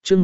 chương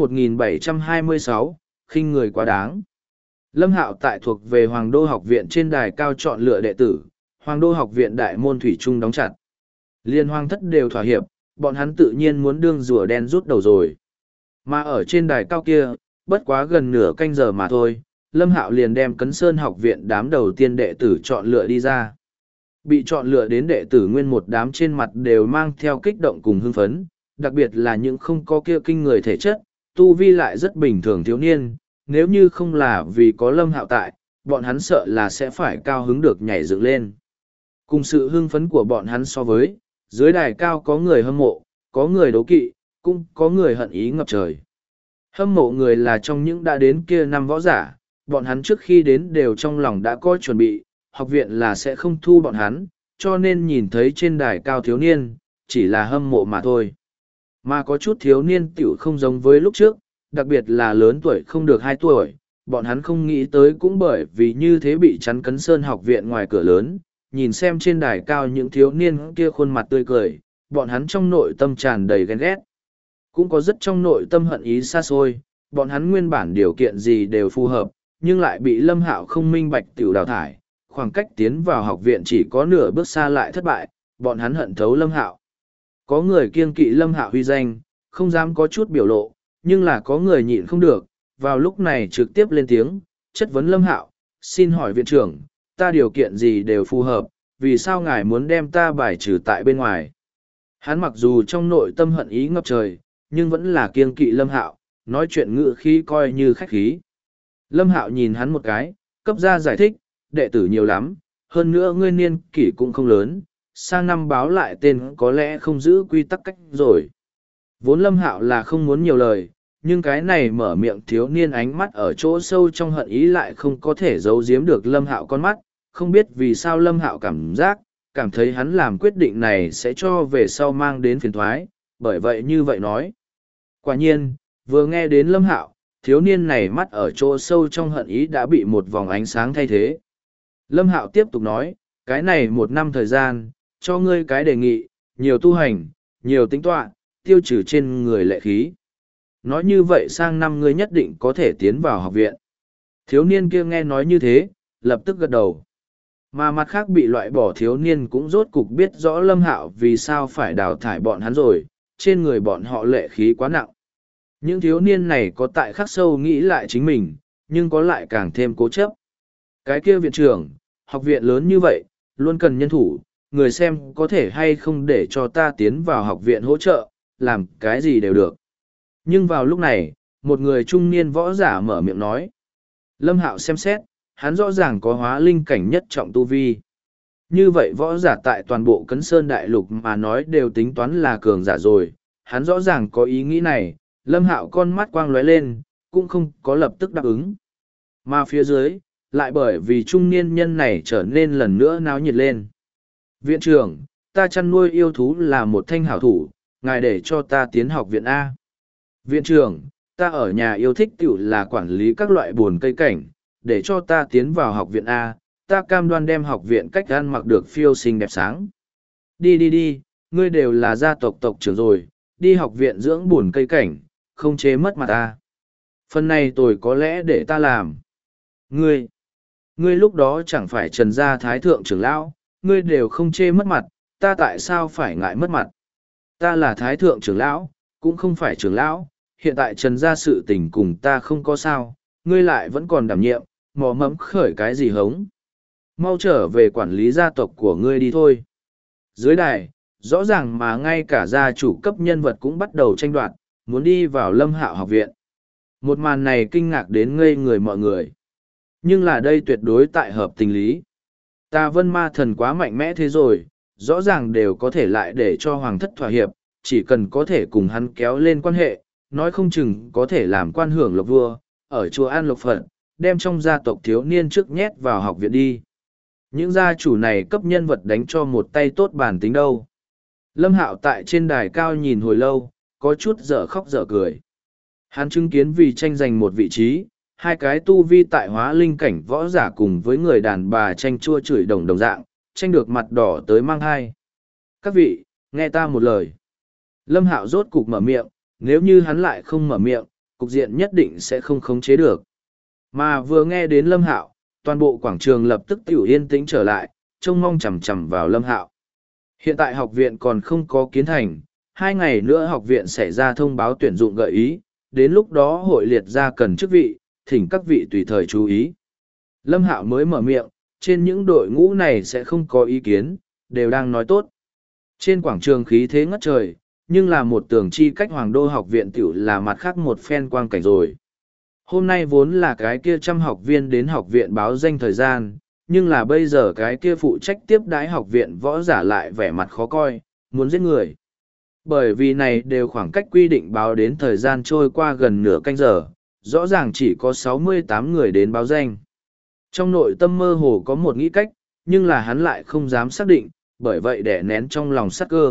1726, khinh người quá đáng. Lâm Hạo tại thuộc về Hoàng Đô học viện trên đài cao chọn lựa đệ tử, Hoàng Đô học viện đại môn thủy trung đóng chặt. Liên Hoàng thất đều thỏa hiệp, bọn hắn tự nhiên muốn đương rùa đen rút đầu rồi. Mà ở trên đài cao kia, bất quá gần nửa canh giờ mà thôi, Lâm Hạo liền đem Cấn Sơn học viện đám đầu tiên đệ tử chọn lựa đi ra. Bị chọn lựa đến đệ tử nguyên một đám trên mặt đều mang theo kích động cùng hưng phấn, đặc biệt là những không có kia kinh người thể chất, tu vi lại rất bình thường thiếu niên, nếu như không là vì có Lâm Hạo tại, bọn hắn sợ là sẽ phải cao hứng được nhảy dựng lên. Cùng sự hưng phấn của bọn hắn so với, dưới đài cao có người hâm mộ, có người đố kỵ, cũng có người hận ý ngập trời. Hâm mộ người là trong những đã đến kia năm võ giả, bọn hắn trước khi đến đều trong lòng đã có chuẩn bị, học viện là sẽ không thu bọn hắn, cho nên nhìn thấy trên đài cao thiếu niên, chỉ là hâm mộ mà thôi. Mà có chút thiếu niên tiểu không giống với lúc trước, đặc biệt là lớn tuổi không được 2 tuổi, bọn hắn không nghĩ tới cũng bởi vì như thế bị chắn Cấn Sơn học viện ngoài cửa lớn, nhìn xem trên đài cao những thiếu niên kia khuôn mặt tươi cười, bọn hắn trong nội tâm tràn đầy ghen ghét. Cũng có rất trong nội tâm hận ý xa xôi, bọn hắn nguyên bản điều kiện gì đều phù hợp, nhưng lại bị Lâm Hạo không minh bạch tiểu đào thải, khoảng cách tiến vào học viện chỉ có nửa bước xa lại thất bại, bọn hắn hận thấu Lâm Hạo. Có người kiêng kỵ Lâm Hạo huy danh, không dám có chút biểu lộ, nhưng là có người nhịn không được, vào lúc này trực tiếp lên tiếng, chất vấn Lâm Hạo, xin hỏi viện trưởng, ta điều kiện gì đều phù hợp, vì sao ngài muốn đem ta bài trừ tại bên ngoài? Hắn mặc dù trong nội tâm hận ý ngập trời, nhưng vẫn là kiêng kỵ Lâm Hạo, nói chuyện ngữ khí coi như khách khí. Lâm Hạo nhìn hắn một cái, cấp ra giải thích, đệ tử nhiều lắm, hơn nữa ngươi niên kỷ cũng không lớn, sang năm báo lại tên có lẽ không giữ quy tắc cách rồi. Vốn Lâm Hạo là không muốn nhiều lời, nhưng cái này mở miệng thiếu niên ánh mắt ở chỗ sâu trong hận ý lại không có thể giấu giếm được Lâm Hạo con mắt, không biết vì sao Lâm Hạo cảm thấy hắn làm quyết định này sẽ cho về sau mang đến phiền thoái, bởi vậy như vậy nói. Quả nhiên, vừa nghe đến Lâm Hạo, thiếu niên này mắt ở chỗ sâu trong hận ý đã bị một vòng ánh sáng thay thế. Lâm Hạo tiếp tục nói, cái này 1 năm thời gian, cho ngươi cái đề nghị, nhiều tu hành, nhiều tính toán, tiêu trừ trên người lệ khí. Nói như vậy sang năm ngươi nhất định có thể tiến vào học viện. Thiếu niên kia nghe nói như thế, lập tức gật đầu. Mà mặt khác bị loại bỏ thiếu niên cũng rốt cục biết rõ Lâm Hạo vì sao phải đào thải bọn hắn rồi, trên người bọn họ lệ khí quá nặng. Những thiếu niên này có tại khắc sâu nghĩ lại chính mình, nhưng có lại càng thêm cố chấp. Cái kia viện trưởng, học viện lớn như vậy, luôn cần nhân thủ, người xem có thể hay không để cho ta tiến vào học viện hỗ trợ, làm cái gì đều được. Nhưng vào lúc này, một người trung niên võ giả mở miệng nói. Lâm Hạo xem xét, hắn rõ ràng có hóa linh cảnh nhất trọng tu vi. Như vậy võ giả tại toàn bộ Cấn Sơn Đại Lục mà nói đều tính toán là cường giả rồi, hắn rõ ràng có ý nghĩ này, Lâm Hạo con mắt quang lóe lên, cũng không có lập tức đáp ứng. Mà phía dưới, lại bởi vì trung niên nhân này trở nên lần nữa náo nhiệt lên. Viện trưởng, ta chăn nuôi yêu thú là một thanh hảo thủ, ngài để cho ta tiến học viện A. Viện trưởng, ta ở nhà yêu thích tiểu là quản lý các loại buồn cây cảnh, để cho ta tiến vào học viện A, ta cam đoan đem học viện cách ăn mặc được phiêu xinh đẹp sáng. Đi, ngươi đều là gia tộc tộc trưởng rồi, đi học viện dưỡng buồn cây cảnh, không chế mất mặt ta. Phần này tôi có lẽ để ta làm. Ngươi lúc đó chẳng phải Trần gia thái thượng trưởng lão, ngươi đều không chê mất mặt, ta tại sao phải ngại mất mặt? Ta là thái thượng trưởng lão, cũng không phải trưởng lão, hiện tại Trần gia sự tình cùng ta không có sao, ngươi lại vẫn còn đảm nhiệm, mò mẫm khởi cái gì hống. Mau trở về quản lý gia tộc của ngươi đi thôi. Dưới đài, rõ ràng mà ngay cả gia chủ cấp nhân vật cũng bắt đầu tranh đoạt, muốn đi vào Lâm Hạo học viện. Một màn này kinh ngạc đến ngây người mọi người. Nhưng là đây tuyệt đối tại hợp tình lý. Ta Vân Ma Thần quá mạnh mẽ thế rồi, rõ ràng đều có thể lại để cho hoàng thất thỏa hiệp, chỉ cần có thể cùng hắn kéo lên quan hệ, nói không chừng có thể làm quan hưởng lộc vua, ở chùa An Lộc Phật, đem trong gia tộc thiếu niên trước nhét vào học viện đi. Những gia chủ này cấp nhân vật đánh cho một tay tốt bản tính đâu. Lâm Hạo tại trên đài cao nhìn hồi lâu, có chút dở khóc dở cười. Hắn chứng kiến vì tranh giành một vị trí, hai cái tu vi tại hóa linh cảnh võ giả cùng với người đàn bà tranh chua chửi đồng dạng, tranh được mặt đỏ tới mang hai. Các vị, nghe ta một lời. Lâm Hạo rốt cục mở miệng, nếu như hắn lại không mở miệng, cục diện nhất định sẽ không khống chế được. Mà vừa nghe đến Lâm Hạo, toàn bộ quảng trường lập tức tiểu yên tĩnh trở lại, trông mong chằm chằm vào Lâm Hạo. Hiện tại học viện còn không có kiến thành, 2 ngày nữa học viện sẽ ra thông báo tuyển dụng gợi ý, đến lúc đó hội liệt ra cần chức vị, thỉnh các vị tùy thời chú ý. Lâm Hạo mới mở miệng, trên những đội ngũ này sẽ không có ý kiến, đều đang nói tốt. Trên quảng trường khí thế ngất trời, nhưng là một tường chi cách Hoàng Đô học viện tiểu là mặt khác một phen quang cảnh rồi. Hôm nay vốn là cái kia 100 học viên đến học viện báo danh thời gian, nhưng là bây giờ cái kia phụ trách tiếp đái học viện võ giả lại vẻ mặt khó coi, muốn giết người. Bởi vì này đều khoảng cách quy định báo đến thời gian trôi qua gần nửa canh giờ, rõ ràng chỉ có 68 người đến báo danh. Trong nội tâm mơ hồ có một nghĩ cách, nhưng là hắn lại không dám xác định, bởi vậy đè nén trong lòng sát cơ.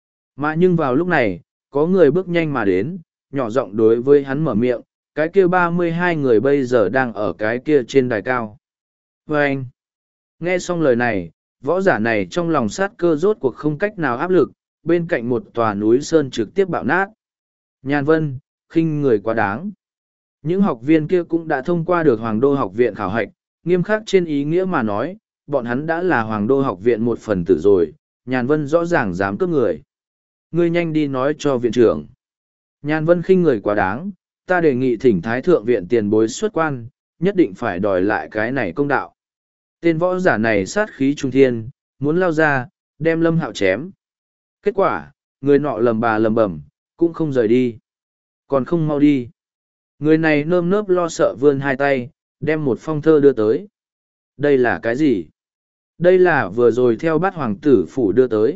Mà nhưng vào lúc này, có người bước nhanh mà đến, nhỏ giọng đối với hắn mở miệng, cái kia 32 người bây giờ đang ở cái kia trên đài cao. Và anh, nghe xong lời này, võ giả này trong lòng sát cơ rốt cuộc không cách nào áp lực, bên cạnh một tòa núi sơn trực tiếp bạo nát. Nhàn Vân, khinh người quá đáng. Những học viên kia cũng đã thông qua được Hoàng Đô học viện khảo hạch, nghiêm khắc trên ý nghĩa mà nói, bọn hắn đã là Hoàng Đô học viện một phần tử rồi, Nhàn Vân rõ ràng dám cướp người. Ngươi nhanh đi nói cho viện trưởng. Nhàn Vân khinh người quá đáng, ta đề nghị thỉnh Thái Thượng viện tiền bối xuất quan, nhất định phải đòi lại cái này công đạo. Tên võ giả này sát khí trung thiên, muốn lao ra, đem Lâm Hạo chém. Kết quả, người nọ lầm bà lầm bẩm, cũng không rời đi. Còn không mau đi. Người này nơm nớp lo sợ vươn hai tay, đem một phong thơ đưa tới. Đây là cái gì? Đây là vừa rồi theo bát hoàng tử phủ đưa tới.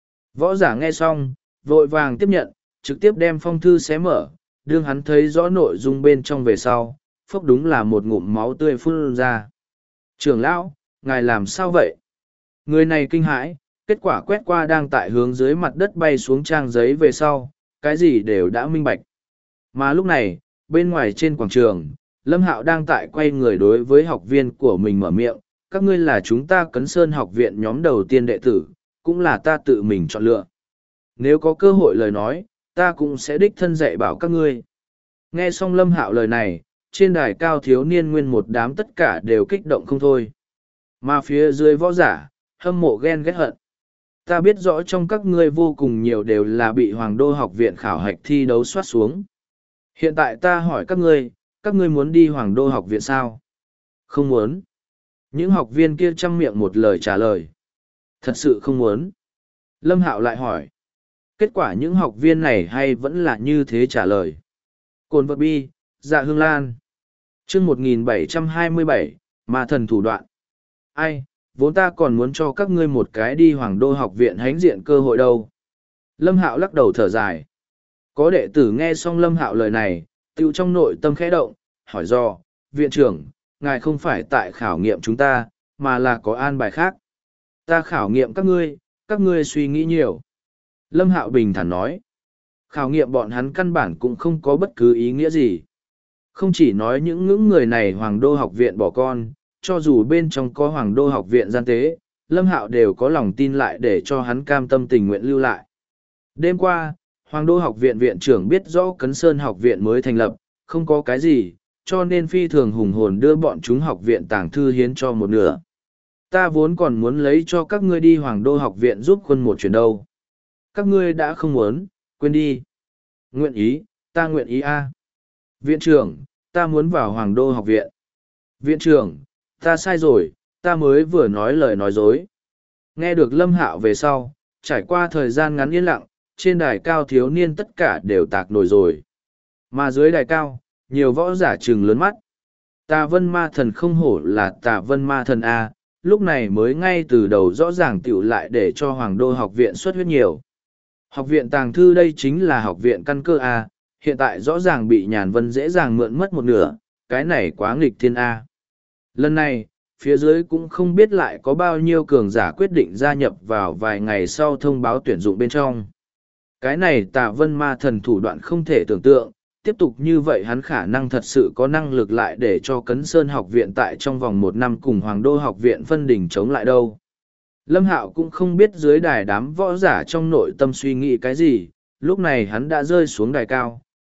Võ giả nghe xong, vội vàng tiếp nhận, trực tiếp đem phong thư xé mở, đương hắn thấy rõ nội dung bên trong về sau, phốc đúng là một ngụm máu tươi phun ra. Trưởng lão, ngài làm sao vậy? Người này kinh hãi, kết quả quét qua đang tại hướng dưới mặt đất bay xuống trang giấy về sau, cái gì đều đã minh bạch. Mà lúc này, bên ngoài trên quảng trường, Lâm Hạo đang tại quay người đối với học viên của mình mở miệng, các ngươi là chúng ta Cấn Sơn học viện nhóm đầu tiên đệ tử, cũng là ta tự mình chọn lựa. Nếu có cơ hội lời nói, ta cũng sẽ đích thân dạy bảo các ngươi. Nghe xong Lâm Hạo lời này, trên đài cao thiếu niên nguyên một đám tất cả đều kích động không thôi. Mà phía dưới võ giả, hâm mộ ghen ghét hận. Ta biết rõ trong các ngươi vô cùng nhiều đều là bị Hoàng Đô học viện khảo hạch thi đấu soát xuống. Hiện tại ta hỏi các ngươi muốn đi Hoàng Đô học viện sao? Không muốn. Những học viên kia chăm miệng một lời trả lời. Thật sự không muốn. Lâm Hạo lại hỏi. Kết quả những học viên này hay vẫn là như thế trả lời. Cồn vật bi, dạ hương lan. chương 1727, ma thần thủ đoạn. Ai, vốn ta còn muốn cho các ngươi một cái đi Hoàng Đô học viện hãnh diện cơ hội đâu. Lâm Hạo lắc đầu thở dài. Có đệ tử nghe xong Lâm Hạo lời này, tiêu trong nội tâm khẽ động, hỏi do, viện trưởng, ngài không phải tại khảo nghiệm chúng ta, mà là có an bài khác. Ta khảo nghiệm các ngươi suy nghĩ nhiều. Lâm Hạo bình thản nói, khảo nghiệm bọn hắn căn bản cũng không có bất cứ ý nghĩa gì. Không chỉ nói những người này Hoàng Đô học viện bỏ con, cho dù bên trong có Hoàng Đô học viện gian tế, Lâm Hạo đều có lòng tin lại để cho hắn cam tâm tình nguyện lưu lại. Đêm qua, Hoàng Đô học viện viện trưởng biết rõ Cấn Sơn học viện mới thành lập, không có cái gì, cho nên phi thường hùng hồn đưa bọn chúng học viện tàng thư hiến cho một nửa. Ta vốn còn muốn lấy cho các ngươi đi Hoàng Đô học viện giúp quân một chuyến đâu. Các ngươi đã không muốn, quên đi. Nguyện ý, ta nguyện ý a. Viện trưởng, ta muốn vào Hoàng Đô học viện. Viện trưởng, ta sai rồi, ta mới vừa nói lời nói dối. Nghe được Lâm Hạo về sau, trải qua thời gian ngắn yên lặng, trên đài cao thiếu niên tất cả đều tạc nổi rồi. Mà dưới đài cao, nhiều võ giả trừng lớn mắt. Tà Vân Ma Thần không hổ là Tà Vân Ma Thần A, lúc này mới ngay từ đầu rõ ràng tiểu lại để cho Hoàng Đô học viện xuất huyết nhiều. Học viện tàng thư đây chính là học viện căn cơ A, hiện tại rõ ràng bị Nhàn Vân dễ dàng mượn mất một nửa, cái này quá nghịch thiên A. Lần này, phía dưới cũng không biết lại có bao nhiêu cường giả quyết định gia nhập vào vài ngày sau thông báo tuyển dụng bên trong. Cái này Tà Vân Ma Thần thủ đoạn không thể tưởng tượng, tiếp tục như vậy hắn khả năng thật sự có năng lực lại để cho Cấn Sơn học viện tại trong vòng 1 năm cùng Hoàng Đô học viện phân đỉnh chống lại đâu. Lâm Hạo cũng không biết dưới đài đám võ giả trong nội tâm suy nghĩ cái gì, lúc này hắn đã rơi xuống đài cao,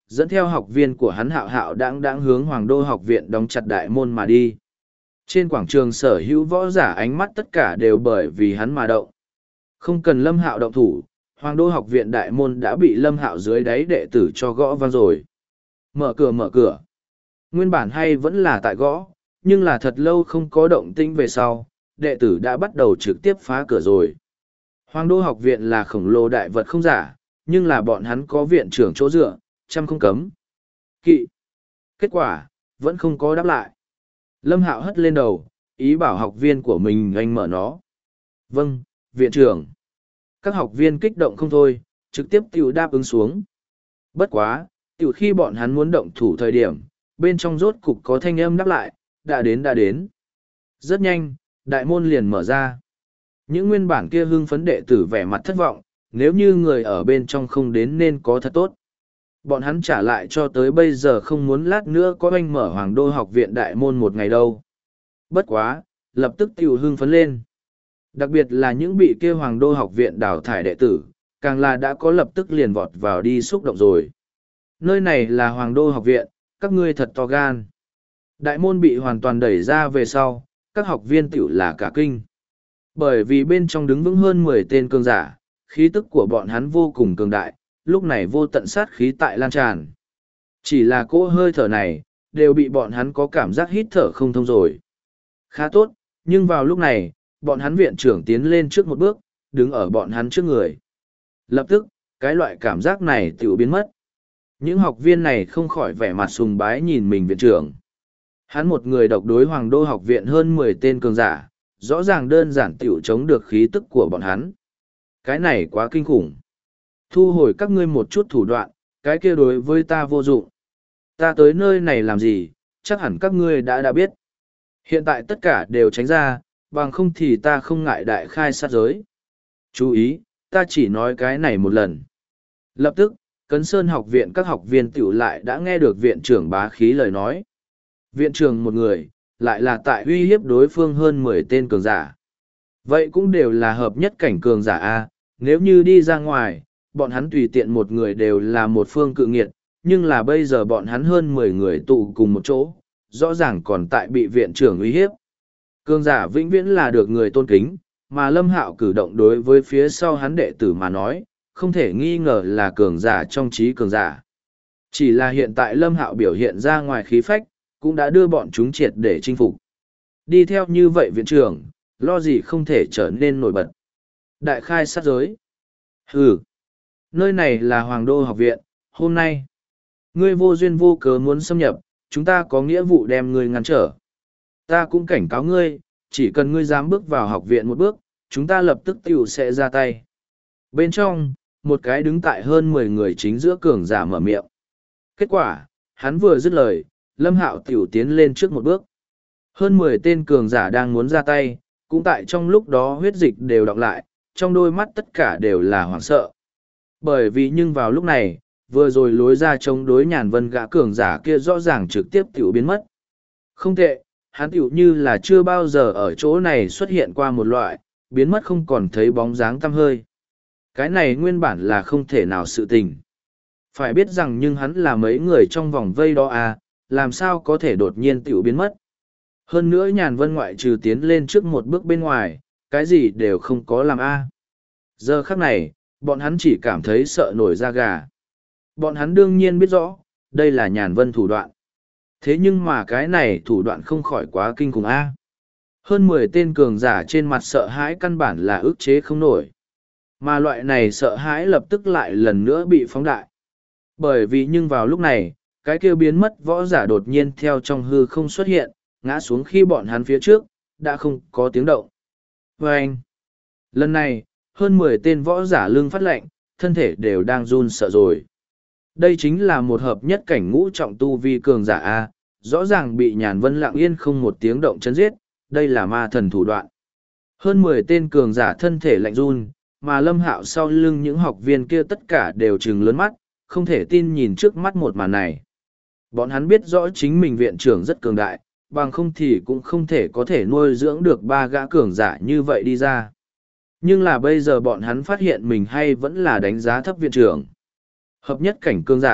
dẫn theo học viên của hắn hạo hạo đãng hướng Hoàng Đô học viện đóng chặt đại môn mà đi. Trên quảng trường sở hữu võ giả ánh mắt tất cả đều bởi vì hắn mà động. Không cần Lâm Hạo động thủ, Hoàng Đô học viện đại môn đã bị Lâm Hạo dưới đáy đệ tử cho gõ vang rồi. Mở cửa mở cửa. Nguyên bản hay vẫn là tại gõ, nhưng là thật lâu không có động tĩnh về sau, đệ tử đã bắt đầu trực tiếp phá cửa rồi. Hoàng Đô học viện là khổng lồ đại vật không giả, nhưng là bọn hắn có viện trưởng chỗ dựa, trăm không cấm. Kỵ. Kết quả, vẫn không có đáp lại. Lâm Hạo hất lên đầu, ý bảo học viên của mình anh mở nó. Vâng, viện trưởng. Các học viên kích động không thôi, trực tiếp tiểu đáp ứng xuống. Bất quá, tiểu khi bọn hắn muốn động thủ thời điểm, bên trong rốt cục có thanh âm đáp lại, đã đến. Rất nhanh, đại môn liền mở ra. Những nguyên bản kia hưng phấn đệ tử vẻ mặt thất vọng, nếu như người ở bên trong không đến nên có thật tốt. Bọn hắn trả lại cho tới bây giờ không muốn lát nữa có anh mở Hoàng Đô học viện đại môn một ngày đâu. Bất quá, lập tức tiểu hưng phấn lên. Đặc biệt là những bị kia Hoàng Đô học viện đào thải đệ tử, càng là đã có lập tức liền vọt vào đi xúc động rồi. Nơi này là Hoàng Đô học viện, các ngươi thật to gan. Đại môn bị hoàn toàn đẩy ra về sau, các học viên tiểu là cả kinh. Bởi vì bên trong đứng vững hơn 10 tên cường giả, khí tức của bọn hắn vô cùng cường đại, lúc này vô tận sát khí tại lan tràn. Chỉ là cỗ hơi thở này, đều bị bọn hắn có cảm giác hít thở không thông rồi. Khá tốt, nhưng vào lúc này, bọn hắn viện trưởng tiến lên trước một bước, đứng ở bọn hắn trước người. Lập tức, cái loại cảm giác này tiểu biến mất. Những học viên này không khỏi vẻ mặt sùng bái nhìn mình viện trưởng. Hắn một người độc đối Hoàng Đô học viện hơn 10 tên cường giả, rõ ràng đơn giản tiểu chống được khí tức của bọn hắn. Cái này quá kinh khủng. Thu hồi các ngươi một chút thủ đoạn, cái kia đối với ta vô dụng. Ta tới nơi này làm gì, chắc hẳn các ngươi đã biết. Hiện tại tất cả đều tránh ra, bằng không thì ta không ngại đại khai sát giới. Chú ý, ta chỉ nói cái này một lần. Lập tức, Cấn Sơn học viện các học viên tiểu lại đã nghe được viện trưởng bá khí lời nói. Viện trưởng một người, lại là tại uy hiếp đối phương hơn 10 tên cường giả. Vậy cũng đều là hợp nhất cảnh cường giả A, nếu như đi ra ngoài, bọn hắn tùy tiện một người đều là một phương cự nghiệt, nhưng là bây giờ bọn hắn hơn 10 người tụ cùng một chỗ, rõ ràng còn tại bị viện trưởng uy hiếp. Cường giả vĩnh viễn là được người tôn kính, mà Lâm Hạo cử động đối với phía sau hắn đệ tử mà nói, không thể nghi ngờ là cường giả trong trí cường giả. Chỉ là hiện tại Lâm Hạo biểu hiện ra ngoài khí phách, cũng đã đưa bọn chúng triệt để chinh phục. Đi theo như vậy viện trưởng, lo gì không thể trở nên nổi bật. Đại khai sát giới. Hừ. Nơi này là Hoàng Đô học viện, hôm nay. Ngươi vô duyên vô cớ muốn xâm nhập, chúng ta có nghĩa vụ đem ngươi ngăn trở. Ta cũng cảnh cáo ngươi, chỉ cần ngươi dám bước vào học viện một bước, chúng ta lập tức tiểu sẽ ra tay. Bên trong, một cái đứng tại hơn 10 người chính giữa cường giả mở miệng. Kết quả, hắn vừa dứt lời, Lâm Hạo tiểu tiến lên trước một bước. Hơn 10 tên cường giả đang muốn ra tay, cũng tại trong lúc đó huyết dịch đều đọng lại, trong đôi mắt tất cả đều là hoảng sợ. Bởi vì nhưng vào lúc này, vừa rồi lối ra chống đối Nhàn Vân gã cường giả kia rõ ràng trực tiếp tiểu biến mất. Không tệ, hắn tiểu như là chưa bao giờ ở chỗ này xuất hiện qua một loại, biến mất không còn thấy bóng dáng tăm hơi. Cái này nguyên bản là không thể nào sự tình. Phải biết rằng nhưng hắn là mấy người trong vòng vây đó à, làm sao có thể đột nhiên tiểu biến mất. Hơn nữa Nhàn Vân ngoại trừ tiến lên trước một bước bên ngoài, cái gì đều không có làm a. Giờ khắc này, bọn hắn chỉ cảm thấy sợ nổi da gà. Bọn hắn đương nhiên biết rõ, đây là Nhàn Vân thủ đoạn. Thế nhưng mà cái này thủ đoạn không khỏi quá kinh khủng a. Hơn 10 tên cường giả trên mặt sợ hãi căn bản là ức chế không nổi. Mà loại này sợ hãi lập tức lại lần nữa bị phóng đại. Bởi vì nhưng vào lúc này, cái kia biến mất võ giả đột nhiên theo trong hư không xuất hiện, ngã xuống khi bọn hắn phía trước, đã không có tiếng động. Và anh, lần này, hơn 10 tên võ giả lưng phát lệnh, thân thể đều đang run sợ rồi. Đây chính là một hợp nhất cảnh ngũ trọng tu vi cường giả A, rõ ràng bị Nhàn Vân lặng yên không một tiếng động chấn giết, đây là ma thần thủ đoạn. Hơn 10 tên cường giả thân thể lạnh run, mà Lâm Hạo sau lưng những học viên kia tất cả đều trừng lớn mắt, không thể tin nhìn trước mắt một màn này. Bọn hắn biết rõ chính mình viện trưởng rất cường đại, bằng không thì cũng không thể có thể nuôi dưỡng được 3 gã cường giả như vậy đi ra. Nhưng là bây giờ bọn hắn phát hiện mình hay vẫn là đánh giá thấp viện trưởng. Hợp nhất cảnh cường giả,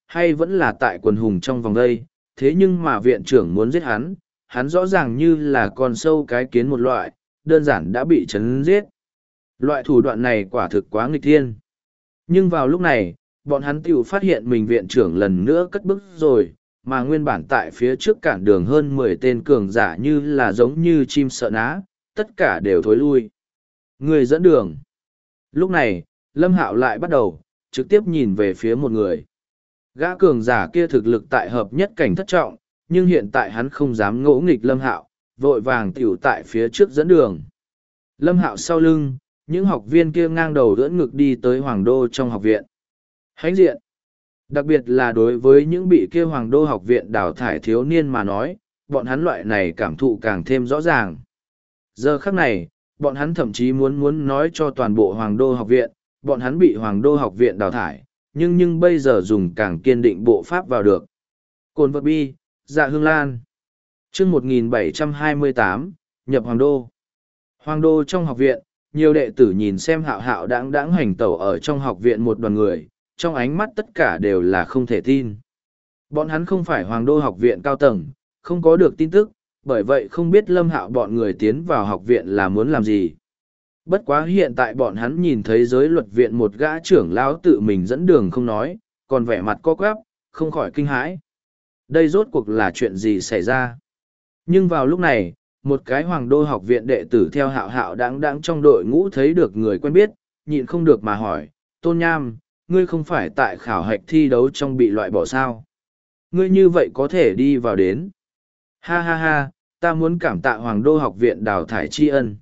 hay vẫn là tại quần hùng trong vòng đây, thế nhưng mà viện trưởng muốn giết hắn rõ ràng như là con sâu cái kiến một loại, đơn giản đã bị chấn giết. Loại thủ đoạn này quả thực quá nghịch thiên. Nhưng vào lúc này, bọn hắn tiểu phát hiện mình viện trưởng lần nữa cất bước rồi, mà nguyên bản tại phía trước cản đường hơn 10 tên cường giả như là giống như chim sợ ná, tất cả đều thối lui. Người dẫn đường. Lúc này, Lâm Hạo lại bắt đầu, trực tiếp nhìn về phía một người. Gã cường giả kia thực lực tại hợp nhất cảnh thất trọng, nhưng hiện tại hắn không dám ngỗ nghịch Lâm Hạo, vội vàng tiểu tại phía trước dẫn đường. Lâm Hạo sau lưng, những học viên kia ngang đầu đỡ ngực đi tới Hoàng Đô trong học viện. Hãnh diện. Đặc biệt là đối với những bị kia Hoàng Đô học viện đào thải thiếu niên mà nói, bọn hắn loại này cảm thụ càng thêm rõ ràng. Giờ khắc này, bọn hắn thậm chí muốn nói cho toàn bộ Hoàng Đô học viện, bọn hắn bị Hoàng Đô học viện đào thải, nhưng bây giờ dùng càng kiên định bộ pháp vào được. Cồn vật bi, Dạ Hương Lan. Chương 1728, nhập Hoàng Đô. Hoàng Đô trong học viện, nhiều đệ tử nhìn xem Hạo Hạo đãng hành tẩu ở trong học viện một đoàn người, trong ánh mắt tất cả đều là không thể tin. Bọn hắn không phải Hoàng Đô học viện cao tầng, không có được tin tức, bởi vậy không biết Lâm Hạo bọn người tiến vào học viện là muốn làm gì. Bất quá hiện tại bọn hắn nhìn thấy giới luật viện một gã trưởng lão tự mình dẫn đường không nói, còn vẻ mặt co quắp, không khỏi kinh hãi. Đây rốt cuộc là chuyện gì xảy ra? Nhưng vào lúc này, một cái Hoàng Đô học viện đệ tử theo Hạo Hạo đãng trong đội ngũ thấy được người quen biết, nhịn không được mà hỏi, Tôn Nham, ngươi không phải tại khảo hạch thi đấu trong bị loại bỏ sao? Ngươi như vậy có thể đi vào đến. Ha ha ha, ta muốn cảm tạ Hoàng Đô học viện đào thải tri ân.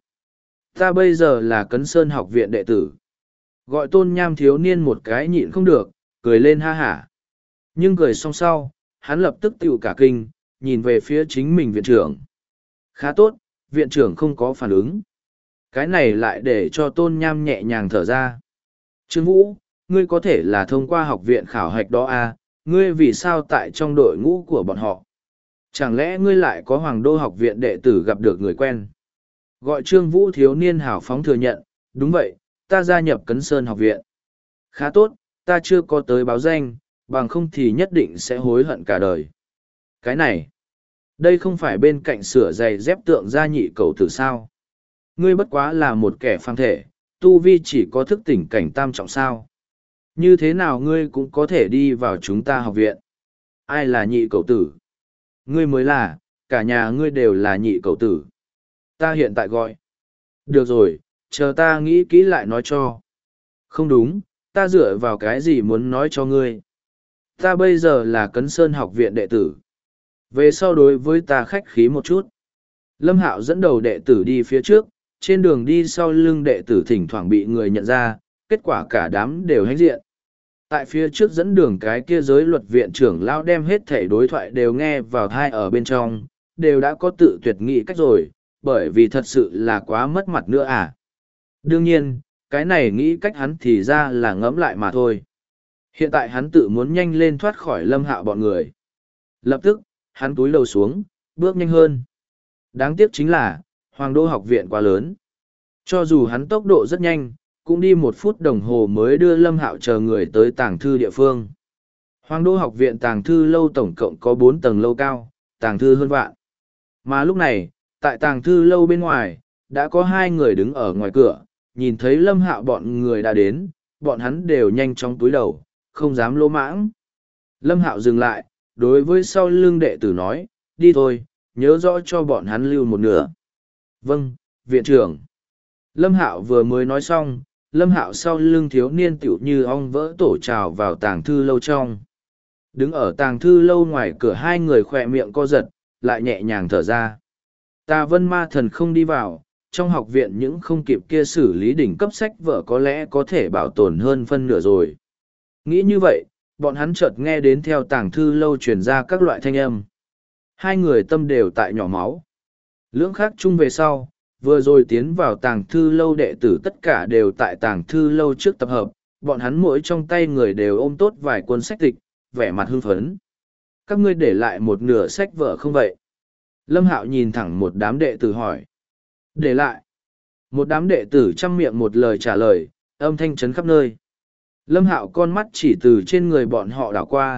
Ta bây giờ là Cấn Sơn học viện đệ tử. Gọi Tôn Nham thiếu niên một cái nhịn không được, cười lên ha hả. Nhưng cười xong sau, hắn lập tức tựu cả kinh, nhìn về phía chính mình viện trưởng. Khá tốt, viện trưởng không có phản ứng. Cái này lại để cho Tôn Nham nhẹ nhàng thở ra. Trương Vũ, ngươi có thể là thông qua học viện khảo hạch đó à, ngươi vì sao tại trong đội ngũ của bọn họ? Chẳng lẽ ngươi lại có Hoàng Đô học viện đệ tử gặp được người quen? Gọi Trương Vũ thiếu niên hào phóng thừa nhận, đúng vậy, ta gia nhập Cấn Sơn học viện. Khá tốt, ta chưa có tới báo danh, bằng không thì nhất định sẽ hối hận cả đời. Cái này, đây không phải bên cạnh sửa giày dép tượng gia nhị cầu tử sao? Ngươi bất quá là một kẻ phàm thể, tu vi chỉ có thức tỉnh cảnh tam trọng sao? Như thế nào ngươi cũng có thể đi vào chúng ta học viện? Ai là nhị cầu tử? Ngươi mới là, cả nhà ngươi đều là nhị cầu tử. Ta hiện tại gọi. Được rồi, chờ ta nghĩ kỹ lại nói cho. Không đúng, ta dựa vào cái gì muốn nói cho ngươi. Ta bây giờ là Cấn Sơn học viện đệ tử. Về sau đối với ta khách khí một chút. Lâm Hạo dẫn đầu đệ tử đi phía trước, trên đường đi sau lưng đệ tử thỉnh thoảng bị người nhận ra, kết quả cả đám đều hãnh diện. Tại phía trước dẫn đường cái kia giới luật viện trưởng lão đem hết thể đối thoại đều nghe vào thai ở bên trong, đều đã có tự tuyệt nghị cách rồi, bởi vì thật sự là quá mất mặt nữa à. Đương nhiên, cái này nghĩ cách hắn thì ra là ngẫm lại mà thôi. Hiện tại hắn tự muốn nhanh lên thoát khỏi Lâm Hạo bọn người. Lập tức, hắn túi đầu xuống, bước nhanh hơn. Đáng tiếc chính là, Hoàng Đô học viện quá lớn. Cho dù hắn tốc độ rất nhanh, cũng đi 1 phút đồng hồ mới đưa Lâm Hạo chờ người tới tàng thư địa phương. Hoàng Đô học viện tàng thư lâu tổng cộng có 4 tầng lâu cao, tàng thư hơn vạn. Mà lúc này, tại tàng thư lâu bên ngoài, đã có 2 người đứng ở ngoài cửa, nhìn thấy Lâm Hạo bọn người đã đến, bọn hắn đều nhanh chóng túi đầu, không dám lỗ mãng. Lâm Hạo dừng lại, đối với sau lưng đệ tử nói, đi thôi, nhớ rõ cho bọn hắn lưu một nửa. Vâng, viện trưởng. Lâm Hạo vừa mới nói xong, Lâm Hạo sau lưng thiếu niên tiểu như ong vỡ tổ trào vào tàng thư lâu trong. Đứng ở tàng thư lâu ngoài cửa 2 người khỏe miệng co giật, lại nhẹ nhàng thở ra. Tà Vân Ma Thần không đi vào, trong học viện những không kịp kia xử lý đỉnh cấp sách vở có lẽ có thể bảo tồn hơn phân nửa rồi. Nghĩ như vậy, bọn hắn chợt nghe đến theo tàng thư lâu truyền ra các loại thanh âm. 2 người tâm đều tại nhỏ máu. Lưỡng khắc chung về sau, vừa rồi tiến vào tàng thư lâu đệ tử tất cả đều tại tàng thư lâu trước tập hợp, bọn hắn mỗi trong tay người đều ôm tốt vài cuốn sách tịch, vẻ mặt hưng phấn. Các ngươi để lại một nửa sách vở không vậy? Lâm Hạo nhìn thẳng một đám đệ tử hỏi. Để lại. Một đám đệ tử chăm miệng một lời trả lời, âm thanh chấn khắp nơi. Lâm Hạo con mắt chỉ từ trên người bọn họ đảo qua,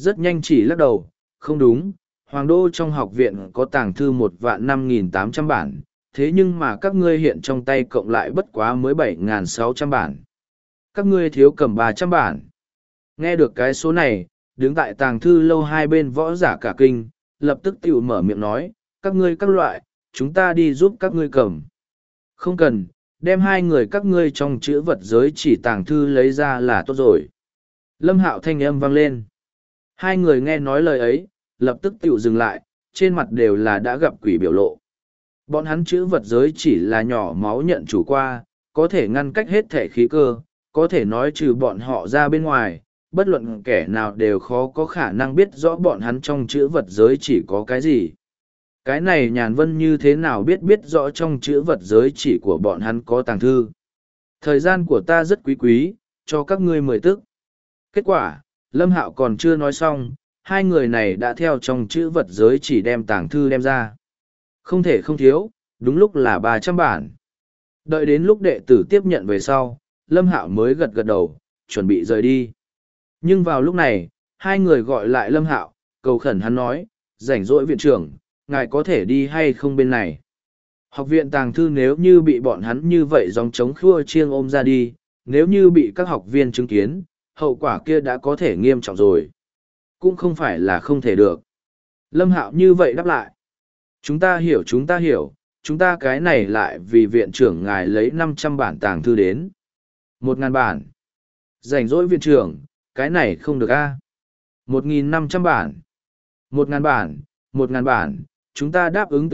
Rất nhanh chỉ lắc đầu, không đúng, Hoàng đô trong học viện có tàng thư 1.005.800 bản, thế nhưng mà các ngươi hiện trong tay cộng lại bất quá mới 7.600 bản. Các ngươi thiếu cầm 300 bản. Nghe được cái số này, đứng tại tàng thư lâu hai bên võ giả cả kinh, lập tức tiểu mở miệng nói, các ngươi các loại, chúng ta đi giúp các ngươi cầm. Không cần, đem hai người các ngươi trong chữ vật giới chỉ tàng thư lấy ra là tốt rồi. Lâm Hạo thanh âm vang lên. Hai người nghe nói lời ấy, lập tức tiểu dừng lại, trên mặt đều là đã gặp quỷ biểu lộ. Bọn hắn chữ vật giới chỉ là nhỏ máu nhận chủ qua, có thể ngăn cách hết thể khí cơ, có thể nói trừ bọn họ ra bên ngoài, bất luận kẻ nào đều khó có khả năng biết rõ bọn hắn trong chữ vật giới chỉ có cái gì. Cái này Nhàn Vân như thế nào biết rõ trong chữ vật giới chỉ của bọn hắn có tàng thư. Thời gian của ta rất quý quý, cho các ngươi 10 tức. Kết quả, Lâm Hạo còn chưa nói xong, hai người này đã theo trong chữ vật giới chỉ đem tàng thư đem ra. Không thể không thiếu, đúng lúc là 300 bản. Đợi đến lúc đệ tử tiếp nhận về sau, Lâm Hạo mới gật gật đầu, chuẩn bị rời đi. Nhưng vào lúc này, hai người gọi lại Lâm Hạo, cầu khẩn hắn nói, rảnh rỗi viện trưởng, ngài có thể đi hay không bên này. Học viện tàng thư nếu như bị bọn hắn như vậy dòng trống khua chiêng ôm ra đi, nếu như bị các học viên chứng kiến, hậu quả kia đã có thể nghiêm trọng rồi. Cũng không phải là không thể được. Lâm Hạo như vậy đáp lại. Chúng ta hiểu, chúng ta cái này lại vì viện trưởng ngài lấy 500 bản tàng thư đến. 1.000 bản. Rảnh rỗi viện trưởng, cái này không được a. 1.500 bản. 1.000 bản, 1.000 bản, chúng ta đáp ứng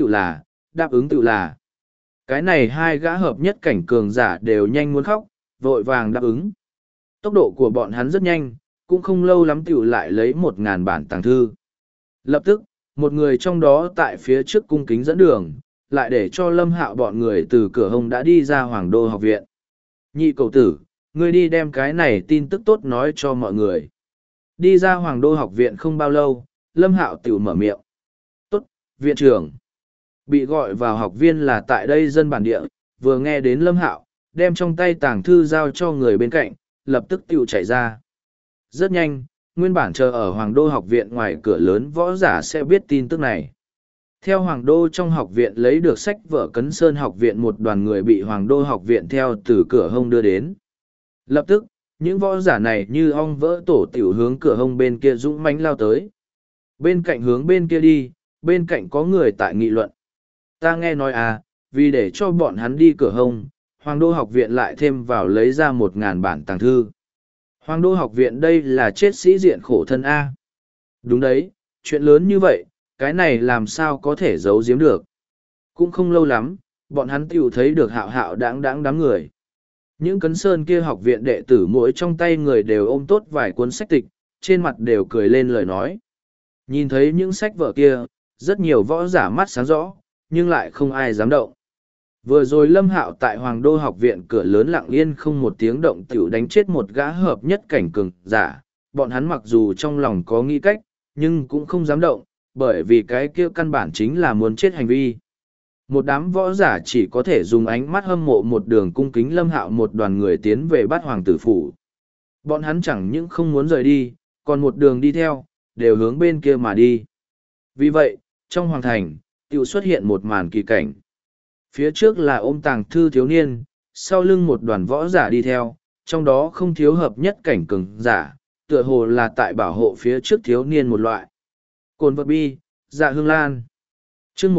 tự là. Cái này hai gã hợp nhất cảnh cường giả đều nhanh muốn khóc, vội vàng đáp ứng. Tốc độ của bọn hắn rất nhanh, cũng không lâu lắm tiểu lại lấy 1.000 bản tàng thư. Lập tức, một người trong đó tại phía trước cung kính dẫn đường, lại để cho Lâm Hạo bọn người từ cửa hông đã đi ra Hoàng đô học viện. Nhị cầu tử, ngươi đi đem cái này tin tức tốt nói cho mọi người. Đi ra Hoàng đô học viện không bao lâu, Lâm Hạo tiểu mở miệng. Tốt, viện trưởng. Bị gọi vào học viên là tại đây dân bản địa, vừa nghe đến Lâm Hạo, đem trong tay tàng thư giao cho người bên cạnh, lập tức tiểu chạy ra. Rất nhanh, nguyên bản chờ ở Hoàng đô học viện ngoài cửa lớn võ giả sẽ biết tin tức này. Theo Hoàng đô trong học viện lấy được sách vở Cấn Sơn học viện, một đoàn người bị Hoàng đô học viện theo từ cửa hông đưa đến. Lập tức, những võ giả này như ong vỡ tổ tiểu hướng cửa hông bên kia dũng mãnh lao tới. Bên cạnh hướng bên kia đi, bên cạnh có người tại nghị luận. Ta nghe nói à, vì để cho bọn hắn đi cửa hông, Hoàng đô học viện lại thêm vào lấy ra 1.000 bản tàng thư. Hoàng đô học viện đây là chết sĩ diện khổ thân A. Đúng đấy, chuyện lớn như vậy, cái này làm sao có thể giấu giếm được. Cũng không lâu lắm, bọn hắn tiểu thấy được Hạo Hạo đáng đám người. Những Cấn Sơn kia học viện đệ tử mỗi trong tay người đều ôm tốt vài cuốn sách tịch, trên mặt đều cười lên lời nói. Nhìn thấy những sách vở kia, rất nhiều võ giả mắt sáng rõ, nhưng lại không ai dám động. Vừa rồi Lâm Hạo tại Hoàng đô học viện cửa lớn lặng yên không một tiếng động tiểu đánh chết một gã hợp nhất cảnh cường giả, bọn hắn mặc dù trong lòng có nghĩ cách, nhưng cũng không dám động, bởi vì cái kia căn bản chính là muốn chết hành vi. Một đám võ giả chỉ có thể dùng ánh mắt hâm mộ một đường cung kính Lâm Hạo một đoàn người tiến về Bát Hoàng tử phủ. Bọn hắn chẳng những không muốn rời đi, còn một đường đi theo, đều hướng bên kia mà đi. Vì vậy, trong hoàng thành, tiểu xuất hiện một màn kỳ cảnh. Phía trước là ôm tàng thư thiếu niên, sau lưng một đoàn võ giả đi theo, trong đó không thiếu hợp nhất cảnh cường giả, tựa hồ là tại bảo hộ phía trước thiếu niên một loại. Cồn vật bi, dạ hương lan. Chương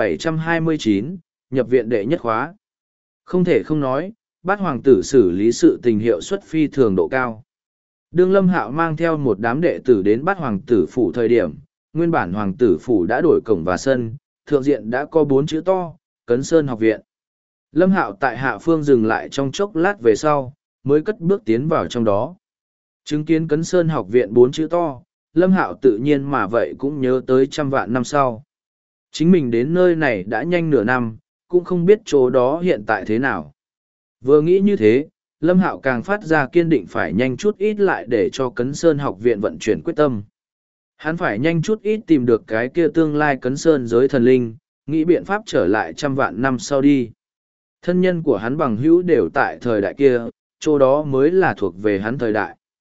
1729, nhập viện đệ nhất khóa. Không thể không nói, Bát Hoàng tử xử lý sự tình hiệu suất phi thường độ cao. Đương Lâm Hạo mang theo một đám đệ tử đến Bát Hoàng tử phủ thời điểm, nguyên bản Hoàng tử phủ đã đổi cổng và sân, thượng diện đã có 4 chữ to, Cấn Sơn học viện. Lâm Hạo tại hạ phương dừng lại trong chốc lát về sau, mới cất bước tiến vào trong đó. Chứng kiến Cấn Sơn học viện 4 chữ to, Lâm Hạo tự nhiên mà vậy cũng nhớ tới 100 vạn năm sau. Chính mình đến nơi này đã nhanh nửa năm, cũng không biết chỗ đó hiện tại thế nào. Vừa nghĩ như thế, Lâm Hạo càng phát ra kiên định phải nhanh chút ít lại để cho Cấn Sơn học viện vận chuyển quyết tâm. Hắn phải nhanh chút ít tìm được cái kia tương lai Cấn Sơn giới thần linh, nghĩ biện pháp trở lại 100 vạn năm sau đi. Thân nhân của hắn bằng hữu đều tại thời đại kia, chỗ đó mới là thuộc về hắn thời đại.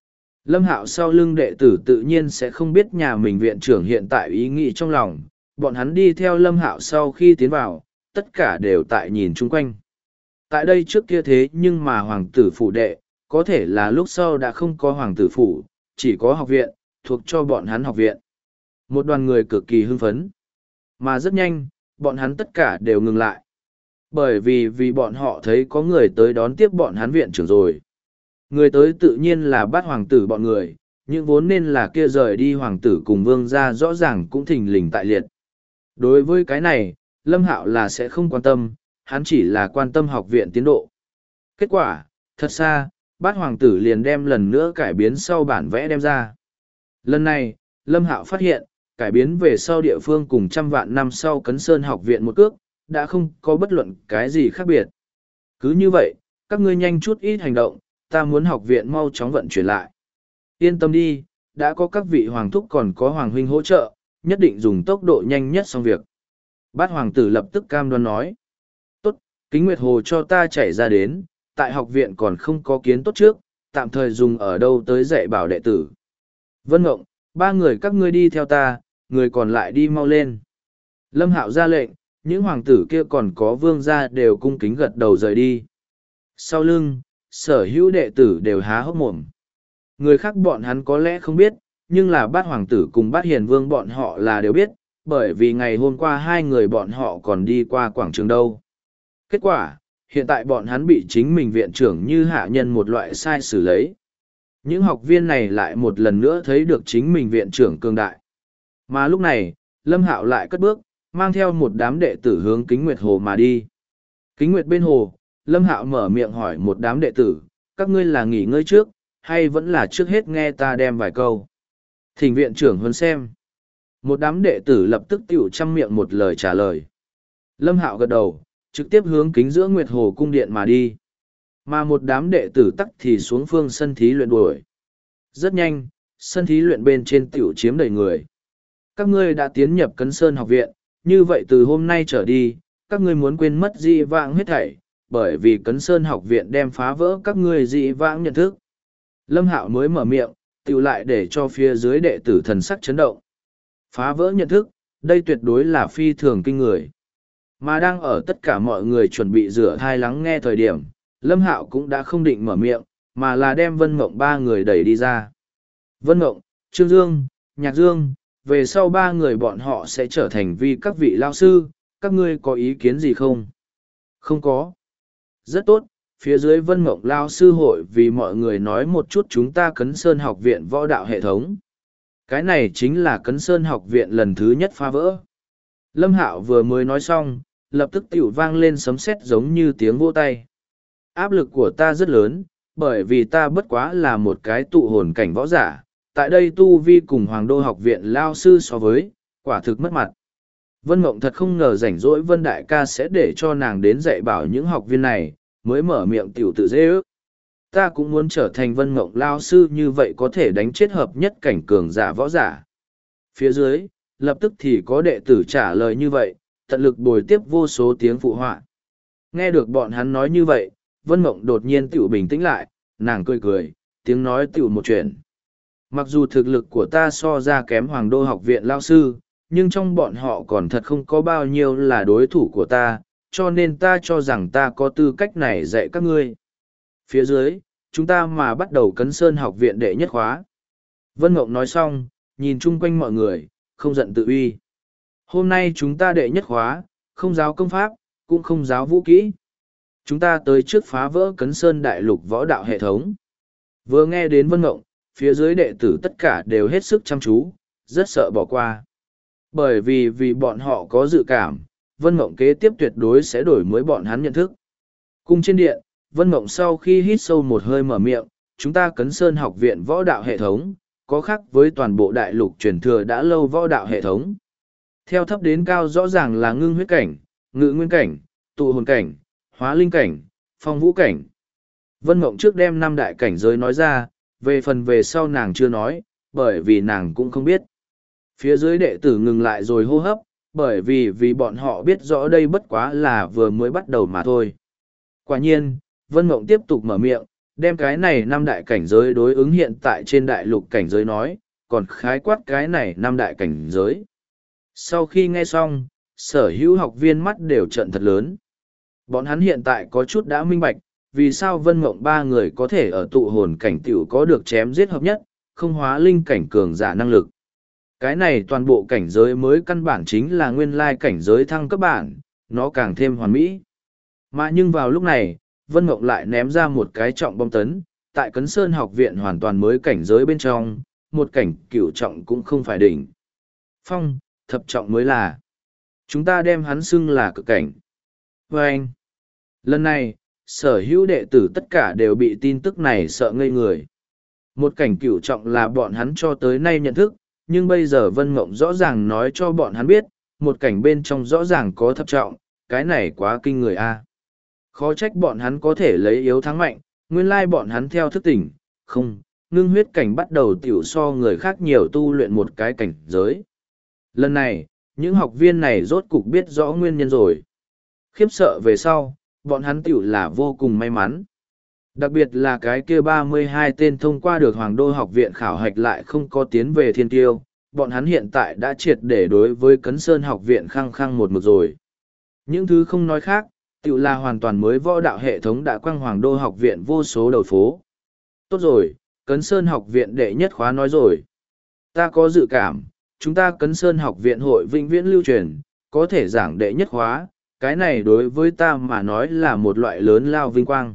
Lâm Hạo sau lưng đệ tử tự nhiên sẽ không biết nhà mình viện trưởng hiện tại ý nghĩ trong lòng, bọn hắn đi theo Lâm Hạo sau khi tiến vào, tất cả đều tại nhìn chung quanh. Tại đây trước kia thế nhưng mà hoàng tử phủ đệ, có thể là lúc sau đã không có hoàng tử phủ, chỉ có học viện, thuộc cho bọn hắn học viện. Một đoàn người cực kỳ hưng phấn. Mà rất nhanh, bọn hắn tất cả đều ngừng lại. Bởi vì bọn họ thấy có người tới đón tiếp bọn hắn viện trưởng rồi. Người tới tự nhiên là bắt hoàng tử bọn người, nhưng vốn nên là kia rời đi hoàng tử cùng vương gia rõ ràng cũng thình lình tại liệt. Đối với cái này, Lâm Hạo là sẽ không quan tâm, hắn chỉ là quan tâm học viện tiến độ. Kết quả, thật xa, bát hoàng tử liền đem lần nữa cải biến sau bản vẽ đem ra. Lần này, Lâm Hạo phát hiện, cải biến về sau địa phương cùng trăm vạn năm sau Cấn Sơn học viện một cước, đã không có bất luận cái gì khác biệt. Cứ như vậy, các ngươi nhanh chút ít hành động, ta muốn học viện mau chóng vận chuyển lại. Yên tâm đi, đã có các vị hoàng thúc còn có hoàng huynh hỗ trợ, nhất định dùng tốc độ nhanh nhất xong việc. Bát hoàng tử lập tức cam đoan nói. Tốt, Kính Nguyệt Hồ cho ta chạy ra đến, tại học viện còn không có kiến tốt trước, tạm thời dùng ở đâu tới dạy bảo đệ tử. Vân Ngộng, ba người các ngươi đi theo ta, người còn lại đi mau lên. Lâm Hạo ra lệnh, những hoàng tử kia còn có vương gia đều cung kính gật đầu rời đi. Sau lưng, sở hữu đệ tử đều há hốc mồm. Người khác bọn hắn có lẽ không biết, nhưng là bát hoàng tử cùng bát hiền vương bọn họ là đều biết, bởi vì ngày hôm qua hai người bọn họ còn đi qua quảng trường đâu. Kết quả, hiện tại bọn hắn bị chính mình viện trưởng như hạ nhân một loại sai xử lấy. Những học viên này lại một lần nữa thấy được chính mình viện trưởng cường đại. Mà lúc này, Lâm Hạo lại cất bước, mang theo một đám đệ tử hướng Kính Nguyệt Hồ mà đi. Kính Nguyệt bên hồ, Lâm Hạo mở miệng hỏi một đám đệ tử, các ngươi là nghỉ ngơi trước, hay vẫn là trước hết nghe ta đem vài câu. Thỉnh viện trưởng huấn xem. Một đám đệ tử lập tức tiểu chăm miệng một lời trả lời. Lâm Hạo gật đầu, trực tiếp hướng kính giữa Nguyệt Hồ cung điện mà đi. Mà một đám đệ tử tắc thì xuống phương sân thí luyện đuổi. Rất nhanh, sân thí luyện bên trên tiểu chiếm đầy người. Các ngươi đã tiến nhập Cấn Sơn học viện, như vậy từ hôm nay trở đi, các ngươi muốn quên mất dị vãng hết thảy, bởi vì Cấn Sơn học viện đem phá vỡ các ngươi dị vãng nhận thức. Lâm Hạo mới mở miệng, tiểu lại để cho phía dưới đệ tử thần sắc chấn động. Phá vỡ nhận thức, đây tuyệt đối là phi thường kinh người. Mà đang ở tất cả mọi người chuẩn bị rửa thai lắng nghe thời điểm, Lâm Hạo cũng đã không định mở miệng, mà là đem Vân Mộng ba người đẩy đi ra. Vân Mộng, Trương Dương, Nhạc Dương, về sau ba người bọn họ sẽ trở thành vi các vị lao sư, các ngươi có ý kiến gì không? Không có. Rất tốt, phía dưới Vân Mộng lao sư hội vì mọi người nói một chút chúng ta Cấn Sơn học viện võ đạo hệ thống. Cái này chính là Cấn Sơn học viện lần thứ nhất phá vỡ. Lâm Hạo vừa mới nói xong, lập tức tiểu vang lên sấm sét giống như tiếng vỗ tay. Áp lực của ta rất lớn, bởi vì ta bất quá là một cái tụ hồn cảnh võ giả, tại đây tu vi cùng Hoàng Đô học viện lao sư so với, quả thực mất mặt. Vân Mộng thật không ngờ rảnh rỗi Vân Đại ca sẽ để cho nàng đến dạy bảo những học viên này, mới mở miệng tiểu tự dễ ước. Ta cũng muốn trở thành Vân Mộng lao sư như vậy có thể đánh chết hợp nhất cảnh cường giả võ giả. Phía dưới, lập tức thì có đệ tử trả lời như vậy, tận lực bồi tiếp vô số tiếng phụ họa. Nghe được bọn hắn nói như vậy, Vân Mộng đột nhiên tiểu bình tĩnh lại, nàng cười cười, tiếng nói tiểu một chuyện. Mặc dù thực lực của ta so ra kém Hoàng Đô học viện lao sư, nhưng trong bọn họ còn thật không có bao nhiêu là đối thủ của ta, cho nên ta cho rằng ta có tư cách này dạy các ngươi. Phía dưới, chúng ta mà bắt đầu Cấn Sơn học viện đệ nhất khóa. Vân Mộng nói xong, nhìn chung quanh mọi người, không giận tự uy. Hôm nay chúng ta đệ nhất khóa, không giáo công pháp, cũng không giáo vũ kỹ. Chúng ta tới trước phá vỡ Cấn Sơn đại lục võ đạo hệ thống. Vừa nghe đến Vân Mộng, phía dưới đệ tử tất cả đều hết sức chăm chú, rất sợ bỏ qua. Bởi vì bọn họ có dự cảm, Vân Mộng kế tiếp tuyệt đối sẽ đổi mới bọn hắn nhận thức. Cung trên điện, Vân Mộng sau khi hít sâu một hơi mở miệng, chúng ta Cấn Sơn học viện võ đạo hệ thống, có khác với toàn bộ đại lục truyền thừa đã lâu võ đạo hệ thống. Theo thấp đến cao rõ ràng là ngưng huyết cảnh, ngự nguyên cảnh, tụ hồn cảnh, hóa linh cảnh, phong vũ cảnh. Vân Mộng trước đem năm đại cảnh giới nói ra, về phần về sau nàng chưa nói, bởi vì nàng cũng không biết. Phía dưới đệ tử ngừng lại rồi hô hấp, bởi vì bọn họ biết rõ đây bất quá là vừa mới bắt đầu mà thôi. Quả nhiên, Vân Mộng tiếp tục mở miệng, Đem cái này năm đại cảnh giới đối ứng hiện tại trên đại lục cảnh giới nói, còn khái quát cái này năm đại cảnh giới. Sau khi nghe xong, sở hữu học viên mắt đều trợn thật lớn. Bọn hắn hiện tại có chút đã minh bạch, vì sao Vân Mộng ba người có thể ở tụ hồn cảnh tiểu có được chém giết hợp nhất, không hóa linh cảnh cường giả năng lực. Cái này toàn bộ cảnh giới mới căn bản chính là nguyên lai cảnh giới thăng cấp bản, nó càng thêm hoàn mỹ. Mà nhưng vào lúc này, Vân Mộng lại ném ra một cái trọng bom tấn, tại Cấn Sơn học viện hoàn toàn mới cảnh giới bên trong, một cảnh cửu trọng cũng không phải đỉnh. Phong, thập trọng mới là. Chúng ta đem hắn xưng là cực cảnh. Và anh, lần này, sở hữu đệ tử tất cả đều bị tin tức này sợ ngây người. Một cảnh cửu trọng là bọn hắn cho tới nay nhận thức, nhưng bây giờ Vân Mộng rõ ràng nói cho bọn hắn biết, một cảnh bên trong rõ ràng có thập trọng, cái này quá kinh người a. Khó trách bọn hắn có thể lấy yếu thắng mạnh, nguyên lai bọn hắn theo thức tỉnh, không, ngưng huyết cảnh bắt đầu tiểu so người khác nhiều tu luyện một cái cảnh giới. Lần này, những học viên này rốt cục biết rõ nguyên nhân rồi. Khiếp sợ về sau, bọn hắn tiểu là vô cùng may mắn. Đặc biệt là cái kia 32 tên thông qua được Hoàng Đô học viện khảo hạch lại không có tiến về thiên tiêu, bọn hắn hiện tại đã triệt để đối với Cấn Sơn học viện khăng khăng một mực rồi. Những thứ không nói khác, tiểu là hoàn toàn mới võ đạo hệ thống đã quăng Hoàng Đô học viện vô số đầu phố. Tốt rồi, Cấn Sơn học viện đệ nhất khóa nói rồi. Ta có dự cảm, chúng ta Cấn Sơn học viện hội vĩnh viễn lưu truyền, có thể giảng đệ nhất khóa, cái này đối với ta mà nói là một loại lớn lao vinh quang.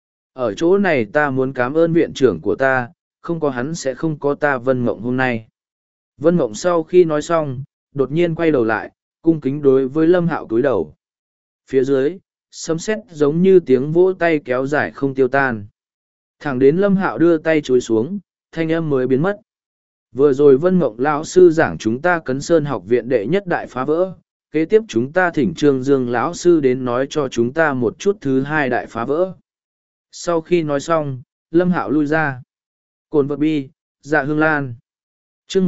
Ở chỗ này ta muốn cảm ơn viện trưởng của ta, không có hắn sẽ không có ta Vân Mộng hôm nay. Vân Mộng sau khi nói xong, đột nhiên quay đầu lại, cung kính đối với Lâm Hạo cúi đầu. Phía dưới, sấm sét giống như tiếng vỗ tay kéo dài không tiêu tan. Thẳng đến Lâm Hạo đưa tay chối xuống, thanh âm mới biến mất. Vừa rồi Vân Mộng lão sư giảng chúng ta Cấn Sơn học viện đệ nhất đại phá vỡ, kế tiếp chúng ta thỉnh Trương Dương lão sư đến nói cho chúng ta một chút thứ hai đại phá vỡ. Sau khi nói xong, Lâm Hạo lui ra. Cồn vật bi, dạ hương lan. chương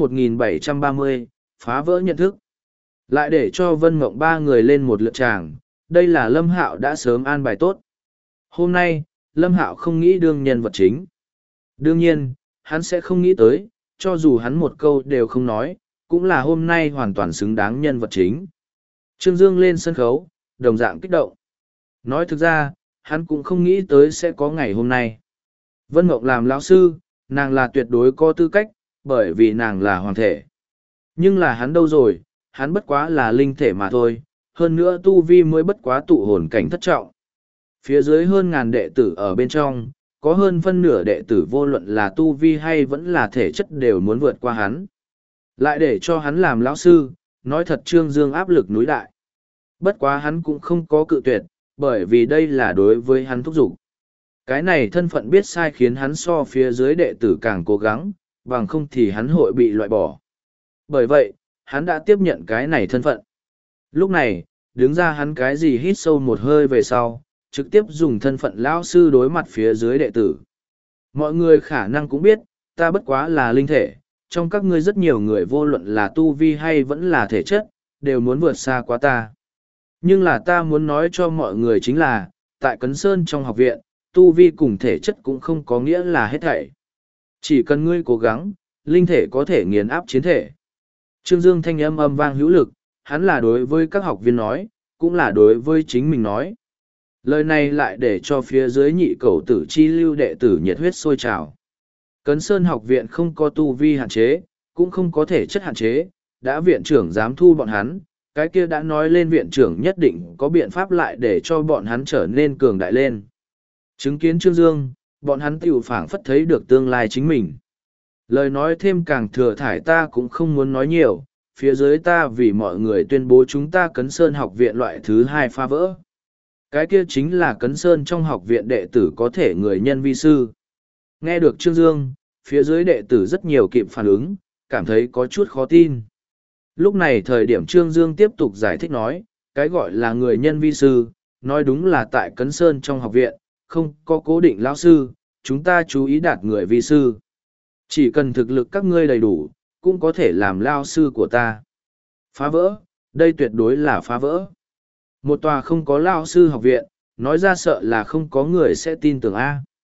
1730, phá vỡ nhận thức. Lại để cho Vân Mộng ba người lên một lượt tràng, đây là Lâm Hạo đã sớm an bài tốt. Hôm nay, Lâm Hạo không nghĩ đương nhân vật chính. Đương nhiên, hắn sẽ không nghĩ tới, cho dù hắn một câu đều không nói, cũng là hôm nay hoàn toàn xứng đáng nhân vật chính. Trương Dương lên sân khấu, đồng dạng kích động. Nói thực ra, hắn cũng không nghĩ tới sẽ có ngày hôm nay. Vân Mộng làm lão sư, nàng là tuyệt đối có tư cách, bởi vì nàng là hoàng thể. Nhưng là hắn đâu rồi, hắn bất quá là linh thể mà thôi, hơn nữa tu vi mới bất quá tụ hồn cảnh thất trọng. Phía dưới hơn ngàn đệ tử ở bên trong, có hơn phân nửa đệ tử vô luận là tu vi hay vẫn là thể chất đều muốn vượt qua hắn. Lại để cho hắn làm lão sư, nói thật Trương Dương áp lực núi đại. Bất quá hắn cũng không có cự tuyệt, bởi vì đây là đối với hắn thúc giục. Cái này thân phận biết sai khiến hắn so phía dưới đệ tử càng cố gắng, bằng không thì hắn hội bị loại bỏ. Bởi vậy, hắn đã tiếp nhận cái này thân phận. Lúc này, đứng ra hắn cái gì hít sâu một hơi về sau, trực tiếp dùng thân phận lão sư đối mặt phía dưới đệ tử. Mọi người khả năng cũng biết, ta bất quá là linh thể, trong các ngươi rất nhiều người vô luận là tu vi hay vẫn là thể chất, đều muốn vượt xa quá ta. Nhưng là ta muốn nói cho mọi người chính là, tại Cấn Sơn trong học viện, tu vi cùng thể chất cũng không có nghĩa là hết thảy. Chỉ cần ngươi cố gắng, linh thể có thể nghiền áp chiến thể. Trương Dương thanh âm âm vang hữu lực, hắn là đối với các học viên nói, cũng là đối với chính mình nói. Lời này lại để cho phía dưới nhị cầu tử chi lưu đệ tử nhiệt huyết sôi trào. Cấn Sơn học viện không có tu vi hạn chế, cũng không có thể chất hạn chế, đã viện trưởng dám thu bọn hắn, cái kia đã nói lên viện trưởng nhất định có biện pháp lại để cho bọn hắn trở nên cường đại lên. Chứng kiến Trương Dương, bọn hắn tiểu phảng phất thấy được tương lai chính mình. Lời nói thêm càng thừa thải ta cũng không muốn nói nhiều, phía dưới ta vì mọi người tuyên bố chúng ta Cấn Sơn học viện loại thứ hai phá vỡ. Cái kia chính là Cấn Sơn trong học viện đệ tử có thể người nhân vi sư. Nghe được Trương Dương, phía dưới đệ tử rất nhiều kịp phản ứng, cảm thấy có chút khó tin. Lúc này thời điểm Trương Dương tiếp tục giải thích nói, cái gọi là người nhân vi sư, nói đúng là tại Cấn Sơn trong học viện, không có cố định lão sư, chúng ta chú ý đạt người vi sư. Chỉ cần thực lực các ngươi đầy đủ, cũng có thể làm lao sư của ta. Phá vỡ, đây tuyệt đối là phá vỡ. Một tòa không có lao sư học viện, nói ra sợ là không có người sẽ tin tưởng A.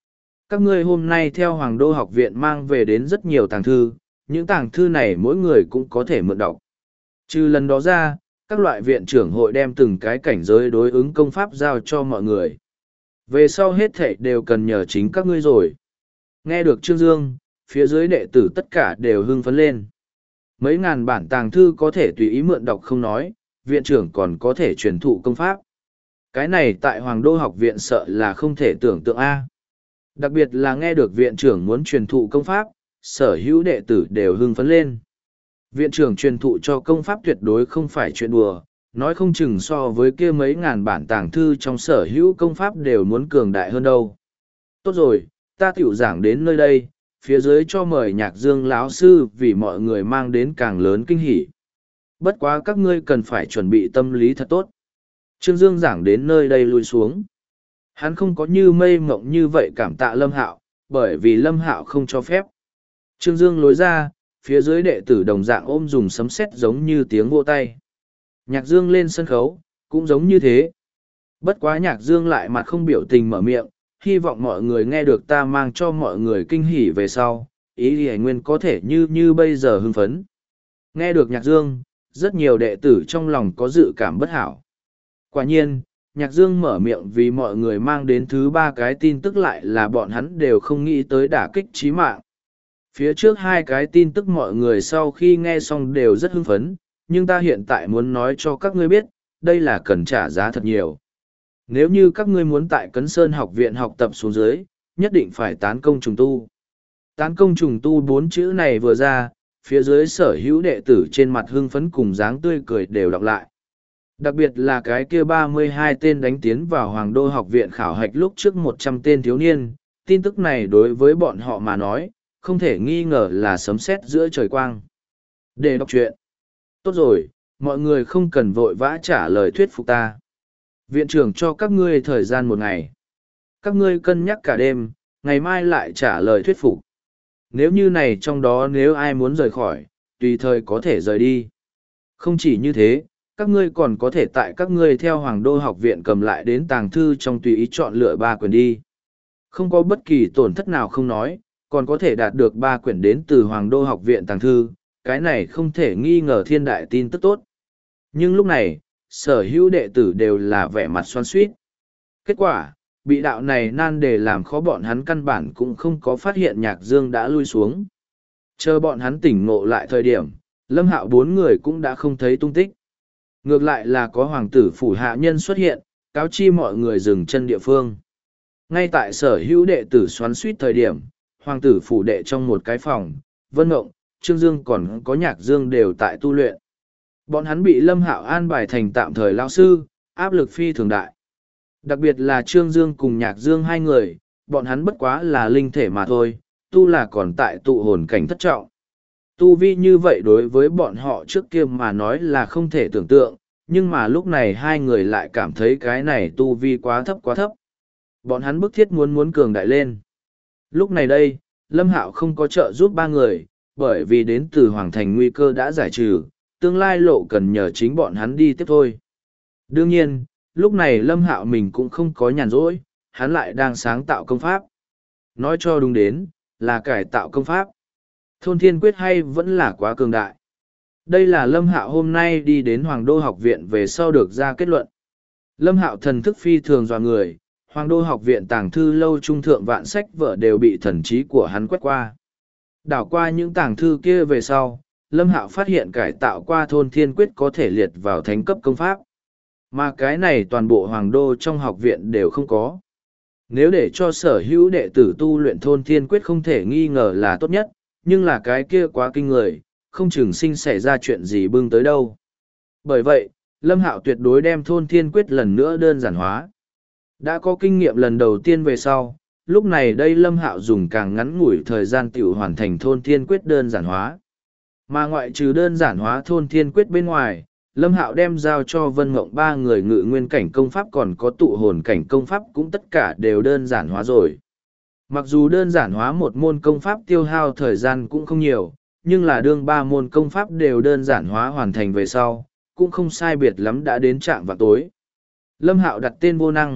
các ngươi hôm nay theo Hoàng Đô học viện mang về đến rất nhiều tàng thư, những tàng thư này mỗi người cũng có thể mượn đọc. Trừ lần đó ra, các loại viện trưởng hội đem từng cái cảnh giới đối ứng công pháp giao cho mọi người. Về sau hết thảy đều cần nhờ chính các ngươi rồi. Nghe được Trương Dương, phía dưới đệ tử tất cả đều hưng phấn lên. Mấy ngàn bản tàng thư có thể tùy ý mượn đọc không nói, viện trưởng còn có thể truyền thụ công pháp. Cái này tại Hoàng Đô học viện sợ là không thể tưởng tượng A. Đặc biệt là nghe được viện trưởng muốn truyền thụ công pháp, sở hữu đệ tử đều hưng phấn lên. Viện trưởng truyền thụ cho công pháp tuyệt đối không phải chuyện đùa, nói không chừng so với kia mấy ngàn bản tàng thư trong sở hữu công pháp đều muốn cường đại hơn đâu. Tốt rồi, ta tiểu giảng đến nơi đây, phía dưới cho mời Nhạc Dương lão sư vì mọi người mang đến càng lớn kinh hỉ. Bất quá các ngươi cần phải chuẩn bị tâm lý thật tốt. Trương Dương giảng đến nơi đây lui xuống. Hắn không có như mây mộng như vậy cảm tạ Lâm Hạo, bởi vì Lâm Hạo không cho phép. Trương Dương lối ra, phía dưới đệ tử đồng dạng ôm dùng sấm sét giống như tiếng vỗ tay. Nhạc Dương lên sân khấu, cũng giống như thế. Bất quá Nhạc Dương lại mặt không biểu tình mở miệng, hy vọng mọi người nghe được ta mang cho mọi người kinh hỉ về sau, ý thì nguyên có thể như bây giờ hưng phấn. Nghe được Nhạc Dương, rất nhiều đệ tử trong lòng có dự cảm bất hảo. Quả nhiên, Nhạc Dương mở miệng vì mọi người mang đến thứ ba cái tin tức lại là bọn hắn đều không nghĩ tới đả kích chí mạng. Phía trước hai cái tin tức mọi người sau khi nghe xong đều rất hưng phấn, nhưng ta hiện tại muốn nói cho các ngươi biết, đây là cần trả giá thật nhiều. Nếu như các ngươi muốn tại Cấn Sơn học viện học tập xuống dưới, nhất định phải tán công trùng tu. Tán công trùng tu 4 chữ này vừa ra, phía dưới sở hữu đệ tử trên mặt hưng phấn cùng dáng tươi cười đều đọc lại. Đặc biệt là cái kia 32 tên đánh tiến vào Hoàng Đô học viện khảo hạch lúc trước 100 tên thiếu niên, tin tức này đối với bọn họ mà nói, không thể nghi ngờ là sấm sét giữa trời quang. Để đọc truyện. Tốt rồi, mọi người không cần vội vã trả lời thuyết phục ta. Viện trưởng cho các ngươi thời gian 1 ngày. Các ngươi cân nhắc cả đêm, ngày mai lại trả lời thuyết phục. Nếu như này trong đó nếu ai muốn rời khỏi, tùy thời có thể rời đi. Không chỉ như thế, các ngươi còn có thể tại các ngươi theo Hoàng Đô học viện cầm lại đến tàng thư trong tùy ý chọn lựa 3 quyển đi. Không có bất kỳ tổn thất nào không nói, còn có thể đạt được 3 quyển đến từ Hoàng Đô học viện tàng thư, cái này không thể nghi ngờ thiên đại tin tức tốt. Nhưng lúc này, sở hữu đệ tử đều là vẻ mặt xoan xuýt. Kết quả, bị đạo này nan đề làm khó bọn hắn căn bản cũng không có phát hiện Nhạc Dương đã lui xuống. Chờ bọn hắn tỉnh ngộ lại thời điểm, Lâm Hạo 4 người cũng đã không thấy tung tích. Ngược lại là có hoàng tử phủ hạ nhân xuất hiện, cáo chi mọi người dừng chân địa phương. Ngay tại sở hữu đệ tử xoắn suýt thời điểm, hoàng tử phủ đệ trong một cái phòng, Vân Ngộng, Trương Dương còn có Nhạc Dương đều tại tu luyện. Bọn hắn bị Lâm Hạo an bài thành tạm thời lao sư, áp lực phi thường đại. Đặc biệt là Trương Dương cùng Nhạc Dương 2 người, bọn hắn bất quá là linh thể mà thôi, tu là còn tại tụ hồn cảnh thất trọng. Tu vi như vậy đối với bọn họ trước kia mà nói là không thể tưởng tượng, nhưng mà lúc này 2 người lại cảm thấy cái này tu vi quá thấp quá thấp. Bọn hắn bức thiết muốn cường đại lên. Lúc này đây, Lâm Hạo không có trợ giúp 3 người, bởi vì đến từ Hoàng Thành nguy cơ đã giải trừ, tương lai lộ cần nhờ chính bọn hắn đi tiếp thôi. Đương nhiên, lúc này Lâm Hạo mình cũng không có nhàn rỗi, hắn lại đang sáng tạo công pháp. Nói cho đúng đến, là cải tạo công pháp. Thôn Thiên Quyết hay vẫn là quá cường đại. Đây là Lâm Hạo hôm nay đi đến Hoàng Đô học viện về sau được ra kết luận. Lâm Hạo thần thức phi thường dọa người, Hoàng Đô học viện tàng thư lâu trung thượng vạn sách vở đều bị thần trí của hắn quét qua. Đảo qua những tàng thư kia về sau, Lâm Hạo phát hiện cải tạo qua Thôn Thiên Quyết có thể liệt vào thánh cấp công pháp. Mà cái này toàn bộ Hoàng Đô trong học viện đều không có. Nếu để cho sở hữu đệ tử tu luyện Thôn Thiên Quyết không thể nghi ngờ là tốt nhất, nhưng là cái kia quá kinh người, không chừng sinh xảy ra chuyện gì bưng tới đâu. Bởi vậy, Lâm Hạo tuyệt đối đem Thôn Thiên Quyết lần nữa đơn giản hóa. Đã có kinh nghiệm lần đầu tiên về sau, lúc này đây Lâm Hạo dùng càng ngắn ngủi thời gian tiểu hoàn thành Thôn Thiên Quyết đơn giản hóa. Mà ngoại trừ đơn giản hóa Thôn Thiên Quyết bên ngoài, Lâm Hạo đem giao cho Vân Mộng 3 người ngự nguyên cảnh công pháp còn có tụ hồn cảnh công pháp cũng tất cả đều đơn giản hóa rồi. Mặc dù đơn giản hóa một môn công pháp tiêu hao thời gian cũng không nhiều, nhưng là đương 3 môn công pháp đều đơn giản hóa hoàn thành về sau, cũng không sai biệt lắm đã đến trạm vào tối. Lâm Hạo đặt tên vô năng,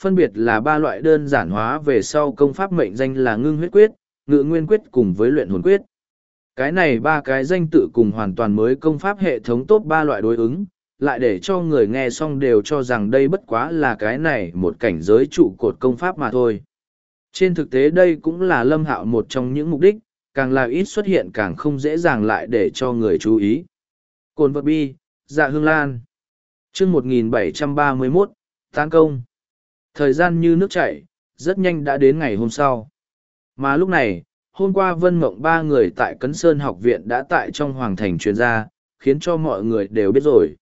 phân biệt là ba loại đơn giản hóa về sau công pháp mệnh danh là ngưng huyết quyết, ngự nguyên quyết cùng với luyện hồn quyết. Cái này ba cái danh tự cùng hoàn toàn mới công pháp hệ thống top ba loại đối ứng, lại để cho người nghe xong đều cho rằng đây bất quá là cái này một cảnh giới trụ cột công pháp mà thôi. Trên thực tế đây cũng là Lâm Hạo một trong những mục đích, càng là ít xuất hiện càng không dễ dàng lại để cho người chú ý. Cồn vật bi, dạ hương lan. Chương 1731, tán công. Thời gian như nước chảy, rất nhanh đã đến ngày hôm sau. Mà lúc này, hôm qua Vân Mộng ba người tại Cấn Sơn học viện đã tại trong Hoàng Thành truyền ra, khiến cho mọi người đều biết rồi.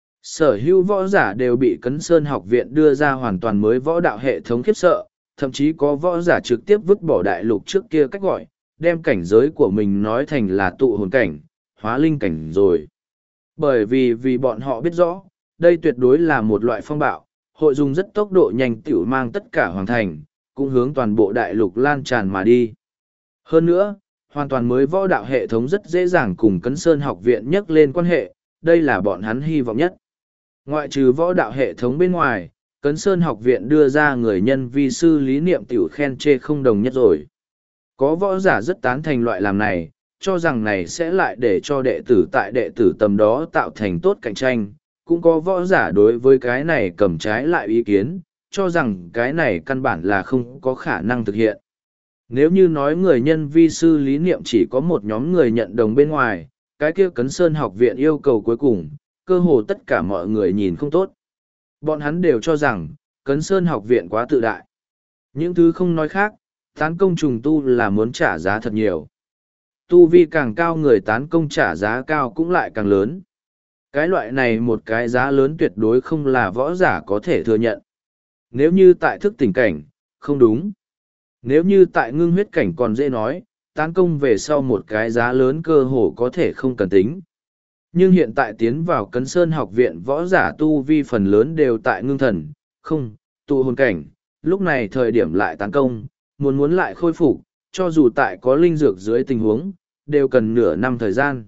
Sở hữu võ giả đều bị Cấn Sơn học viện đưa ra hoàn toàn mới võ đạo hệ thống khiếp sợ, thậm chí có võ giả trực tiếp vứt bỏ đại lục trước kia cách gọi, đem cảnh giới của mình nói thành là tụ hồn cảnh, hóa linh cảnh rồi. Bởi vì bọn họ biết rõ, đây tuyệt đối là một loại phong bạo, hội dùng rất tốc độ nhanh tiểu mang tất cả Hoàng Thành, cũng hướng toàn bộ đại lục lan tràn mà đi. Hơn nữa, hoàn toàn mới võ đạo hệ thống rất dễ dàng cùng Cấn Sơn học viện nhắc lên quan hệ, đây là bọn hắn hy vọng nhất. Ngoại trừ võ đạo hệ thống bên ngoài, Cấn Sơn học viện đưa ra người nhân vi sư lý niệm tiểu khen chê không đồng nhất rồi. Có võ giả rất tán thành loại làm này, cho rằng này sẽ lại để cho đệ tử tại đệ tử tầm đó tạo thành tốt cạnh tranh. Cũng có võ giả đối với cái này cầm trái lại ý kiến, cho rằng cái này căn bản là không có khả năng thực hiện. Nếu như nói người nhân vi sư lý niệm chỉ có một nhóm người nhận đồng bên ngoài, cái kia Cấn Sơn học viện yêu cầu cuối cùng, cơ hồ tất cả mọi người nhìn không tốt. Bọn hắn đều cho rằng, Cấn Sơn học viện quá tự đại. Những thứ không nói khác, tán công trùng tu là muốn trả giá thật nhiều. Tu vi càng cao người tán công trả giá cao cũng lại càng lớn. Cái loại này một cái giá lớn tuyệt đối không là võ giả có thể thừa nhận. Nếu như tại thức tỉnh cảnh, không đúng. Nếu như tại ngưng huyết cảnh còn dễ nói, tán công về sau một cái giá lớn cơ hồ có thể không cần tính. Nhưng hiện tại tiến vào Cấn Sơn học viện võ giả tu vi phần lớn đều tại ngưng thần, không, tụ hồn cảnh, lúc này thời điểm lại tán công, muốn lại khôi phục, cho dù tại có linh dược dưới tình huống, đều cần nửa năm thời gian.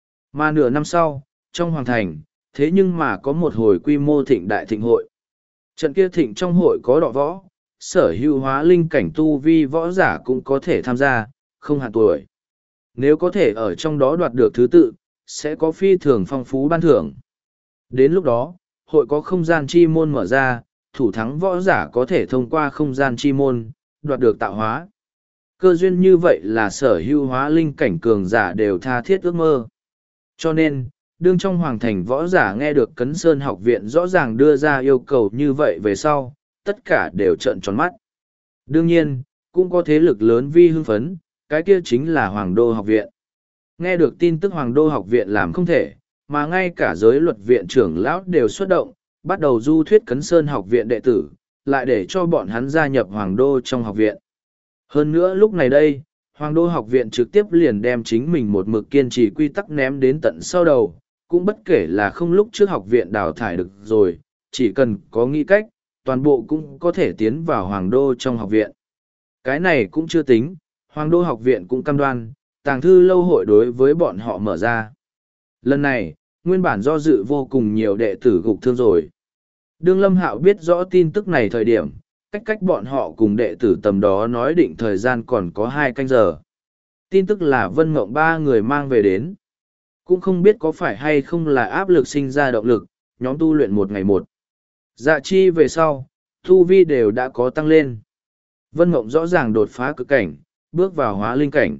Mà nửa năm sau, trong Hoàng Thành, thế nhưng mà có một hồi quy mô thịnh đại thịnh hội. Trận kia thịnh trong hội có đọ võ, sở hữu hóa linh cảnh tu vi võ giả cũng có thể tham gia, không hạn tuổi. Nếu có thể ở trong đó đoạt được thứ tự, sẽ có phi thường phong phú ban thưởng. Đến lúc đó, hội có không gian chi môn mở ra, thủ thắng võ giả có thể thông qua không gian chi môn, đoạt được tạo hóa. Cơ duyên như vậy là sở hữu hóa linh cảnh cường giả đều tha thiết ước mơ. Cho nên, đương trong Hoàng Thành võ giả nghe được Cấn Sơn học viện rõ ràng đưa ra yêu cầu như vậy về sau, tất cả đều trợn tròn mắt. Đương nhiên, cũng có thế lực lớn vi hưng phấn, cái kia chính là Hoàng Đô học viện. Nghe được tin tức Hoàng Đô học viện làm không thể, mà ngay cả giới luật viện trưởng lão đều xuất động, bắt đầu du thuyết Cấn Sơn học viện đệ tử, lại để cho bọn hắn gia nhập Hoàng Đô trong học viện. Hơn nữa lúc này đây, Hoàng Đô học viện trực tiếp liền đem chính mình một mực kiên trì quy tắc ném đến tận sau đầu, cũng bất kể là không lúc trước học viện đào thải được rồi, chỉ cần có nghĩ cách, toàn bộ cũng có thể tiến vào Hoàng Đô trong học viện. Cái này cũng chưa tính, Hoàng Đô học viện cũng cam đoan, tàng thư lâu hội đối với bọn họ mở ra. Lần này, nguyên bản do dự vô cùng nhiều đệ tử gục thương rồi. Đương Lâm Hạo biết rõ tin tức này thời điểm, cách bọn họ cùng đệ tử tầm đó nói định thời gian còn có 2 canh giờ. Tin tức là Vân Mộng ba người mang về đến. Cũng không biết có phải hay không là áp lực sinh ra động lực, nhóm tu luyện một ngày một. Dạ chi về sau, tu vi đều đã có tăng lên. Vân Mộng rõ ràng đột phá cực cảnh, bước vào hóa linh cảnh.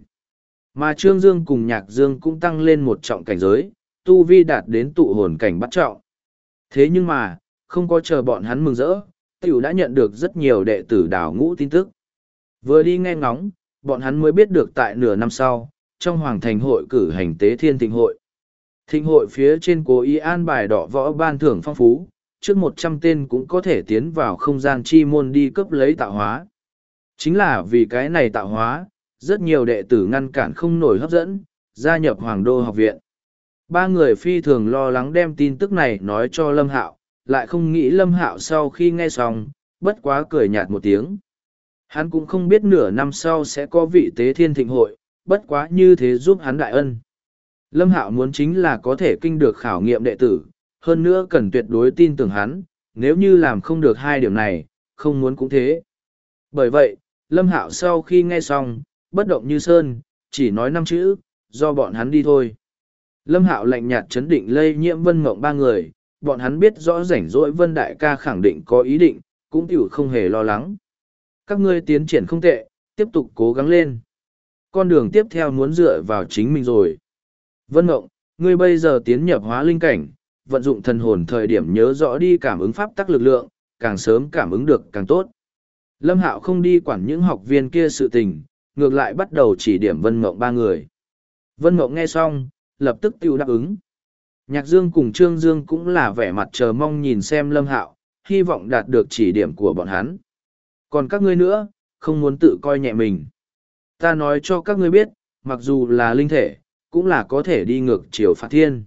Mà Trương Dương cùng Nhạc Dương cũng tăng lên một trọng cảnh giới, tu vi đạt đến tụ hồn cảnh bắt trọng. Thế nhưng mà, không có chờ bọn hắn mừng rỡ, tiểu đã nhận được rất nhiều đệ tử đào ngũ tin tức. Vừa đi nghe ngóng, bọn hắn mới biết được tại nửa năm sau, trong Hoàng Thành hội cử hành tế thiên thịnh hội. Thịnh hội phía trên cố ý an bài đỏ võ ban thưởng phong phú, trước 100 tên cũng có thể tiến vào không gian chi môn đi cấp lấy tạo hóa. Chính là vì cái này tạo hóa, rất nhiều đệ tử ngăn cản không nổi hấp dẫn, gia nhập Hoàng Đô học viện. 3 người phi thường lo lắng đem tin tức này nói cho Lâm Hạo, lại không nghĩ Lâm Hạo sau khi nghe xong, bất quá cười nhạt một tiếng. Hắn cũng không biết nửa năm sau sẽ có vị tế thiên thịnh hội, bất quá như thế giúp hắn đại ân. Lâm Hạo muốn chính là có thể kinh được khảo nghiệm đệ tử, hơn nữa cần tuyệt đối tin tưởng hắn, nếu như làm không được 2 điểm này, không muốn cũng thế. Bởi vậy, Lâm Hạo sau khi nghe xong, bất động như sơn, chỉ nói 5 chữ, do bọn hắn đi thôi. Lâm Hạo lạnh nhạt chấn định lây nhiễm Vân Mộng ba người, bọn hắn biết rõ rảnh rỗi Vân Đại ca khẳng định có ý định, cũng tiểu không hề lo lắng. Các ngươi tiến triển không tệ, tiếp tục cố gắng lên. Con đường tiếp theo muốn dựa vào chính mình rồi. Vân Mộng, ngươi bây giờ tiến nhập hóa linh cảnh, vận dụng thần hồn thời điểm nhớ rõ đi cảm ứng pháp tắc lực lượng, càng sớm cảm ứng được càng tốt. Lâm Hạo không đi quản những học viên kia sự tình, ngược lại bắt đầu chỉ điểm Vân Mộng ba người. Vân Mộng nghe xong, lập tức tiêu đáp ứng. Nhạc Dương cùng Trương Dương cũng là vẻ mặt chờ mong nhìn xem Lâm Hạo, hy vọng đạt được chỉ điểm của bọn hắn. Còn các ngươi nữa, không muốn tự coi nhẹ mình. Ta nói cho các ngươi biết, mặc dù là linh thể, cũng là có thể đi ngược chiều phạt thiên.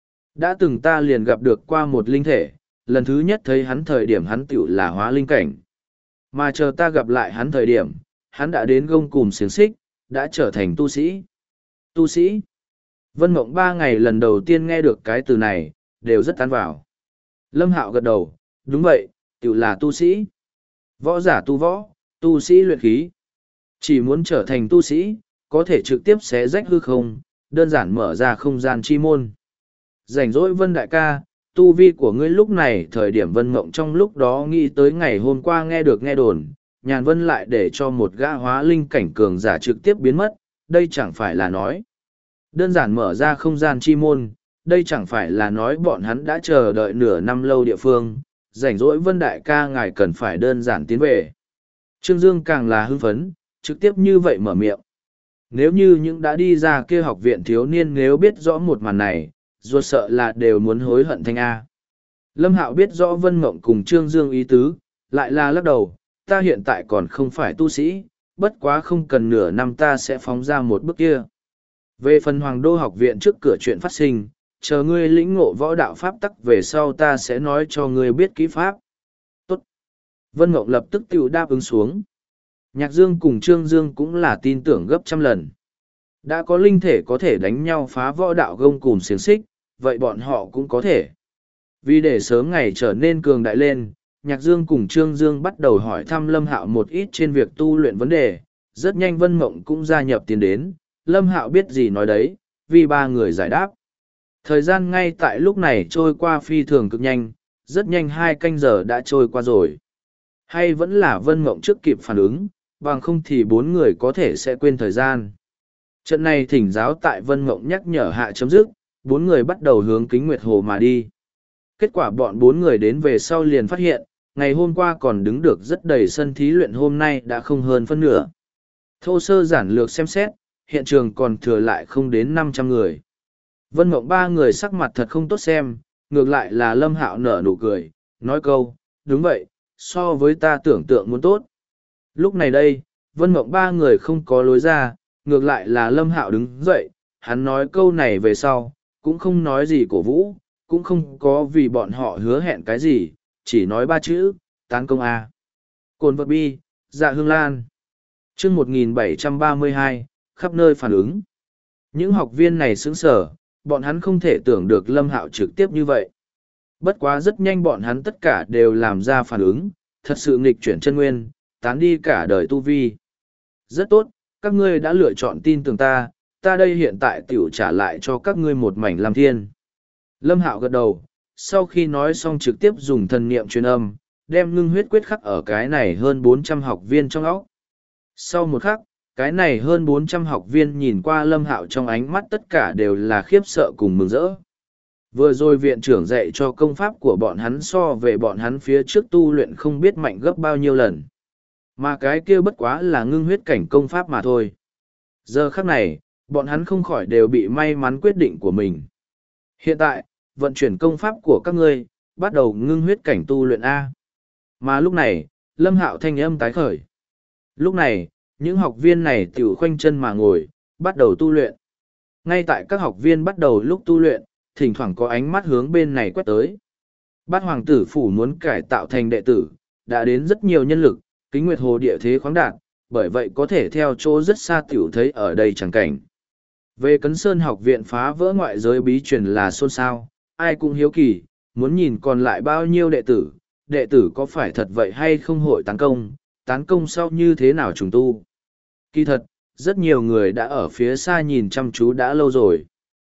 Đã từng ta liền gặp được qua một linh thể, lần thứ nhất thấy hắn thời điểm hắn tiểu là hóa linh cảnh. Mà chờ ta gặp lại hắn thời điểm, hắn đã đến gông cùm xiềng xích, đã trở thành tu sĩ. Tu sĩ. Vân Mộng 3 ngày lần đầu tiên nghe được cái từ này, đều rất tán vào. Lâm Hạo gật đầu, đúng vậy, tiểu là tu sĩ. Võ giả tu võ, tu sĩ luyện khí. Chỉ muốn trở thành tu sĩ, có thể trực tiếp xé rách hư không, đơn giản mở ra không gian chi môn. Rảnh rỗi Vân Đại ca, tu vi của ngươi lúc này thời điểm Vân Mộng trong lúc đó nghĩ tới ngày hôm qua nghe được nghe đồn, Nhàn Vân lại để cho một gã hóa linh cảnh cường giả trực tiếp biến mất, đây chẳng phải là nói. Đơn giản mở ra không gian chi môn, đây chẳng phải là nói bọn hắn đã chờ đợi nửa năm lâu địa phương, rảnh rỗi Vân Đại ca ngài cần phải đơn giản tiến về. Trương Dương càng là hưng phấn, trực tiếp như vậy mở miệng. Nếu như những đã đi ra kia học viện thiếu niên nếu biết rõ một màn này, ruột sợ là đều muốn hối hận thanh A. Lâm Hạo biết rõ Vân Mộng cùng Trương Dương ý tứ, lại là lắc đầu, ta hiện tại còn không phải tu sĩ, bất quá không cần nửa năm ta sẽ phóng ra một bước kia. Về phần Hoàng Đô học viện trước cửa chuyện phát sinh, chờ ngươi lĩnh ngộ võ đạo pháp tắc về sau ta sẽ nói cho ngươi biết kỹ pháp. Tốt. Vân Mộng lập tức tự đáp ứng xuống. Nhạc Dương cùng Trương Dương cũng là tin tưởng gấp trăm lần. Đã có linh thể có thể đánh nhau phá võ đạo gông cùm xiềng xích, vậy bọn họ cũng có thể. Vì để sớm ngày trở nên cường đại lên, Nhạc Dương cùng Trương Dương bắt đầu hỏi thăm Lâm Hạo một ít trên việc tu luyện vấn đề. Rất nhanh Vân Mộng cũng gia nhập tiền đến, Lâm Hạo biết gì nói đấy, vì ba người giải đáp. Thời gian ngay tại lúc này trôi qua phi thường cực nhanh, rất nhanh 2 canh giờ đã trôi qua rồi. Hay vẫn là Vân Mộng trước kịp phản ứng, bằng không thì 4 người có thể sẽ quên thời gian. Trận này thỉnh giáo tại Vân Mộng nhắc nhở hạ chấm dứt, 4 người bắt đầu hướng Kính Nguyệt Hồ mà đi. Kết quả bọn 4 người đến về sau liền phát hiện, ngày hôm qua còn đứng được rất đầy sân thí luyện hôm nay đã không hơn phân nửa. Thô sơ giản lược xem xét, hiện trường còn thừa lại không đến 500 người. Vân Mộng 3 người sắc mặt thật không tốt xem, ngược lại là Lâm Hạo nở nụ cười, nói câu, đúng vậy, so với ta tưởng tượng muốn tốt. Lúc này đây, Vân Mộng 3 người không có lối ra, ngược lại là Lâm Hạo đứng dậy, hắn nói câu này về sau, cũng không nói gì cổ vũ, cũng không có vì bọn họ hứa hẹn cái gì, chỉ nói 3 chữ, tán công A. Cồn vật bi, dạ hương lan. Chương 1732, khắp nơi phản ứng. Những học viên này sững sờ, bọn hắn không thể tưởng được Lâm Hạo trực tiếp như vậy. Bất quá rất nhanh bọn hắn tất cả đều làm ra phản ứng, thật sự nghịch chuyển chân nguyên, tán đi cả đời tu vi. Rất tốt, các ngươi đã lựa chọn tin tưởng ta, ta đây hiện tại tiểu trả lại cho các ngươi một mảnh làm thiên. Lâm Hạo gật đầu, sau khi nói xong trực tiếp dùng thần niệm truyền âm, đem ngưng huyết quyết khắc ở cái này hơn 400 học viên trong óc. Sau một khắc, cái này hơn 400 học viên nhìn qua Lâm Hạo trong ánh mắt tất cả đều là khiếp sợ cùng mừng rỡ. Vừa rồi viện trưởng dạy cho công pháp của bọn hắn so về bọn hắn phía trước tu luyện không biết mạnh gấp bao nhiêu lần. Mà cái kia bất quá là ngưng huyết cảnh công pháp mà thôi. Giờ khắc này, bọn hắn không khỏi đều bị may mắn quyết định của mình. Hiện tại, vận chuyển công pháp của các ngươi, bắt đầu ngưng huyết cảnh tu luyện A. Mà lúc này, Lâm Hạo thanh âm tái khởi. Lúc này, những học viên này tiểu khoanh chân mà ngồi, bắt đầu tu luyện. Ngay tại các học viên bắt đầu lúc tu luyện, thỉnh thoảng có ánh mắt hướng bên này quét tới. Bát hoàng tử phủ muốn cải tạo thành đệ tử, đã đến rất nhiều nhân lực, Kính Nguyệt Hồ địa thế khoáng đạt, bởi vậy có thể theo chỗ rất xa tiểu thấy ở đây chẳng cảnh. Về Cấn Sơn học viện phá vỡ ngoại giới bí truyền là xôn xao, ai cũng hiếu kỳ, muốn nhìn còn lại bao nhiêu đệ tử, đệ tử có phải thật vậy hay không hội tán công sau như thế nào trùng tu. Kỳ thật, rất nhiều người đã ở phía xa nhìn chăm chú đã lâu rồi.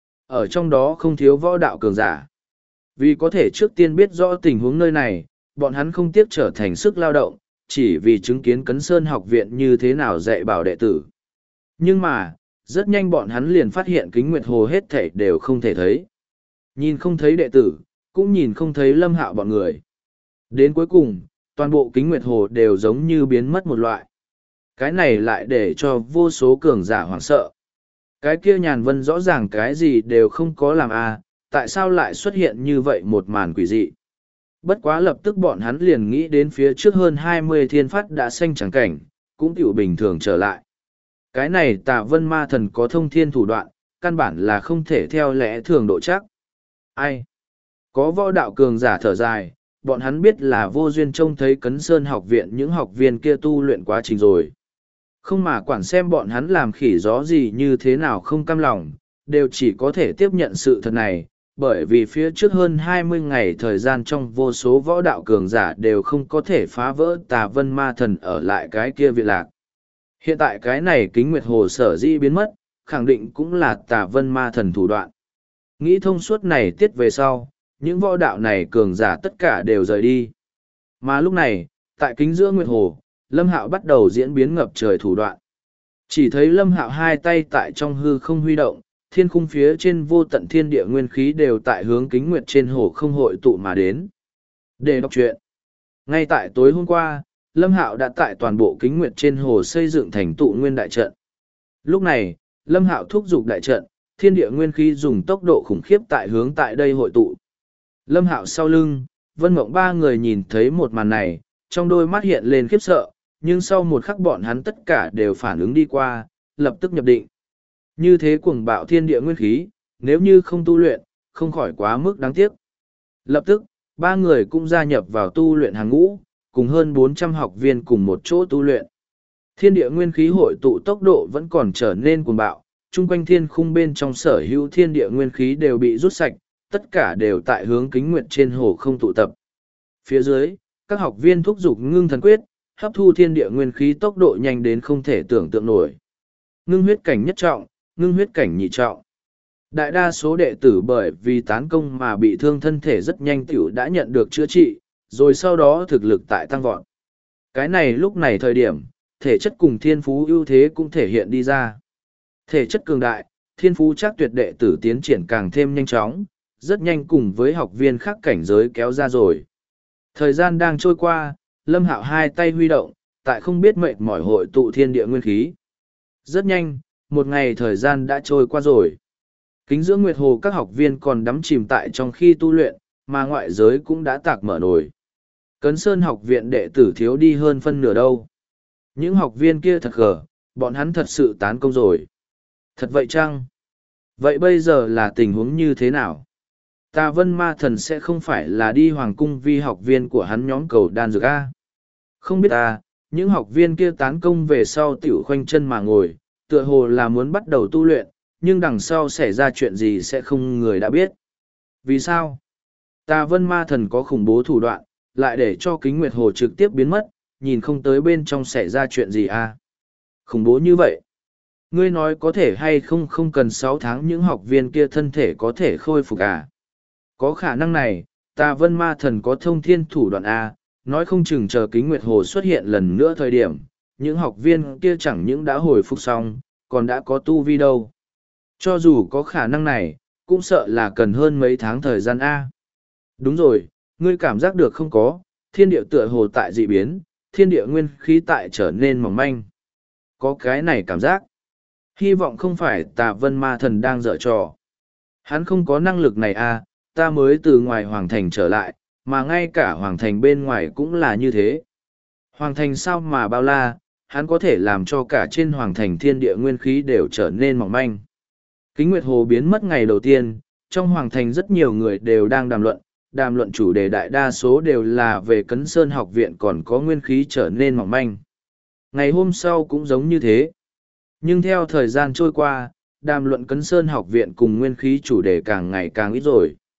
Ở trong đó không thiếu võ đạo cường giả. Vì có thể trước tiên biết rõ tình huống nơi này, bọn hắn không tiếc trở thành sức lao động, chỉ vì chứng kiến Cấn Sơn học viện như thế nào dạy bảo đệ tử. Nhưng mà, rất nhanh bọn hắn liền phát hiện Kính Nguyệt Hồ hết thảy đều không thể thấy. Nhìn không thấy đệ tử, cũng nhìn không thấy Lâm Hạo bọn người. Đến cuối cùng, toàn bộ Kính Nguyệt Hồ đều giống như biến mất một loại. Cái này lại để cho vô số cường giả hoảng sợ. Cái kia Nhàn Vân rõ ràng cái gì đều không có làm tại sao lại xuất hiện như vậy một màn quỷ dị. Bất quá lập tức bọn hắn liền nghĩ đến phía trước hơn 20 thiên phát đã xanh trắng cảnh, cũng tiểu bình thường trở lại. Cái này Tà Vân Ma Thần có thông thiên thủ đoạn, căn bản là không thể theo lẽ thường độ chắc. Ai? Có võ đạo cường giả thở dài, bọn hắn biết là vô duyên trông thấy Cấn Sơn học viện những học viên kia tu luyện quá trình rồi. Không mà quản xem bọn hắn làm khỉ gió gì như thế nào không cam lòng, đều chỉ có thể tiếp nhận sự thật này, bởi vì phía trước hơn 20 ngày thời gian trong vô số võ đạo cường giả đều không có thể phá vỡ Tà Vân Ma Thần ở lại cái kia viện lạc. Hiện tại cái này Kính Nguyệt Hồ sở dĩ biến mất, khẳng định cũng là Tà Vân Ma Thần thủ đoạn. Nghĩ thông suốt này tiết về sau, những võ đạo này cường giả tất cả đều rời đi. Mà lúc này, tại kính giữa Nguyệt Hồ, Lâm Hạo bắt đầu diễn biến ngập trời thủ đoạn. Chỉ thấy Lâm Hạo hai tay tại trong hư không huy động, thiên khung phía trên vô tận thiên địa nguyên khí đều tại hướng kính nguyệt trên hồ không hội tụ mà đến. Để đọc truyện. Ngay tại tối hôm qua, Lâm Hạo đã tại toàn bộ kính nguyệt trên hồ xây dựng thành tụ nguyên đại trận. Lúc này, Lâm Hạo thúc giục đại trận, thiên địa nguyên khí dùng tốc độ khủng khiếp tại hướng tại đây hội tụ. Lâm Hạo sau lưng, Vân Mộng ba người nhìn thấy một màn này, trong đôi mắt hiện lên khiếp sợ, nhưng sau một khắc bọn hắn tất cả đều phản ứng đi qua, lập tức nhập định. Như thế cuồng bạo thiên địa nguyên khí, nếu như không tu luyện, không khỏi quá mức đáng tiếc. Lập tức, ba người cũng gia nhập vào tu luyện hàng ngũ, cùng hơn 400 học viên cùng một chỗ tu luyện. Thiên địa nguyên khí hội tụ tốc độ vẫn còn trở nên cuồng bạo, chung quanh thiên khung bên trong sở hữu thiên địa nguyên khí đều bị rút sạch, tất cả đều tại hướng kính nguyệt trên hồ không tụ tập. Phía dưới, các học viên thúc giục ngưng thần quyết, hấp thu thiên địa nguyên khí tốc độ nhanh đến không thể tưởng tượng nổi. Ngưng huyết cảnh nhất trọng, ngưng huyết cảnh nhị trọng. Đại đa số đệ tử bởi vì tán công mà bị thương thân thể rất nhanh tiểu đã nhận được chữa trị, rồi sau đó thực lực tại tăng vọt. Cái này lúc này thời điểm, thể chất cùng thiên phú ưu thế cũng thể hiện đi ra. Thể chất cường đại, thiên phú chắc tuyệt đệ tử tiến triển càng thêm nhanh chóng, rất nhanh cùng với học viên khác cảnh giới kéo ra rồi. Thời gian đang trôi qua, Lâm Hạo hai tay huy động, tại không biết mệt mỏi hội tụ thiên địa nguyên khí. Rất nhanh, một ngày thời gian đã trôi qua rồi. Kính giữa Nguyệt Hồ các học viên còn đắm chìm tại trong khi tu luyện, mà ngoại giới cũng đã tạc mở nổi. Cấn Sơn học viện đệ tử thiếu đi hơn phân nửa đâu. Những học viên kia thật gở, bọn hắn thật sự tán công rồi. Thật vậy chăng? Vậy bây giờ là tình huống như thế nào? Tà Vân Ma Thần sẽ không phải là đi hoàng cung vi học viên của hắn nhóm cầu đan dược A. Không biết những học viên kia tán công về sau tiểu khoanh chân mà ngồi, tựa hồ là muốn bắt đầu tu luyện, nhưng đằng sau xảy ra chuyện gì sẽ không người đã biết. Vì sao? Tà Vân Ma Thần có khủng bố thủ đoạn, lại để cho Kính Nguyệt Hồ trực tiếp biến mất, nhìn không tới bên trong xảy ra chuyện gì Khủng bố như vậy. Ngươi nói có thể hay không cần 6 tháng những học viên kia thân thể có thể khôi phục Có khả năng này, Tà Vân Ma Thần có thông thiên thủ đoạn nói không chừng chờ Kính Nguyệt Hồ xuất hiện lần nữa thời điểm, những học viên kia chẳng những đã hồi phục xong, còn đã có tu vi đâu. Cho dù có khả năng này, cũng sợ là cần hơn mấy tháng thời gian Đúng rồi, ngươi cảm giác được không có, thiên địa tựa hồ tại dị biến, thiên địa nguyên khí tại trở nên mỏng manh. Có cái này cảm giác. Hy vọng không phải Tà Vân Ma Thần đang dở trò. Hắn không có năng lực này ta mới từ ngoài Hoàng Thành trở lại, mà ngay cả Hoàng Thành bên ngoài cũng là như thế. Hoàng Thành sao mà bao la, hắn có thể làm cho cả trên Hoàng Thành thiên địa nguyên khí đều trở nên mỏng manh. Kính Nguyệt Hồ biến mất ngày đầu tiên, trong Hoàng Thành rất nhiều người đều đang đàm luận chủ đề đại đa số đều là về Cấn Sơn học viện còn có nguyên khí trở nên mỏng manh. Ngày hôm sau cũng giống như thế. Nhưng theo thời gian trôi qua, đàm luận Cấn Sơn học viện cùng nguyên khí chủ đề càng ngày càng ít rồi.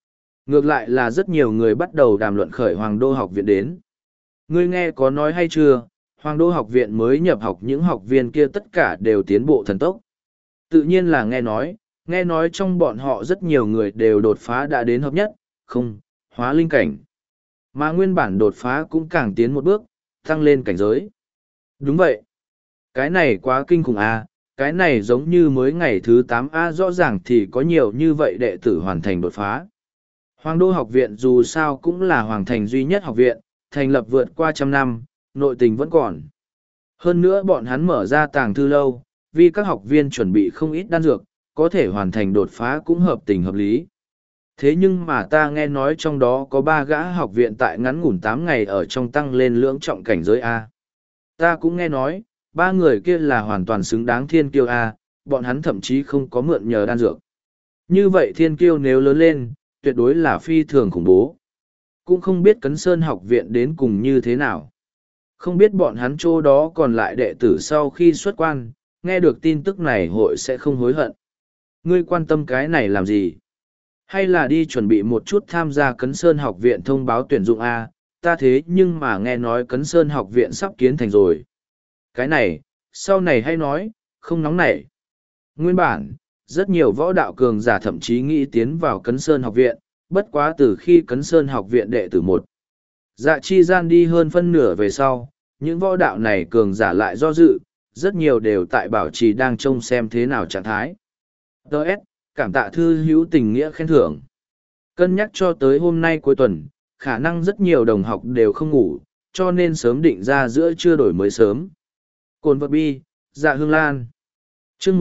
Ngược lại là rất nhiều người bắt đầu đàm luận khởi Hoàng Đô học viện đến. Ngươi nghe có nói hay chưa, Hoàng Đô học viện mới nhập học những học viên kia tất cả đều tiến bộ thần tốc. Tự nhiên là nghe nói trong bọn họ rất nhiều người đều đột phá đã đến hợp nhất, không, hóa linh cảnh. Mà nguyên bản đột phá cũng càng tiến một bước, tăng lên cảnh giới. Đúng vậy. Cái này quá kinh khủng à, cái này giống như mới ngày thứ 8A rõ ràng thì có nhiều như vậy đệ tử hoàn thành đột phá. Hoàng Đô học viện dù sao cũng là hoàng thành duy nhất học viện, thành lập vượt qua 100 năm, nội tình vẫn còn. Hơn nữa bọn hắn mở ra tàng thư lâu, vì các học viên chuẩn bị không ít đan dược, có thể hoàn thành đột phá cũng hợp tình hợp lý. Thế nhưng mà ta nghe nói trong đó có 3 gã học viện tại ngắn ngủn 8 ngày ở trong tăng lên lưỡng trọng cảnh giới A. Ta cũng nghe nói, 3 người kia là hoàn toàn xứng đáng thiên kiêu A, bọn hắn thậm chí không có mượn nhờ đan dược. Như vậy thiên kiêu nếu lớn lên, tuyệt đối là phi thường khủng bố. Cũng không biết Cấn Sơn học viện đến cùng như thế nào. Không biết bọn hắn chỗ đó còn lại đệ tử sau khi xuất quan, nghe được tin tức này hội sẽ không hối hận. Ngươi quan tâm cái này làm gì? Hay là đi chuẩn bị một chút tham gia Cấn Sơn học viện thông báo tuyển dụng A, ta thế nhưng mà nghe nói Cấn Sơn học viện sắp kiến thành rồi. Cái này, sau này hay nói, không nóng nảy. Nguyên bản, rất nhiều võ đạo cường giả thậm chí nghĩ tiến vào Cấn Sơn học viện, bất quá từ khi Cấn Sơn học viện đệ tử 1. Dạ chi gian đi hơn phân nửa về sau, những võ đạo này cường giả lại do dự, rất nhiều đều tại bảo trì đang trông xem thế nào trạng thái. Đợt, cảm tạ thư hữu tình nghĩa khen thưởng. Cân nhắc cho tới hôm nay cuối tuần, khả năng rất nhiều đồng học đều không ngủ, cho nên sớm định ra giữa trưa đổi mới sớm. Cồn vật bi, dạ hương lan. Chương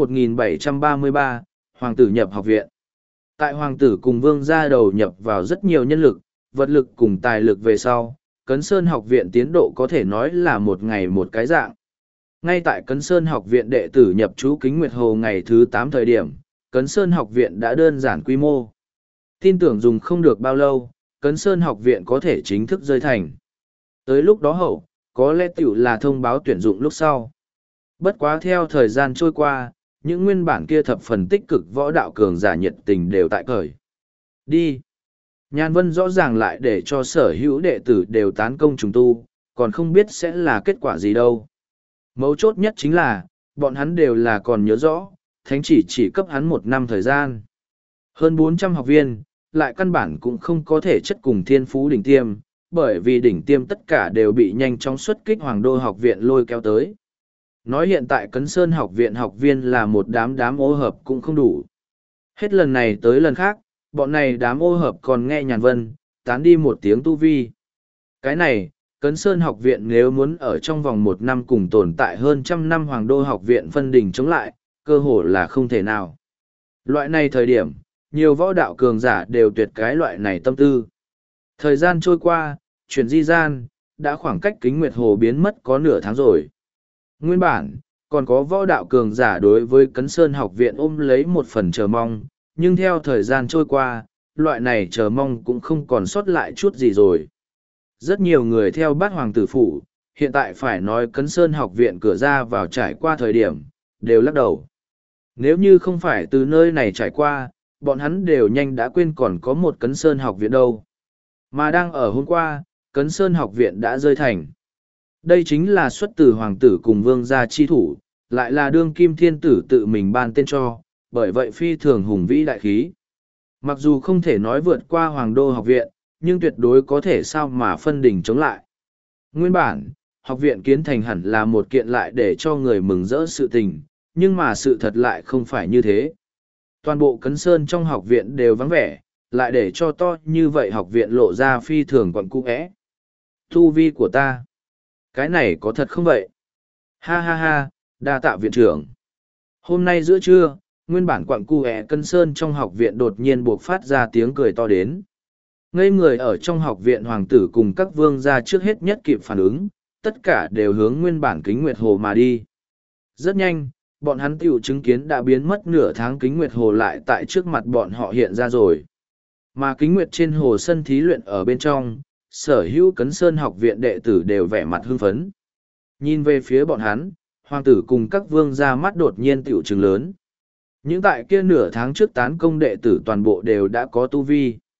1733, Hoàng tử nhập học viện. Tại Hoàng tử cùng Vương gia đầu nhập vào rất nhiều nhân lực, vật lực cùng tài lực về sau, Cấn Sơn học viện tiến độ có thể nói là một ngày một cái dạng. Ngay tại Cấn Sơn học viện đệ tử nhập trú Kính Nguyệt Hồ ngày thứ 8 thời điểm, Cấn Sơn học viện đã đơn giản quy mô. Tin tưởng dùng không được bao lâu, Cấn Sơn học viện có thể chính thức rơi thành. Tới lúc đó hậu, có lẽ tiểu là thông báo tuyển dụng lúc sau. Bất quá theo thời gian trôi qua, những nguyên bản kia thập phần tích cực võ đạo cường giả nhiệt tình đều tại cởi. Đi! Nhan Vân rõ ràng lại để cho sở hữu đệ tử đều tán công trùng tu, còn không biết sẽ là kết quả gì đâu. Mấu chốt nhất chính là, bọn hắn đều là còn nhớ rõ, thánh chỉ cấp hắn 1 năm thời gian. Hơn 400 học viên, lại căn bản cũng không có thể chất cùng thiên phú đỉnh tiêm, bởi vì đỉnh tiêm tất cả đều bị nhanh chóng xuất kích Hoàng Đô học viện lôi kéo tới. Nói hiện tại Cấn Sơn học viện học viên là một đám ô hợp cũng không đủ. Hết lần này tới lần khác, bọn này đám ô hợp còn nghe Nhàn Vân, tán đi một tiếng tu vi. Cái này, Cấn Sơn học viện nếu muốn ở trong vòng 1 năm cùng tồn tại hơn 100 năm Hoàng Đô học viện phân đình chống lại, cơ hồ là không thể nào. Loại này thời điểm, nhiều võ đạo cường giả đều tuyệt cái loại này tâm tư. Thời gian trôi qua, chuyển di gian, đã khoảng cách Kính Nguyệt Hồ biến mất có nửa tháng rồi. Nguyên bản, còn có võ đạo cường giả đối với Cấn Sơn học viện ôm lấy một phần chờ mong, nhưng theo thời gian trôi qua, loại này chờ mong cũng không còn sót lại chút gì rồi. Rất nhiều người theo bát hoàng tử phủ, hiện tại phải nói Cấn Sơn học viện cửa ra vào trải qua thời điểm, đều lắc đầu. Nếu như không phải từ nơi này trải qua, bọn hắn đều nhanh đã quên còn có một Cấn Sơn học viện đâu. Mà đang ở hôm qua, Cấn Sơn học viện đã rơi thành. Đây chính là xuất từ hoàng tử cùng vương gia chi thủ, lại là đương kim thiên tử tự mình ban tên cho, bởi vậy phi thường hùng vĩ đại khí. Mặc dù không thể nói vượt qua Hoàng Đô học viện, nhưng tuyệt đối có thể sao mà phân đỉnh chống lại. Nguyên bản, học viện kiến thành hẳn là một kiện lại để cho người mừng rỡ sự tình, nhưng mà sự thật lại không phải như thế. Toàn bộ Cấn Sơn trong học viện đều vắng vẻ, lại để cho to như vậy học viện lộ ra phi thường quặn cung ẽ. Tu vi của ta. Cái này có thật không vậy? Ha ha ha, đa tạ viện trưởng. Hôm nay giữa trưa, nguyên bản quặng cu ẹ Cân Sơn trong học viện đột nhiên buộc phát ra tiếng cười to đến. Ngây người ở trong học viện hoàng tử cùng các vương gia trước hết nhất kịp phản ứng, tất cả đều hướng nguyên bản Kính Nguyệt Hồ mà đi. Rất nhanh, bọn hắn tiểu chứng kiến đã biến mất nửa tháng Kính Nguyệt Hồ lại tại trước mặt bọn họ hiện ra rồi. Mà Kính Nguyệt trên hồ sân thí luyện ở bên trong, sở hữu Cấn Sơn học viện đệ tử đều vẻ mặt hưng phấn. Nhìn về phía bọn hắn, hoàng tử cùng các vương gia mắt đột nhiên tiểu trừng lớn. Những tại kia nửa tháng trước tán công đệ tử toàn bộ đều đã có tu vi.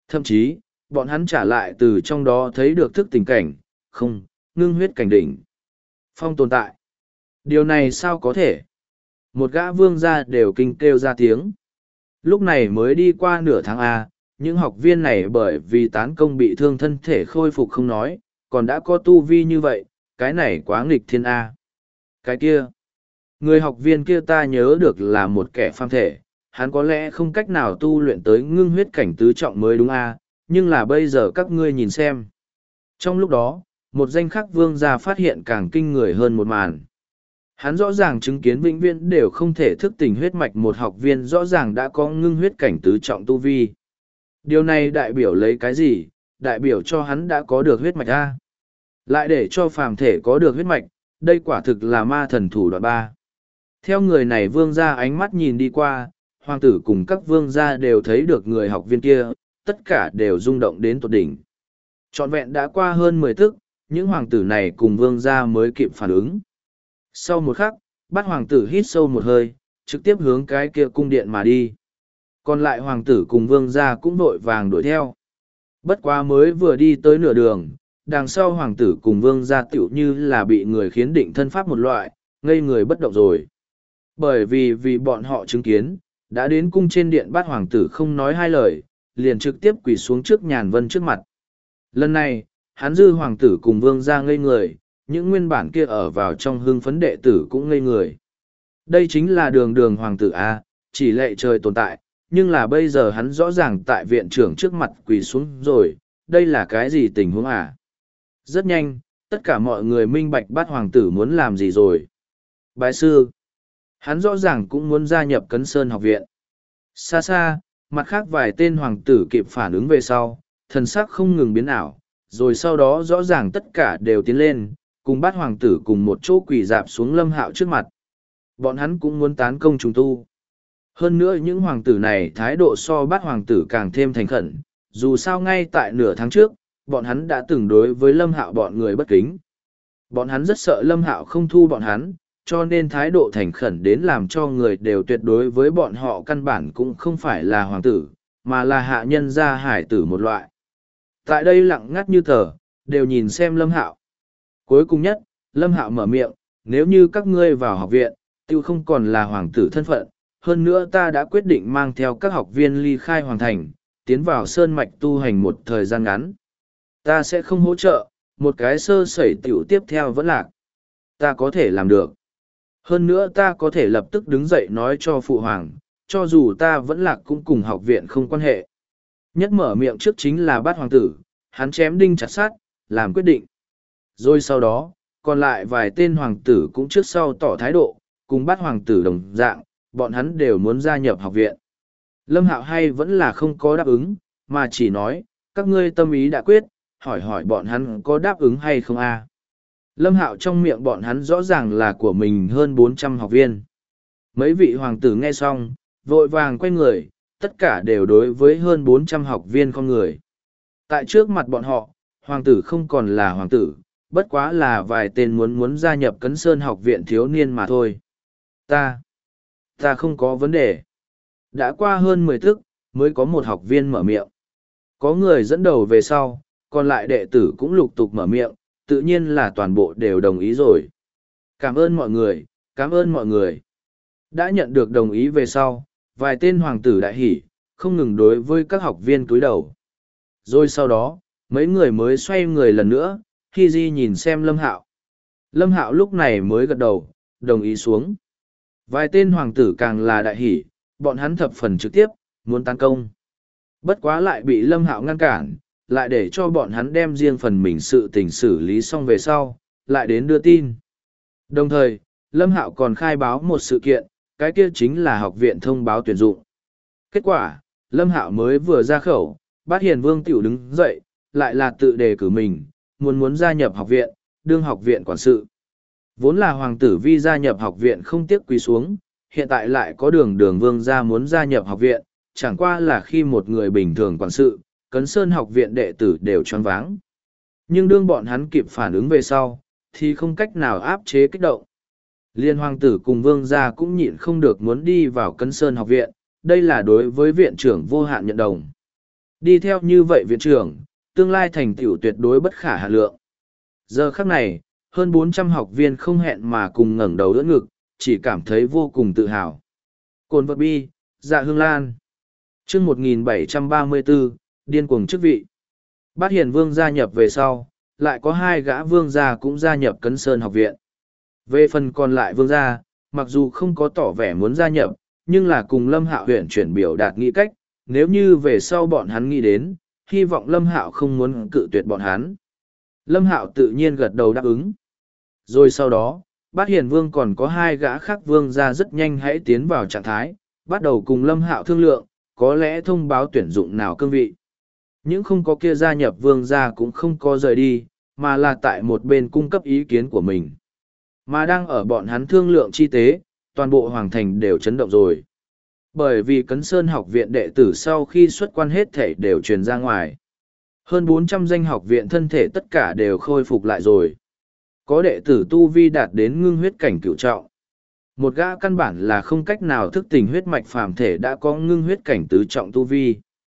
Thậm chí, bọn hắn trả lại từ trong đó thấy được thức tình cảnh, không, ngưng huyết cảnh đỉnh. Phong tồn tại. Điều này sao có thể? Một gã vương gia đều kinh kêu ra tiếng. Lúc này mới đi qua nửa tháng A, những học viên này bởi vì tán công bị thương thân thể khôi phục không nói, còn đã có tu vi như vậy, cái này quá nghịch thiên A. Cái kia, người học viên kia ta nhớ được là một kẻ phàm thể, hắn có lẽ không cách nào tu luyện tới ngưng huyết cảnh tứ trọng mới đúng A, nhưng là bây giờ các ngươi nhìn xem. Trong lúc đó, một danh khắc vương gia phát hiện càng kinh người hơn một màn. Hắn rõ ràng chứng kiến vĩnh viễn đều không thể thức tỉnh huyết mạch một học viên rõ ràng đã có ngưng huyết cảnh tứ trọng tu vi. Điều này đại biểu lấy cái gì? Đại biểu cho hắn đã có được huyết mạch A. Lại để cho phàm thể có được huyết mạch, đây quả thực là ma thần thủ đoạn ba. Theo người này vương gia ánh mắt nhìn đi qua, hoàng tử cùng các vương gia đều thấy được người học viên kia, tất cả đều rung động đến tột đỉnh. Trọn vẹn đã qua hơn 10 tức, những hoàng tử này cùng vương gia mới kịp phản ứng. Sau một khắc, bát hoàng tử hít sâu một hơi, trực tiếp hướng cái kia cung điện mà đi. Còn lại hoàng tử cùng vương gia cũng vội vàng đuổi theo. Bất quá mới vừa đi tới nửa đường, đằng sau hoàng tử cùng vương gia tựu như là bị người khiến định thân pháp một loại, ngây người bất động rồi. Bởi vì bọn họ chứng kiến, đã đến cung trên điện bát hoàng tử không nói hai lời, liền trực tiếp quỳ xuống trước Nhàn Vân trước mặt. Lần này, hắn dư hoàng tử cùng vương gia ngây người, những nguyên bản kia ở vào trong hưng phấn đệ tử cũng ngây người. Đây chính là đường đường hoàng tử A, chỉ lệ trời tồn tại, nhưng là bây giờ hắn rõ ràng tại viện trưởng trước mặt quỳ xuống rồi, đây là cái gì tình huống à? Rất nhanh, tất cả mọi người minh bạch bát hoàng tử muốn làm gì rồi. Bái sư, hắn rõ ràng cũng muốn gia nhập Cấn Sơn học viện. Xa xa, mặt khác vài tên hoàng tử kịp phản ứng về sau, thần sắc không ngừng biến ảo, rồi sau đó rõ ràng tất cả đều tiến lên, cùng bát hoàng tử cùng một chỗ quỳ dạp xuống Lâm Hạo trước mặt. Bọn hắn cũng muốn tán công trùng tu. Hơn nữa những hoàng tử này thái độ so bát hoàng tử càng thêm thành khẩn, dù sao ngay tại nửa tháng trước, bọn hắn đã từng đối với Lâm Hạo bọn người bất kính. Bọn hắn rất sợ Lâm Hạo không thu bọn hắn, cho nên thái độ thành khẩn đến làm cho người đều tuyệt đối với bọn họ căn bản cũng không phải là hoàng tử, mà là hạ nhân gia hải tử một loại. Tại đây lặng ngắt như tờ, đều nhìn xem Lâm Hạo. Cuối cùng nhất, Lâm Hạo mở miệng, nếu như các ngươi vào học viện, tiêu không còn là hoàng tử thân phận, hơn nữa ta đã quyết định mang theo các học viên ly khai hoàng thành, tiến vào sơn mạch tu hành một thời gian ngắn. Ta sẽ không hỗ trợ, một cái sơ sẩy tiểu tiếp theo vẫn lạc. Ta có thể làm được. Hơn nữa ta có thể lập tức đứng dậy nói cho phụ hoàng, cho dù ta vẫn lạc cũng cùng học viện không quan hệ. Nhất mở miệng trước chính là bát hoàng tử, hắn chém đinh chặt sát, làm quyết định. Rồi sau đó, còn lại vài tên hoàng tử cũng trước sau tỏ thái độ, cùng bát hoàng tử đồng dạng, bọn hắn đều muốn gia nhập học viện. Lâm Hạo hay vẫn là không có đáp ứng, mà chỉ nói, các ngươi tâm ý đã quyết, hỏi hỏi bọn hắn có đáp ứng hay không a. Lâm Hạo trong miệng bọn hắn rõ ràng là của mình hơn 400 học viên. Mấy vị hoàng tử nghe xong, vội vàng quay người, tất cả đều đối với hơn 400 học viên con người. Tại trước mặt bọn họ, hoàng tử không còn là hoàng tử, bất quá là vài tên muốn gia nhập Cấn Sơn học viện thiếu niên mà thôi. Ta không có vấn đề. Đã qua hơn 10 tức, mới có một học viên mở miệng. Có người dẫn đầu về sau, còn lại đệ tử cũng lục tục mở miệng, tự nhiên là toàn bộ đều đồng ý rồi. Cảm ơn mọi người, cảm ơn mọi người. Đã nhận được đồng ý về sau, vài tên hoàng tử đại hỉ, không ngừng đối với các học viên cúi đầu. Rồi sau đó, mấy người mới xoay người lần nữa, khi Di nhìn xem Lâm Hạo. Lâm Hạo lúc này mới gật đầu, đồng ý xuống. Vài tên hoàng tử càng là đại hỉ, bọn hắn thập phần trực tiếp, muốn tấn công. Bất quá lại bị Lâm Hạo ngăn cản, lại để cho bọn hắn đem riêng phần mình sự tình xử lý xong về sau, lại đến đưa tin. Đồng thời, Lâm Hạo còn khai báo một sự kiện, cái kia chính là học viện thông báo tuyển dụng. Kết quả, Lâm Hạo mới vừa ra khẩu, Bát Hiền Vương tiểu đứng dậy, lại là tự đề cử mình, muốn gia nhập học viện, đương học viện quản sự. Vốn là hoàng tử vi gia nhập học viện không tiếc quỳ xuống, hiện tại lại có đường vương gia muốn gia nhập học viện, chẳng qua là khi một người bình thường quản sự, Cấn Sơn học viện đệ tử đều choáng váng. Nhưng đương bọn hắn kịp phản ứng về sau, thì không cách nào áp chế kích động. Liên hoàng tử cùng vương gia cũng nhịn không được muốn đi vào Cấn Sơn học viện, đây là đối với viện trưởng vô hạn nhận đồng. Đi theo như vậy viện trưởng, tương lai thành tựu tuyệt đối bất khả hà lượng. Giờ khắc này, hơn 400 học viên không hẹn mà cùng ngẩng đầu đỡ ngực, chỉ cảm thấy vô cùng tự hào. Cồn vật bi, dạ hương lan. Chương 1734, điên cuồng chức vị. Bát Hiền Vương gia nhập về sau, lại có 2 gã vương gia cũng gia nhập Cấn Sơn học viện. Về phần còn lại vương gia, mặc dù không có tỏ vẻ muốn gia nhập, nhưng là cùng Lâm Hạo huyện chuyển biểu đạt nghĩ cách, nếu như về sau bọn hắn nghĩ đến, hy vọng Lâm Hạo không muốn cự tuyệt bọn hắn. Lâm Hạo tự nhiên gật đầu đáp ứng. Rồi sau đó, Bát Hiền Vương còn có 2 gã khác vương gia rất nhanh hãy tiến vào trạng thái, bắt đầu cùng Lâm Hạo thương lượng, có lẽ thông báo tuyển dụng nào cương vị. Những không có kia gia nhập vương gia cũng không có rời đi, mà là tại một bên cung cấp ý kiến của mình. Mà đang ở bọn hắn thương lượng chi tế, toàn bộ hoàng thành đều chấn động rồi. Bởi vì Cấn Sơn học viện đệ tử sau khi xuất quan hết thể đều truyền ra ngoài. Hơn 400 danh học viện thân thể tất cả đều khôi phục lại rồi. Có đệ tử tu vi đạt đến ngưng huyết cảnh cửu trọng. Một gã căn bản là không cách nào thức tỉnh huyết mạch phàm thể đã có ngưng huyết cảnh tứ trọng tu vi.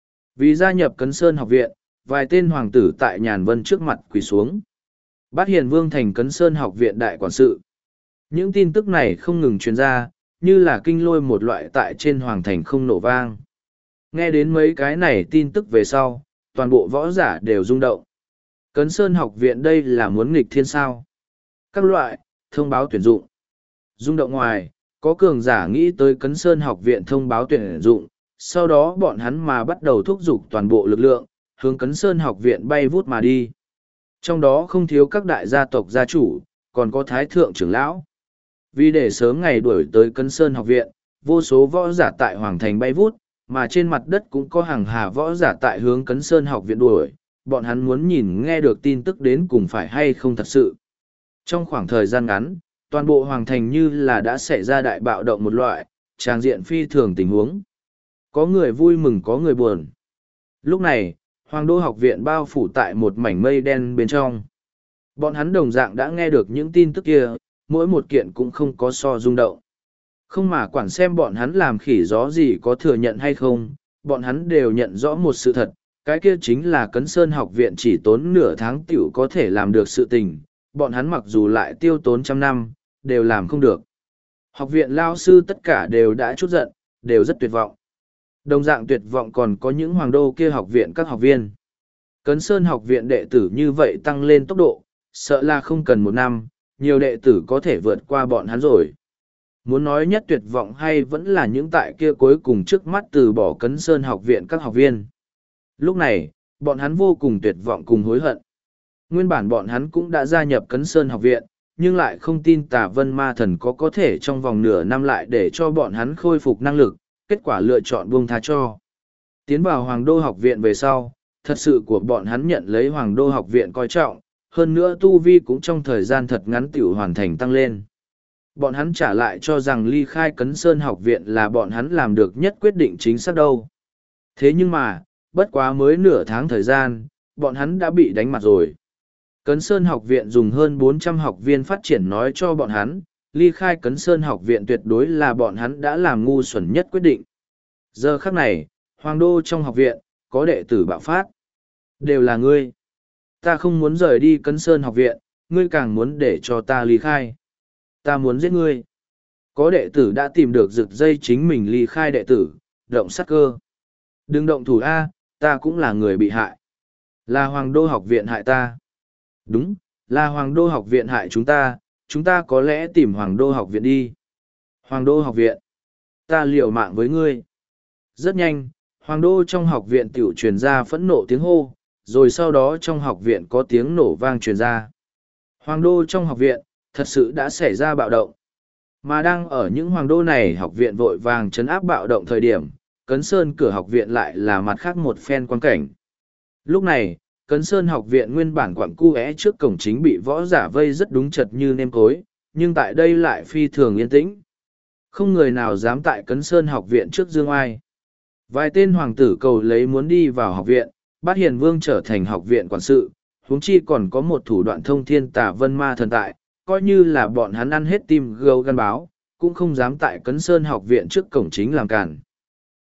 Vì gia nhập Cấn Sơn học viện, vài tên hoàng tử tại Nhàn Vân trước mặt quỳ xuống. Bát Hiền Vương thành Cấn Sơn học viện đại quản sự. Những tin tức này không ngừng truyền ra, như là kinh lôi một loại tại trên hoàng thành không nổ vang. Nghe đến mấy cái này tin tức về sau, toàn bộ võ giả đều rung động. Cấn Sơn học viện đây là muốn nghịch thiên sao. Các loại, thông báo tuyển dụng. Rung động ngoài, có cường giả nghĩ tới Cấn Sơn học viện thông báo tuyển dụng, sau đó bọn hắn mà bắt đầu thúc giục toàn bộ lực lượng, hướng Cấn Sơn học viện bay vút mà đi. Trong đó không thiếu các đại gia tộc gia chủ, còn có thái thượng trưởng lão. Vì để sớm ngày đuổi tới Cấn Sơn học viện, vô số võ giả tại Hoàng Thành bay vút, mà trên mặt đất cũng có hàng hà võ giả tại hướng Cấn Sơn học viện đuổi, bọn hắn muốn nhìn nghe được tin tức đến cùng phải hay không thật sự. Trong khoảng thời gian ngắn, toàn bộ Hoàng Thành như là đã xảy ra đại bạo động một loại, tràng diện phi thường tình huống. Có người vui mừng có người buồn. Lúc này, Hoàng Đô học viện bao phủ tại một mảnh mây đen bên trong. Bọn hắn đồng dạng đã nghe được những tin tức kia, mỗi một kiện cũng không có so rung động. Không mà quản xem bọn hắn làm khỉ gió gì có thừa nhận hay không, bọn hắn đều nhận rõ một sự thật, cái kia chính là Cấn Sơn học viện chỉ tốn nửa tháng tiểu có thể làm được sự tình, bọn hắn mặc dù lại tiêu tốn 100 năm, đều làm không được. Học viện lao sư tất cả đều đã chút giận, đều rất tuyệt vọng. Đồng dạng tuyệt vọng còn có những hoàng đô kia học viện các học viên. Cấn Sơn học viện đệ tử như vậy tăng lên tốc độ, sợ là không cần 1 năm, nhiều đệ tử có thể vượt qua bọn hắn rồi. Muốn nói nhất tuyệt vọng hay vẫn là những tại kia cuối cùng trước mắt từ bỏ Cấn Sơn học viện các học viên. Lúc này, bọn hắn vô cùng tuyệt vọng cùng hối hận. Nguyên bản bọn hắn cũng đã gia nhập Cấn Sơn học viện, nhưng lại không tin Tà Vân Ma Thần có thể trong vòng nửa năm lại để cho bọn hắn khôi phục năng lực, kết quả lựa chọn buông tha cho. Tiến vào Hoàng Đô học viện về sau, thật sự của bọn hắn nhận lấy Hoàng Đô học viện coi trọng, hơn nữa tu vi cũng trong thời gian thật ngắn tiểu hoàn thành tăng lên. Bọn hắn trả lại cho rằng ly khai Cấn Sơn học viện là bọn hắn làm được nhất quyết định chính xác đâu. Thế nhưng mà, bất quá mới nửa tháng thời gian, bọn hắn đã bị đánh mặt rồi. Cấn Sơn học viện dùng hơn 400 học viên phát triển nói cho bọn hắn, ly khai Cấn Sơn học viện tuyệt đối là bọn hắn đã làm ngu xuẩn nhất quyết định. Giờ khắc này, Hoàng Đô trong học viện, có đệ tử bạo phát. Đều là ngươi. Ta không muốn rời đi Cấn Sơn học viện, ngươi càng muốn để cho ta ly khai. Ta muốn giết ngươi. Có đệ tử đã tìm được rực dây chính mình ly khai đệ tử, động sát cơ. Đừng động thủ A, ta cũng là người bị hại. Là Hoàng Đô học viện hại ta. Đúng, là Hoàng Đô học viện hại chúng ta có lẽ tìm Hoàng Đô học viện đi. Hoàng Đô học viện. Ta liều mạng với ngươi. Rất nhanh, Hoàng Đô trong học viện tiểu truyền ra phẫn nộ tiếng hô, rồi sau đó trong học viện có tiếng nổ vang truyền ra. Hoàng Đô trong học viện, thật sự đã xảy ra bạo động. Mà đang ở những Hoàng Đô này học viện vội vàng trấn áp bạo động thời điểm, Cấn Sơn cửa học viện lại là mặt khác một phen quan cảnh. Lúc này, Cấn Sơn học viện nguyên bản quặng cu trước cổng chính bị võ giả vây rất đúng chật như nêm cối, nhưng tại đây lại phi thường yên tĩnh. Không người nào dám tại Cấn Sơn học viện trước dương ai. Vài tên hoàng tử cầu lấy muốn đi vào học viện, Bát Hiền Vương trở thành học viện quản sự, huống chi còn có một thủ đoạn thông thiên Tà Vân Ma Thần tại, coi như là bọn hắn ăn hết tim gâu gan báo, cũng không dám tại Cấn Sơn học viện trước cổng chính làm cản.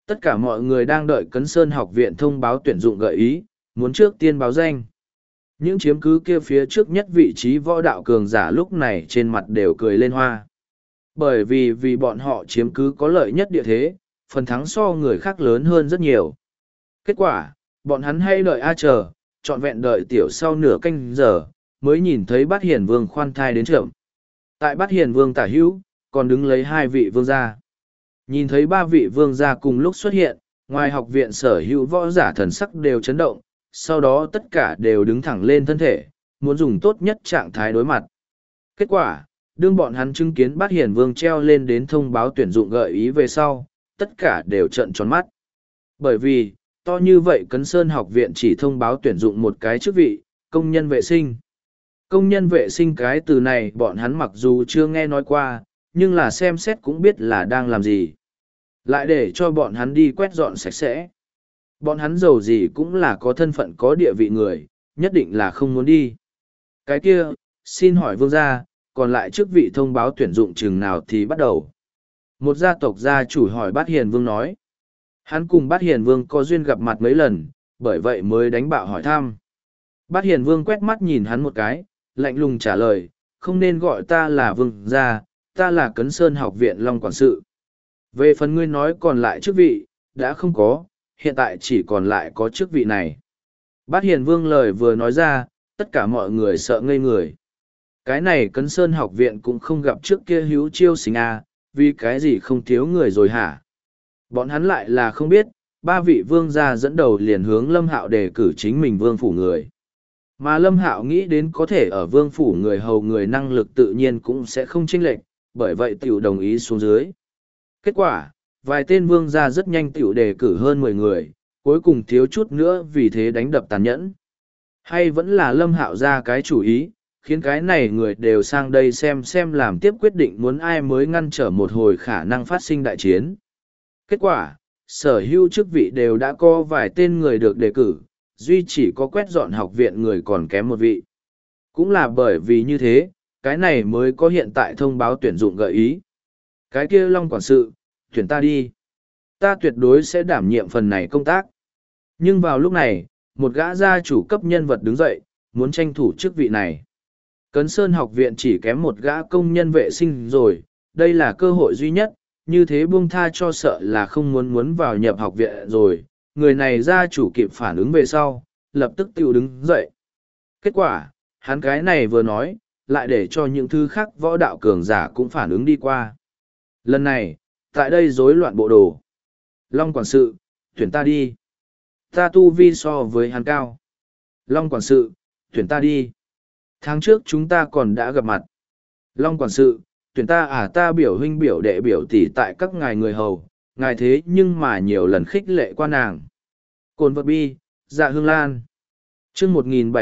Tất cả mọi người đang đợi Cấn Sơn học viện thông báo tuyển dụng gợi ý, muốn trước tiên báo danh. Những chiếm cứ kia phía trước nhất vị trí võ đạo cường giả lúc này trên mặt đều cười lên hoa. Bởi vì bọn họ chiếm cứ có lợi nhất địa thế, phần thắng so người khác lớn hơn rất nhiều. Kết quả, bọn hắn hay đợi chờ, trọn vẹn đợi tiểu sau nửa canh giờ, mới nhìn thấy Bát Hiền Vương khoan thai đến chậm. Tại Bát Hiền Vương tả hữu, còn đứng lấy hai vị vương gia. Nhìn thấy ba vị vương gia cùng lúc xuất hiện, ngoài học viện sở hữu võ giả thần sắc đều chấn động, sau đó tất cả đều đứng thẳng lên thân thể, muốn dùng tốt nhất trạng thái đối mặt. Kết quả, đương bọn hắn chứng kiến Bát Hiền Vương treo lên đến thông báo tuyển dụng gợi ý về sau, tất cả đều trợn tròn mắt. Bởi vì, to như vậy Cấn Sơn học viện chỉ thông báo tuyển dụng một cái chức vị, công nhân vệ sinh. Công nhân vệ sinh cái từ này bọn hắn mặc dù chưa nghe nói qua, nhưng là xem xét cũng biết là đang làm gì. Lại để cho bọn hắn đi quét dọn sạch sẽ. Bọn hắn giàu gì cũng là có thân phận có địa vị người, nhất định là không muốn đi. Cái kia, xin hỏi vương gia, còn lại chức vị thông báo tuyển dụng chừng nào thì bắt đầu. Một gia tộc gia chủ hỏi Bát Hiền Vương nói. Hắn cùng Bát Hiền Vương có duyên gặp mặt mấy lần, bởi vậy mới đánh bạo hỏi thăm. Bát Hiền Vương quét mắt nhìn hắn một cái, lạnh lùng trả lời, không nên gọi ta là vương gia, ta là Cấn Sơn học viện Long quản sự. Về phần ngươi nói còn lại chức vị, đã không có, hiện tại chỉ còn lại có chức vị này. Bát Hiền Vương lời vừa nói ra, tất cả mọi người sợ ngây người. Cái này Cấn Sơn học viện cũng không gặp trước kia hữu chiêu sinh vì cái gì không thiếu người rồi hả? Bọn hắn lại là không biết, ba vị vương gia dẫn đầu liền hướng Lâm Hạo đề cử chính mình vương phủ người. Mà Lâm Hạo nghĩ đến có thể ở vương phủ người hầu người năng lực tự nhiên cũng sẽ không chênh lệch, bởi vậy tiểu đồng ý xuống dưới. Kết quả, vài tên vương gia rất nhanh tiểu đề cử hơn 10 người, cuối cùng thiếu chút nữa vì thế đánh đập tàn nhẫn. Hay vẫn là Lâm Hạo ra cái chủ ý, khiến cái này người đều sang đây xem làm tiếp quyết định muốn ai mới ngăn trở một hồi khả năng phát sinh đại chiến. Kết quả, sở hữu chức vị đều đã có vài tên người được đề cử, duy chỉ có quét dọn học viện người còn kém một vị. Cũng là bởi vì như thế, cái này mới có hiện tại thông báo tuyển dụng gợi ý. Cái kia Long quản sự, tuyển ta đi. Ta tuyệt đối sẽ đảm nhiệm phần này công tác. Nhưng vào lúc này, một gã gia chủ cấp nhân vật đứng dậy, muốn tranh thủ chức vị này. Cấn Sơn học viện chỉ kém một gã công nhân vệ sinh rồi, đây là cơ hội duy nhất, như thế buông tha cho sợ là không muốn vào nhập học viện rồi. Người này gia chủ kịp phản ứng về sau, lập tức tiêu đứng dậy. Kết quả, hắn cái này vừa nói, lại để cho những thứ khác võ đạo cường giả cũng phản ứng đi qua. Lần này, tại đây rối loạn bộ đồ. Long quản sự, tuyển ta đi. Ta tu vi so với hắn cao. Long quản sự, tuyển ta đi. Tháng trước chúng ta còn đã gặp mặt. Long quản sự, tuyển ta ta biểu huynh biểu đệ biểu tỷ tại các ngài người hầu, ngài thế nhưng mà nhiều lần khích lệ qua nàng. Cồn vật bi, dạ hương lan. chương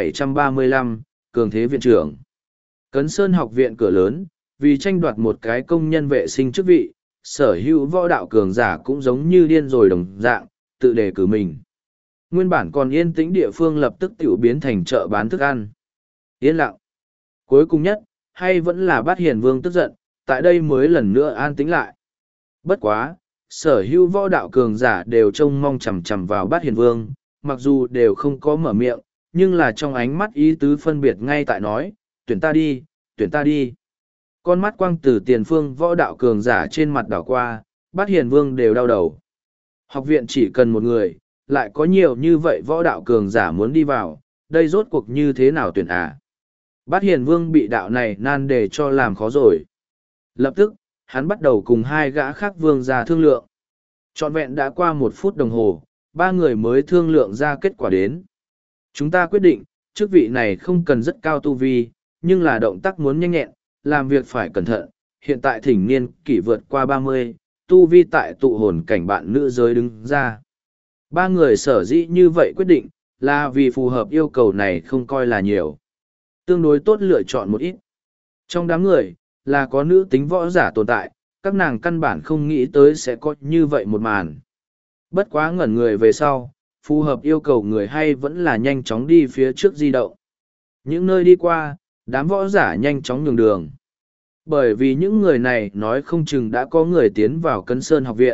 1735, cường thế viện trưởng. Cấn Sơn học viện cửa lớn, vì tranh đoạt một cái công nhân vệ sinh chức vị, sở hữu võ đạo cường giả cũng giống như điên rồi đồng dạng, tự đề cử mình. Nguyên bản còn yên tĩnh địa phương lập tức tiểu biến thành chợ bán thức ăn. Yên lặng. Cuối cùng nhất, hay vẫn là Bát Hiền Vương tức giận, tại đây mới lần nữa an tĩnh lại. Bất quá, sở hữu võ đạo cường giả đều trông mong chằm chằm vào Bát Hiền Vương, mặc dù đều không có mở miệng, nhưng là trong ánh mắt ý tứ phân biệt ngay tại nói, tuyển ta đi, tuyển ta đi. Con mắt quang từ tiền phương võ đạo cường giả trên mặt đảo qua, Bát Hiền Vương đều đau đầu. Học viện chỉ cần một người, lại có nhiều như vậy võ đạo cường giả muốn đi vào, đây rốt cuộc như thế nào tuyển Bát Hiền Vương bị đạo này nan đề cho làm khó rồi. Lập tức, hắn bắt đầu cùng hai gã khác vương ra thương lượng. Trọn vẹn đã qua 1 phút đồng hồ, ba người mới thương lượng ra kết quả đến. Chúng ta quyết định, chức vị này không cần rất cao tu vi, nhưng là động tác muốn nhanh nhẹn, làm việc phải cẩn thận. Hiện tại thỉnh niên kỷ vượt qua 30, tu vi tại tụ hồn cảnh bạn nữ giới đứng ra. Ba người sở dĩ như vậy quyết định, là vì phù hợp yêu cầu này không coi là nhiều. Tương đối tốt lựa chọn một ít. Trong đám người, là có nữ tính võ giả tồn tại, các nàng căn bản không nghĩ tới sẽ có như vậy một màn. Bất quá ngẩn người về sau, phù hợp yêu cầu người hay vẫn là nhanh chóng đi phía trước di động. Những nơi đi qua, đám võ giả nhanh chóng nhường đường. Bởi vì những người này nói không chừng đã có người tiến vào Cấn Sơn học viện,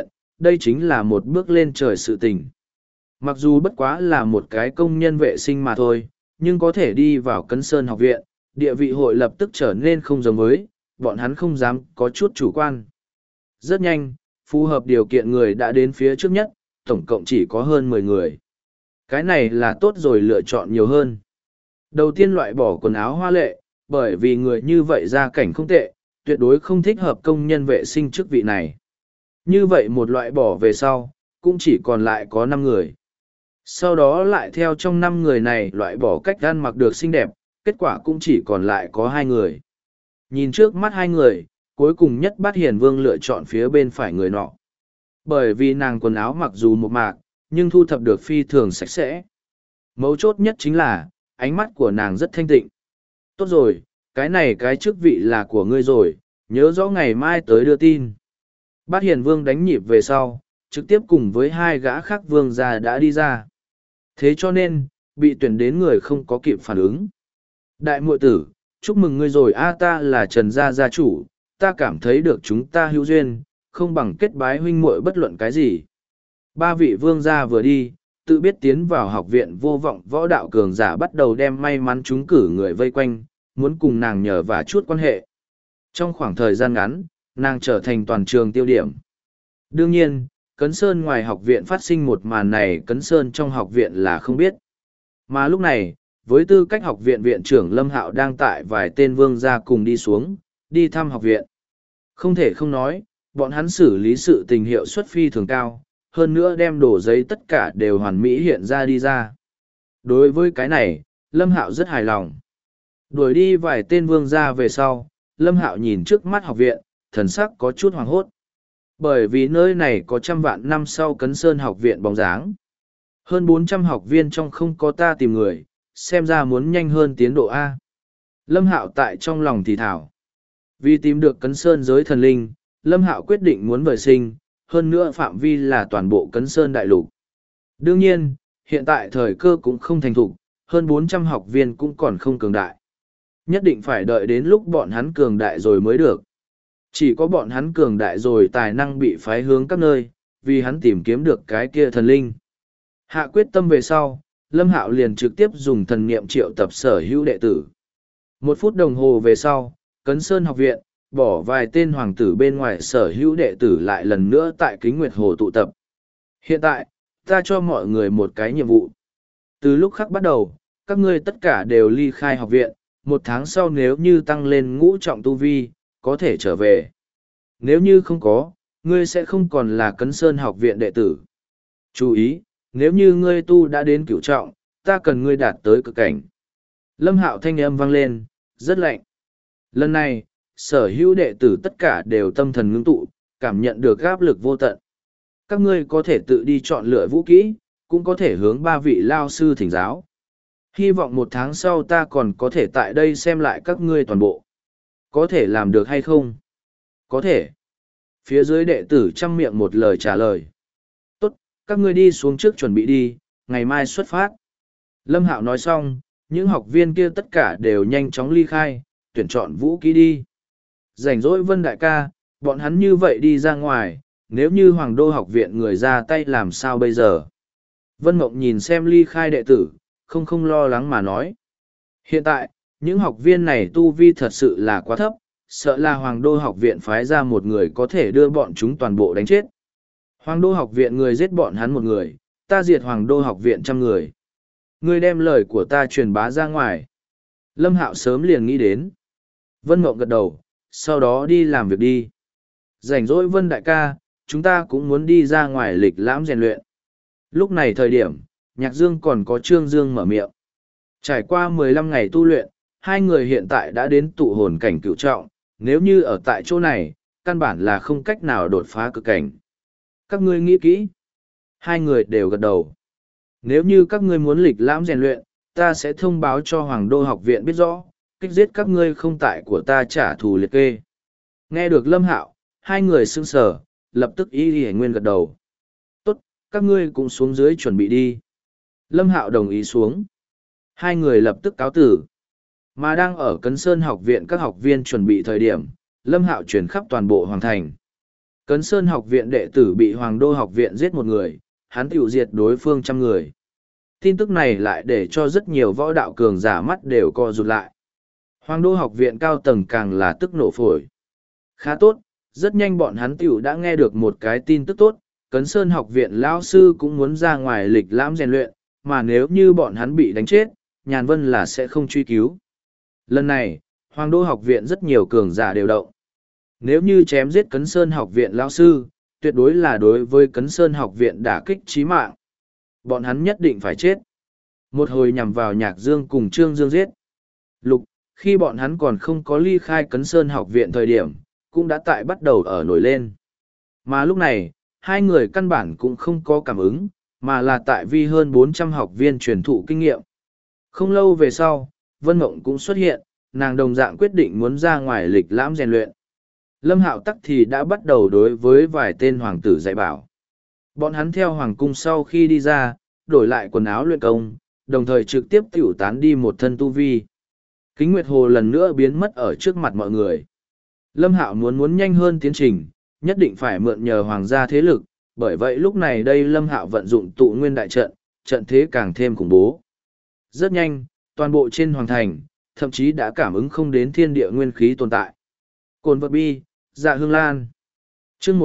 đây chính là một bước lên trời sự tình. Mặc dù bất quá là một cái công nhân vệ sinh mà thôi, nhưng có thể đi vào Cấn Sơn học viện, địa vị hội lập tức trở nên không giống với, bọn hắn không dám có chút chủ quan. Rất nhanh, phù hợp điều kiện người đã đến phía trước nhất, tổng cộng chỉ có hơn 10 người. Cái này là tốt rồi, lựa chọn nhiều hơn. Đầu tiên loại bỏ quần áo hoa lệ, bởi vì người như vậy gia cảnh không tệ, tuyệt đối không thích hợp công nhân vệ sinh chức vị này. Như vậy một loại bỏ về sau, cũng chỉ còn lại có 5 người. Sau đó lại theo trong 5 người này loại bỏ cách ăn mặc được xinh đẹp, kết quả cũng chỉ còn lại có 2 người. Nhìn trước mắt 2 người, cuối cùng nhất Bát Hiền Vương lựa chọn phía bên phải người nọ. Bởi vì nàng quần áo mặc dù một mạc, nhưng thu thập được phi thường sạch sẽ. Mấu chốt nhất chính là, ánh mắt của nàng rất thanh tịnh. Tốt rồi, cái này cái chức vị là của ngươi rồi, nhớ rõ ngày mai tới đưa tin. Bát Hiền Vương đánh nhịp về sau, trực tiếp cùng với 2 gã khác vương gia đã đi ra. Thế cho nên, bị tuyển đến người không có kịp phản ứng. Đại muội tử, chúc mừng ngươi rồi, ta là Trần gia gia chủ, ta cảm thấy được chúng ta hữu duyên, không bằng kết bái huynh muội bất luận cái gì. 3 vị vương gia vừa đi, tự biết tiến vào học viện vô vọng võ đạo cường giả bắt đầu đem may mắn trúng cử người vây quanh, muốn cùng nàng nhờ và chút quan hệ. Trong khoảng thời gian ngắn, nàng trở thành toàn trường tiêu điểm. Đương nhiên, Cấn Sơn ngoài học viện phát sinh một màn này, Cấn Sơn trong học viện là không biết. Mà lúc này, với tư cách học viện viện trưởng Lâm Hạo đang tại vài tên vương gia cùng đi xuống, đi thăm học viện. Không thể không nói, bọn hắn xử lý sự tình hiệu suất phi thường cao, hơn nữa đem đổ giấy tất cả đều hoàn mỹ hiện ra đi ra. Đối với cái này, Lâm Hạo rất hài lòng. Đuổi đi vài tên vương gia về sau, Lâm Hạo nhìn trước mắt học viện, thần sắc có chút hoảng hốt. Bởi vì nơi này có trăm vạn năm sau Cấn Sơn học viện bóng dáng. Hơn 400 học viên trong không có ta tìm người, xem ra muốn nhanh hơn tiến độ A. Lâm Hạo tại trong lòng thì thảo. Vì tìm được Cấn Sơn giới thần linh, Lâm Hạo quyết định muốn vời sinh, hơn nữa phạm vi là toàn bộ Cấn Sơn đại lục. Đương nhiên, hiện tại thời cơ cũng không thành thục, hơn 400 học viên cũng còn không cường đại. Nhất định phải đợi đến lúc bọn hắn cường đại rồi mới được. Chỉ có bọn hắn cường đại rồi tài năng bị phái hướng các nơi, vì hắn tìm kiếm được cái kia thần linh. Hạ quyết tâm về sau, Lâm Hạo liền trực tiếp dùng thần niệm triệu tập sở hữu đệ tử. 1 phút đồng hồ về sau, Cấn Sơn học viện, bỏ vài tên hoàng tử bên ngoài sở hữu đệ tử lại lần nữa tại Kính Nguyệt Hồ tụ tập. Hiện tại, ta cho mọi người một cái nhiệm vụ. Từ lúc khắc bắt đầu, các ngươi tất cả đều ly khai học viện, 1 tháng sau nếu như tăng lên ngũ trọng tu vi, có thể trở về. Nếu như không có, ngươi sẽ không còn là Cấn Sơn học viện đệ tử. Chú ý, nếu như ngươi tu đã đến cửu trọng, ta cần ngươi đạt tới cực cảnh. Lâm Hạo thanh âm vang lên, rất lạnh. Lần này, sở hữu đệ tử tất cả đều tâm thần ngưng tụ, cảm nhận được áp lực vô tận. Các ngươi có thể tự đi chọn lựa vũ kỹ, cũng có thể hướng 3 vị lao sư thỉnh giáo. Hy vọng 1 tháng sau ta còn có thể tại đây xem lại các ngươi toàn bộ. Có thể làm được hay không? Có thể. Phía dưới đệ tử chăm miệng một lời trả lời. Tốt, các ngươi đi xuống trước chuẩn bị đi, ngày mai xuất phát. Lâm Hạo nói xong, những học viên kia tất cả đều nhanh chóng ly khai, tuyển chọn vũ kỹ đi. Rảnh rỗi Vân đại ca, bọn hắn như vậy đi ra ngoài, nếu như Hoàng Đô học viện người ra tay làm sao bây giờ? Vân Mộng nhìn xem ly khai đệ tử, không lo lắng mà nói. Hiện tại, những học viên này tu vi thật sự là quá thấp, sợ là Hoàng Đô học viện phái ra một người có thể đưa bọn chúng toàn bộ đánh chết. Hoàng Đô học viện người giết bọn hắn 1 người, ta diệt Hoàng Đô học viện 100 người. Ngươi đem lời của ta truyền bá ra ngoài. Lâm Hạo sớm liền nghĩ đến. Vân Mộng gật đầu, sau đó đi làm việc đi. Rảnh rỗi Vân đại ca, chúng ta cũng muốn đi ra ngoài lịch lãm rèn luyện. Lúc này thời điểm, Nhạc Dương còn có Trương Dương mở miệng. Trải qua 15 ngày tu luyện, 2 người hiện tại đã đến tụ hồn cảnh cửu trọng, nếu như ở tại chỗ này, căn bản là không cách nào đột phá cực cảnh. Các ngươi nghĩ kỹ. 2 người đều gật đầu. Nếu như các ngươi muốn lịch lãm rèn luyện, ta sẽ thông báo cho Hoàng Đô học viện biết rõ, kích giết các ngươi không tại của ta trả thù liệt kê. Nghe được Lâm Hạo, 2 người sững sờ, lập tức Y Nguyên gật đầu. Tốt, các ngươi cũng xuống dưới chuẩn bị đi. Lâm Hạo đồng ý xuống. 2 người lập tức cáo tử. Mà đang ở Cấn Sơn học viện các học viên chuẩn bị thời điểm, Lâm Hạo chuyển khắp toàn bộ hoàng thành. Cấn Sơn học viện đệ tử bị Hoàng Đô học viện giết một người, hắn tiêu diệt đối phương 100 người. Tin tức này lại để cho rất nhiều võ đạo cường giả mắt đều co rụt lại. Hoàng Đô học viện cao tầng càng là tức nổ phổi. Khá tốt, rất nhanh bọn hắn tiểu đã nghe được một cái tin tức tốt, Cấn Sơn học viện lão sư cũng muốn ra ngoài lịch lãm rèn luyện, mà nếu như bọn hắn bị đánh chết, Nhàn Vân là sẽ không truy cứu. Lần này, Hoàng Đô học viện rất nhiều cường giả đều động. Nếu như chém giết Cấn Sơn học viện lão sư, tuyệt đối là đối với Cấn Sơn học viện đả kích chí mạng. Bọn hắn nhất định phải chết. Một hồi nhằm vào Nhạc Dương cùng Trương Dương giết. Lục, khi bọn hắn còn không có ly khai Cấn Sơn học viện thời điểm, cũng đã tại bắt đầu ở nổi lên. Mà lúc này, hai người căn bản cũng không có cảm ứng, mà là tại vì hơn 400 học viên truyền thụ kinh nghiệm. Không lâu về sau, Vân Mộng cũng xuất hiện, nàng đồng dạng quyết định muốn ra ngoài lịch lãm rèn luyện. Lâm Hạo Tắc thì đã bắt đầu đối với vài tên hoàng tử dạy bảo. Bọn hắn theo hoàng cung sau khi đi ra, đổi lại quần áo luyện công, đồng thời trực tiếp tiểu tán đi một thân tu vi. Kính Nguyệt Hồ lần nữa biến mất ở trước mặt mọi người. Lâm Hạo muốn nhanh hơn tiến trình, nhất định phải mượn nhờ hoàng gia thế lực, bởi vậy lúc này đây Lâm Hạo vận dụng tụ nguyên đại trận, trận thế càng thêm khủng bố. Rất nhanh, toàn bộ trên hoàng thành, thậm chí đã cảm ứng không đến thiên địa nguyên khí tồn tại. Cồn vật bi, Dạ Hương Lan. Chương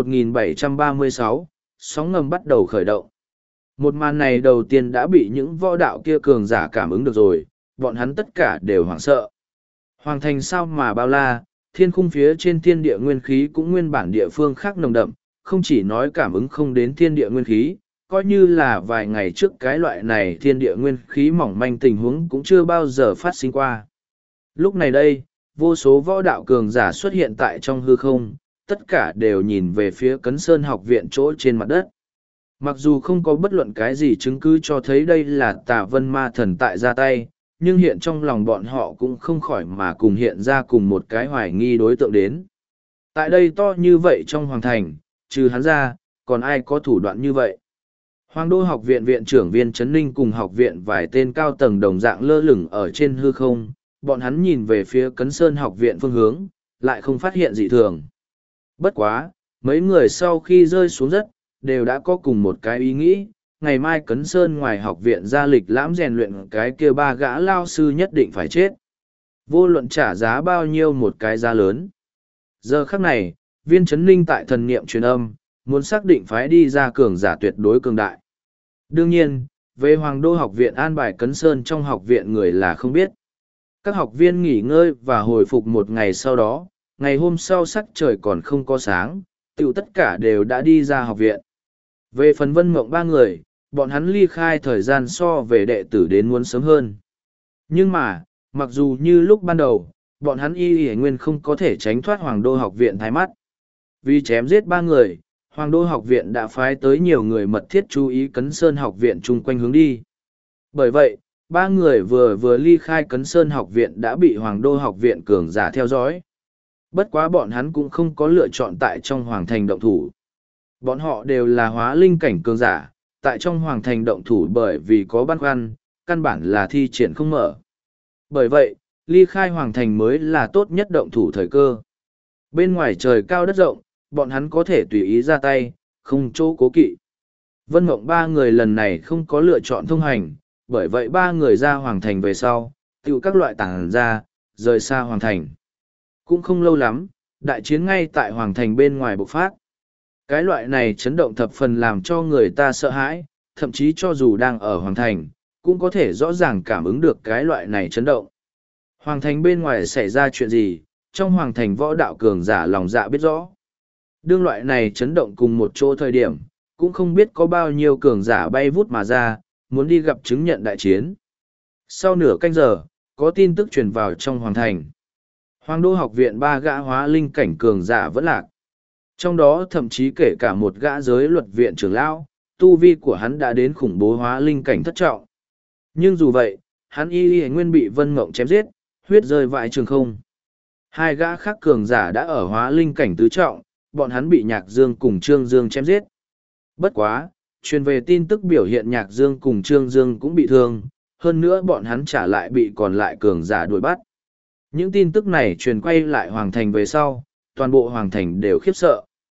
1736, sóng ngầm bắt đầu khởi động. Một màn này đầu tiên đã bị những võ đạo kia cường giả cảm ứng được rồi, bọn hắn tất cả đều hoảng sợ. Hoàng thành sao mà bao la, thiên khung phía trên thiên địa nguyên khí cũng nguyên bản địa phương khác nồng đậm, không chỉ nói cảm ứng không đến thiên địa nguyên khí, coi như là vài ngày trước cái loại này thiên địa nguyên khí mỏng manh tình huống cũng chưa bao giờ phát sinh qua. Lúc này đây, vô số võ đạo cường giả xuất hiện tại trong hư không, tất cả đều nhìn về phía Cấn Sơn học viện chỗ trên mặt đất. Mặc dù không có bất luận cái gì chứng cứ cho thấy đây là Tà Vân Ma Thần tại ra tay, nhưng hiện trong lòng bọn họ cũng không khỏi mà cùng hiện ra cùng một cái hoài nghi đối tượng đến. Tại đây to như vậy trong hoàng thành, trừ hắn ra, còn ai có thủ đoạn như vậy? Hoàng Đô học viện viện trưởng Viên Trấn Ninh cùng học viện vài tên cao tầng đồng dạng lơ lửng ở trên hư không, bọn hắn nhìn về phía Cấn Sơn học viện phương hướng, lại không phát hiện dị thường. Bất quá, mấy người sau khi rơi xuống đất, đều đã có cùng một cái ý nghĩ, ngày mai Cấn Sơn ngoài học viện ra lịch lãm rèn luyện cái kia ba gã lao sư nhất định phải chết. Vô luận trả giá bao nhiêu một cái giá lớn. Giờ khắc này, Viên Trấn Ninh tại thần niệm truyền âm, muốn xác định phái đi ra cường giả tuyệt đối cường đại. Đương nhiên, về Hoàng Đô học viện an bài Cấn Sơn trong học viện người là không biết. Các học viên nghỉ ngơi và hồi phục một ngày sau đó, ngày hôm sau sắc trời còn không có sáng, tiểu tất cả đều đã đi ra học viện. Về phần Vân Mộng ba người, bọn hắn ly khai thời gian so về đệ tử đến muốn sớm hơn. Nhưng mà, mặc dù như lúc ban đầu, bọn hắn y nguyên không có thể tránh thoát Hoàng Đô học viện thái mắt. Vì chém giết ba người, Hoàng Đô học viện đã phái tới nhiều người mật thiết chú ý Cấn Sơn học viện chung quanh hướng đi. Bởi vậy, ba người vừa ly khai Cấn Sơn học viện đã bị Hoàng Đô học viện cường giả theo dõi. Bất quá bọn hắn cũng không có lựa chọn tại trong Hoàng thành động thủ. Bọn họ đều là hóa linh cảnh cường giả, tại trong Hoàng thành động thủ bởi vì có băn khoăn, căn bản là thi triển không mở. Bởi vậy, ly khai Hoàng thành mới là tốt nhất động thủ thời cơ. Bên ngoài trời cao đất rộng, bọn hắn có thể tùy ý ra tay, không chỗ cố kỵ. Vân Mộng ba người lần này không có lựa chọn thông hành, bởi vậy ba người ra Hoàng thành về sau, tiêu các loại tàng ra, rời xa Hoàng thành. Cũng không lâu lắm, đại chiến ngay tại Hoàng thành bên ngoài bộc phát. Cái loại này chấn động thập phần làm cho người ta sợ hãi, thậm chí cho dù đang ở Hoàng thành, cũng có thể rõ ràng cảm ứng được cái loại này chấn động. Hoàng thành bên ngoài xảy ra chuyện gì, trong Hoàng thành võ đạo cường giả lòng dạ biết rõ. Đương loại này chấn động cùng một chỗ thời điểm, cũng không biết có bao nhiêu cường giả bay vút mà ra, muốn đi gặp chứng nhận đại chiến. Sau nửa canh giờ, có tin tức truyền vào trong Hoàng thành. Hoàng Đô học viện ba gã hóa linh cảnh cường giả vẫn lạc. Trong đó thậm chí kể cả một gã giới luật viện trưởng lão, tu vi của hắn đã đến khủng bố hóa linh cảnh thất trọng. Nhưng dù vậy, hắn y nguyên bị Vân Mộng chém giết, huyết rơi vãi trường không. Hai gã khác cường giả đã ở hóa linh cảnh tứ trọng, bọn hắn bị Nhạc Dương cùng Trương Dương chém giết. Bất quá, truyền về tin tức biểu hiện Nhạc Dương cùng Trương Dương cũng bị thương, hơn nữa bọn hắn trả lại bị còn lại cường giả đuổi bắt. Những tin tức này truyền quay lại Hoàng thành về sau, toàn bộ Hoàng thành đều khiếp sợ.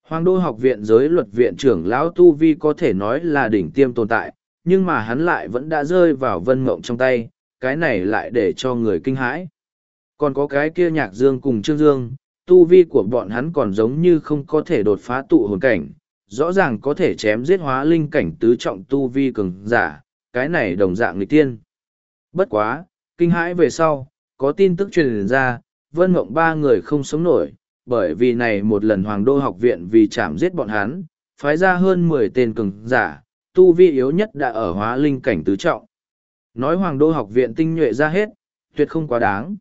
Hoàng đô học viện giới luật viện trưởng lão Tu Vi có thể nói là đỉnh tiêm tồn tại, nhưng mà hắn lại vẫn đã rơi vào Vân Mộng trong tay, cái này lại để cho người kinh hãi. Còn có cái kia Nhạc Dương cùng Trương Dương, Tu Vi của bọn hắn còn giống như không có thể đột phá tụ hồn cảnh, rõ ràng có thể chém giết hóa linh cảnh tứ trọng Tu Vi cường giả, cái này đồng dạng nghịch tiên. Bất quá, kinh hãi về sau, có tin tức truyền ra, Vân Mộng ba người không sống nổi, bởi vì này một lần Hoàng đô học viện vì chạm giết bọn hắn, phái ra hơn 10 tên cường giả, tu vi yếu nhất đã ở hóa linh cảnh tứ trọng. Nói Hoàng đô học viện tinh nhuệ ra hết, tuyệt không quá đáng.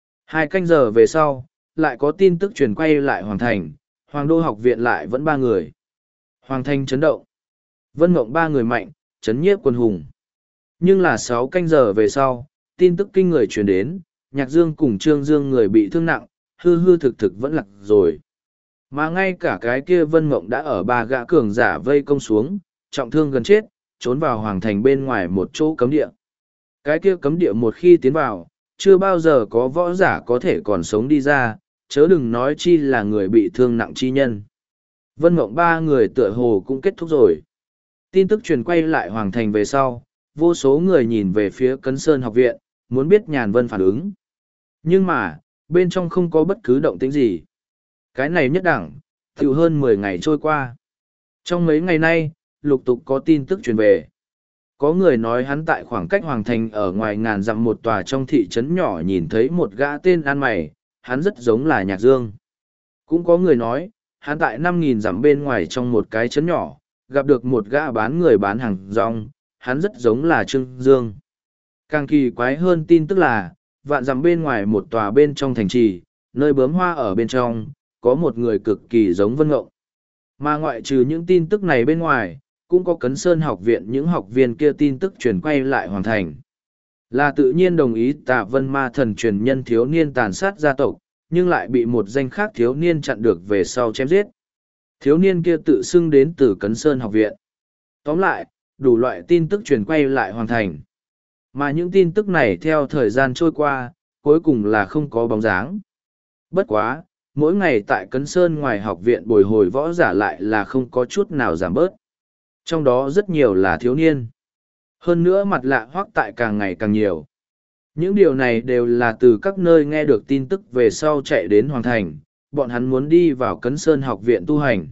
2 canh giờ về sau, lại có tin tức truyền quay lại Hoàng thành, Hoàng đô học viện lại vẫn 3 người. Hoàng thành chấn động. Vân Mộng 3 người mạnh, chấn nhiếp quân hùng. Nhưng là 6 canh giờ về sau, tin tức kinh người truyền đến, Nhạc Dương cùng Trương Dương người bị thương nặng, hư hư thực thực vẫn lặc rồi. Mà ngay cả cái kia Vân Mộng đã ở 3 gã cường giả vây công xuống, trọng thương gần chết, trốn vào hoàng thành bên ngoài một chỗ cấm địa. Cái kia cấm địa một khi tiến vào, chưa bao giờ có võ giả có thể còn sống đi ra, chớ đừng nói chi là người bị thương nặng chi nhân. Vân Mộng 3 người tựa hồ cũng kết thúc rồi. Tin tức truyền quay lại hoàng thành về sau, vô số người nhìn về phía Cấn Sơn học viện, muốn biết Nhàn Vân phản ứng. Nhưng mà, bên trong không có bất cứ động tĩnh gì. Cái này nhất đẳng, tiểu hơn 10 ngày trôi qua. Trong mấy ngày nay, lục tục có tin tức truyền về. Có người nói hắn tại khoảng cách hoàng thành ở ngoài ngàn dặm một tòa trong thị trấn nhỏ nhìn thấy một gã tên ăn mày, hắn rất giống là Nhạc Dương. Cũng có người nói, hắn tại 5.000 dặm bên ngoài trong một cái trấn nhỏ, gặp được một gã bán người bán hàng rong, hắn rất giống là Trương Dương. Càng kỳ quái hơn tin tức là, vạn dặm bên ngoài một tòa bên trong thành trì, nơi bướm hoa ở bên trong, có một người cực kỳ giống Vân Mộng. Mà ngoại trừ những tin tức này bên ngoài, cũng có Cấn Sơn học viện những học viên kia tin tức truyền quay lại hoàn thành. Là tự nhiên đồng ý Tạ Vân Ma thần truyền nhân thiếu niên tàn sát gia tộc, nhưng lại bị một danh khác thiếu niên chặn được về sau chém giết. Thiếu niên kia tự xưng đến từ Cấn Sơn học viện. Tóm lại, đủ loại tin tức truyền quay lại hoàn thành. Mà những tin tức này theo thời gian trôi qua, cuối cùng là không có bóng dáng. Bất quá, mỗi ngày tại Cấn Sơn ngoài học viện bồi hồi võ giả lại là không có chút nào giảm bớt. Trong đó rất nhiều là thiếu niên. Hơn nữa mặt lạ hoắc tại càng ngày càng nhiều. Những điều này đều là từ các nơi nghe được tin tức về sau chạy đến Hoàng Thành, bọn hắn muốn đi vào Cấn Sơn học viện tu hành.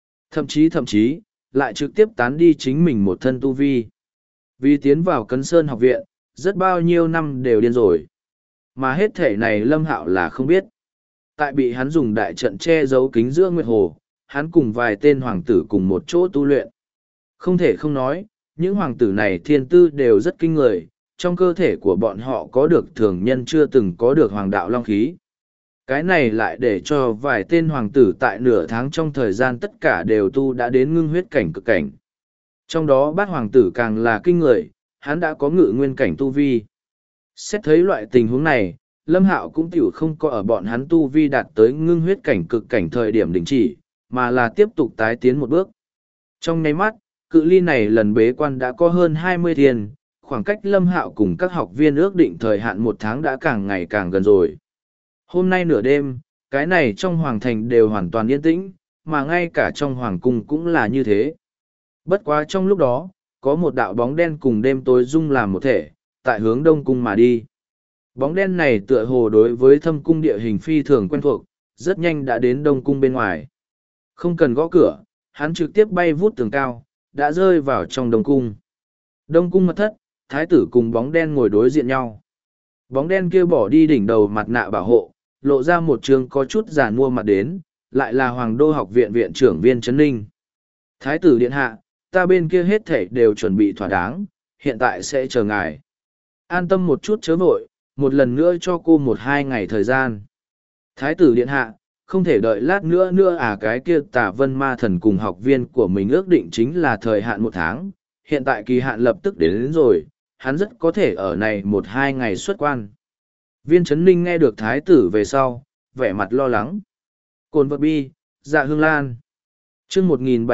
Thậm chí, lại trực tiếp tán đi chính mình một thân tu vi. Vì tiến vào Cấn Sơn học viện, rất bao nhiêu năm đều điên rồi. Mà hết thể này Lâm Hạo là không biết. Tại bị hắn dùng đại trận che giấu kính giữa Nguyệt Hồ, hắn cùng vài tên hoàng tử cùng một chỗ tu luyện. Không thể không nói, những hoàng tử này thiên tư đều rất kinh người, trong cơ thể của bọn họ có được thường nhân chưa từng có được hoàng đạo long khí. Cái này lại để cho vài tên hoàng tử tại nửa tháng trong thời gian tất cả đều tu đã đến ngưng huyết cảnh cực cảnh. Trong đó bát hoàng tử càng là kinh người, hắn đã có ngự nguyên cảnh tu vi. Xét thấy loại tình huống này, Lâm Hạo cũng tiểu không có ở bọn hắn tu vi đạt tới ngưng huyết cảnh cực cảnh thời điểm đình chỉ, mà là tiếp tục tái tiến một bước. Trong nháy mắt, cự ly này lần bế quan đã có hơn 20 thiên, khoảng cách Lâm Hạo cùng các học viên ước định thời hạn 1 tháng đã càng ngày càng gần rồi. Hôm nay nửa đêm, cái này trong hoàng thành đều hoàn toàn yên tĩnh, mà ngay cả trong hoàng cung cũng là như thế. Bất quá trong lúc đó, có một đạo bóng đen cùng đêm tối dung làm một thể, tại hướng đông cung mà đi. Bóng đen này tựa hồ đối với thâm cung địa hình phi thường quen thuộc, rất nhanh đã đến đông cung bên ngoài. Không cần gõ cửa, hắn trực tiếp bay vút tường cao, đã rơi vào trong đông cung. Đông cung mật thất, thái tử cùng bóng đen ngồi đối diện nhau. Bóng đen kia bỏ đi đỉnh đầu mặt nạ bảo hộ, lộ ra một trường có chút giả mua mặt đến, lại là Hoàng đô học viện viện trưởng Viên Trấn Ninh. Thái tử điện hạ, ta bên kia hết thảy đều chuẩn bị thỏa đáng, hiện tại sẽ chờ ngài. An tâm một chút chớ vội, một lần nữa cho cô 1-2 ngày thời gian. Thái tử điện hạ, không thể đợi lát nữa cái kia Tả Vân Ma thần cùng học viên của mình ước định chính là thời hạn 1 tháng, hiện tại kỳ hạn lập tức đến rồi, hắn rất có thể ở này 1-2 ngày xuất quan. Viên Trấn Ninh nghe được thái tử về sau, vẻ mặt lo lắng. Cồn vật bi, dạ hương lan. chương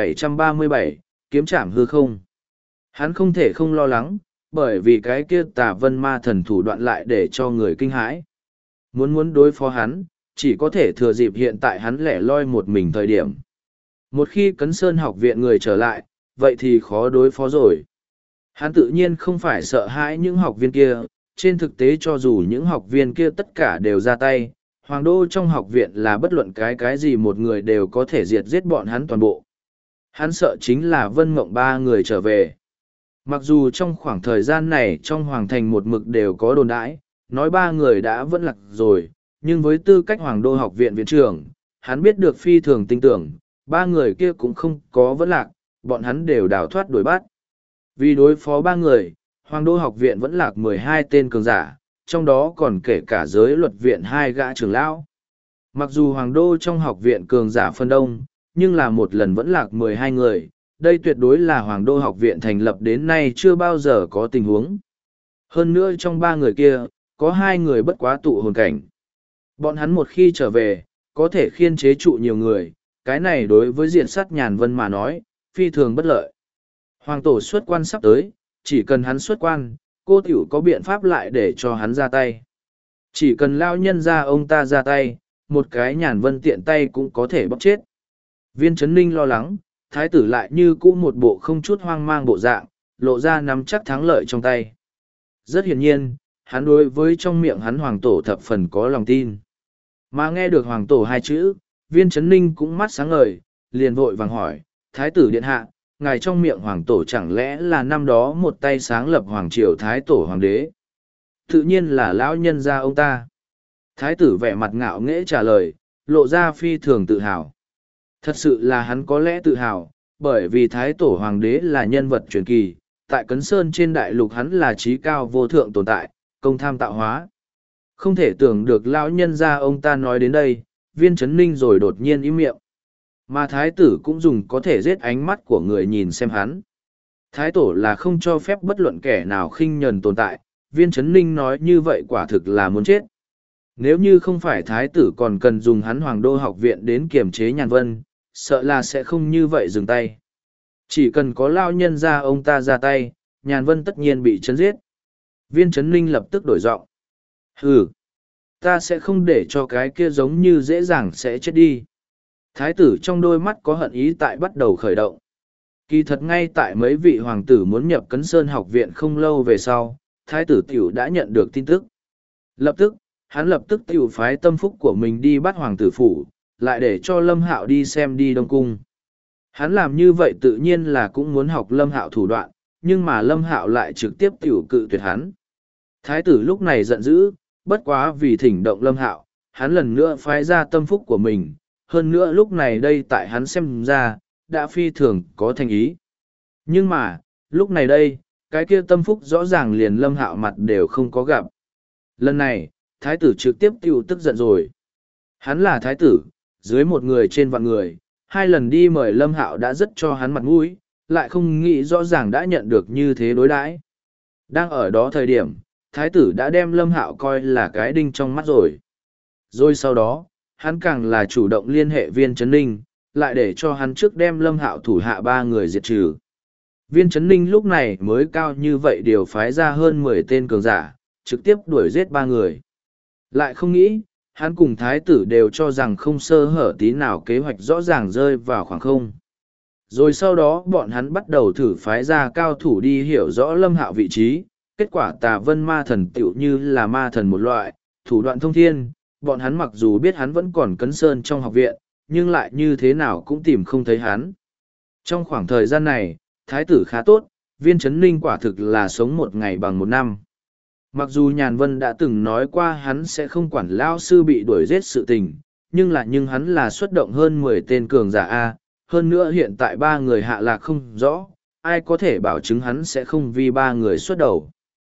1737, kiếm trảm hư không. Hắn không thể không lo lắng, bởi vì cái kia Tả Vân Ma thần thủ đoạn lại để cho người kinh hãi. Muốn đối phó hắn, chỉ có thể thừa dịp hiện tại hắn lẻ loi một mình thời điểm. Một khi Cấn Sơn học viện người trở lại, vậy thì khó đối phó rồi. Hắn tự nhiên không phải sợ hãi những học viên kia, trên thực tế cho dù những học viên kia tất cả đều ra tay, Hoàng đô trong học viện là bất luận cái gì một người đều có thể diệt giết bọn hắn toàn bộ. Hắn sợ chính là Vân Mộng ba người trở về. Mặc dù trong khoảng thời gian này trong Hoàng thành một mực đều có đồn đãi, nói ba người đã vẫn lạc rồi, nhưng với tư cách Hoàng đô học viện viện trưởng, hắn biết được phi thường tin tưởng, ba người kia cũng không có vẫn lạc, bọn hắn đều đào thoát đuổi bắt. Vì đối phó ba người, Hoàng đô học viện vẫn lạc 12 tên cường giả, trong đó còn kể cả giới luật viện hai gã trưởng lão. Mặc dù Hoàng đô trong học viện cường giả phân đông, nhưng là một lần vẫn lạc 12 người, đây tuyệt đối là Hoàng đô học viện thành lập đến nay chưa bao giờ có tình huống. Hơn nữa trong ba người kia, có hai người bất quá tụ hồn cảnh. Bọn hắn một khi trở về, có thể khiên chế trụ nhiều người, cái này đối với diện sát Nhàn Vân mà nói, phi thường bất lợi. Hoàng tổ xuất quan sắp tới, chỉ cần hắn xuất quan, cô tiểu có biện pháp lại để cho hắn ra tay. Chỉ cần lao nhân ra ông ta ra tay, một cái Nhàn Vân tiện tay cũng có thể bóc chết. Viên Trấn Ninh lo lắng, thái tử lại như cũ một bộ không chút hoang mang bộ dạng, lộ ra nắm chắc thắng lợi trong tay. Rất hiển nhiên, hắn đối với trong miệng hắn hoàng tổ thập phần có lòng tin. Mà nghe được hoàng tổ hai chữ, Viên Trấn Ninh cũng mắt sáng ngời, liền vội vàng hỏi, thái tử điện hạ, ngài trong miệng hoàng tổ chẳng lẽ là năm đó một tay sáng lập hoàng triều thái tổ hoàng đế? Tự nhiên là lão nhân gia ông ta. Thái tử vẻ mặt ngạo nghễ trả lời, lộ ra phi thường tự hào. Thật sự là hắn có lẽ tự hào, bởi vì thái tổ hoàng đế là nhân vật truyền kỳ, tại Cấn Sơn trên đại lục hắn là trí cao vô thượng tồn tại, công tham tạo hóa. Không thể tưởng được lão nhân gia ông ta nói đến đây, Viên Trấn Ninh rồi đột nhiên im miệng. Mà thái tử cũng dùng có thể giết ánh mắt của người nhìn xem hắn. Thái tổ là không cho phép bất luận kẻ nào khinh nhẫn tồn tại, Viên Trấn Ninh nói như vậy quả thực là muốn chết. Nếu như không phải thái tử còn cần dùng hắn Hoàng đô học viện đến kiềm chế Nhàn Vân, sợ là sẽ không như vậy dừng tay. Chỉ cần có lao nhân ra ông ta ra tay, Nhàn Vân tất nhiên bị chấn giết. Viên Trấn Ninh lập tức đổi giọng. Hừ, ta sẽ không để cho cái kia giống như dễ dàng sẽ chết đi. Thái tử trong đôi mắt có hận ý tại bắt đầu khởi động. Kỳ thật ngay tại mấy vị hoàng tử muốn nhập Cấn Sơn học viện không lâu về sau, thái tử tiểu đã nhận được tin tức. Hắn lập tức tiểu phái tâm phúc của mình đi bắt hoàng tử phủ, lại để cho Lâm Hạo đi xem đi Đông Cung. Hắn làm như vậy tự nhiên là cũng muốn học Lâm Hạo thủ đoạn, nhưng mà Lâm Hạo lại trực tiếp tiểu cự tuyệt hắn. Thái tử lúc này giận dữ, bất quá vì thỉnh động Lâm Hạo, hắn lần nữa phái ra tâm phúc của mình, hơn nữa lúc này đây tại hắn xem ra, đã phi thường có thành ý. Nhưng mà, lúc này đây, cái kia tâm phúc rõ ràng liền Lâm Hạo mặt đều không có gặp. Lần này, thái tử trực tiếp tiêu tức giận rồi. Hắn là thái tử, dưới một người trên vạn người, hai lần đi mời Lâm Hạo đã rất cho hắn mặt mũi, lại không nghĩ rõ ràng đã nhận được như thế đối đãi. Đang ở đó thời điểm, thái tử đã đem Lâm Hạo coi là cái đinh trong mắt rồi. Rồi sau đó, hắn càng là chủ động liên hệ Viên Trấn Ninh, lại để cho hắn trước đem Lâm Hạo thủ hạ ba người diệt trừ. Viên Trấn Ninh lúc này mới cao như vậy điều phái ra hơn 10 tên cường giả, trực tiếp đuổi giết ba người. Lại không nghĩ, hắn cùng thái tử đều cho rằng không sơ hở tí nào kế hoạch rõ ràng rơi vào khoảng không. Rồi sau đó bọn hắn bắt đầu thử phái ra cao thủ đi hiểu rõ Lâm Hạo vị trí, kết quả Tà Vân ma thần tựu như là ma thần một loại, thủ đoạn thông thiên, bọn hắn mặc dù biết hắn vẫn còn Cấn Sơn trong học viện, nhưng lại như thế nào cũng tìm không thấy hắn. Trong khoảng thời gian này, thái tử khá tốt, Viên Trấn Ninh quả thực là sống một ngày bằng một năm. Mặc dù Nhàn Vân đã từng nói qua hắn sẽ không quản lao sư bị đuổi giết sự tình, nhưng hắn là xuất động hơn 10 tên cường giả A, hơn nữa hiện tại ba người hạ lạc không rõ, ai có thể bảo chứng hắn sẽ không vì ba người xuất đầu.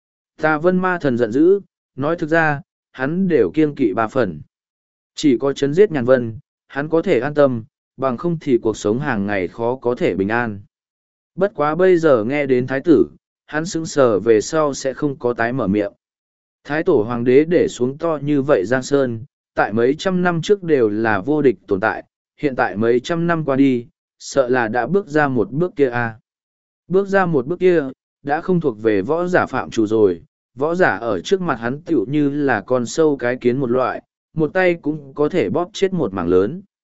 Tà Vân ma thần giận dữ, nói thực ra, hắn đều kiêng kỵ ba phần. Chỉ có chấn giết Nhàn Vân, hắn có thể an tâm, bằng không thì cuộc sống hàng ngày khó có thể bình an. Bất quá bây giờ nghe đến thái tử, hắn sững sờ về sau sẽ không có tái mở miệng. Thái tổ hoàng đế để xuống to như vậy Giang Sơn, tại mấy trăm năm trước đều là vô địch tồn tại, hiện tại mấy trăm năm qua đi, sợ là đã bước ra một bước kia a. Bước ra một bước kia, đã không thuộc về võ giả phạm chủ rồi, võ giả ở trước mặt hắn tựu như là con sâu cái kiến một loại, một tay cũng có thể bóp chết một mảng lớn.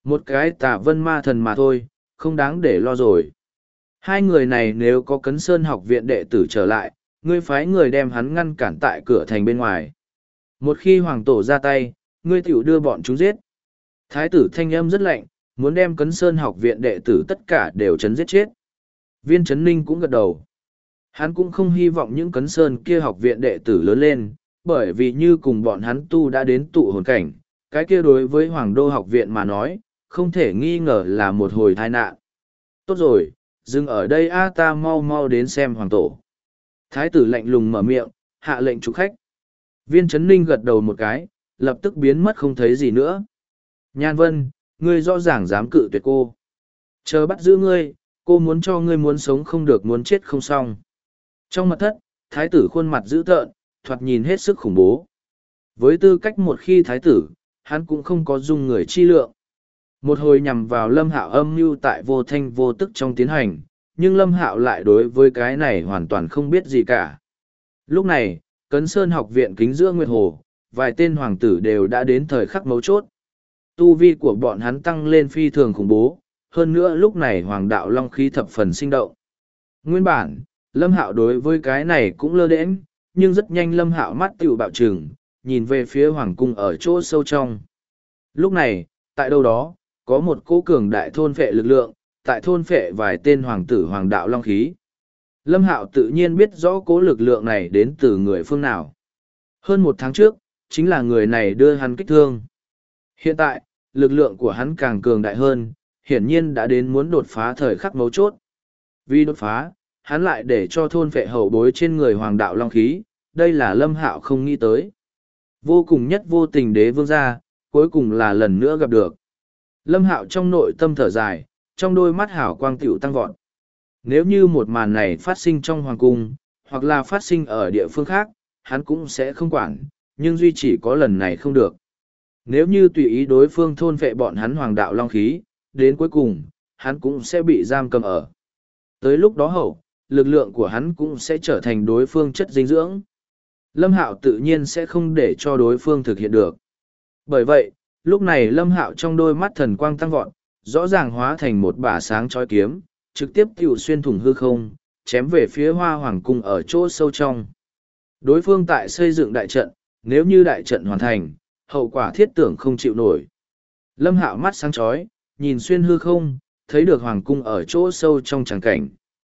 Một cái Tả Vân ma thần mà thôi, không đáng để lo rồi. Hai người này nếu có Cấn Sơn học viện đệ tử trở lại, ngươi phái người đem hắn ngăn cản tại cửa thành bên ngoài. Một khi hoàng tổ ra tay, ngươi tiểu đưa bọn chúng giết. Thái tử thanh âm rất lạnh, muốn đem Cấn Sơn học viện đệ tử tất cả đều chấn giết chết. Viên Chấn Ninh cũng gật đầu. Hắn cũng không hy vọng những Cấn Sơn kia học viện đệ tử lớn lên, bởi vì như cùng bọn hắn tu đã đến tụ hồn cảnh, cái kia đối với Hoàng Đô học viện mà nói, không thể nghi ngờ là một hồi tai nạn. Tốt rồi, dừng ở đây a, ta mau mau đến xem hoàng tổ. Thái tử lạnh lùng mở miệng, hạ lệnh trục khách. Viên Chấn Ninh gật đầu một cái, lập tức biến mất không thấy gì nữa. Nhan Vân, ngươi rõ ràng dám cự tuyệt cô. Chờ bắt giữ ngươi, cô muốn cho ngươi muốn sống không được, muốn chết không xong. Trong mật thất, thái tử khuôn mặt dữ tợn, thoạt nhìn hết sức khủng bố. Với tư cách một khi thái tử, hắn cũng không có dung người chi lượng. Một hồi nhằm vào Lâm Hạo âm mưu tại vô thanh vô tức trong tiến hành, nhưng Lâm Hạo lại đối với cái này hoàn toàn không biết gì cả. Lúc này, Cấn Sơn học viện kính giữa Nguyệt Hồ, vài tên hoàng tử đều đã đến thời khắc mấu chốt. Tu vi của bọn hắn tăng lên phi thường khủng bố, hơn nữa lúc này hoàng đạo long khí thập phần sinh động. Nguyên bản, Lâm Hạo đối với cái này cũng lơ đễnh, nhưng rất nhanh Lâm Hạo mắt tiểu bạo trừng, nhìn về phía hoàng cung ở chỗ sâu trong. Lúc này, tại đâu đó, có một cỗ cường đại thôn phệ lực lượng, tại thôn phệ vài tên hoàng tử hoàng đạo long khí. Lâm Hạo tự nhiên biết rõ cỗ lực lượng này đến từ người phương nào. Hơn một tháng trước, chính là người này đưa hắn kích thương. Hiện tại, lực lượng của hắn càng cường đại hơn, hiển nhiên đã đến muốn đột phá thời khắc mấu chốt. Vì đột phá, hắn lại để cho thôn phệ hậu bối trên người hoàng đạo long khí, đây là Lâm Hạo không nghĩ tới. Vô cùng nhất vô tình đế vương gia, cuối cùng là lần nữa gặp được. Lâm Hạo trong nội tâm thở dài, trong đôi mắt hảo quang tiểu tăng vọt. Nếu như một màn này phát sinh trong hoàng cung, hoặc là phát sinh ở địa phương khác, hắn cũng sẽ không quản, nhưng duy chỉ có lần này không được. Nếu như tùy ý đối phương thôn phệ bọn hắn hoàng đạo long khí, đến cuối cùng, hắn cũng sẽ bị giam cầm ở. Tới lúc đó hậu, lực lượng của hắn cũng sẽ trở thành đối phương chất dinh dưỡng. Lâm Hạo tự nhiên sẽ không để cho đối phương thực hiện được. Bởi vậy, lúc này Lâm Hạo trong đôi mắt thần quang tăng vọt, rõ ràng hóa thành một bả sáng chói kiếm, trực tiếp tiểu xuyên thủng hư không, chém về phía Hoa Hoàng cung ở chỗ sâu trong. Đối phương tại xây dựng đại trận, nếu như đại trận hoàn thành, hậu quả thiết tưởng không chịu nổi. Lâm Hạo mắt sáng chói, nhìn xuyên hư không, thấy được Hoàng cung ở chỗ sâu trong tràng cảnh.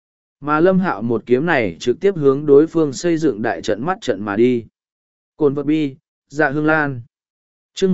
Mà Lâm Hạo một kiếm này trực tiếp hướng đối phương xây dựng đại trận mắt trận mà đi. Cồn vật bi, Dạ Hương Lan. Chương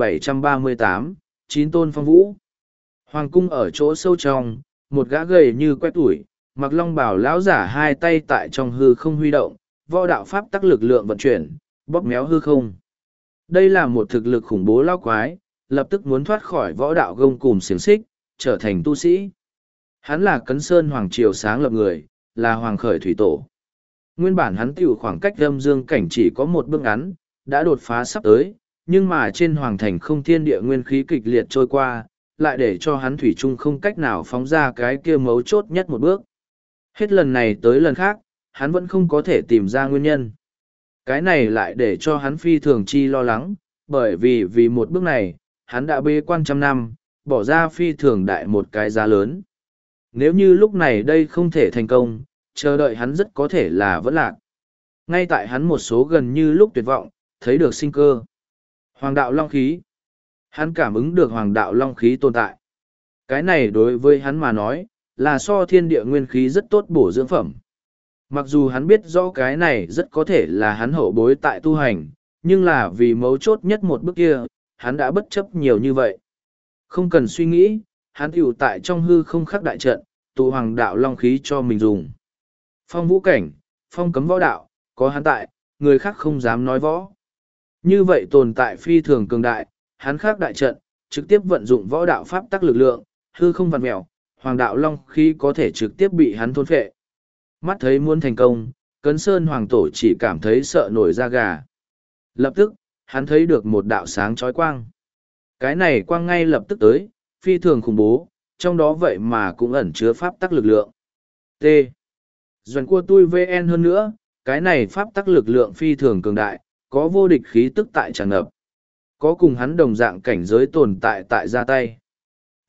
1738, Chín Tôn Phong Vũ. Hoàng cung ở chỗ sâu trong, một gã gầy như que tuổi, mặc long bào lão giả hai tay tại trong hư không huy động, võ đạo pháp tắc lực lượng vận chuyển, bóp méo hư không. Đây là một thực lực khủng bố lão quái, lập tức muốn thoát khỏi võ đạo gông cùm xiềng xích, trở thành tu sĩ. Hắn là Cấn Sơn Hoàng Triều sáng lập người, là Hoàng Khởi Thủy Tổ. Nguyên bản hắn tiểu khoảng cách âm dương cảnh chỉ có một bước ngắn, đã đột phá sắp tới, nhưng mà trên hoàng thành không thiên địa nguyên khí kịch liệt trôi qua, lại để cho hắn thủy chung không cách nào phóng ra cái kia mấu chốt nhất một bước. Hết lần này tới lần khác, hắn vẫn không có thể tìm ra nguyên nhân. Cái này lại để cho hắn phi thường chi lo lắng, bởi vì một bước này, hắn đã bế quan trăm năm, bỏ ra phi thường đại một cái giá lớn. Nếu như lúc này đây không thể thành công, chờ đợi hắn rất có thể là vẫn lạc. Ngay tại hắn một số gần như lúc tuyệt vọng, thấy được sinh cơ. Hoàng đạo long khí. Hắn cảm ứng được hoàng đạo long khí tồn tại. Cái này đối với hắn mà nói, là so thiên địa nguyên khí rất tốt bổ dưỡng phẩm. Mặc dù hắn biết rõ cái này rất có thể là hắn hậu bối tại tu hành, nhưng là vì mấu chốt nhất một bước kia, hắn đã bất chấp nhiều như vậy. Không cần suy nghĩ, hắn tiểu tại trong hư không khắc đại trận, tụ hoàng đạo long khí cho mình dùng. Phong vũ cảnh, phong cấm võ đạo, có hắn tại, người khác không dám nói võ. Như vậy tồn tại phi thường cường đại, hắn khắc đại trận, trực tiếp vận dụng võ đạo pháp tắc lực lượng, hư không vặn mèo, hoàng đạo long khí có thể trực tiếp bị hắn thôn phệ. Mắt thấy muốn thành công, Cấn Sơn Hoàng Tổ chỉ cảm thấy sợ nổi da gà. Lập tức, hắn thấy được một đạo sáng chói quang. Cái này quang ngay lập tức tới, phi thường khủng bố, trong đó vậy mà cũng ẩn chứa pháp tắc lực lượng. T. Doành của tôi VN hơn nữa, cái này pháp tắc lực lượng phi thường cường đại, có vô địch khí tức tại tràn ngập. Có cùng hắn đồng dạng cảnh giới tồn tại tại ra tay.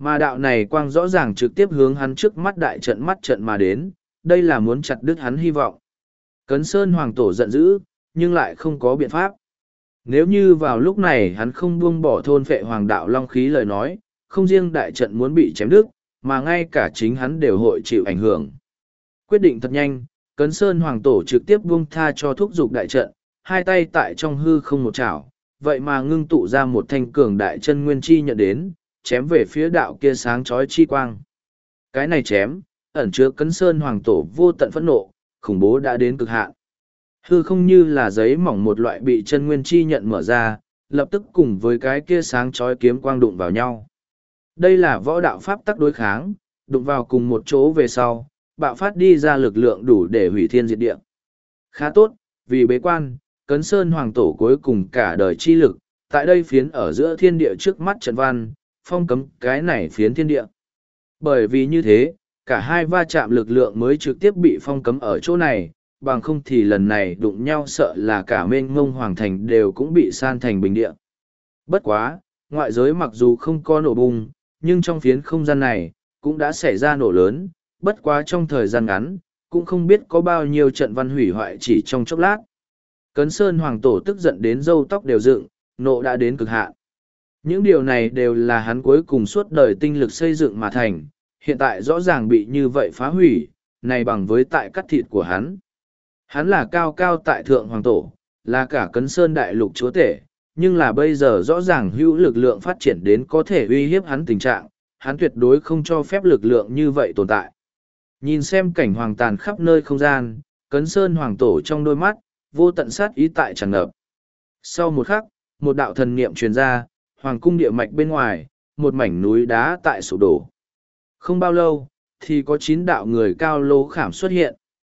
Mà đạo này quang rõ ràng trực tiếp hướng hắn trước mắt đại trận mắt trận mà đến, đây là muốn chặt đứt hắn hy vọng. Cấn Sơn Hoàng Tổ giận dữ, nhưng lại không có biện pháp. Nếu như vào lúc này hắn không buông bỏ thôn phệ hoàng đạo long khí lời nói, không riêng đại trận muốn bị chém đứt, mà ngay cả chính hắn đều hội chịu ảnh hưởng. Quyết định thật nhanh, Cấn Sơn Hoàng Tổ trực tiếp buông tha cho thúc giục đại trận, hai tay tại trong hư không một chảo, vậy mà ngưng tụ ra một thanh cường đại chân nguyên chi nhận đến, chém về phía đạo kia sáng chói chi quang. Cái này chém, ẩn chứa Cấn Sơn Hoàng Tổ vô tận phẫn nộ, khủng bố đã đến cực hạn. Hư không như là giấy mỏng một loại bị chân nguyên chi nhận mở ra, lập tức cùng với cái kia sáng chói kiếm quang đụng vào nhau. Đây là võ đạo pháp tắc đối kháng, đụng vào cùng một chỗ về sau, bạo phát đi ra lực lượng đủ để hủy thiên diệt địa. Khá tốt, vì bế quan, Cấn Sơn Hoàng Tổ cuối cùng cả đời chi lực, tại đây phiến ở giữa thiên địa trước mắt trận văn, phong cấm cái này phiến thiên địa. Bởi vì như thế, cả hai va chạm lực lượng mới trực tiếp bị phong cấm ở chỗ này, bằng không thì lần này đụng nhau sợ là cả mênh mông hoàng thành đều cũng bị san thành bình địa. Bất quá, ngoại giới mặc dù không có nổ bung, nhưng trong phiến không gian này, cũng đã xảy ra nổ lớn, bất quá trong thời gian ngắn, cũng không biết có bao nhiêu trận văn hủy hoại chỉ trong chốc lát. Cấn Sơn Hoàng Tổ tức giận đến râu tóc đều dựng, nộ đã đến cực hạn. Những điều này đều là hắn cuối cùng suốt đời tinh lực xây dựng mà thành, hiện tại rõ ràng bị như vậy phá hủy, này bằng với tại cắt thịt của hắn. Hắn là cao cao tại thượng hoàng tổ, là cả Cấn Sơn đại lục chúa tể, nhưng là bây giờ rõ ràng hữu lực lượng phát triển đến có thể uy hiếp hắn tình trạng, hắn tuyệt đối không cho phép lực lượng như vậy tồn tại. Nhìn xem cảnh hoàng tàn khắp nơi không gian, Cấn Sơn hoàng tổ trong đôi mắt, vô tận sát ý tại tràn ngập. Sau một khắc, một đạo thần niệm truyền ra, hoàng cung địa mạch bên ngoài, một mảnh núi đá tại sụp đổ. Không bao lâu, thì có 9 đạo người cao lỗ khảm xuất hiện.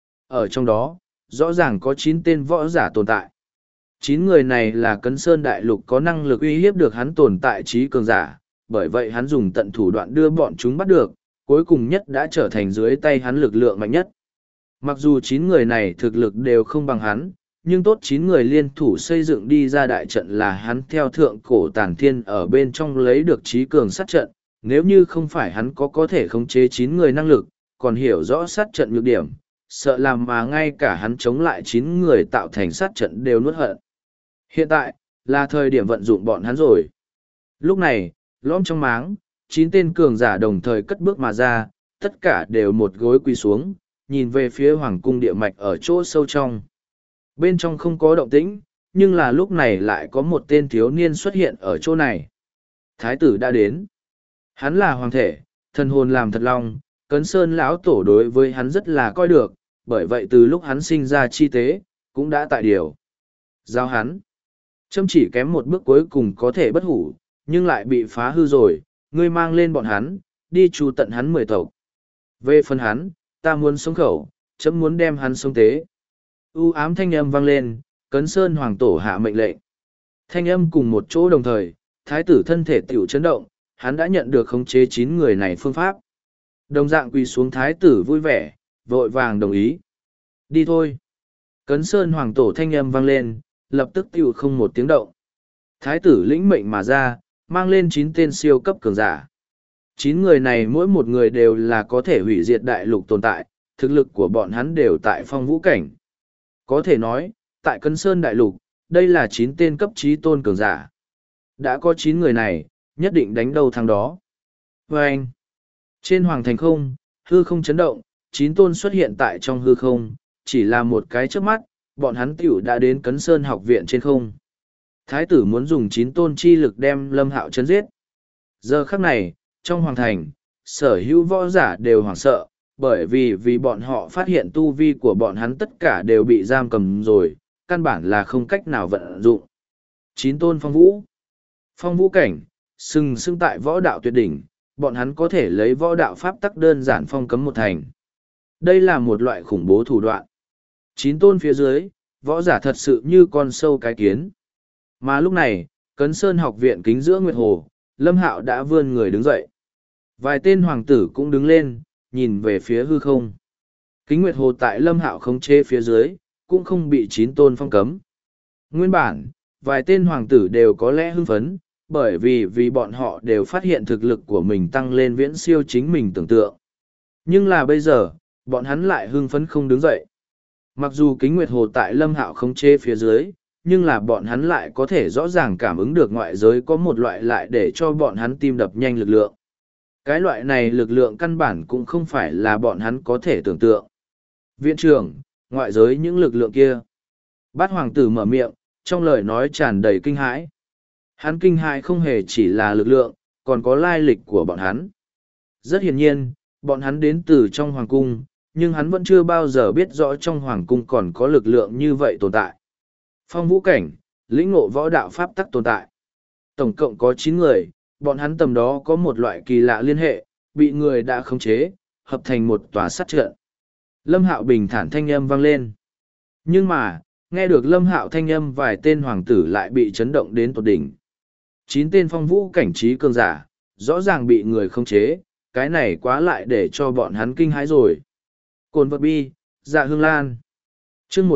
Ở trong đó, rõ ràng có 9 tên võ giả tồn tại. 9 người này là Cấn Sơn đại lục có năng lực uy hiếp được hắn tồn tại trí cường giả, bởi vậy hắn dùng tận thủ đoạn đưa bọn chúng bắt được, cuối cùng nhất đã trở thành dưới tay hắn lực lượng mạnh nhất. Mặc dù 9 người này thực lực đều không bằng hắn, nhưng tốt 9 người liên thủ xây dựng đi ra đại trận là hắn theo thượng cổ tản thiên ở bên trong lấy được trí cường sát trận, nếu như không phải hắn có thể khống chế 9 người năng lực, còn hiểu rõ sát trận nhược điểm, sợ làm mà ngay cả hắn chống lại 9 người tạo thành sát trận đều nuốt hận. Hiện tại, là thời điểm vận dụng bọn hắn rồi. Lúc này, lõm trong máng, 9 tên cường giả đồng thời cất bước mà ra, tất cả đều một gối quỳ xuống, nhìn về phía hoàng cung địa mạch ở chỗ sâu trong. Bên trong không có động tĩnh, nhưng là lúc này lại có một tên thiếu niên xuất hiện ở chỗ này. Thái tử đã đến. Hắn là hoàng thể, thần hồn làm thật long, Cấn Sơn lão tổ đối với hắn rất là coi được, bởi vậy từ lúc hắn sinh ra chi tế, cũng đã tại điều. Giao hắn. Châm chỉ kém một bước cuối cùng có thể bất hủ, nhưng lại bị phá hư rồi, ngươi mang lên bọn hắn, đi tru tận hắn 10 tộc. Về phần hắn, ta muốn sống khẩu, chấm muốn đem hắn sống tế. U ám thanh âm vang lên, Cấn Sơn hoàng tổ hạ mệnh lệnh. Thanh âm cùng một chỗ đồng thời, thái tử thân thể tiểu chấn động, hắn đã nhận được khống chế 9 người này phương pháp. Đồng dạng quỳ xuống thái tử vui vẻ, vội vàng đồng ý. Đi thôi. Cấn Sơn hoàng tổ thanh âm vang lên, lập tức tiểu không một tiếng động. Thái tử lĩnh mệnh mà ra, mang lên 9 tên siêu cấp cường giả. 9 người này mỗi một người đều là có thể hủy diệt đại lục tồn tại, thực lực của bọn hắn đều tại phong vũ cảnh. Có thể nói, tại Cấn Sơn đại lục, đây là 9 tên cấp trí tôn cường giả. Đã có 9 người này, nhất định đánh đâu thắng đó. Và anh, trên hoàng thành không, hư không chấn động, 9 tôn xuất hiện tại trong hư không, chỉ là một cái trước mắt, bọn hắn tiểu đã đến Cấn Sơn học viện trên không. Thái tử muốn dùng 9 tôn chi lực đem Lâm Hạo chấn giết. Giờ khắc này, trong hoàng thành, sở hữu võ giả đều hoảng sợ, bởi vì bọn họ phát hiện tu vi của bọn hắn tất cả đều bị giam cầm rồi, căn bản là không cách nào vận dụng. 9 tôn phong vũ. Phong vũ cảnh, sừng sững tại võ đạo tuyệt đỉnh, bọn hắn có thể lấy võ đạo pháp tắc đơn giản phong cấm một thành. Đây là một loại khủng bố thủ đoạn. 9 tôn phía dưới, võ giả thật sự như con sâu cái kiến. Mà lúc này, Cấn Sơn học viện kính giữa Nguyệt Hồ, Lâm Hạo đã vươn người đứng dậy. Vài tên hoàng tử cũng đứng lên, nhìn về phía hư không. Kính Nguyệt Hồ tại Lâm Hạo khống chế phía dưới, cũng không bị 9 tôn phong cấm. Nguyên bản, vài tên hoàng tử đều có lẽ hưng phấn, bởi vì bọn họ đều phát hiện thực lực của mình tăng lên viễn siêu chính mình tưởng tượng. Nhưng là bây giờ, bọn hắn lại hưng phấn không đứng dậy. Mặc dù kính nguyệt hồ tại Lâm Hạo khống chế phía dưới, nhưng là bọn hắn lại có thể rõ ràng cảm ứng được ngoại giới có một loại lại để cho bọn hắn tim đập nhanh lực lượng. Cái loại này lực lượng căn bản cũng không phải là bọn hắn có thể tưởng tượng. Viện trưởng, ngoại giới những lực lượng kia. Bát hoàng tử mở miệng, trong lời nói tràn đầy kinh hãi. Hắn kinh hãi không hề chỉ là lực lượng, còn có lai lịch của bọn hắn. Rất hiển nhiên, bọn hắn đến từ trong hoàng cung, nhưng hắn vẫn chưa bao giờ biết rõ trong hoàng cung còn có lực lượng như vậy tồn tại. Phong vũ cảnh, lĩnh ngộ võ đạo pháp tắc tồn tại. Tổng cộng có 9 người, bọn hắn tầm đó có một loại kỳ lạ liên hệ, bị người đã khống chế, hợp thành một tòa sát trận. Lâm Hạo bình thản thanh âm vang lên. Nhưng mà, nghe được Lâm Hạo thanh âm vài tên hoàng tử lại bị chấn động đến tột đỉnh. 9 tên phong vũ cảnh trí cường giả, rõ ràng bị người khống chế, cái này quá lại để cho bọn hắn kinh hãi rồi. Cồn vật bi, dạ hương lan. Chương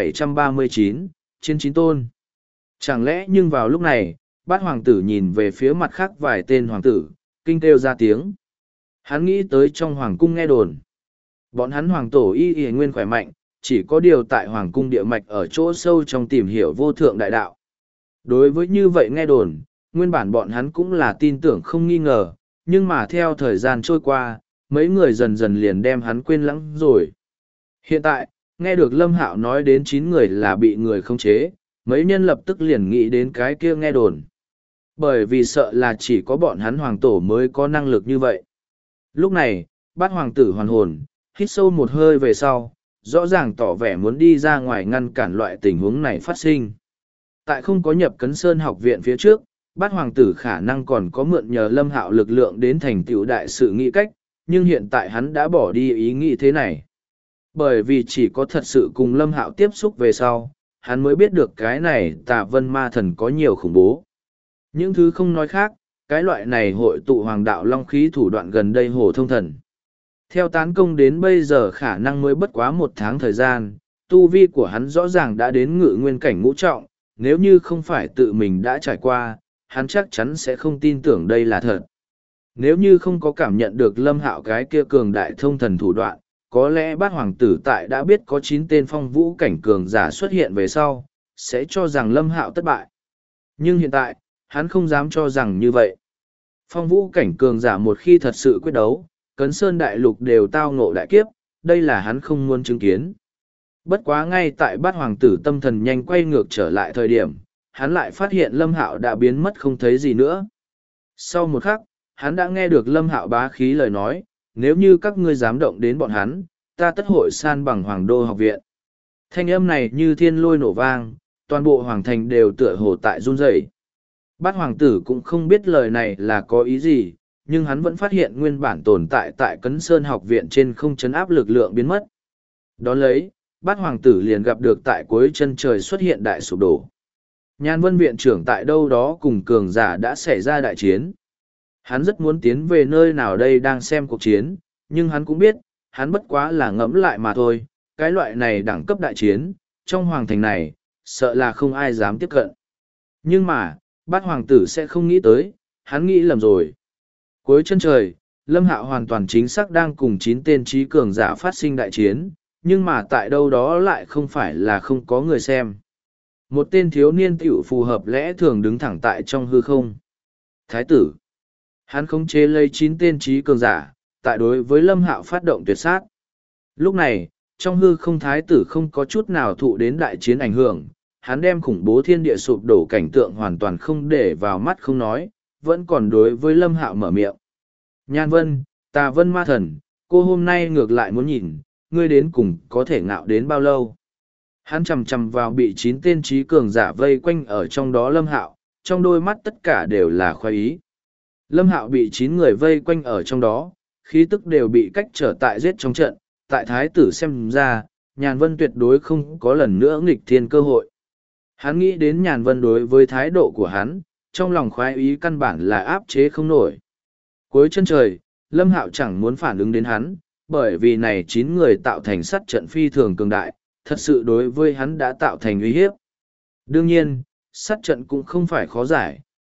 1739, chiến chín tôn. Chẳng lẽ nhưng vào lúc này, bát hoàng tử nhìn về phía mặt khác vài tên hoàng tử, kinh kêu ra tiếng. Hắn nghĩ tới trong hoàng cung nghe đồn. Bọn hắn hoàng tổ y nguyên khỏe mạnh, chỉ có điều tại hoàng cung địa mạch ở chỗ sâu trong tìm hiểu vô thượng đại đạo. Đối với như vậy nghe đồn, nguyên bản bọn hắn cũng là tin tưởng không nghi ngờ, nhưng mà theo thời gian trôi qua, mấy người dần dần liền đem hắn quên lãng rồi. Hiện tại, nghe được Lâm Hạo nói đến 9 người là bị người khống chế, mấy nhân lập tức liền nghĩ đến cái kia nghe đồn. Bởi vì sợ là chỉ có bọn hắn hoàng tổ mới có năng lực như vậy. Lúc này, bát hoàng tử hoàn hồn, hít sâu một hơi về sau, rõ ràng tỏ vẻ muốn đi ra ngoài ngăn cản loại tình huống này phát sinh. Tại không có nhập Cấn Sơn học viện phía trước, bát hoàng tử khả năng còn có mượn nhờ Lâm Hạo lực lượng đến thành tựu đại sự nghĩ cách, nhưng hiện tại hắn đã bỏ đi ý nghĩ thế này. Bởi vì chỉ có thật sự cùng Lâm Hạo tiếp xúc về sau, hắn mới biết được cái này Tà Vân Ma Thần có nhiều khủng bố. Những thứ không nói khác, cái loại này hội tụ hoàng đạo long khí thủ đoạn gần đây hồ thông thần. Theo tán công đến bây giờ khả năng mới bất quá 1 tháng thời gian, tu vi của hắn rõ ràng đã đến ngự nguyên cảnh ngũ trọng, nếu như không phải tự mình đã trải qua, hắn chắc chắn sẽ không tin tưởng đây là thật. Nếu như không có cảm nhận được Lâm Hạo cái kia cường đại thông thần thủ đoạn, có lẽ bát hoàng tử tại đã biết có 9 tên phong vũ cảnh cường giả xuất hiện về sau, sẽ cho rằng Lâm Hạo thất bại. Nhưng hiện tại, hắn không dám cho rằng như vậy. Phong vũ cảnh cường giả một khi thật sự quyết đấu, Cấn Sơn đại lục đều tao ngộ đại kiếp, đây là hắn không muốn chứng kiến. Bất quá ngay tại bát hoàng tử tâm thần nhanh quay ngược trở lại thời điểm, hắn lại phát hiện Lâm Hạo đã biến mất không thấy gì nữa. Sau một khắc, hắn đã nghe được Lâm Hạo bá khí lời nói, nếu như các ngươi dám động đến bọn hắn, ta tất hội san bằng Hoàng Đô học viện. Thanh âm này như thiên lôi nổ vang, toàn bộ hoàng thành đều tựa hồ tại run rẩy. Bát hoàng tử cũng không biết lời này là có ý gì, nhưng hắn vẫn phát hiện nguyên bản tồn tại tại Cấn Sơn học viện trên không chấn áp lực lượng biến mất. Đón lấy, bát hoàng tử liền gặp được tại cuối chân trời xuất hiện đại sụp đổ. Nhan Vân viện trưởng tại đâu đó cùng cường giả đã xảy ra đại chiến. Hắn rất muốn tiến về nơi nào đây đang xem cuộc chiến, nhưng hắn cũng biết, hắn bất quá là ngẫm lại mà thôi, cái loại này đẳng cấp đại chiến, trong hoàng thành này, sợ là không ai dám tiếp cận. Nhưng mà, bát hoàng tử sẽ không nghĩ tới, hắn nghĩ lầm rồi. Cuối chân trời, Lâm Hạo hoàn toàn chính xác đang cùng 9 tên trí cường giả phát sinh đại chiến, nhưng mà tại đâu đó lại không phải là không có người xem. Một tên thiếu niên tiểu phù hợp lẽ thường đứng thẳng tại trong hư không. Thái tử. Hắn khống chế lấy 9 tên trí cường giả, tại đối với Lâm Hạo phát động tuyệt sát. Lúc này, trong hư không thái tử không có chút nào thụ đến đại chiến ảnh hưởng, hắn đem khủng bố thiên địa sụp đổ cảnh tượng hoàn toàn không để vào mắt không nói, vẫn còn đối với Lâm Hạo mở miệng. Nhan Vân, Tà Vân Ma Thần, cô hôm nay ngược lại muốn nhìn, ngươi đến cùng có thể ngạo đến bao lâu. Hắn chầm chầm vào bị 9 tên trí cường giả vây quanh ở trong đó Lâm Hạo, trong đôi mắt tất cả đều là khoái ý. Lâm Hạo bị 9 người vây quanh ở trong đó, khí tức đều bị cách trở tại giết trong trận, tại thái tử xem ra, Nhàn Vân tuyệt đối không có lần nữa nghịch thiên cơ hội. Hắn nghĩ đến Nhàn Vân đối với thái độ của hắn, trong lòng khoái ý căn bản là áp chế không nổi. Cuối chân trời, Lâm Hạo chẳng muốn phản ứng đến hắn, bởi vì này 9 người tạo thành sát trận phi thường cường đại, thật sự đối với hắn đã tạo thành uy hiếp. Đương nhiên, sát trận cũng không phải khó giải,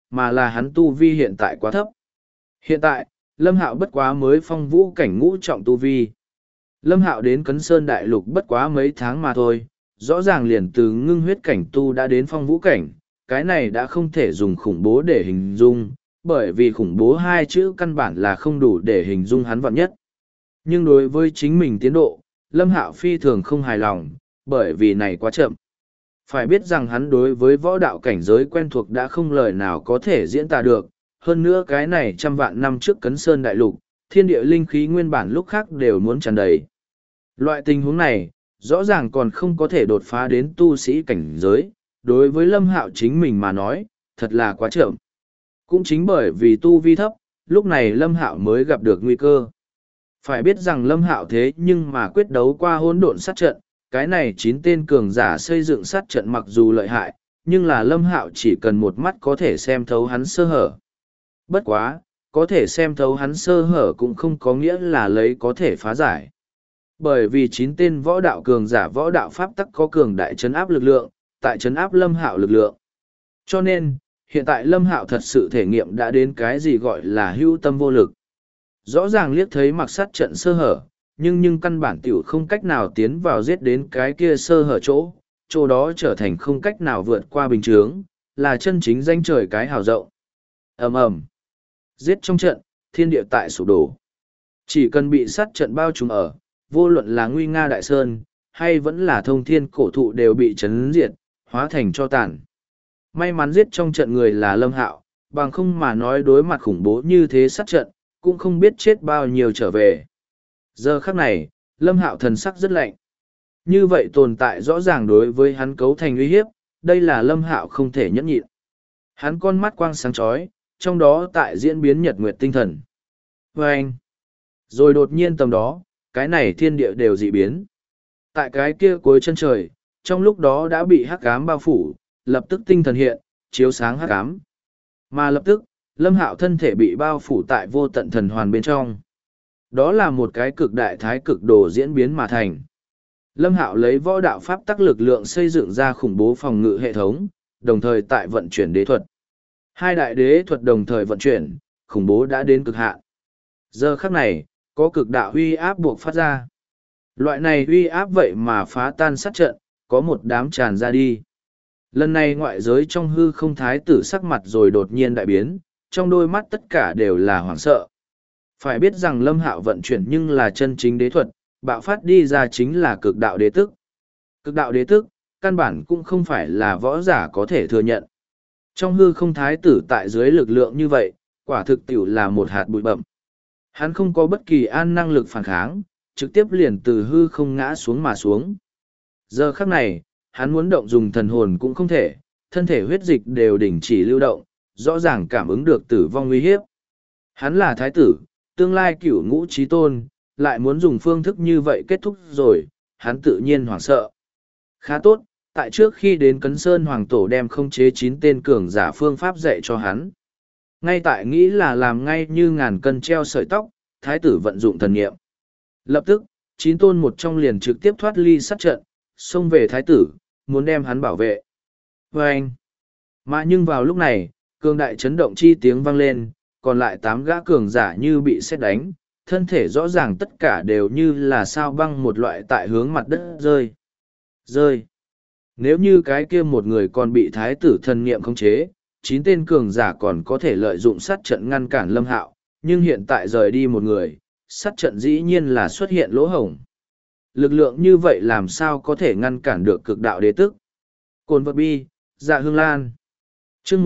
mà là hắn tu vi hiện tại quá thấp. Hiện tại, Lâm Hạo bất quá mới phong vũ cảnh ngũ trọng tu vi. Lâm Hạo đến Cấn Sơn Đại Lục bất quá mấy tháng mà thôi, rõ ràng liền từ ngưng huyết cảnh tu đã đến phong vũ cảnh, cái này đã không thể dùng khủng bố để hình dung, bởi vì khủng bố hai chữ căn bản là không đủ để hình dung hắn vạn nhất. Nhưng đối với chính mình tiến độ, Lâm Hạo phi thường không hài lòng, bởi vì này quá chậm. Phải biết rằng hắn đối với võ đạo cảnh giới quen thuộc đã không lời nào có thể diễn tả được, hơn nữa cái này trăm vạn năm trước Cấn Sơn Đại Lục, thiên địa linh khí nguyên bản lúc khác đều muốn tràn đầy. Loại tình huống này, rõ ràng còn không có thể đột phá đến tu sĩ cảnh giới, đối với Lâm Hạo chính mình mà nói, thật là quá chậm. Cũng chính bởi vì tu vi thấp, lúc này Lâm Hạo mới gặp được nguy cơ. Phải biết rằng Lâm Hạo thế nhưng mà quyết đấu qua hỗn độn sát trận, cái này 9 tên cường giả xây dựng sát trận mặc dù lợi hại, nhưng là Lâm Hạo chỉ cần một mắt có thể xem thấu hắn sơ hở. Bất quá, có thể xem thấu hắn sơ hở cũng không có nghĩa là lấy có thể phá giải. Bởi vì 9 tên võ đạo cường giả võ đạo pháp tắc có cường đại trấn áp lực lượng, tại trấn áp Lâm Hạo lực lượng. Cho nên, hiện tại Lâm Hạo thật sự thể nghiệm đã đến cái gì gọi là hữu tâm vô lực. Rõ ràng liếc thấy mặc sát trận sơ hở, nhưng căn bản tiểu không cách nào tiến vào giết đến cái kia sơ hở chỗ đó trở thành không cách nào vượt qua bình chướng, là chân chính danh trời cái hào rộng. Ầm ầm, giết trong trận, thiên địa tại sụp đổ. Chỉ cần bị sát trận bao trùm ở, vô luận là nguy nga đại sơn, hay vẫn là thông thiên cổ thụ đều bị chấn diệt, hóa thành cho tàn. May mắn giết trong trận người là Lâm Hạo, bằng không mà nói đối mặt khủng bố như thế sát trận, cũng không biết chết bao nhiêu trở về. Giờ khắc này, Lâm Hạo thần sắc rất lạnh. Như vậy tồn tại rõ ràng đối với hắn cấu thành uy hiếp, đây là Lâm Hạo không thể nhẫn nhịn. Hắn con mắt quang sáng chói, trong đó tại diễn biến nhật nguyệt tinh thần. Vâng! Rồi đột nhiên tầm đó, cái này thiên địa đều dị biến. Tại cái kia cuối chân trời, trong lúc đó đã bị hắc ám bao phủ, lập tức tinh thần hiện, chiếu sáng hắc ám. Mà lập tức, Lâm Hạo thân thể bị bao phủ tại vô tận thần hoàn bên trong. Đó là một cái cực đại thái cực đồ diễn biến mà thành. Lâm Hạo lấy võ đạo pháp tắc lực lượng xây dựng ra khủng bố phòng ngự hệ thống, đồng thời tại vận chuyển đế thuật. Hai đại đế thuật đồng thời vận chuyển, khủng bố đã đến cực hạn. Giờ khắc này, có cực đạo uy áp buộc phát ra. Loại này uy áp vậy mà phá tan sát trận, có một đám tràn ra đi. Lần này ngoại giới trong hư không thái tử sắc mặt rồi đột nhiên đại biến, trong đôi mắt tất cả đều là hoảng sợ. Phải biết rằng Lâm Hạo vận chuyển nhưng là chân chính đế thuật, bạo phát đi ra chính là cực đạo đế tức. Cực đạo đế tức, căn bản cũng không phải là võ giả có thể thừa nhận. Trong hư không thái tử tại dưới lực lượng như vậy, quả thực tiểu là một hạt bụi bậm. Hắn không có bất kỳ an năng lực phản kháng, trực tiếp liền từ hư không ngã xuống mà xuống. Giờ khắc này, hắn muốn động dùng thần hồn cũng không thể, thân thể huyết dịch đều đình chỉ lưu động, rõ ràng cảm ứng được tử vong nguy hiếp. Hắn là thái tử, tương lai cửu ngũ trí tôn, lại muốn dùng phương thức như vậy kết thúc rồi, hắn tự nhiên hoảng sợ. Khá tốt, tại trước khi đến Cấn Sơn Hoàng Tổ đem khống chế 9 tên cường giả phương pháp dạy cho hắn. Ngay tại nghĩ là làm ngay như ngàn cân treo sợi tóc, thái tử vận dụng thần niệm. Lập tức, 9 tôn một trong liền trực tiếp thoát ly sát trận, xông về thái tử, muốn đem hắn bảo vệ. Và anh, mà nhưng vào lúc này, cường đại chấn động chi tiếng vang lên, còn lại 8 gã cường giả như bị sét đánh, thân thể rõ ràng tất cả đều như là sao băng một loại tại hướng mặt đất rơi. Rơi. Nếu như cái kia một người còn bị thái tử thần niệm khống chế, 9 tên cường giả còn có thể lợi dụng sát trận ngăn cản Lâm Hạo, nhưng hiện tại rời đi một người, sát trận dĩ nhiên là xuất hiện lỗ hổng. Lực lượng như vậy làm sao có thể ngăn cản được cực đạo đế tức. Cồn vật bi, dạ hương lan. chương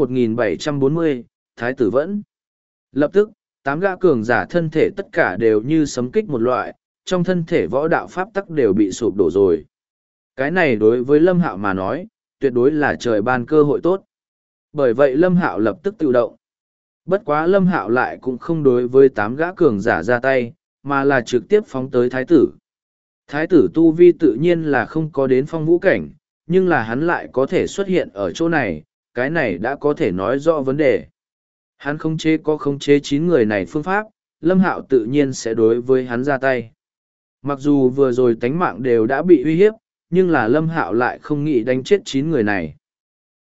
1740, Thái tử vẫn. Lập tức, 8 gã cường giả thân thể tất cả đều như sấm kích một loại, trong thân thể võ đạo pháp tắc đều bị sụp đổ rồi. Cái này đối với Lâm Hạo mà nói, tuyệt đối là trời ban cơ hội tốt. Bởi vậy Lâm Hạo lập tức tự động. Bất quá Lâm Hạo lại cũng không đối với 8 gã cường giả ra tay, mà là trực tiếp phóng tới thái tử. Thái tử tu vi tự nhiên là không có đến phong vũ cảnh, nhưng là hắn lại có thể xuất hiện ở chỗ này, cái này đã có thể nói rõ vấn đề. Hắn khống chế 9 người này phương pháp, Lâm Hạo tự nhiên sẽ đối với hắn ra tay. Mặc dù vừa rồi tánh mạng đều đã bị uy hiếp, nhưng là Lâm Hạo lại không nghĩ đánh chết 9 người này.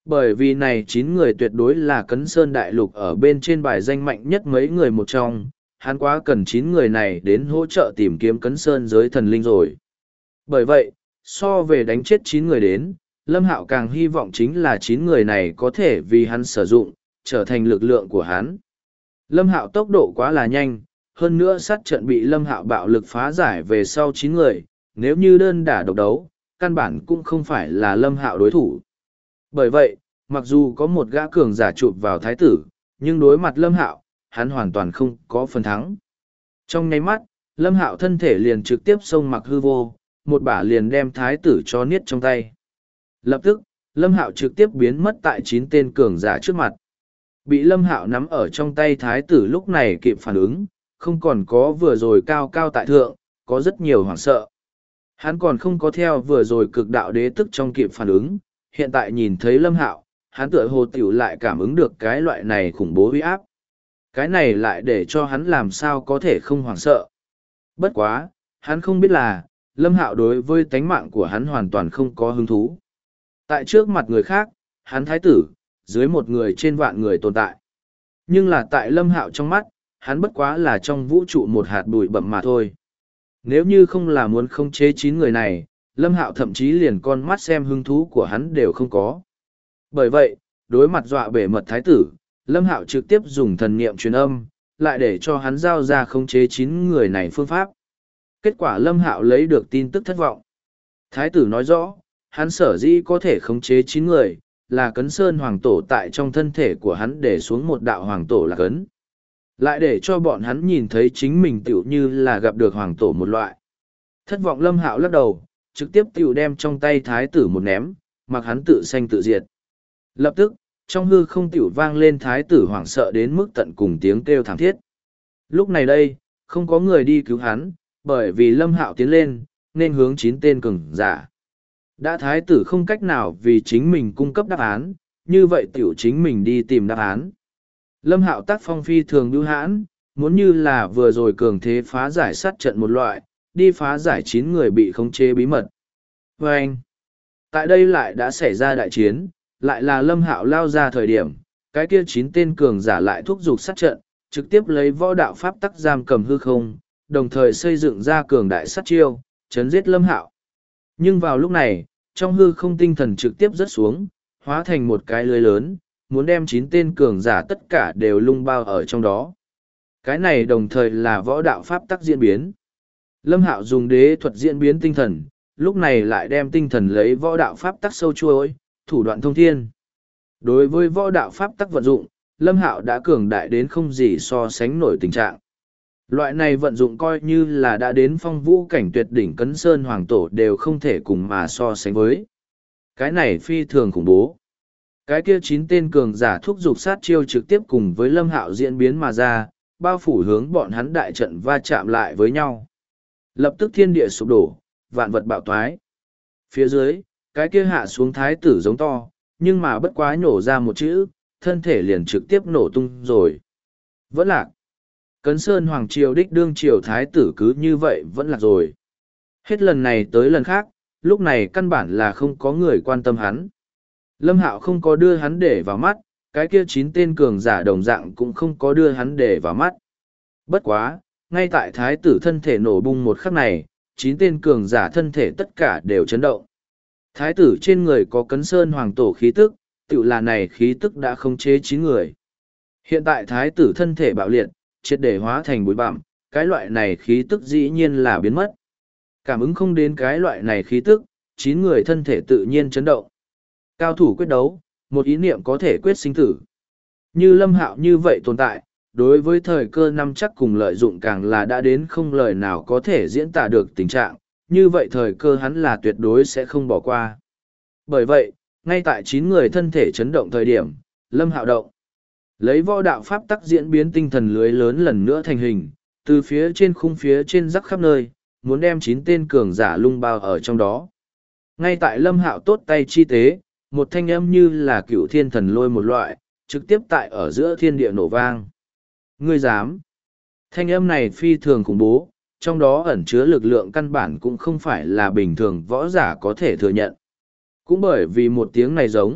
Bởi vì này 9 người tuyệt đối là Cấn Sơn Đại Lục ở bên trên bài danh mạnh nhất mấy người một trong, hắn quá cần 9 người này đến hỗ trợ tìm kiếm Cấn Sơn giới thần linh rồi. Bởi vậy, so về đánh chết 9 người đến, Lâm Hạo càng hy vọng chính là 9 người này có thể vì hắn sử dụng, trở thành lực lượng của hắn. Lâm Hạo tốc độ quá là nhanh, hơn nữa sát trận bị Lâm Hạo bạo lực phá giải về sau 9 người, nếu như đơn đả độc đấu, căn bản cũng không phải là Lâm Hạo đối thủ. Bởi vậy, mặc dù có một gã cường giả chụp vào thái tử, nhưng đối mặt Lâm Hạo, hắn hoàn toàn không có phần thắng. Trong nháy mắt, Lâm Hạo thân thể liền trực tiếp xông mặc hư vô, một bả liền đem thái tử cho niết trong tay. Lập tức, Lâm Hạo trực tiếp biến mất tại 9 tên cường giả trước mặt. Bị Lâm Hạo nắm ở trong tay thái tử lúc này kịp phản ứng, không còn có vừa rồi cao cao tại thượng, có rất nhiều hoảng sợ. Hắn còn không có theo vừa rồi cực đạo đế tức trong kịp phản ứng, hiện tại nhìn thấy Lâm Hạo, hắn tựa hồ tiểu lại cảm ứng được cái loại này khủng bố uy áp. Cái này lại để cho hắn làm sao có thể không hoảng sợ. Bất quá, hắn không biết là, Lâm Hạo đối với tánh mạng của hắn hoàn toàn không có hứng thú. Tại trước mặt người khác, hắn thái tử, dưới một người trên vạn người tồn tại. Nhưng là tại Lâm Hạo trong mắt, hắn bất quá là trong vũ trụ một hạt bụi bặm mà thôi. Nếu như không là muốn khống chế 9 người này, Lâm Hạo thậm chí liền con mắt xem hứng thú của hắn đều không có. Bởi vậy, đối mặt dọa bể mật thái tử, Lâm Hạo trực tiếp dùng thần niệm truyền âm, lại để cho hắn giao ra khống chế 9 người này phương pháp. Kết quả Lâm Hạo lấy được tin tức thất vọng. Thái tử nói rõ, hắn sở dĩ có thể khống chế 9 người, là Cấn Sơn Hoàng Tổ tại trong thân thể của hắn để xuống một đạo Hoàng Tổ là cấn. Lại để cho bọn hắn nhìn thấy chính mình tựu như là gặp được Hoàng Tổ một loại. Thất vọng Lâm Hạo lắc đầu, trực tiếp tựu đem trong tay thái tử một ném, mặc hắn tự sanh tự diệt. Lập tức, trong hư không tựu vang lên thái tử hoảng sợ đến mức tận cùng tiếng kêu thảm thiết. Lúc này đây, không có người đi cứu hắn, bởi vì Lâm Hạo tiến lên, nên hướng 9 tên cường giả. Đã thái tử không cách nào vì chính mình cung cấp đáp án, như vậy tiểu chính mình đi tìm đáp án. Lâm Hạo tác phong phi thường bưu hãn, muốn như là vừa rồi cường thế phá giải sát trận một loại, đi phá giải 9 người bị khống chế bí mật. Và anh, tại đây lại đã xảy ra đại chiến, lại là Lâm Hạo lao ra thời điểm, cái kia 9 tên cường giả lại thúc giục sát trận, trực tiếp lấy võ đạo pháp tắc giam cầm hư không, đồng thời xây dựng ra cường đại sát chiêu, chấn giết Lâm Hạo. Nhưng vào lúc này, trong hư không tinh thần trực tiếp rớt xuống, hóa thành một cái lưới lớn, muốn đem 9 tên cường giả tất cả đều lung bao ở trong đó. Cái này đồng thời là võ đạo pháp tắc diễn biến. Lâm Hạo dùng đế thuật diễn biến tinh thần, lúc này lại đem tinh thần lấy võ đạo pháp tắc sâu chuối, thủ đoạn thông thiên. Đối với võ đạo pháp tắc vận dụng, Lâm Hạo đã cường đại đến không gì so sánh nổi tình trạng. Loại này vận dụng coi như là đã đến phong vũ cảnh tuyệt đỉnh Cấn Sơn Hoàng Tổ đều không thể cùng mà so sánh với. Cái này phi thường khủng bố. Cái kia 9 tên cường giả thúc giục sát chiêu trực tiếp cùng với Lâm Hạo diễn biến mà ra, bao phủ hướng bọn hắn đại trận va chạm lại với nhau. Lập tức thiên địa sụp đổ, vạn vật bạo toái. Phía dưới, cái kia hạ xuống thái tử giống to, nhưng mà bất quá nhổ ra một chữ, thân thể liền trực tiếp nổ tung rồi. Vẫn lạc. Cấn Sơn Hoàng Triều đích đương triều thái tử cứ như vậy vẫn lạc rồi. Hết lần này tới lần khác, lúc này căn bản là không có người quan tâm hắn. Lâm Hạo không có đưa hắn để vào mắt, cái kia 9 tên cường giả đồng dạng cũng không có đưa hắn để vào mắt. Bất quá, ngay tại thái tử thân thể nổ bung một khắc này, 9 tên cường giả thân thể tất cả đều chấn động. Thái tử trên người có Cấn Sơn Hoàng Tổ khí tức, tự là này khí tức đã khống chế 9 người. Hiện tại thái tử thân thể bạo liệt, triệt để hóa thành bụi bặm, cái loại này khí tức dĩ nhiên là biến mất. Cảm ứng không đến cái loại này khí tức, 9 người thân thể tự nhiên chấn động. Cao thủ quyết đấu, một ý niệm có thể quyết sinh tử. Như Lâm Hạo như vậy tồn tại, đối với thời cơ năm chắc cùng lợi dụng càng là đã đến không lời nào có thể diễn tả được tình trạng, như vậy thời cơ hắn là tuyệt đối sẽ không bỏ qua. Bởi vậy, ngay tại 9 người thân thể chấn động thời điểm, Lâm Hạo động. Lấy võ đạo pháp tắc diễn biến tinh thần lưới lớn lần nữa thành hình, từ phía trên khung phía trên rắc khắp nơi, muốn đem 9 tên cường giả lung bao ở trong đó. Ngay tại Lâm Hạo tốt tay chi tế, một thanh âm như là cựu thiên thần lôi một loại, trực tiếp tại ở giữa thiên địa nổ vang. Ngươi dám? Thanh âm này phi thường khủng bố, trong đó ẩn chứa lực lượng căn bản cũng không phải là bình thường võ giả có thể thừa nhận. Cũng bởi vì một tiếng này giống,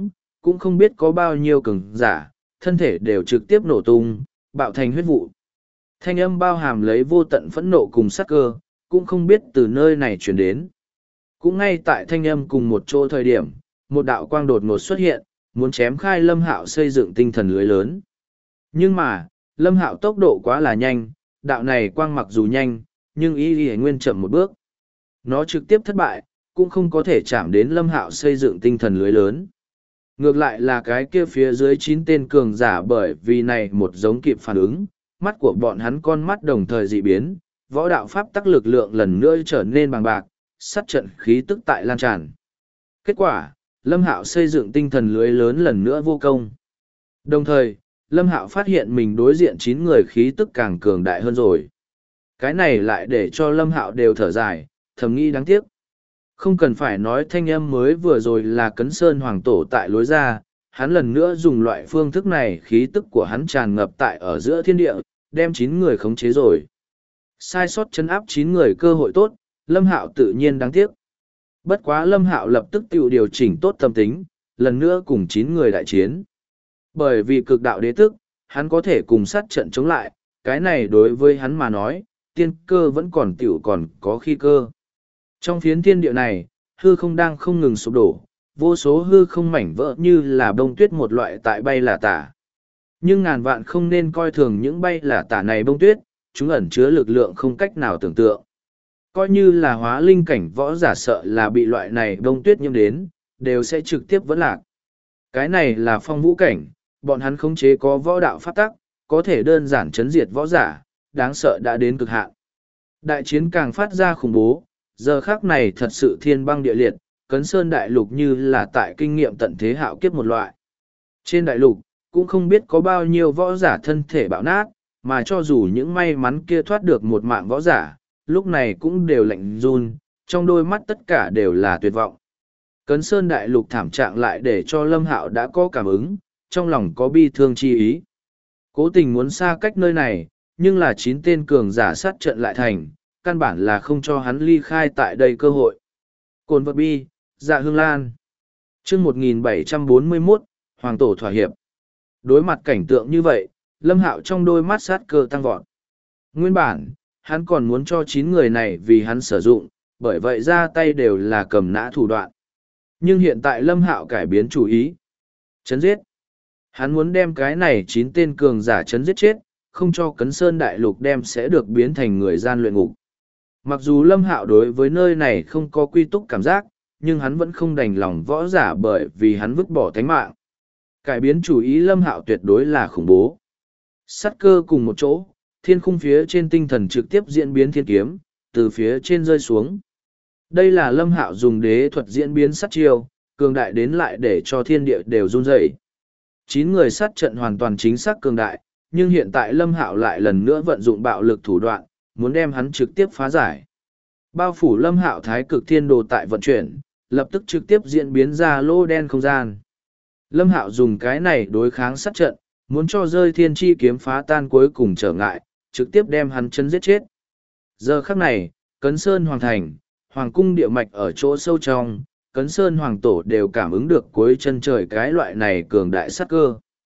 cũng không biết có bao nhiêu cường giả, thân thể đều trực tiếp nổ tung, bạo thành huyết vụ. Thanh âm bao hàm lấy vô tận phẫn nộ cùng sát cơ, cũng không biết từ nơi này chuyển đến. Cũng ngay tại thanh âm cùng một chỗ thời điểm, một đạo quang đột ngột xuất hiện, muốn chém khai Lâm Hạo xây dựng tinh thần lưới lớn. Nhưng mà, Lâm Hạo tốc độ quá là nhanh, đạo này quang mặc dù nhanh, nhưng y nguyên chậm một bước. Nó trực tiếp thất bại, cũng không có thể chạm đến Lâm Hạo xây dựng tinh thần lưới lớn. Ngược lại là cái kia phía dưới 9 tên cường giả bởi vì này một giống kịp phản ứng, mắt của bọn hắn con mắt đồng thời dị biến, võ đạo pháp tắc lực lượng lần nữa trở nên bằng bạc, sát trận khí tức tại lan tràn. Kết quả, Lâm Hạo xây dựng tinh thần lưới lớn lần nữa vô công. Đồng thời, Lâm Hạo phát hiện mình đối diện 9 người khí tức càng cường đại hơn rồi. Cái này lại để cho Lâm Hạo đều thở dài, thầm nghĩ đáng tiếc. Không cần phải nói thanh âm mới vừa rồi là Cấn Sơn Hoàng Tổ tại lối ra, hắn lần nữa dùng loại phương thức này khí tức của hắn tràn ngập tại ở giữa thiên địa, đem 9 người khống chế rồi. Sai sót chấn áp 9 người cơ hội tốt, Lâm Hạo tự nhiên đáng tiếc. Bất quá Lâm Hạo lập tức tự điều chỉnh tốt tâm tính, lần nữa cùng 9 người đại chiến. Bởi vì cực đạo đế tức, hắn có thể cùng sát trận chống lại, cái này đối với hắn mà nói, tiên cơ vẫn còn tiểu còn có khi cơ. Trong phiến thiên địa này, hư không đang không ngừng sụp đổ, vô số hư không mảnh vỡ như là bông tuyết một loại tại bay là tả. Nhưng ngàn vạn không nên coi thường những bay là tả này bông tuyết, chúng ẩn chứa lực lượng không cách nào tưởng tượng. Coi như là hóa linh cảnh võ giả sợ là bị loại này bông tuyết nhiễm đến, đều sẽ trực tiếp vẫn lạc. Cái này là phong vũ cảnh, bọn hắn khống chế có võ đạo pháp tắc, có thể đơn giản chấn diệt võ giả, đáng sợ đã đến cực hạn. Đại chiến càng phát ra khủng bố, giờ khác này thật sự thiên băng địa liệt, Cấn Sơn đại lục như là tại kinh nghiệm tận thế hạo kiếp một loại. Trên đại lục, cũng không biết có bao nhiêu võ giả thân thể bạo nát, mà cho dù những may mắn kia thoát được một mạng võ giả, lúc này cũng đều lạnh run, trong đôi mắt tất cả đều là tuyệt vọng. Cấn Sơn đại lục thảm trạng lại để cho Lâm Hạo đã có cảm ứng, trong lòng có bi thương chi ý. Cố tình muốn xa cách nơi này, nhưng là 9 tên cường giả sát trận lại thành, căn bản là không cho hắn ly khai tại đây cơ hội. Cồn vật bi, dạ hương lan. Chương 1741, Hoàng Tổ thỏa hiệp. Đối mặt cảnh tượng như vậy, Lâm Hạo trong đôi mắt sát cơ tăng vọt. Nguyên bản, hắn còn muốn cho 9 người này vì hắn sử dụng, bởi vậy ra tay đều là cầm nã thủ đoạn. Nhưng hiện tại Lâm Hạo cải biến chủ ý. Chấn giết. Hắn muốn đem cái này 9 tên cường giả chấn giết chết, không cho Cấn Sơn đại lục đem sẽ được biến thành người gian luyện ngục. Mặc dù Lâm Hạo đối với nơi này không có quy túc cảm giác, nhưng hắn vẫn không đành lòng võ giả bởi vì hắn vứt bỏ tánh mạng. Cải biến chủ ý Lâm Hạo tuyệt đối là khủng bố. Sắt cơ cùng một chỗ, thiên khung phía trên tinh thần trực tiếp diễn biến thiên kiếm, từ phía trên rơi xuống. Đây là Lâm Hạo dùng đế thuật diễn biến sát chiêu, cường đại đến lại để cho thiên địa đều run rẩy. 9 người sát trận hoàn toàn chính xác cường đại, nhưng hiện tại Lâm Hạo lại lần nữa vận dụng bạo lực thủ đoạn, muốn đem hắn trực tiếp phá giải. Bao phủ Lâm Hạo thái cực thiên đồ tại vận chuyển, lập tức trực tiếp diễn biến ra lô đen không gian. Lâm Hạo dùng cái này đối kháng sát trận, muốn cho rơi thiên chi kiếm phá tan cuối cùng trở ngại, trực tiếp đem hắn chân giết chết. Giờ khắc này, Cấn Sơn Hoàng Thành, Hoàng cung địa mạch ở chỗ sâu trong, Cấn Sơn Hoàng Tổ đều cảm ứng được cuối chân trời cái loại này cường đại sát cơ.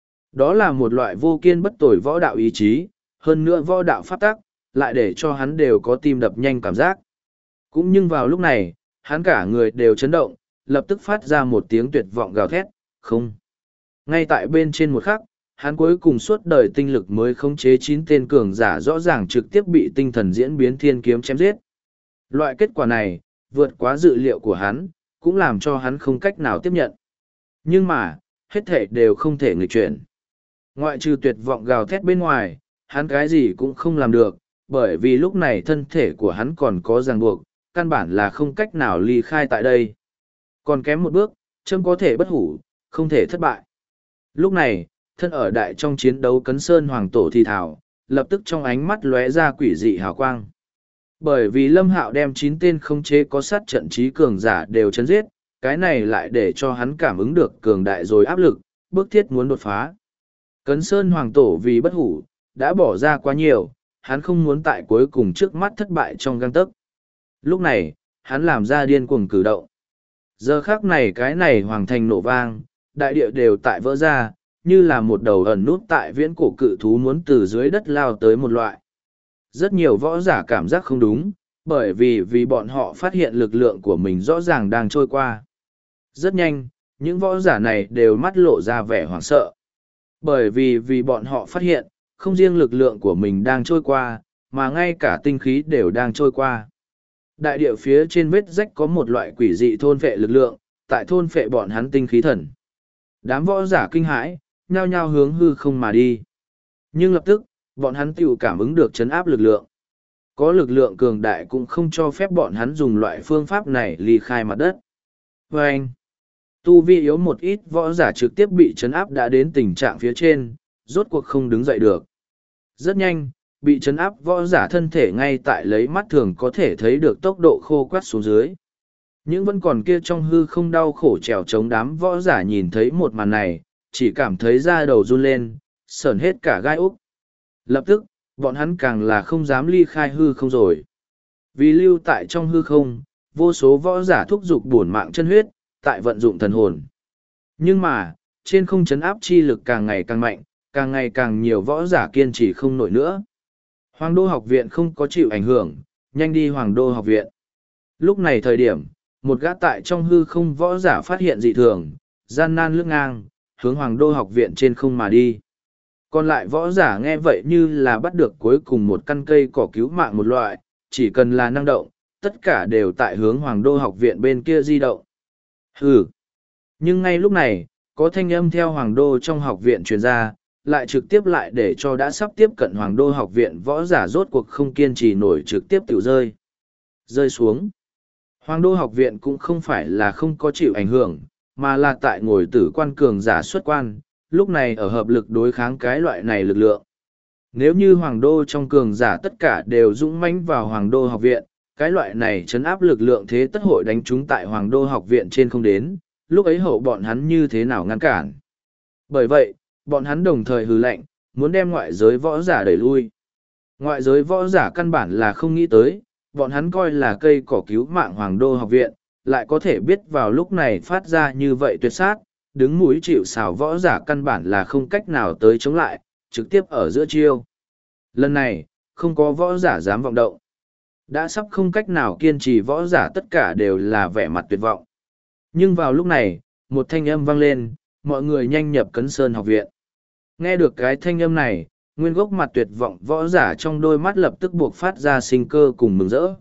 Đó là một loại vô kiên bất tồi võ đạo ý chí, hơn nữa võ đạo pháp tắc, lại để cho hắn đều có tim đập nhanh cảm giác. Cũng nhưng vào lúc này, hắn cả người đều chấn động, lập tức phát ra một tiếng tuyệt vọng gào thét, không. Ngay tại bên trên một khắc, hắn cuối cùng suốt đời tinh lực mới khống chế 9 tên cường giả rõ ràng trực tiếp bị tinh thần diễn biến thiên kiếm chém giết. Loại kết quả này, vượt quá dự liệu của hắn, cũng làm cho hắn không cách nào tiếp nhận. Nhưng mà, hết thể đều không thể nghịch chuyển. Ngoại trừ tuyệt vọng gào thét bên ngoài, hắn cái gì cũng không làm được, bởi vì lúc này thân thể của hắn còn có ràng buộc, căn bản là không cách nào ly khai tại đây. Còn kém một bước, châm có thể bất hủ, không thể thất bại. Lúc này, thân ở đại trong chiến đấu Cấn Sơn Hoàng Tổ thì thảo, lập tức trong ánh mắt lóe ra quỷ dị hào quang. Bởi vì Lâm Hạo đem 9 tên khống chế có sát trận trí cường giả đều chấn giết, cái này lại để cho hắn cảm ứng được cường đại rồi áp lực, bước thiết muốn đột phá. Cấn Sơn Hoàng Tổ vì bất hủ, đã bỏ ra quá nhiều, hắn không muốn tại cuối cùng trước mắt thất bại trong gang tấc. Lúc này, hắn làm ra điên cuồng cử động. Giờ khác này cái này hoàng thành nổ vang, Đại địa đều tại vỡ ra, như là một đầu ẩn nút tại viễn cổ cự thú muốn từ dưới đất lao tới một loại. Rất nhiều võ giả cảm giác không đúng, bởi vì bọn họ phát hiện lực lượng của mình rõ ràng đang trôi qua. Rất nhanh, những võ giả này đều mắt lộ ra vẻ hoảng sợ. Bởi vì bọn họ phát hiện, không riêng lực lượng của mình đang trôi qua, mà ngay cả tinh khí đều đang trôi qua. Đại địa phía trên vết rách có một loại quỷ dị thôn phệ lực lượng, tại thôn phệ bọn hắn tinh khí thần. Đám võ giả kinh hãi, nhao nhao hướng hư không mà đi. Nhưng lập tức, bọn hắn tự cảm ứng được chấn áp lực lượng. Có lực lượng cường đại cũng không cho phép bọn hắn dùng loại phương pháp này ly khai mặt đất. Và anh, tu vi yếu một ít võ giả trực tiếp bị chấn áp đã đến tình trạng phía trên, rốt cuộc không đứng dậy được. Rất nhanh, bị chấn áp võ giả thân thể ngay tại lấy mắt thường có thể thấy được tốc độ khô quắt xuống dưới. Nhưng vẫn còn kia trong hư không đau khổ trèo chống đám võ giả nhìn thấy một màn này, chỉ cảm thấy da đầu run lên, sởn hết cả gai úc. Lập tức, bọn hắn càng là không dám ly khai hư không rồi. Vì lưu tại trong hư không, vô số võ giả thúc giục bổn mạng chân huyết, tại vận dụng thần hồn. Nhưng mà, trên không chấn áp chi lực càng ngày càng mạnh, càng ngày càng nhiều võ giả kiên trì không nổi nữa. Hoàng đô học viện không có chịu ảnh hưởng, nhanh đi Hoàng đô học viện. Lúc này thời điểm, một gã tại trong hư không võ giả phát hiện dị thường, gian nan lướt ngang, hướng Hoàng đô học viện trên không mà đi. Còn lại võ giả nghe vậy như là bắt được cuối cùng một căn cây cỏ cứu mạng một loại, chỉ cần là năng động, tất cả đều tại hướng Hoàng đô học viện bên kia di động. Hừ. Nhưng ngay lúc này, có thanh âm theo Hoàng đô trong học viện truyền ra, lại trực tiếp lại để cho đã sắp tiếp cận Hoàng đô học viện võ giả rốt cuộc không kiên trì nổi trực tiếp tự rơi. Rơi xuống. Hoàng đô học viện cũng không phải là không có chịu ảnh hưởng, mà là tại ngồi tử quan cường giả xuất quan, lúc này ở hợp lực đối kháng cái loại này lực lượng. Nếu như Hoàng đô trong cường giả tất cả đều dũng mãnh vào Hoàng đô học viện, cái loại này chấn áp lực lượng thế tất hội đánh chúng tại Hoàng đô học viện trên không đến, lúc ấy hậu bọn hắn như thế nào ngăn cản. Bởi vậy, bọn hắn đồng thời hừ lạnh, muốn đem ngoại giới võ giả đẩy lui. Ngoại giới võ giả căn bản là không nghĩ tới, bọn hắn coi là cây cỏ cứu mạng Hoàng đô học viện, lại có thể biết vào lúc này phát ra như vậy tuyệt sát, đứng mũi chịu sào võ giả căn bản là không cách nào tới chống lại, trực tiếp ở giữa chiêu. Lần này, không có võ giả dám vọng động. Đã sắp không cách nào kiên trì võ giả tất cả đều là vẻ mặt tuyệt vọng. Nhưng vào lúc này, một thanh âm vang lên, mọi người nhanh nhập Cấn Sơn học viện. Nghe được cái thanh âm này, nguyên gốc mặt tuyệt vọng võ giả trong đôi mắt lập tức buộc phát ra sinh cơ cùng mừng rỡ.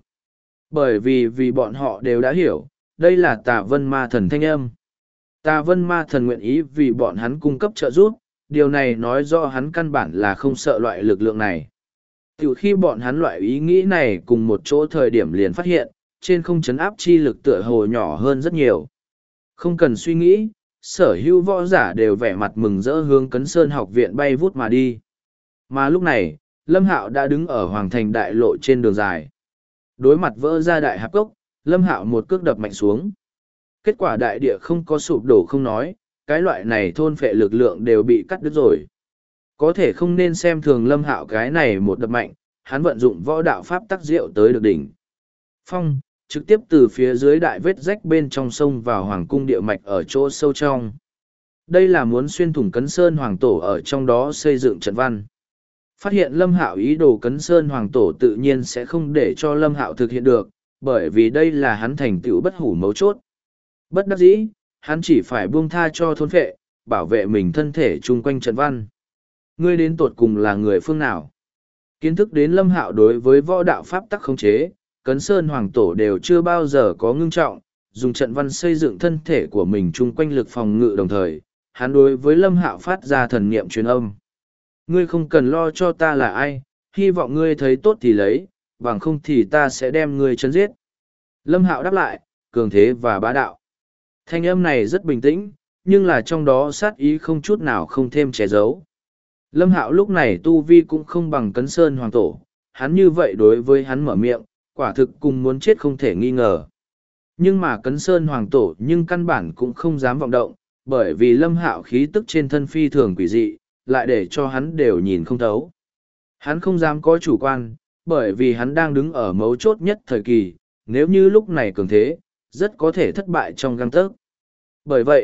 Bởi vì bọn họ đều đã hiểu, đây là Tà Vân Ma Thần thanh âm. Tà Vân Ma Thần nguyện ý vì bọn hắn cung cấp trợ giúp, điều này nói rõ hắn căn bản là không sợ loại lực lượng này. Từ khi bọn hắn loại ý nghĩ này cùng một chỗ thời điểm liền phát hiện, trên không chấn áp chi lực tựa hồ nhỏ hơn rất nhiều. Không cần suy nghĩ, sở hữu võ giả đều vẻ mặt mừng rỡ hướng Cấn Sơn học viện bay vút mà đi. Mà lúc này, Lâm Hạo đã đứng ở Hoàng Thành đại lộ trên đường dài. Đối mặt vỡ ra đại hạp cốc, Lâm Hạo một cước đập mạnh xuống. Kết quả đại địa không có sụp đổ không nói, cái loại này thôn phệ lực lượng đều bị cắt đứt rồi. Có thể không nên xem thường Lâm Hạo cái này một đập mạnh, hắn vận dụng võ đạo pháp tắc diệu tới được đỉnh. Phong, trực tiếp từ phía dưới đại vết rách bên trong sông vào hoàng cung địa mạch ở chỗ sâu trong. Đây là muốn xuyên thủng Cấn Sơn Hoàng Tổ ở trong đó xây dựng trận văn. Phát hiện Lâm Hạo ý đồ Cấn Sơn Hoàng Tổ tự nhiên sẽ không để cho Lâm Hạo thực hiện được, bởi vì đây là hắn thành tựu bất hủ mấu chốt. Bất đắc dĩ, hắn chỉ phải buông tha cho thôn phệ, bảo vệ mình thân thể chung quanh trận văn. Ngươi đến tột cùng là người phương nào? Kiến thức đến Lâm Hạo đối với võ đạo pháp tắc khống chế, Cấn Sơn Hoàng Tổ đều chưa bao giờ có ngưng trọng, dùng trận văn xây dựng thân thể của mình chung quanh lực phòng ngự đồng thời, hắn đối với Lâm Hạo phát ra thần niệm truyền âm. Ngươi không cần lo cho ta là ai, hy vọng ngươi thấy tốt thì lấy, bằng không thì ta sẽ đem ngươi chấn giết. Lâm Hạo đáp lại, cường thế và bá đạo. Thanh âm này rất bình tĩnh, nhưng là trong đó sát ý không chút nào không thêm che giấu. Lâm Hạo lúc này tu vi cũng không bằng Cấn Sơn Hoàng Tổ, hắn như vậy đối với hắn mở miệng, quả thực cùng muốn chết không thể nghi ngờ. Nhưng mà Cấn Sơn Hoàng Tổ nhưng căn bản cũng không dám vọng động, bởi vì Lâm Hạo khí tức trên thân phi thường quỷ dị, lại để cho hắn đều nhìn không thấu. Hắn không dám có chủ quan, bởi vì hắn đang đứng ở mấu chốt nhất thời kỳ, nếu như lúc này cường thế, rất có thể thất bại trong gang tấc. Bởi vậy,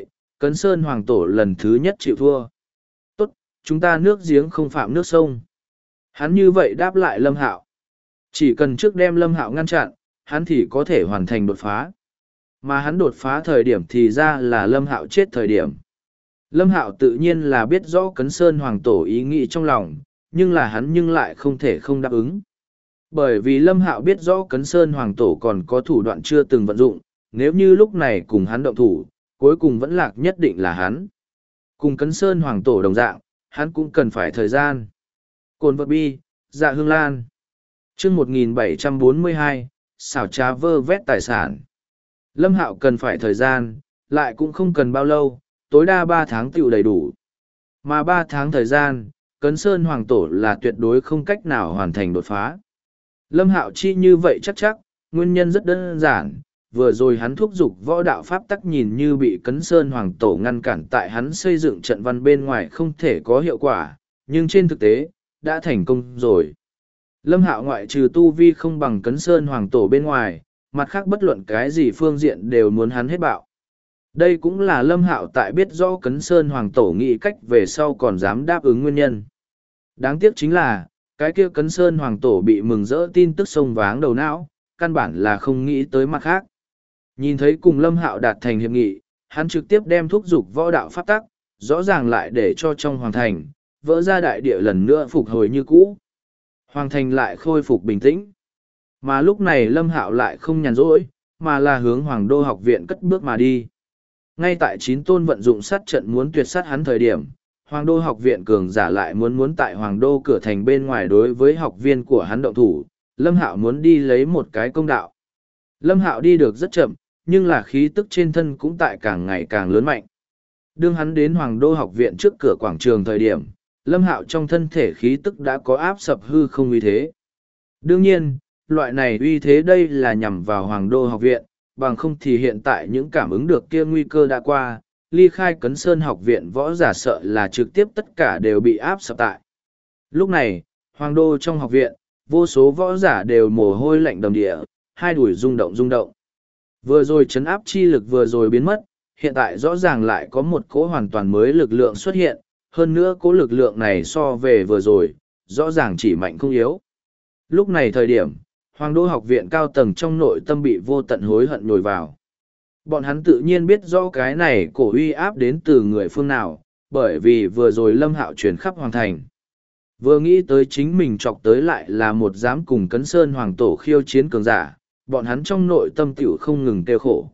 Cấn Sơn Hoàng Tổ lần thứ nhất chịu thua. Tốt, chúng ta nước giếng không phạm nước sông. Hắn như vậy đáp lại Lâm Hạo. Chỉ cần trước đem Lâm Hạo ngăn chặn, hắn thì có thể hoàn thành đột phá. Mà hắn đột phá thời điểm thì ra là Lâm Hạo chết thời điểm. Lâm Hạo tự nhiên là biết rõ Cấn Sơn Hoàng Tổ ý nghĩ trong lòng, nhưng là hắn nhưng lại không thể không đáp ứng. Bởi vì Lâm Hạo biết rõ Cấn Sơn Hoàng Tổ còn có thủ đoạn chưa từng vận dụng, nếu như lúc này cùng hắn động thủ, cuối cùng vẫn lạc nhất định là hắn. Cùng Cấn Sơn Hoàng Tổ đồng dạng, hắn cũng cần phải thời gian. Cồn vật bi, dạ hương lan. Chương 1742, xảo trá vơ vét tài sản. Lâm Hạo cần phải thời gian, lại cũng không cần bao lâu, tối đa 3 tháng tựu đầy đủ. Mà 3 tháng thời gian, Cấn Sơn Hoàng Tổ là tuyệt đối không cách nào hoàn thành đột phá. Lâm Hạo chi như vậy chắc, nguyên nhân rất đơn giản, vừa rồi hắn thúc giục võ đạo pháp tắc nhìn như bị Cấn Sơn Hoàng Tổ ngăn cản tại hắn xây dựng trận văn bên ngoài không thể có hiệu quả, nhưng trên thực tế, đã thành công rồi. Lâm Hạo ngoại trừ tu vi không bằng Cấn Sơn Hoàng Tổ bên ngoài, mặt khác bất luận cái gì phương diện đều muốn hắn hết bạo. Đây cũng là Lâm Hạo tại biết rõ Cấn Sơn Hoàng Tổ nghĩ cách về sau còn dám đáp ứng nguyên nhân. Đáng tiếc chính là, cái kia Cấn Sơn Hoàng Tổ bị mừng rỡ tin tức xông váng đầu não, căn bản là không nghĩ tới mặt khác. Nhìn thấy cùng Lâm Hạo đạt thành hiệp nghị, hắn trực tiếp đem thúc giục võ đạo pháp tắc, rõ ràng lại để cho trong hoàng thành, vỡ ra đại địa lần nữa phục hồi như cũ. Hoàng thành lại khôi phục bình tĩnh. Mà lúc này Lâm Hạo lại không nhàn rỗi, mà là hướng Hoàng Đô học viện cất bước mà đi. Ngay tại 9 tôn vận dụng sát trận muốn tuyệt sát hắn thời điểm, Hoàng Đô học viện cường giả lại muốn tại Hoàng Đô cửa thành bên ngoài đối với học viên của hắn động thủ, Lâm Hạo muốn đi lấy một cái công đạo. Lâm Hạo đi được rất chậm, nhưng là khí tức trên thân cũng tại càng ngày càng lớn mạnh. Đương hắn đến Hoàng Đô học viện trước cửa quảng trường thời điểm, Lâm Hạo trong thân thể khí tức đã có áp sập hư không uy thế. Đương nhiên, loại này uy thế đây là nhằm vào Hoàng Đô học viện, bằng không thì hiện tại những cảm ứng được kia nguy cơ đã qua, ly khai Cấn Sơn học viện võ giả sợ là trực tiếp tất cả đều bị áp sập tại. Lúc này, Hoàng Đô trong học viện, vô số võ giả đều mồ hôi lạnh đầm địa, hai đùi rung động. Vừa rồi chấn áp chi lực vừa rồi biến mất, hiện tại rõ ràng lại có một cỗ hoàn toàn mới lực lượng xuất hiện, hơn nữa cỗ lực lượng này so về vừa rồi, rõ ràng chỉ mạnh không yếu. Lúc này thời điểm, Hoàng Đô học viện cao tầng trong nội tâm bị vô tận hối hận nhồi vào. Bọn hắn tự nhiên biết rõ cái này cổ uy áp đến từ người phương nào, bởi vì vừa rồi Lâm Hạo truyền khắp hoàng thành. Vừa nghĩ tới chính mình chọc tới lại là một dám cùng Cấn Sơn Hoàng Tổ khiêu chiến cường giả, bọn hắn trong nội tâm tiểu không ngừng tiêu khổ.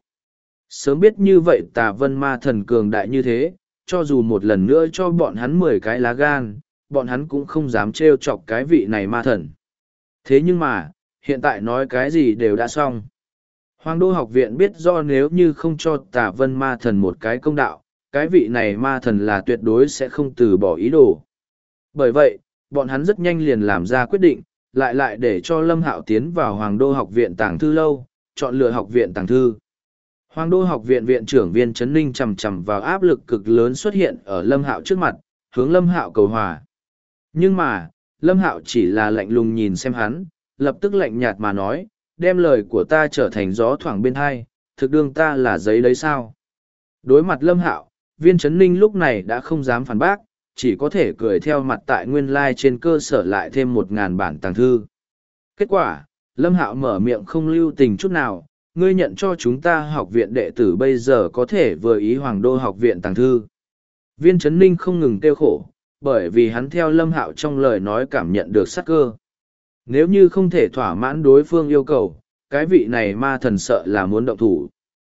Sớm biết như vậy Tà Vân Ma Thần cường đại như thế, cho dù một lần nữa cho bọn hắn 10 cái lá gan, bọn hắn cũng không dám trêu chọc cái vị này ma thần. Thế nhưng mà, hiện tại nói cái gì đều đã xong. Hoàng Đô học viện biết do nếu như không cho Tà Vân Ma Thần một cái công đạo, cái vị này ma thần là tuyệt đối sẽ không từ bỏ ý đồ. Bởi vậy, bọn hắn rất nhanh liền làm ra quyết định, lại để cho Lâm Hạo tiến vào Hoàng Đô học viện tàng thư lâu, chọn lựa học viện tàng thư. Hoàng Đô học viện viện trưởng Viên Chấn Ninh chầm chầm vào áp lực cực lớn xuất hiện ở Lâm Hạo trước mặt, hướng Lâm Hạo cầu hòa. Nhưng mà, Lâm Hạo chỉ là lạnh lùng nhìn xem hắn, lập tức lạnh nhạt mà nói, đem lời của ta trở thành gió thoảng bên hai, thực đương ta là giấy đấy sao? Đối mặt Lâm Hạo, Viên Chấn Ninh lúc này đã không dám phản bác, chỉ có thể cười theo mặt tại nguyên lai trên cơ sở lại thêm 1.000 bản tàng thư. Kết quả, Lâm Hạo mở miệng không lưu tình chút nào, ngươi nhận cho chúng ta học viện đệ tử bây giờ có thể vừa ý Hoàng Đô học viện tàng thư. Viên Chấn Ninh không ngừng kêu khổ, bởi vì hắn theo Lâm Hạo trong lời nói cảm nhận được sắc cơ. Nếu như không thể thỏa mãn đối phương yêu cầu, cái vị này ma thần sợ là muốn động thủ.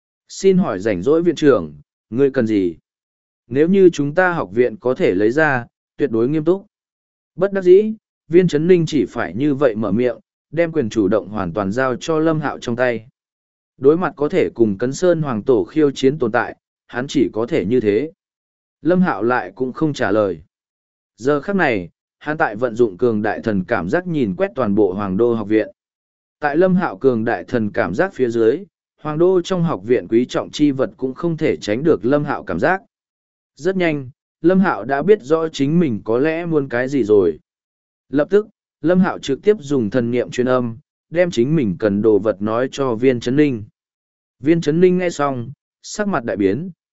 Xin hỏi rảnh rỗi viện trưởng, ngươi cần gì? Nếu như chúng ta học viện có thể lấy ra, tuyệt đối nghiêm túc. Bất đắc dĩ, Viên Chấn Ninh chỉ phải như vậy mở miệng, đem quyền chủ động hoàn toàn giao cho Lâm Hạo trong tay. Đối mặt có thể cùng Cấn Sơn Hoàng Tổ khiêu chiến tồn tại, hắn chỉ có thể như thế. Lâm Hạo lại cũng không trả lời. Giờ khắc này, hắn tại vận dụng cường đại thần cảm giác nhìn quét toàn bộ Hoàng Đô học viện. Tại Lâm Hạo cường đại thần cảm giác phía dưới, Hoàng Đô trong học viện quý trọng chi vật cũng không thể tránh được Lâm Hạo cảm giác. Rất nhanh, Lâm Hạo đã biết rõ chính mình có lẽ muốn cái gì rồi. Lập tức, Lâm Hạo trực tiếp dùng thần niệm truyền âm, đem chính mình cần đồ vật nói cho Viên Chấn Ninh. Viên Chấn Ninh nghe xong, sắc mặt đại biến,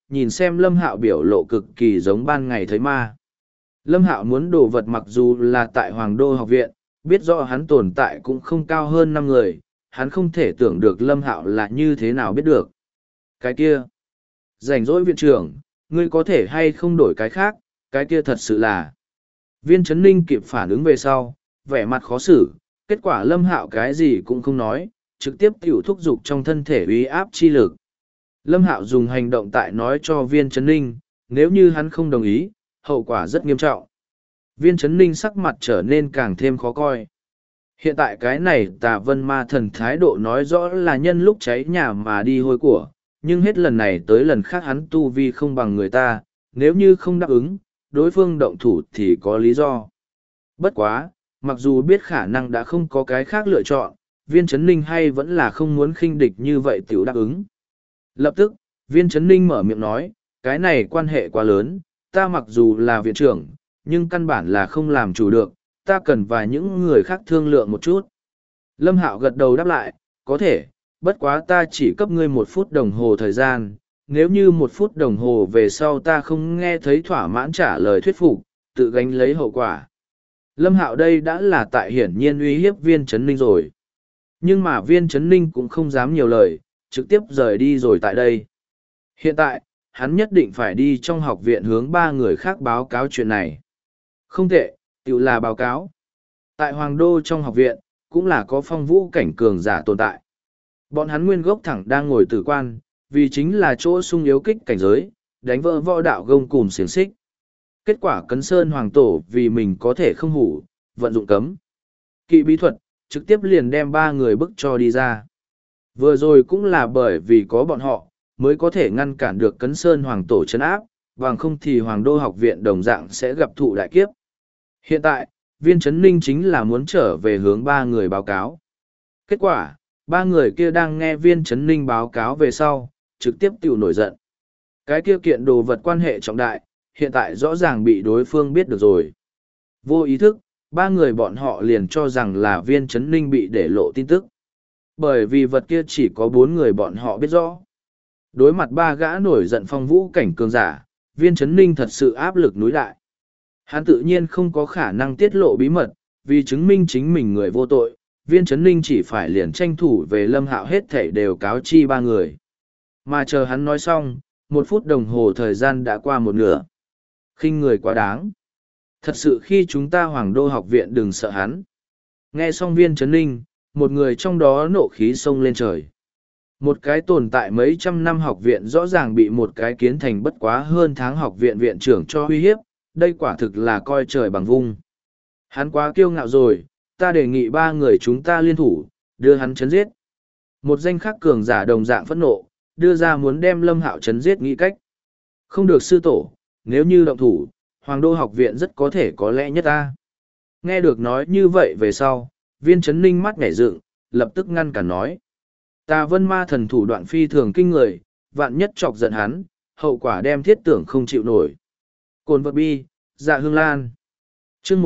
nhìn xem Lâm Hạo biểu lộ cực kỳ giống ban ngày thấy ma. Lâm Hạo muốn đồ vật mặc dù là tại Hoàng Đô học viện, biết rõ hắn tồn tại cũng không cao hơn 5 người, hắn không thể tưởng được Lâm Hạo là như thế nào biết được. Cái kia, rảnh rỗi viện trưởng, ngươi có thể hay không đổi cái khác, cái kia thật sự là. Viên Chấn Ninh kịp phản ứng về sau, vẻ mặt khó xử, kết quả Lâm Hạo cái gì cũng không nói, trực tiếp tiểu thúc dục trong thân thể uy áp chi lực. Lâm Hạo dùng hành động tại nói cho Viên Chấn Ninh, nếu như hắn không đồng ý, hậu quả rất nghiêm trọng. Viên Chấn Ninh sắc mặt trở nên càng thêm khó coi. Hiện tại cái này Tà Vân Ma Thần thái độ nói rõ là nhân lúc cháy nhà mà đi hôi của, nhưng hết lần này tới lần khác hắn tu vi không bằng người ta, nếu như không đáp ứng, đối phương động thủ thì có lý do. Bất quá, mặc dù biết khả năng đã không có cái khác lựa chọn, Viên Chấn Ninh hay vẫn là không muốn khinh địch như vậy tiểu đáp ứng. Lập tức, Viên Chấn Ninh mở miệng nói, cái này quan hệ quá lớn, ta mặc dù là viện trưởng, nhưng căn bản là không làm chủ được, ta cần và những người khác thương lượng một chút. Lâm Hạo gật đầu đáp lại, có thể, bất quá ta chỉ cấp ngươi 1 phút đồng hồ thời gian, nếu như 1 phút đồng hồ về sau ta không nghe thấy thỏa mãn trả lời thuyết phục, tự gánh lấy hậu quả. Lâm Hạo đây đã là tại hiển nhiên uy hiếp Viên Chấn Ninh rồi. Nhưng mà Viên Chấn Ninh cũng không dám nhiều lời, trực tiếp rời đi rồi tại đây. Hiện tại, hắn nhất định phải đi trong học viện hướng 3 người khác báo cáo chuyện này. Không tệ, tự là báo cáo. Tại Hoàng Đô trong học viện, cũng là có phong vũ cảnh cường giả tồn tại. Bọn hắn nguyên gốc thẳng đang ngồi tử quan, vì chính là chỗ sung yếu kích cảnh giới, đánh vỡ võ đạo gông cùm xiềng xích. Kết quả Cấn Sơn Hoàng Tổ vì mình có thể không hủ, vận dụng cấm. Kỵ bí thuật, trực tiếp liền đem 3 người bức cho đi ra. Vừa rồi cũng là bởi vì có bọn họ, mới có thể ngăn cản được Cấn Sơn Hoàng Tổ trấn áp, bằng không thì Hoàng Đô học viện đồng dạng sẽ gặp thụ đại kiếp. Hiện tại, Viên Chấn Ninh chính là muốn trở về hướng 3 người báo cáo. Kết quả, 3 người kia đang nghe Viên Chấn Ninh báo cáo về sau, trực tiếp tiểu nổi giận. Cái kia kiện đồ vật quan hệ trọng đại, hiện tại rõ ràng bị đối phương biết được rồi. Vô ý thức, 3 người bọn họ liền cho rằng là Viên Chấn Ninh bị để lộ tin tức. Bởi vì vật kia chỉ có 4 người bọn họ biết rõ. Đối mặt 3 gã nổi giận phong vũ cảnh cường giả, Viên Chấn Ninh thật sự áp lực núi đại. Hắn tự nhiên không có khả năng tiết lộ bí mật, vì chứng minh chính mình người vô tội, Viên Chấn Ninh chỉ phải liền tranh thủ về Lâm Hạo hết thảy đều cáo chi 3 người. Mà chờ hắn nói xong, 1 phút đồng hồ thời gian đã qua 1/2. Khinh người quá đáng. Thật sự khi chúng ta Hoàng Đô học viện đừng sợ hắn. Nghe xong Viên Chấn Ninh, một người trong đó nộ khí xông lên trời. Một cái tồn tại mấy trăm năm học viện rõ ràng bị một cái kiến thành bất quá hơn tháng học viện viện trưởng cho uy hiếp, đây quả thực là coi trời bằng vung. Hắn quá kiêu ngạo rồi, ta đề nghị 3 người chúng ta liên thủ, đưa hắn chấn giết. Một danh khắc cường giả đồng dạng phẫn nộ, đưa ra muốn đem Lâm Hạo chấn giết nghĩ cách. Không được sư tổ, nếu như động thủ, Hoàng Đô học viện rất có thể có lẽ nhất ta. Nghe được nói như vậy về sau, Viên Chấn Ninh mắt nhảy dựng, lập tức ngăn cản nói. Tà Vân Ma Thần thủ đoạn phi thường kinh người, vạn nhất chọc giận hắn, hậu quả đem thiết tưởng không chịu nổi. Cồn vật bi, dạ hương lan. Chương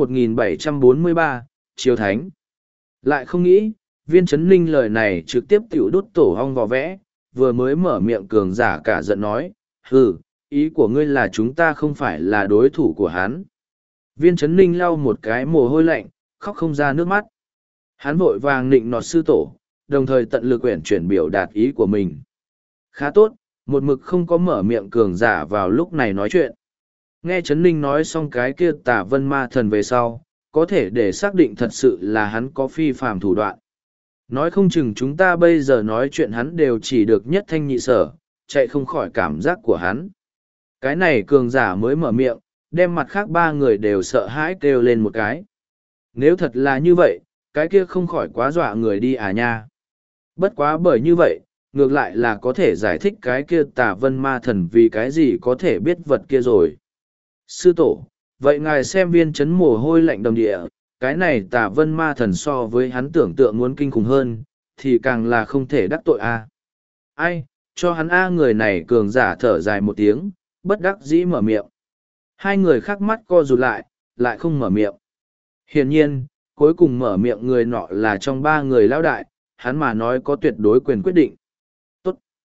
1743, Chiếu Thánh. Lại không nghĩ, Viên Chấn Ninh lời này trực tiếp tiểu đốt tổ hong vò vẽ, vừa mới mở miệng cường giả cả giận nói, hừ, ý của ngươi là chúng ta không phải là đối thủ của hắn. Viên Chấn Ninh lau một cái mồ hôi lạnh, khóc không ra nước mắt. Hắn vội vàng nịnh nọt sư tổ, đồng thời tận lực uyển chuyển biểu đạt ý của mình. Khá tốt, một mực không có mở miệng cường giả vào lúc này nói chuyện. Nghe Chấn Ninh nói xong cái kia Tà Vân Ma Thần về sau, có thể để xác định thật sự là hắn có phi phàm thủ đoạn. Nói không chừng chúng ta bây giờ nói chuyện hắn đều chỉ được nhất thanh nhị sở, chạy không khỏi cảm giác của hắn. Cái này cường giả mới mở miệng, đem mặt khác 3 người đều sợ hãi kêu lên một cái. Nếu thật là như vậy, cái kia không khỏi quá dọa người đi à nha. Bất quá bởi như vậy, ngược lại là có thể giải thích cái kia Tà Vân Ma Thần vì cái gì có thể biết vật kia rồi. Sư tổ, vậy ngài xem Viên Chấn mồ hôi lạnh đầm địa, cái này Tà Vân Ma Thần so với hắn tưởng tượng muốn kinh khủng hơn, thì càng là không thể đắc tội a. Ai, cho hắn a người này cường giả thở dài một tiếng, bất đắc dĩ mở miệng. 2 người khác mắt co rụt lại không mở miệng. Hiển nhiên, cuối cùng mở miệng người nọ là trong 3 người lão đại, hắn mà nói có tuyệt đối quyền quyết định. Tốt.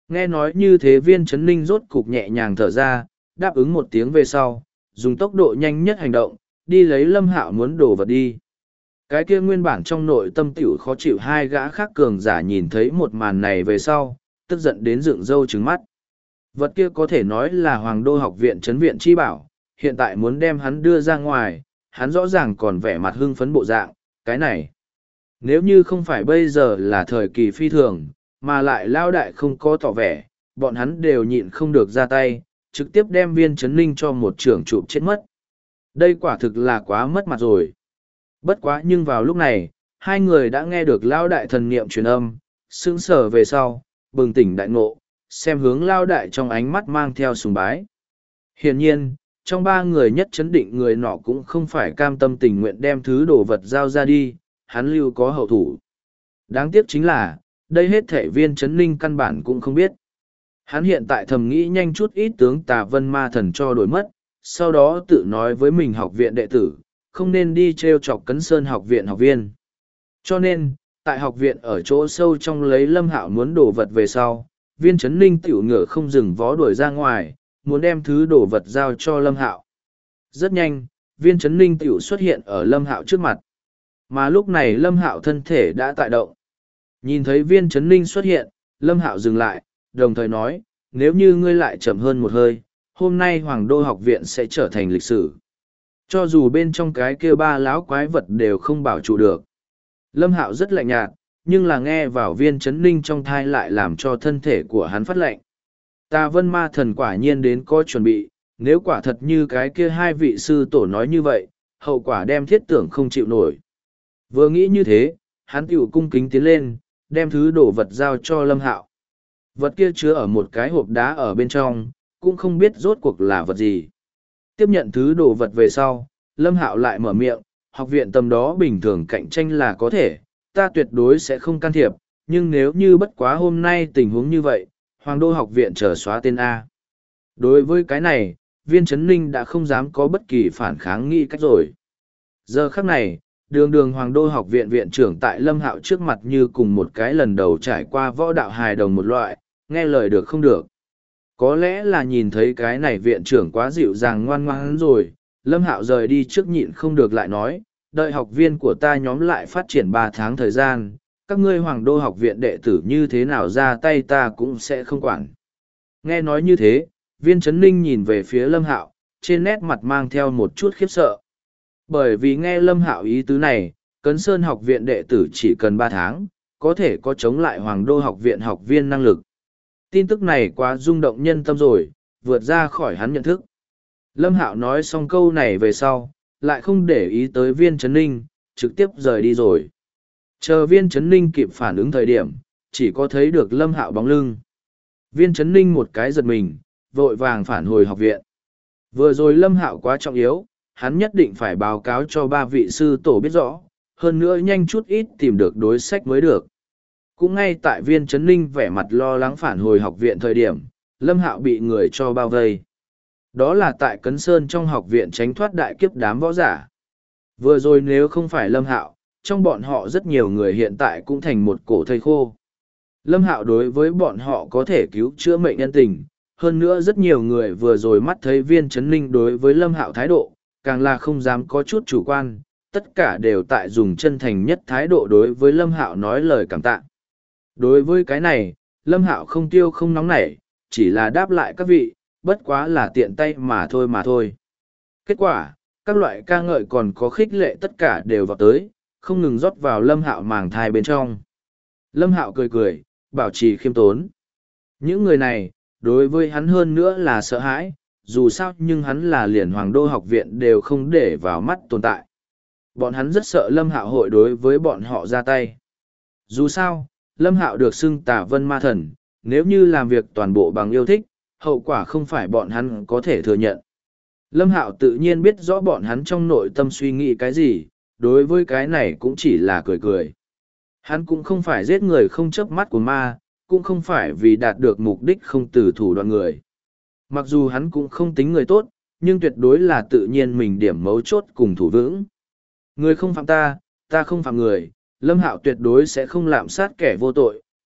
Nghe nói như thế viên chấn ninh rốt cục nhẹ nhàng thở ra, đáp ứng một tiếng về sau, dùng tốc độ nhanh nhất hành động, đi lấy Lâm Hạo muốn đổ vật đi. Cái kia nguyên bản trong nội tâm tiểu khó chịu hai gã khác cường giả nhìn thấy một màn này về sau, tức giận đến dựng râu trứng mắt. Vật kia có thể nói là Hoàng Đô học viện trấn viện chi bảo, hiện tại muốn đem hắn đưa ra ngoài, hắn rõ ràng còn vẻ mặt hưng phấn bộ dạng, cái này. Nếu như không phải bây giờ là thời kỳ phi thường, mà lại lao đại không có tỏ vẻ, bọn hắn đều nhịn không được ra tay, trực tiếp đem viên chấn ninh cho một trưởng chụp chết mất. Đây quả thực là quá mất mặt rồi. Bất quá nhưng vào lúc này, hai người đã nghe được lao đại thần niệm truyền âm, sững sờ về sau, bừng tỉnh đại ngộ, xem hướng lao đại trong ánh mắt mang theo sùng bái. Hiển nhiên, trong ba người nhất chấn định người nọ cũng không phải cam tâm tình nguyện đem thứ đồ vật giao ra đi, hắn lưu có hậu thủ. Đáng tiếc chính là, đây hết thể viên chấn ninh căn bản cũng không biết. Hắn hiện tại thầm nghĩ nhanh chút ít tướng Tà Vân Ma Thần cho đổi mất, sau đó tự nói với mình học viện đệ tử, không nên đi treo chọc Cấn Sơn học viện học viên. Cho nên, tại học viện ở chỗ sâu trong lấy Lâm Hạo muốn đổ vật về sau, viên chấn ninh tiểu ngựa không dừng vó đuổi ra ngoài, muốn đem thứ đổ vật giao cho Lâm Hạo. Rất nhanh, viên chấn ninh tiểu xuất hiện ở Lâm Hạo trước mặt. Mà lúc này Lâm Hạo thân thể đã tại động. Nhìn thấy viên chấn ninh xuất hiện, Lâm Hạo dừng lại, đồng thời nói, nếu như ngươi lại chậm hơn một hơi, hôm nay Hoàng Đô học viện sẽ trở thành lịch sử. Cho dù bên trong cái kia ba lão quái vật đều không bảo trụ được. Lâm Hạo rất lạnh nhạt, nhưng là nghe vào viên chấn ninh trong thai lại làm cho thân thể của hắn phát lạnh. Tà Vân Ma Thần quả nhiên đến có chuẩn bị, nếu quả thật như cái kia hai vị sư tổ nói như vậy, hậu quả đem thiết tưởng không chịu nổi. Vừa nghĩ như thế, hắn tiểu cung kính tiến lên, đem thứ đổ vật giao cho Lâm Hạo. Vật kia chứa ở một cái hộp đá ở bên trong, cũng không biết rốt cuộc là vật gì. Tiếp nhận thứ đồ vật về sau, Lâm Hạo lại mở miệng, học viện tầm đó bình thường cạnh tranh là có thể, ta tuyệt đối sẽ không can thiệp, nhưng nếu như bất quá hôm nay tình huống như vậy, Hoàng Đô học viện chờ xóa tên A. Đối với cái này, viên chấn ninh đã không dám có bất kỳ phản kháng nghĩ cách rồi. Giờ khắc này, đường Hoàng Đô học viện viện trưởng tại Lâm Hạo trước mặt như cùng một cái lần đầu trải qua võ đạo hài đồng một loại, nghe lời được không được. Có lẽ là nhìn thấy cái này viện trưởng quá dịu dàng ngoan ngoãn rồi, Lâm Hạo rời đi trước nhịn không được lại nói, đợi học viên của ta nhóm lại phát triển 3 tháng thời gian, các ngươi Hoàng Đô học viện đệ tử như thế nào ra tay ta cũng sẽ không quản. Nghe nói như thế, viên chấn ninh nhìn về phía Lâm Hạo, trên nét mặt mang theo một chút khiếp sợ. Bởi vì nghe Lâm Hạo ý tứ này, Cấn Sơn học viện đệ tử chỉ cần 3 tháng, có thể có chống lại Hoàng Đô học viện học viên năng lực. Tin tức này quá rung động nhân tâm rồi, vượt ra khỏi hắn nhận thức. Lâm Hạo nói xong câu này về sau, lại không để ý tới viên chấn ninh, trực tiếp rời đi rồi. Chờ viên chấn ninh kịp phản ứng thời điểm, chỉ có thấy được Lâm Hạo bóng lưng. Viên chấn ninh một cái giật mình, vội vàng phản hồi học viện. Vừa rồi Lâm Hạo quá trọng yếu, hắn nhất định phải báo cáo cho 3 vị sư tổ biết rõ, hơn nữa nhanh chút ít tìm được đối sách mới được. Cũng ngay tại viên chấn ninh vẻ mặt lo lắng phản hồi học viện thời điểm, Lâm Hạo bị người cho bao vây. Đó là tại Cấn Sơn trong học viện tránh thoát đại kiếp đám võ giả. Vừa rồi nếu không phải Lâm Hạo, trong bọn họ rất nhiều người hiện tại cũng thành một cổ thây khô. Lâm Hạo đối với bọn họ có thể cứu chữa mệnh nhân tình, hơn nữa rất nhiều người vừa rồi mắt thấy viên chấn ninh đối với Lâm Hạo thái độ, càng là không dám có chút chủ quan, tất cả đều tại dùng chân thành nhất thái độ đối với Lâm Hạo nói lời cảm tạ. Đối với cái này, Lâm Hạo không tiêu không nóng nảy, chỉ là đáp lại các vị, bất quá là tiện tay mà thôi. Kết quả, các loại ca ngợi còn có khích lệ tất cả đều vào tới, không ngừng rót vào Lâm Hạo màng thai bên trong. Lâm Hạo cười cười, bảo trì khiêm tốn. Những người này, đối với hắn hơn nữa là sợ hãi, dù sao nhưng hắn là liền Hoàng Đô học viện đều không để vào mắt tồn tại. Bọn hắn rất sợ Lâm Hạo hội đối với bọn họ ra tay. Dù sao, Lâm Hạo được xưng Tà Vân Ma Thần, nếu như làm việc toàn bộ bằng yêu thích, hậu quả không phải bọn hắn có thể thừa nhận. Lâm Hạo tự nhiên biết rõ bọn hắn trong nội tâm suy nghĩ cái gì, đối với cái này cũng chỉ là cười cười. Hắn cũng không phải giết người không chớp mắt của ma, cũng không phải vì đạt được mục đích không từ thủ đoạn người. Mặc dù hắn cũng không tính người tốt, nhưng tuyệt đối là tự nhiên mình điểm mấu chốt cùng thủ vững. Người không phạm ta, ta không phạm người, Lâm Hạo tuyệt đối sẽ không lạm sát kẻ vô tội,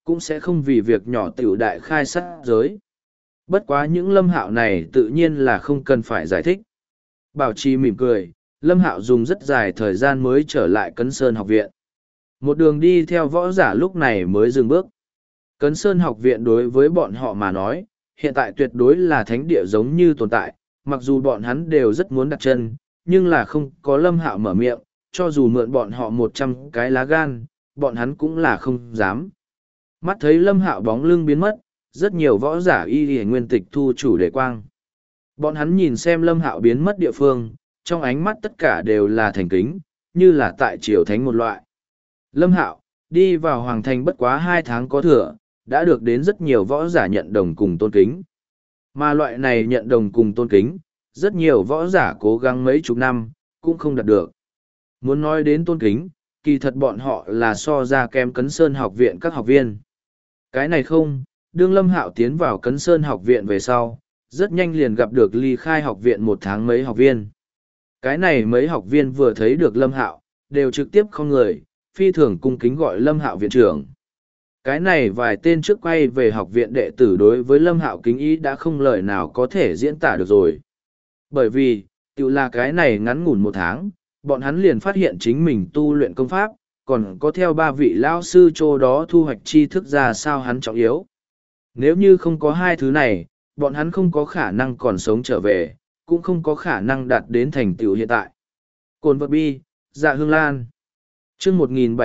cũng sẽ không vì việc nhỏ tiểu đại khai sát giới. Bất quá những Lâm Hạo này tự nhiên là không cần phải giải thích. Bảo trì mỉm cười, Lâm Hạo dùng rất dài thời gian mới trở lại Cấn Sơn học viện. Một đường đi theo võ giả lúc này mới dừng bước. Cấn Sơn học viện đối với bọn họ mà nói, hiện tại tuyệt đối là thánh địa giống như tồn tại, mặc dù bọn hắn đều rất muốn đặt chân, nhưng là không có Lâm Hạo mở miệng, cho dù mượn bọn họ 100 cái lá gan, bọn hắn cũng là không dám. Mắt thấy Lâm Hạo bóng lưng biến mất, rất nhiều võ giả y y nguyên tịch thu chủ đề quang. Bọn hắn nhìn xem Lâm Hạo biến mất địa phương, trong ánh mắt tất cả đều là thành kính, như là tại triều thánh một loại. Lâm Hạo, đi vào Hoàng Thành bất quá 2 tháng có thừa, đã được đến rất nhiều võ giả nhận đồng cùng tôn kính. Mà loại này nhận đồng cùng tôn kính, rất nhiều võ giả cố gắng mấy chục năm, cũng không đạt được. Muốn nói đến tôn kính, kỳ thật bọn họ là so ra kém Cấn Sơn học viện các học viên. Cái này không, đương Lâm Hạo tiến vào Cấn Sơn học viện về sau, rất nhanh liền gặp được ly khai học viện 1 tháng mấy học viên. Cái này mấy học viên vừa thấy được Lâm Hạo, đều trực tiếp không người, phi thường cung kính gọi Lâm Hạo viện trưởng. Cái này vài tên trước quay về học viện đệ tử đối với Lâm Hạo kính ý đã không lời nào có thể diễn tả được rồi. Bởi vì, tự là cái này ngắn ngủn 1 tháng, bọn hắn liền phát hiện chính mình tu luyện công pháp, còn có theo 3 vị lão sư chỗ đó thu hoạch tri thức ra sao hắn trọng yếu. Nếu như không có 2 thứ này, bọn hắn không có khả năng còn sống trở về, cũng không có khả năng đạt đến thành tựu hiện tại. Cồn vật bi, dạ hương lan. chương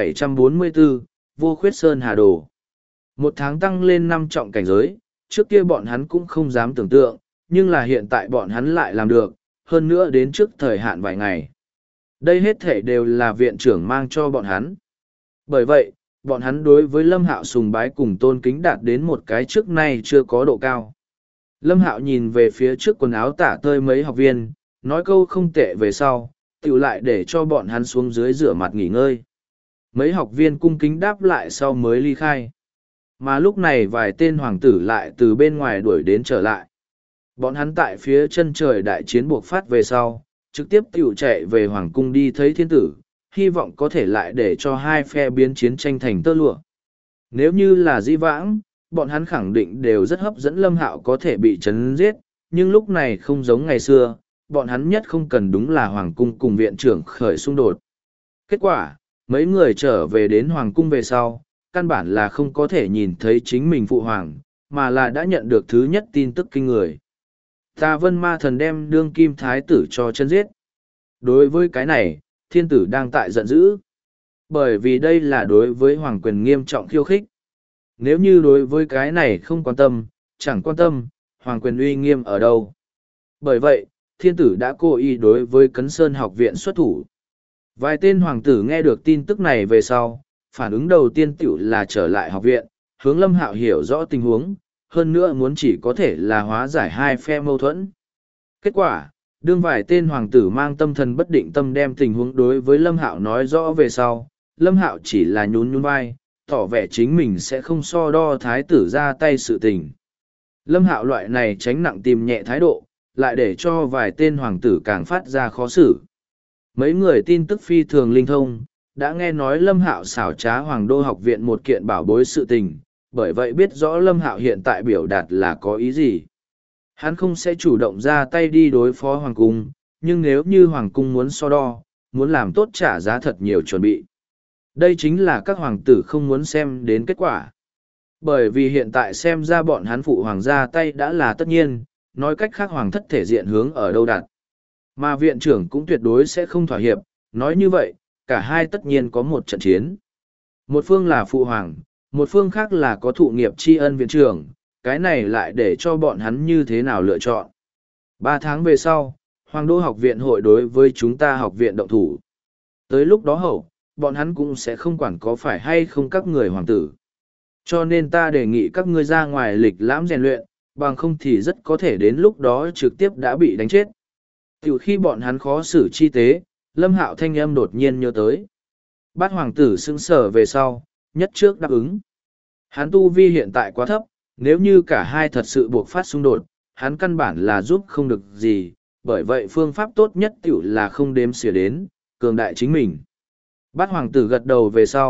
1744, vô khuyết sơn hà đồ. 1 tháng tăng lên 5 trọng cảnh giới, trước kia bọn hắn cũng không dám tưởng tượng, nhưng là hiện tại bọn hắn lại làm được, hơn nữa đến trước thời hạn vài ngày. Đây hết thể đều là viện trưởng mang cho bọn hắn. Bởi vậy, bọn hắn đối với Lâm Hạo sùng bái cùng tôn kính đạt đến một cái trước nay chưa có độ cao. Lâm Hạo nhìn về phía trước quần áo tả tơi mấy học viên, nói câu không tệ về sau, tự lại để cho bọn hắn xuống dưới rửa mặt nghỉ ngơi. Mấy học viên cung kính đáp lại sau mới ly khai. Mà lúc này vài tên hoàng tử lại từ bên ngoài đuổi đến trở lại. Bọn hắn tại phía chân trời đại chiến buộc phát về sau, trực tiếp tiểu chạy về hoàng cung đi thấy thiên tử, hy vọng có thể lại để cho hai phe biến chiến tranh thành tơ lụa. Nếu như là dĩ vãng, bọn hắn khẳng định đều rất hấp dẫn Lâm Hạo có thể bị chấn giết, nhưng lúc này không giống ngày xưa, bọn hắn nhất không cần đúng là hoàng cung cùng viện trưởng khởi xung đột. Kết quả, mấy người trở về đến hoàng cung về sau, căn bản là không có thể nhìn thấy chính mình phụ hoàng, mà là đã nhận được thứ nhất tin tức kinh người. Tà Vân Ma Thần đem đương kim thái tử cho chân giết. Đối với cái này, thiên tử đang tại giận dữ. Bởi vì đây là đối với hoàng quyền nghiêm trọng khiêu khích. Nếu như đối với cái này không quan tâm, chẳng quan tâm, hoàng quyền uy nghiêm ở đâu. Bởi vậy, thiên tử đã cố ý đối với Cấn Sơn học viện xuất thủ. Vài tên hoàng tử nghe được tin tức này về sau, phản ứng đầu tiên tiểu là trở lại học viện, hướng Lâm Hạo hiểu rõ tình huống, hơn nữa muốn chỉ có thể là hóa giải hai phe mâu thuẫn. Kết quả, đương vài tên hoàng tử mang tâm thần bất định tâm đem tình huống đối với Lâm Hạo nói rõ về sau, Lâm Hạo chỉ là nhún nhún vai, tỏ vẻ chính mình sẽ không so đo thái tử ra tay sự tình. Lâm Hạo loại này tránh nặng tìm nhẹ thái độ, lại để cho vài tên hoàng tử càng phát ra khó xử. Mấy người tin tức phi thường linh thông, đã nghe nói Lâm Hạo xảo trá Hoàng Đô học viện một kiện bảo bối sự tình, bởi vậy biết rõ Lâm Hạo hiện tại biểu đạt là có ý gì. Hắn không sẽ chủ động ra tay đi đối phó Hoàng Cung, nhưng nếu như Hoàng Cung muốn so đo, muốn làm tốt trả giá thật nhiều chuẩn bị. Đây chính là các hoàng tử không muốn xem đến kết quả. Bởi vì hiện tại xem ra bọn hắn phụ hoàng ra tay đã là tất nhiên, nói cách khác hoàng thất thể diện hướng ở đâu đặt. Mà viện trưởng cũng tuyệt đối sẽ không thỏa hiệp, nói như vậy, cả hai tất nhiên có một trận chiến. Một phương là phụ hoàng, một phương khác là có thụ nghiệp tri ân viện trưởng, cái này lại để cho bọn hắn như thế nào lựa chọn. 3 tháng về sau, Hoàng Đô học viện hội đối với chúng ta học viện động thủ. Tới lúc đó hậu, bọn hắn cũng sẽ không quản có phải hay không các người hoàng tử. Cho nên ta đề nghị các ngươi ra ngoài lịch lãm rèn luyện, bằng không thì rất có thể đến lúc đó trực tiếp đã bị đánh chết. Từ khi bọn hắn khó xử chi tế, Lâm Hạo thanh âm đột nhiên nhớ tới. Bát hoàng tử sững sờ về sau, nhất trước đáp ứng. Hắn tu vi hiện tại quá thấp, nếu như cả hai thật sự buộc phát xung đột, hắn căn bản là giúp không được gì, bởi vậy phương pháp tốt nhất tiểu là không đếm xỉa đến, cường đại chính mình. Bát hoàng tử gật đầu về sau,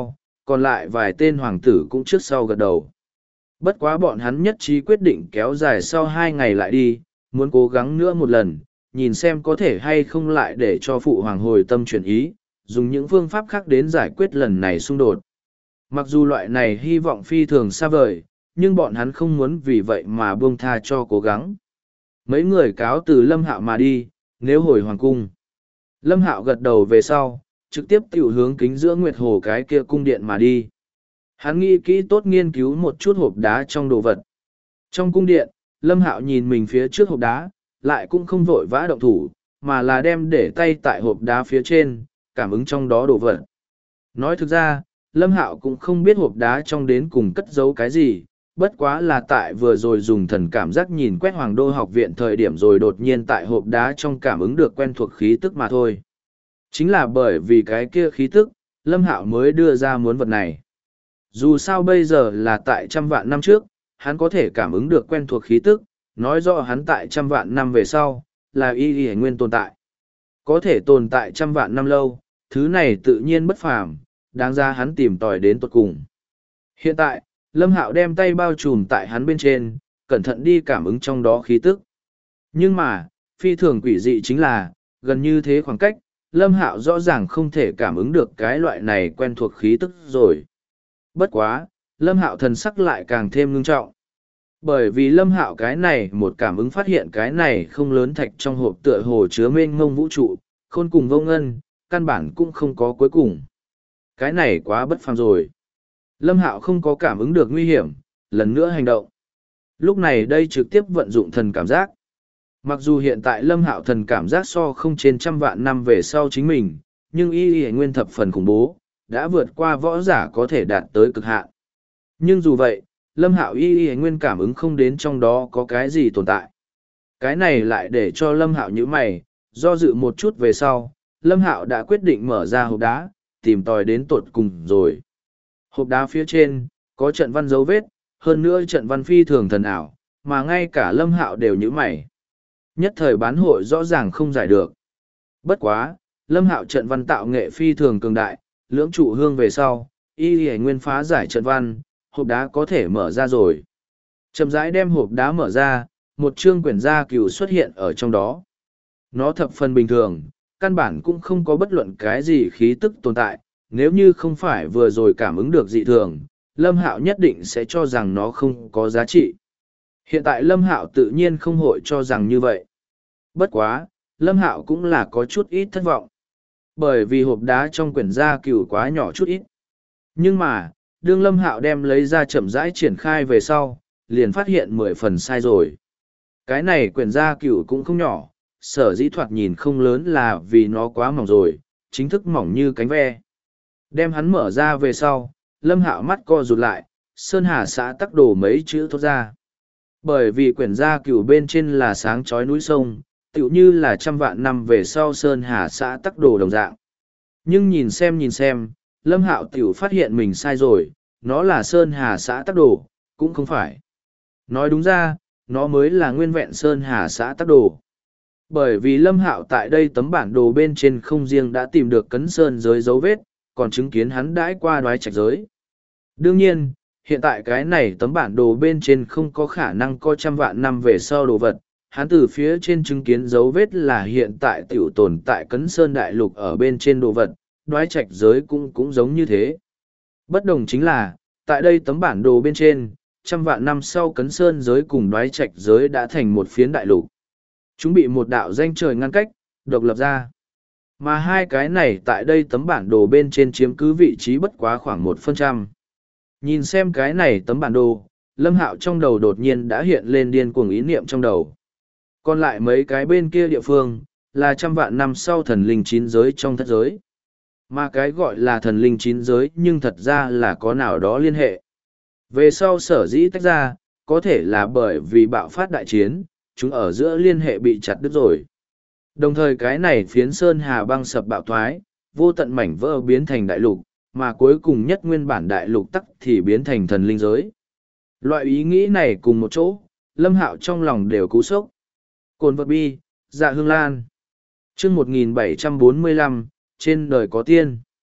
còn lại vài tên hoàng tử cũng trước sau gật đầu. Bất quá bọn hắn nhất trí quyết định kéo dài sau 2 ngày lại đi, muốn cố gắng nữa một lần, nhìn xem có thể hay không lại để cho phụ hoàng hồi tâm chuyển ý, dùng những phương pháp khác đến giải quyết lần này xung đột. Mặc dù loại này hy vọng phi thường xa vời, nhưng bọn hắn không muốn vì vậy mà buông tha cho cố gắng. Mấy người cáo từ Lâm Hạo mà đi, nếu hồi hoàng cung. Lâm Hạo gật đầu về sau, trực tiếp tiểu hướng kính giữa Nguyệt Hồ cái kia cung điện mà đi. Hắn nghĩ kỹ tốt nghiên cứu một chút hộp đá trong đồ vật. Trong cung điện, Lâm Hạo nhìn mình phía trước hộp đá, lại cũng không vội vã động thủ, mà là đem để tay tại hộp đá phía trên, cảm ứng trong đó đồ vật. Nói thực ra, Lâm Hạo cũng không biết hộp đá trong đến cùng cất giấu cái gì, bất quá là tại vừa rồi dùng thần cảm giác nhìn quét Hoàng Đô học viện thời điểm rồi đột nhiên tại hộp đá trong cảm ứng được quen thuộc khí tức mà thôi. Chính là bởi vì cái kia khí tức, Lâm Hạo mới đưa ra muốn vật này. Dù sao bây giờ là tại 100.000 năm trước, hắn có thể cảm ứng được quen thuộc khí tức, nói rõ hắn tại 100.000 năm về sau, là y nguyên tồn tại. Có thể tồn tại 100.000 năm lâu, thứ này tự nhiên bất phàm, đáng ra hắn tìm tòi đến tột cùng. Hiện tại, Lâm Hạo đem tay bao trùm tại hắn bên trên, cẩn thận đi cảm ứng trong đó khí tức. Nhưng mà, phi thường quỷ dị chính là, gần như thế khoảng cách, Lâm Hạo rõ ràng không thể cảm ứng được cái loại này quen thuộc khí tức rồi. Bất quá, Lâm Hạo thần sắc lại càng thêm ngưng trọng. Bởi vì Lâm Hạo cái này một cảm ứng phát hiện cái này không lớn thạch trong hộp tựa hồ chứa mênh mông vũ trụ, khôn cùng vô ngân, căn bản cũng không có cuối cùng. Cái này quá bất phàm rồi. Lâm Hạo không có cảm ứng được nguy hiểm, lần nữa hành động. Lúc này đây trực tiếp vận dụng thần cảm giác. Mặc dù hiện tại Lâm Hạo thần cảm giác so không trên 100.000 năm về sau chính mình, nhưng y nguyên thập phần khủng bố, đã vượt qua võ giả có thể đạt tới cực hạn. Nhưng dù vậy, Lâm Hạo y nguyên cảm ứng không đến trong đó có cái gì tồn tại. Cái này lại để cho Lâm Hạo nhíu mày, do dự một chút về sau, Lâm Hạo đã quyết định mở ra hộp đá, tìm tòi đến tột cùng rồi. Hộp đá phía trên, có trận văn dấu vết, hơn nữa trận văn phi thường thần ảo, mà ngay cả Lâm Hạo đều nhíu mày. Nhất thời bán hội rõ ràng không giải được. Bất quá, Lâm Hạo trận văn tạo nghệ phi thường cường đại, lưỡng trụ hương về sau, y nguyên phá giải trận văn, hộp đá có thể mở ra rồi. Chậm rãi đem hộp đá mở ra, một chương quyển gia cửu xuất hiện ở trong đó. Nó thập phần bình thường, căn bản cũng không có bất luận cái gì khí tức tồn tại, nếu như không phải vừa rồi cảm ứng được dị thường, Lâm Hạo nhất định sẽ cho rằng nó không có giá trị. Hiện tại Lâm Hạo tự nhiên không hội cho rằng như vậy. Bất quá, Lâm Hạo cũng là có chút ít thất vọng. Bởi vì hộp đá trong quyển gia cửu quá nhỏ chút ít. Nhưng mà, đương Lâm Hạo đem lấy ra chậm rãi triển khai về sau, liền phát hiện 10 phần sai rồi. Cái này quyển gia cửu cũng không nhỏ, sở dĩ thoạt nhìn không lớn là vì nó quá mỏng rồi, chính thức mỏng như cánh ve. Đem hắn mở ra về sau, Lâm Hạo mắt co rụt lại, Sơn Hà xã tắc đổ mấy chữ thốt ra. Bởi vì quyển gia cửu bên trên là sáng chói núi sông, tựu như là 100.000 năm về sau Sơn Hà xã tắc đồ đồng dạng. Nhưng nhìn xem, Lâm Hạo tiểu phát hiện mình sai rồi, nó là Sơn Hà xã tắc đồ, cũng không phải. Nói đúng ra, nó mới là nguyên vẹn Sơn Hà xã tắc đồ. Bởi vì Lâm Hạo tại đây tấm bản đồ bên trên không riêng đã tìm được cấn sơn giới dấu vết, còn chứng kiến hắn đãi qua đoái trạch giới. Đương nhiên, hiện tại cái này tấm bản đồ bên trên không có khả năng có 100.000 năm về sau đồ vật. Hắn từ phía trên chứng kiến dấu vết là hiện tại tiểu tồn tại cấn sơn đại lục ở bên trên đồ vật, đoái trạch giới cũng giống như thế. Bất đồng chính là, tại đây tấm bản đồ bên trên, 100.000 năm sau cấn sơn giới cùng đoái trạch giới đã thành một phiến đại lục. Chúng bị một đạo danh trời ngăn cách, độc lập ra. Mà hai cái này tại đây tấm bản đồ bên trên chiếm cứ vị trí bất quá khoảng 1%. Nhìn xem cái này tấm bản đồ, Lâm Hạo trong đầu đột nhiên đã hiện lên điên cuồng ý niệm trong đầu. Còn lại mấy cái bên kia địa phương, là 100.000 năm sau thần linh 9 giới trong thất giới. Mà cái gọi là thần linh 9 giới nhưng thật ra là có nào đó liên hệ. Về sau sở dĩ tách ra, có thể là bởi vì bạo phát đại chiến, chúng ở giữa liên hệ bị chặt đứt rồi. Đồng thời cái này phiến sơn hà băng sập bạo thoái, vô tận mảnh vỡ biến thành đại lục, mà cuối cùng nhất nguyên bản đại lục tắc thì biến thành thần linh giới. Loại ý nghĩ này cùng một chỗ, Lâm Hạo trong lòng đều cú sốc. Cồn vật bi, dạ hương lan. Chương 1745, trên đời có tiên.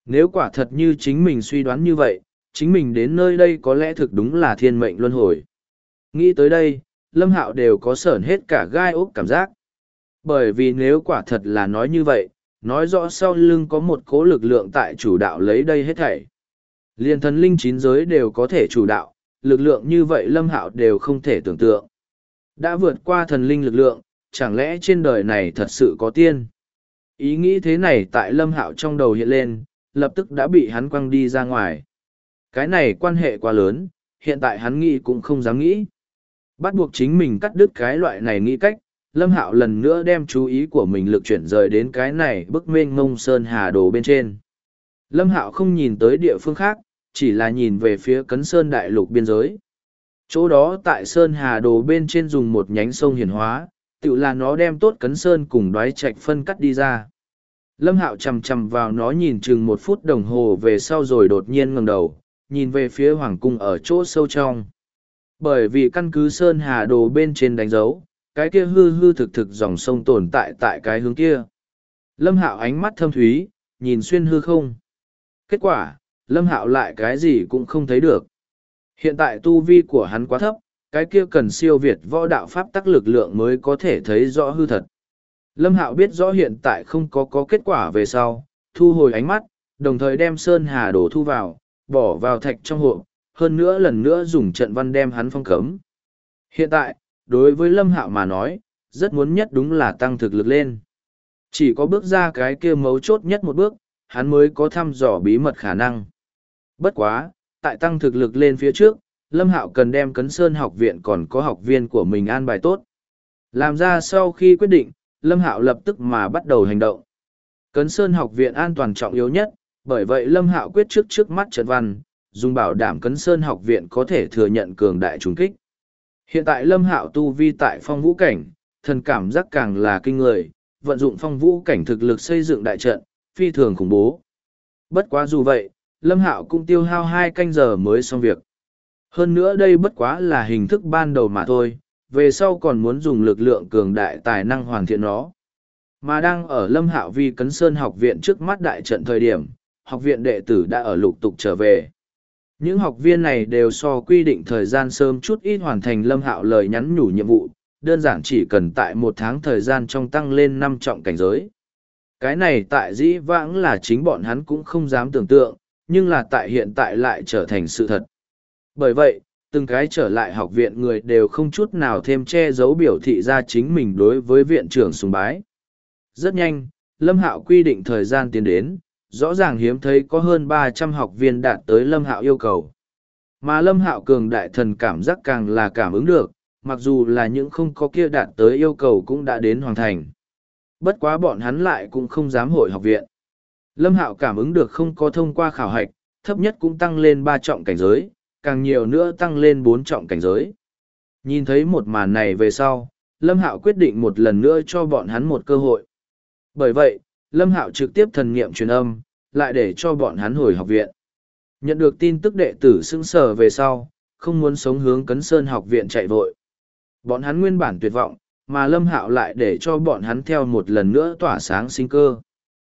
Nếu quả thật như chính mình suy đoán như vậy, chính mình đến nơi đây có lẽ thực đúng là thiên mệnh luân hồi. Nghĩ tới đây, Lâm Hạo đều có sởn hết cả gai ốc cảm giác. Bởi vì nếu quả thật là nói như vậy, nói rõ sau lưng có một cố lực lượng tại chủ đạo lấy đây hết thảy. Liên thần linh chín giới đều có thể chủ đạo, lực lượng như vậy Lâm Hạo đều không thể tưởng tượng. Đã vượt qua thần linh lực lượng, chẳng lẽ trên đời này thật sự có tiên? Ý nghĩ thế này tại Lâm Hạo trong đầu hiện lên, lập tức đã bị hắn quăng đi ra ngoài. Cái này quan hệ quá lớn, hiện tại hắn nghĩ cũng không dám nghĩ. Bắt buộc chính mình cắt đứt cái loại này nghĩ cách, Lâm Hạo lần nữa đem chú ý của mình lực chuyển rời đến cái này bức mênh mông sơn hà đồ bên trên. Lâm Hạo không nhìn tới địa phương khác, chỉ là nhìn về phía Cấn Sơn đại lục biên giới. Chỗ đó tại sơn hà đồ bên trên dùng một nhánh sông hiển hóa, tự là nó đem tốt Cấn Sơn cùng Đoái Trạch phân cắt đi ra. Lâm Hạo chằm chằm vào nó nhìn chừng 1 phút đồng hồ về sau rồi đột nhiên ngẩng đầu, nhìn về phía hoàng cung ở chỗ sâu trong. Bởi vì căn cứ sơn hà đồ bên trên đánh dấu, cái kia hư hư thực thực dòng sông tồn tại tại cái hướng kia. Lâm Hạo ánh mắt thâm thúy, nhìn xuyên hư không. Kết quả, Lâm Hạo lại cái gì cũng không thấy được. Hiện tại tu vi của hắn quá thấp, cái kia cần siêu việt võ đạo pháp tắc lực lượng mới có thể thấy rõ hư thật. Lâm Hạo biết rõ hiện tại không có kết quả về sau, thu hồi ánh mắt, đồng thời đem sơn hà đồ thu vào, bỏ vào thạch trong hộp, hơn nữa lần nữa dùng trận văn đem hắn phong cấm. Hiện tại, đối với Lâm Hạo mà nói, rất muốn nhất đúng là tăng thực lực lên. Chỉ có bước ra cái kia mấu chốt nhất một bước, hắn mới có thăm dò bí mật khả năng. Bất quá, tại tăng thực lực lên phía trước, Lâm Hạo cần đem Cấn Sơn học viện còn có học viên của mình an bài tốt. Làm ra sau khi quyết định, Lâm Hạo lập tức mà bắt đầu hành động. Cấn Sơn học viện an toàn trọng yếu nhất, bởi vậy Lâm Hạo quyết trước mắt trận văn, dùng bảo đảm Cấn Sơn học viện có thể thừa nhận cường đại trùng kích. Hiện tại Lâm Hạo tu vi tại phong vũ cảnh, thần cảm giác càng là kinh người, vận dụng phong vũ cảnh thực lực xây dựng đại trận, phi thường khủng bố. Bất quá dù vậy, Lâm Hạo cũng tiêu hao 2 canh giờ mới xong việc. Hơn nữa đây bất quá là hình thức ban đầu mà thôi, về sau còn muốn dùng lực lượng cường đại tài năng hoàn thiện nó. Mà đang ở Lâm Hạo vi Cấn Sơn học viện trước mắt đại trận thời điểm, học viện đệ tử đã ở lục tục trở về. Những học viên này đều so quy định thời gian sớm chút ít hoàn thành Lâm Hạo lời nhắn nhủ nhiệm vụ, đơn giản chỉ cần tại 1 tháng thời gian trong tăng lên 5 trọng cảnh giới. Cái này tại dĩ vãng là chính bọn hắn cũng không dám tưởng tượng, nhưng là tại hiện tại lại trở thành sự thật. Bởi vậy, từng cái trở lại học viện người đều không chút nào thêm che giấu biểu thị ra chính mình đối với viện trưởng sùng bái. Rất nhanh, Lâm Hạo quy định thời gian tiến đến, rõ ràng hiếm thấy có hơn 300 học viên đạt tới Lâm Hạo yêu cầu. Mà Lâm Hạo cường đại thần cảm giác càng là cảm ứng được, mặc dù là những không có kia đạt tới yêu cầu cũng đã đến hoàn thành. Bất quá bọn hắn lại cũng không dám hội học viện. Lâm Hạo cảm ứng được không có thông qua khảo hạch, thấp nhất cũng tăng lên 3 trọng cảnh giới, càng nhiều nữa tăng lên 4 trọng cảnh giới. Nhìn thấy một màn này về sau, Lâm Hạo quyết định một lần nữa cho bọn hắn một cơ hội. Bởi vậy, Lâm Hạo trực tiếp thần niệm truyền âm, lại để cho bọn hắn hồi học viện. Nhận được tin tức đệ tử sững sờ về sau, không muốn sống hướng Cấn Sơn học viện chạy vội. Bọn hắn nguyên bản tuyệt vọng, mà Lâm Hạo lại để cho bọn hắn theo một lần nữa tỏa sáng sinh cơ.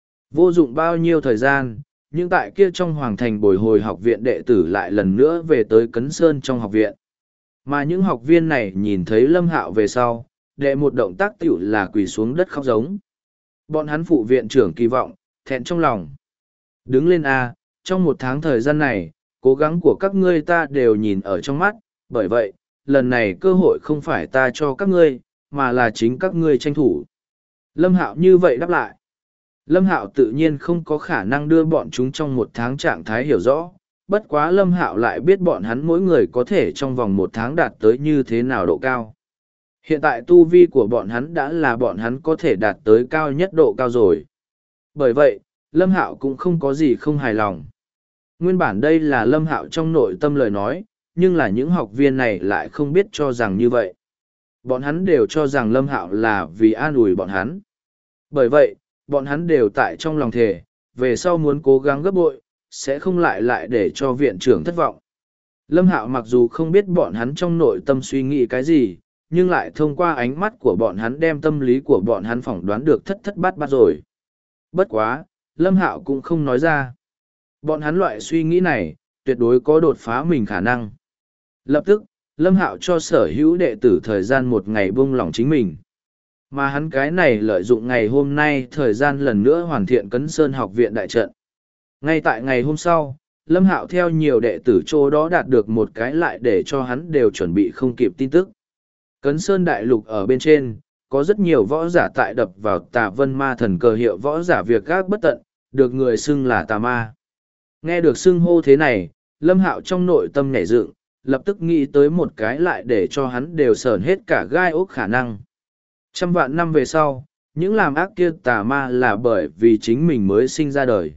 Vô dụng bao nhiêu thời gian, nhưng tại kia trong hoàng thành bồi hồi học viện đệ tử lại lần nữa về tới Cấn Sơn trong học viện. Mà những học viên này nhìn thấy Lâm Hạo về sau, đệ một động tác tiểu là quỳ xuống đất khóc giống. Bọn hắn phụ viện trưởng kỳ vọng, thẹn trong lòng. Đứng lên A, trong 1 tháng thời gian này, cố gắng của các ngươi ta đều nhìn ở trong mắt, bởi vậy, lần này cơ hội không phải ta cho các ngươi, mà là chính các ngươi tranh thủ. Lâm Hạo như vậy đáp lại. Lâm Hạo tự nhiên không có khả năng đưa bọn chúng trong 1 tháng trạng thái hiểu rõ, bất quá Lâm Hạo lại biết bọn hắn mỗi người có thể trong vòng 1 tháng đạt tới như thế nào độ cao. Hiện tại tu vi của bọn hắn đã là bọn hắn có thể đạt tới cao nhất độ cao rồi. Bởi vậy, Lâm Hạo cũng không có gì không hài lòng. Nguyên bản đây là Lâm Hạo trong nội tâm lời nói, nhưng là những học viên này lại không biết cho rằng như vậy. Bọn hắn đều cho rằng Lâm Hạo là vì an ủi bọn hắn. Bởi vậy, bọn hắn đều tại trong lòng thề, về sau muốn cố gắng gấp bội, sẽ không lại để cho viện trưởng thất vọng. Lâm Hạo mặc dù không biết bọn hắn trong nội tâm suy nghĩ cái gì, nhưng lại thông qua ánh mắt của bọn hắn đem tâm lý của bọn hắn phỏng đoán được thất bát bát rồi. Bất quá, Lâm Hạo cũng không nói ra. Bọn hắn loại suy nghĩ này, tuyệt đối có đột phá mình khả năng. Lập tức, Lâm Hạo cho sở hữu đệ tử thời gian một ngày buông lỏng chính mình. Mà hắn cái này lợi dụng ngày hôm nay thời gian lần nữa hoàn thiện Cấn Sơn học viện đại trận. Ngay tại ngày hôm sau, Lâm Hạo theo nhiều đệ tử chỗ đó đạt được một cái lại để cho hắn đều chuẩn bị không kịp tin tức. Cấn Sơn đại lục ở bên trên, có rất nhiều võ giả tại đập vào Tà Vân Ma Thần cờ hiệu võ giả việc gác bất tận, được người xưng là tà ma. Nghe được xưng hô thế này, Lâm Hạo trong nội tâm nhảy dựng, lập tức nghĩ tới một cái lại để cho hắn đều sởn hết cả gai ốc khả năng. Trăm vạn năm về sau, những làm ác kia tà ma là bởi vì chính mình mới sinh ra đời.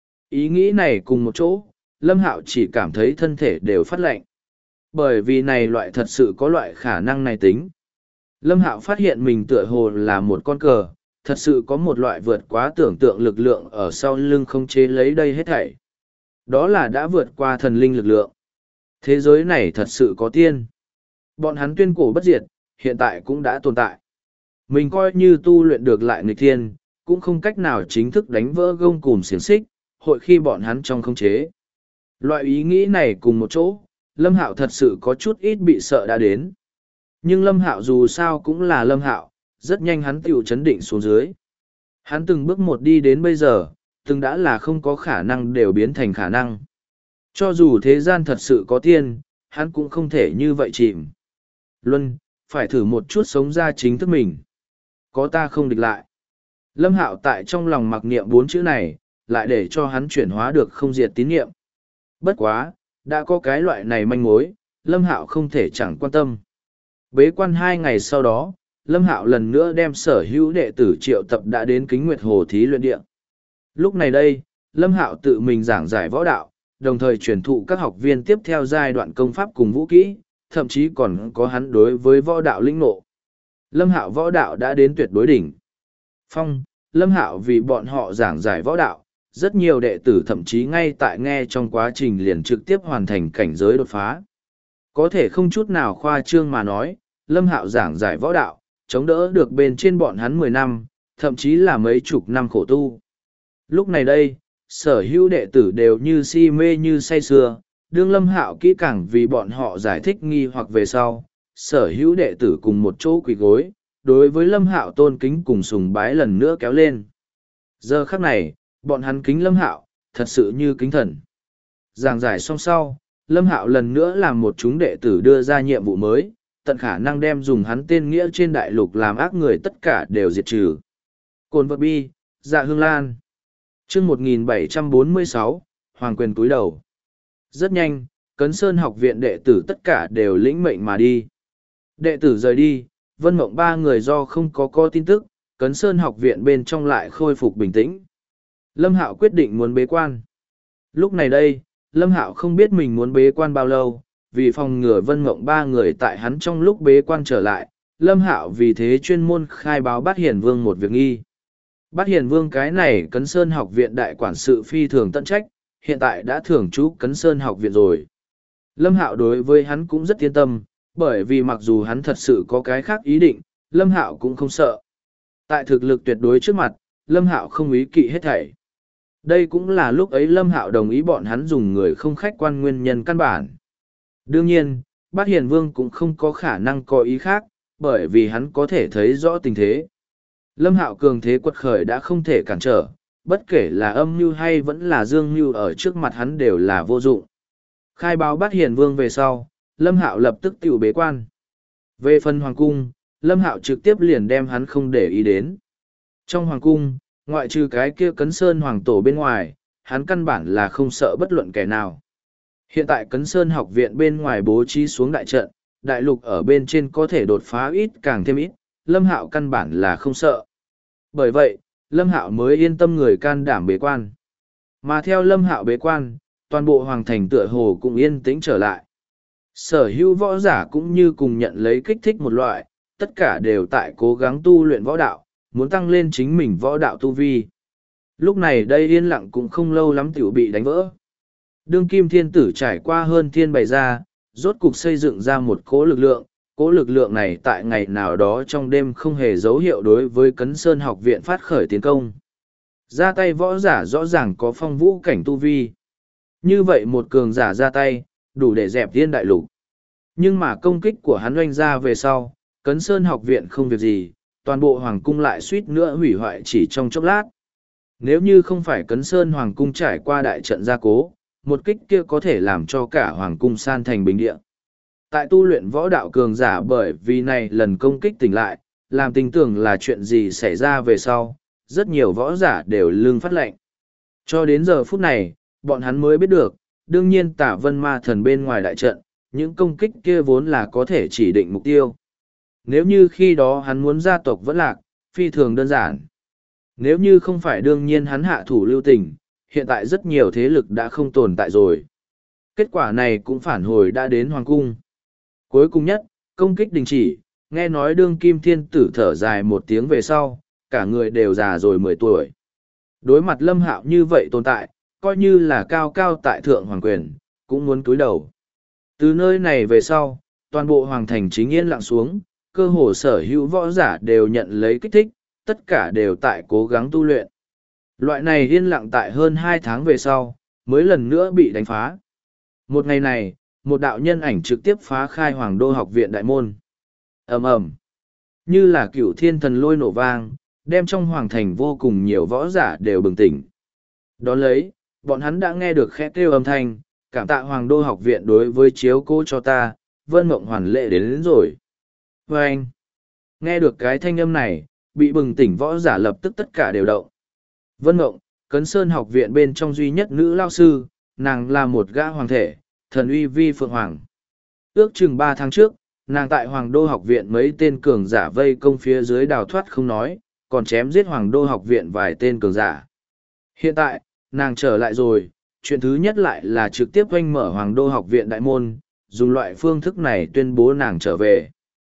Ý nghĩ này cùng một chỗ, Lâm Hạo chỉ cảm thấy thân thể đều phát lạnh. Bởi vì này loại thật sự có loại khả năng này tính. Lâm Hạo phát hiện mình tựa hồ là một con cờ, thật sự có một loại vượt quá tưởng tượng lực lượng ở sau lưng không chế lấy đây hết thảy. Đó là đã vượt qua thần linh lực lượng. Thế giới này thật sự có tiên. Bọn hắn tuyên cổ bất diệt, hiện tại cũng đã tồn tại. Mình coi như tu luyện được lại nghịch thiên, cũng không cách nào chính thức đánh vỡ gông cùm xiềng xích, hội khi bọn hắn trong khống chế. Loại ý nghĩ này cùng một chỗ, Lâm Hạo thật sự có chút ít bị sợ đã đến. Nhưng Lâm Hạo dù sao cũng là Lâm Hạo, rất nhanh hắn tiểu chấn định xuống dưới. Hắn từng bước một đi đến bây giờ, từng đã là không có khả năng đều biến thành khả năng. Cho dù thế gian thật sự có tiên, hắn cũng không thể như vậy chìm. Luân, phải thử một chút sống ra chính thức mình. Có ta không địch lại. Lâm Hạo tại trong lòng mặc niệm 4 chữ này, lại để cho hắn chuyển hóa được không diệt tín niệm. Bất quá, đã có cái loại này manh mối, Lâm Hạo không thể chẳng quan tâm. Bế quan 2 ngày sau đó, Lâm Hạo lần nữa đem sở hữu đệ tử triệu tập đã đến Kính Nguyệt Hồ Thí luyện địa. Lúc này đây, Lâm Hạo tự mình giảng giải võ đạo, đồng thời truyền thụ các học viên tiếp theo giai đoạn công pháp cùng vũ kỹ, thậm chí còn có hắn đối với võ đạo linh ngộ. Lâm Hạo võ đạo đã đến tuyệt đối đỉnh phong. Lâm Hạo vì bọn họ giảng giải võ đạo, rất nhiều đệ tử thậm chí ngay tại nghe trong quá trình liền trực tiếp hoàn thành cảnh giới đột phá. Có thể không chút nào khoa trương mà nói, Lâm Hạo giảng giải võ đạo, chống đỡ được bên trên bọn hắn 10 năm, thậm chí là mấy chục năm khổ tu. Lúc này đây, sở hữu đệ tử đều như si mê như say sưa, đương Lâm Hạo kỹ càng vì bọn họ giải thích nghi hoặc về sau, sở hữu đệ tử cùng một chỗ quỳ gối, đối với Lâm Hạo tôn kính cùng sùng bái lần nữa kéo lên. Giờ khắc này, bọn hắn kính Lâm Hạo, thật sự như kính thần. Giảng giải xong sau, Lâm Hạo lần nữa làm một chúng đệ tử đưa ra nhiệm vụ mới, tận khả năng đem dùng hắn tên nghĩa trên đại lục làm ác người tất cả đều diệt trừ. Cồn vật bi, Dạ Hương Lan. Chương 1746, Hoàng quyền túi đầu. Rất nhanh, Cấn Sơn học viện đệ tử tất cả đều lĩnh mệnh mà đi. Đệ tử rời đi, Vân Mộng 3 người do không có tin tức, Cấn Sơn học viện bên trong lại khôi phục bình tĩnh. Lâm Hạo quyết định muốn bế quan. Lúc này đây, Lâm Hạo không biết mình muốn bế quan bao lâu, vì phòng ngừa Vân Mộng 3 người tại hắn trong lúc bế quan trở lại, Lâm Hạo vì thế chuyên môn khai báo Bát Hiền Vương một việc nghi. Bát Hiền Vương cái này Cấn Sơn học viện đại quản sự phi thường tận trách, hiện tại đã thưởng trú Cấn Sơn học viện rồi. Lâm Hạo đối với hắn cũng rất yên tâm, bởi vì mặc dù hắn thật sự có cái khác ý định, Lâm Hạo cũng không sợ. Tại thực lực tuyệt đối trước mặt, Lâm Hạo không ý kỵ hết thảy. Đây cũng là lúc ấy Lâm Hạo đồng ý bọn hắn dùng người không khách quan nguyên nhân căn bản. Đương nhiên, Bát Hiền Vương cũng không có khả năng có ý khác, bởi vì hắn có thể thấy rõ tình thế. Lâm Hạo cường thế quật khởi đã không thể cản trở, bất kể là âm mưu hay vẫn là dương mưu ở trước mặt hắn đều là vô dụng. Khai báo Bát Hiền Vương về sau, Lâm Hạo lập tức tiểu bế quan. Về phần hoàng cung, Lâm Hạo trực tiếp liền đem hắn không để ý đến. Trong hoàng cung, ngoại trừ cái kia Cấn Sơn hoàng tổ bên ngoài, hắn căn bản là không sợ bất luận kẻ nào. Hiện tại Cấn Sơn học viện bên ngoài bố trí xuống đại trận, đại lục ở bên trên có thể đột phá ít càng thêm ít, Lâm Hạo căn bản là không sợ. Bởi vậy, Lâm Hạo mới yên tâm người can đảm bế quan. Mà theo Lâm Hạo bế quan, toàn bộ hoàng thành tựa hồ cũng yên tĩnh trở lại. Sở hữu võ giả cũng như cùng nhận lấy kích thích một loại, tất cả đều tại cố gắng tu luyện võ đạo, muốn tăng lên chính mình võ đạo tu vi. Lúc này đây yên lặng cũng không lâu lắm tiểu bị đánh vỡ. Đương kim thiên tử trải qua hơn thiên bày ra, rốt cục xây dựng ra một cỗ lực lượng này tại ngày nào đó trong đêm không hề dấu hiệu đối với Cấn Sơn học viện phát khởi tiến công. Ra tay võ giả rõ ràng có phong vũ cảnh tu vi. Như vậy một cường giả ra tay, đủ để dẹp thiên đại lục. Nhưng mà công kích của hắn oanh ra về sau, Cấn Sơn học viện không việc gì, toàn bộ hoàng cung lại suýt nữa hủy hoại chỉ trong chốc lát. Nếu như không phải Cấn Sơn hoàng cung trải qua đại trận gia cố, một kích kia có thể làm cho cả hoàng cung san thành bình địa. Tại tu luyện võ đạo cường giả bởi vì này lần công kích tỉnh lại, làm tình tưởng là chuyện gì xảy ra về sau, rất nhiều võ giả đều lưng phát lệnh. Cho đến giờ phút này, bọn hắn mới biết được, đương nhiên Tả Vân Ma Thần bên ngoài đại trận, những công kích kia vốn là có thể chỉ định mục tiêu. Nếu như khi đó hắn muốn gia tộc vẫn lạc, phi thường đơn giản. Nếu như không phải đương nhiên hắn hạ thủ lưu tình, hiện tại rất nhiều thế lực đã không tồn tại rồi. Kết quả này cũng phản hồi đã đến Hoàng Cung. Cuối cùng nhất, công kích đình chỉ, nghe nói đương kim thiên tử thở dài một tiếng về sau, cả người đều già rồi 10 tuổi. Đối mặt Lâm Hạo như vậy tồn tại, coi như là cao cao tại thượng hoàng quyền, cũng muốn cúi đầu. Từ nơi này về sau, toàn bộ hoàng thành chính yên lặng xuống, cơ hồ sở hữu võ giả đều nhận lấy kích thích, tất cả đều tại cố gắng tu luyện. Loại này yên lặng tại hơn 2 tháng về sau, mới lần nữa bị đánh phá. Một ngày này, một đạo nhân ảnh trực tiếp phá khai Hoàng Đô học viện đại môn. Ầm ầm, như là cựu thiên thần lôi nổ vang, đem trong hoàng thành vô cùng nhiều võ giả đều bừng tỉnh. Đón lấy, bọn hắn đã nghe được khẽ kêu âm thanh, cảm tạ Hoàng Đô học viện đối với chiếu cố cho ta, Vân Mộng hoàn lệ đến rồi. Và anh, nghe được cái thanh âm này, bị bừng tỉnh võ giả lập tức tất cả đều động. Vân Mộng, Cấn Sơn học viện bên trong duy nhất nữ lao sư, nàng là một gã hoàng thể, thần uy vi phượng hoàng. Ước chừng 3 tháng trước, nàng tại Hoàng Đô học viện mấy tên cường giả vây công phía dưới đào thoát không nói, còn chém giết Hoàng Đô học viện vài tên cường giả. Hiện tại, nàng trở lại rồi, chuyện thứ nhất lại là trực tiếp oanh mở Hoàng Đô học viện đại môn, dùng loại phương thức này tuyên bố nàng trở về.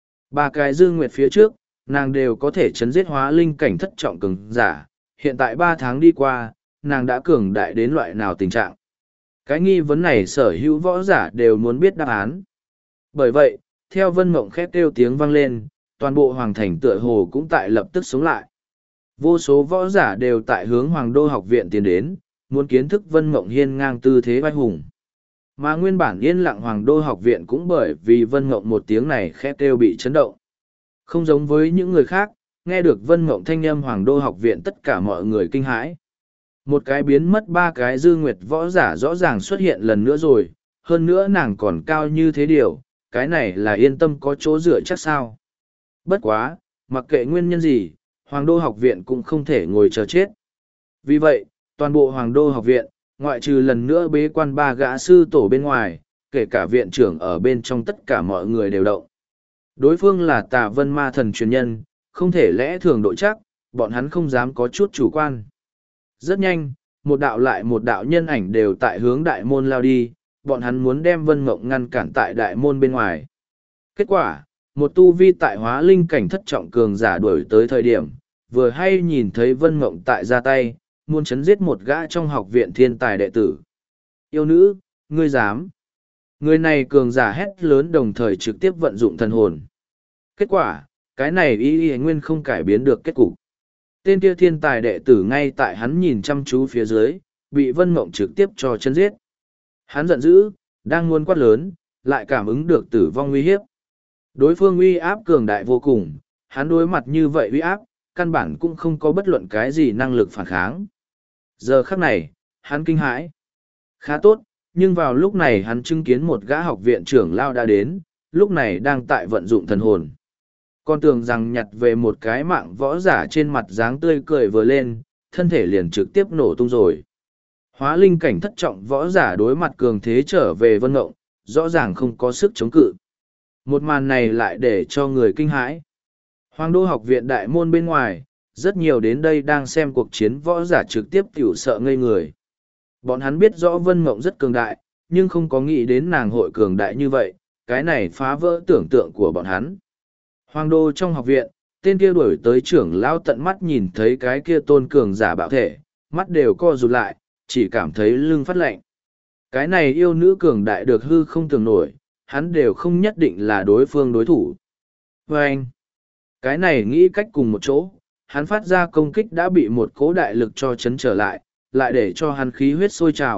3 cái dương nguyệt phía trước, nàng đều có thể chấn giết hóa linh cảnh thất trọng cường giả, hiện tại 3 tháng đi qua, nàng đã cường đại đến loại nào tình trạng. Cái nghi vấn này sở hữu võ giả đều muốn biết đáp án. Bởi vậy, theo Vân Mộng khét kêu tiếng vang lên, toàn bộ hoàng thành tựa hồ cũng tại lập tức sống lại. Vô số võ giả đều tại hướng Hoàng Đô học viện tiến đến, muốn kiến thức Vân Mộng hiên ngang tư thế vai hùng. Mà nguyên bản yên lặng Hoàng Đô học viện cũng bởi vì Vân Mộng một tiếng này khét kêu bị chấn động. Không giống với những người khác, nghe được Vân Mộng thanh âm Hoàng Đô học viện tất cả mọi người kinh hãi. Một cái biến mất 3 cái dư nguyệt võ giả rõ ràng xuất hiện lần nữa rồi, hơn nữa nàng còn cao như thế điều, cái này là yên tâm có chỗ dựa chắc sao. Bất quá, mặc kệ nguyên nhân gì, Hoàng Đô học viện cũng không thể ngồi chờ chết. Vì vậy, toàn bộ Hoàng Đô học viện, ngoại trừ lần nữa bế quan 3 gã sư tổ bên ngoài, kể cả viện trưởng ở bên trong tất cả mọi người đều động. Đối phương là Tà Vân Ma Thần truyền nhân, không thể lẽ thường độ chắc, bọn hắn không dám có chút chủ quan. Rất nhanh, một đạo lại một đạo nhân ảnh đều tại hướng đại môn lao đi, bọn hắn muốn đem Vân Mộng ngăn cản tại đại môn bên ngoài. Kết quả, một tu vi tại hóa linh cảnh thất trọng cường giả đuổi tới thời điểm, vừa hay nhìn thấy Vân Mộng tại ra tay, muốn chấn giết một gã trong học viện thiên tài đệ tử. Yêu nữ, ngươi dám. Người này cường giả hét lớn đồng thời trực tiếp vận dụng thần hồn. Kết quả, cái này y nguyên không cải biến được kết cục. Tên kia thiên tài đệ tử ngay tại hắn nhìn chăm chú phía dưới, bị Vân Mộng trực tiếp cho chân giết. Hắn giận dữ, đang muốn quát lớn, lại cảm ứng được tử vong uy hiếp. Đối phương uy áp cường đại vô cùng, hắn đối mặt như vậy uy áp, căn bản cũng không có bất luận cái gì năng lực phản kháng. Giờ khắc này, hắn kinh hãi. Khá tốt, nhưng vào lúc này hắn chứng kiến một gã học viện trưởng lao đã đến, lúc này đang tại vận dụng thần hồn. Con tưởng rằng nhặt về một cái mạng võ giả trên mặt dáng tươi cười vừa lên, thân thể liền trực tiếp nổ tung rồi. Hóa linh cảnh thất trọng võ giả đối mặt cường thế trở về Vân Mộng, rõ ràng không có sức chống cự. Một màn này lại để cho người kinh hãi. Hoàng Đô học viện đại môn bên ngoài, rất nhiều đến đây đang xem cuộc chiến võ giả trực tiếp tiểu sợ ngây người. Bọn hắn biết rõ Vân Mộng rất cường đại, nhưng không có nghĩ đến nàng hội cường đại như vậy, cái này phá vỡ tưởng tượng của bọn hắn. Hoàng Đô trong học viện, tên kia đuổi tới trưởng lao tận mắt nhìn thấy cái kia tôn cường giả bạo thể, mắt đều co rụt lại, chỉ cảm thấy lưng phát lạnh. Cái này yêu nữ cường đại được hư không tưởng nổi, hắn đều không nhất định là đối phương đối thủ. Và anh, cái này nghĩ cách cùng một chỗ, hắn phát ra công kích đã bị một cỗ đại lực cho chấn trở lại, lại để cho hắn khí huyết sôi trào,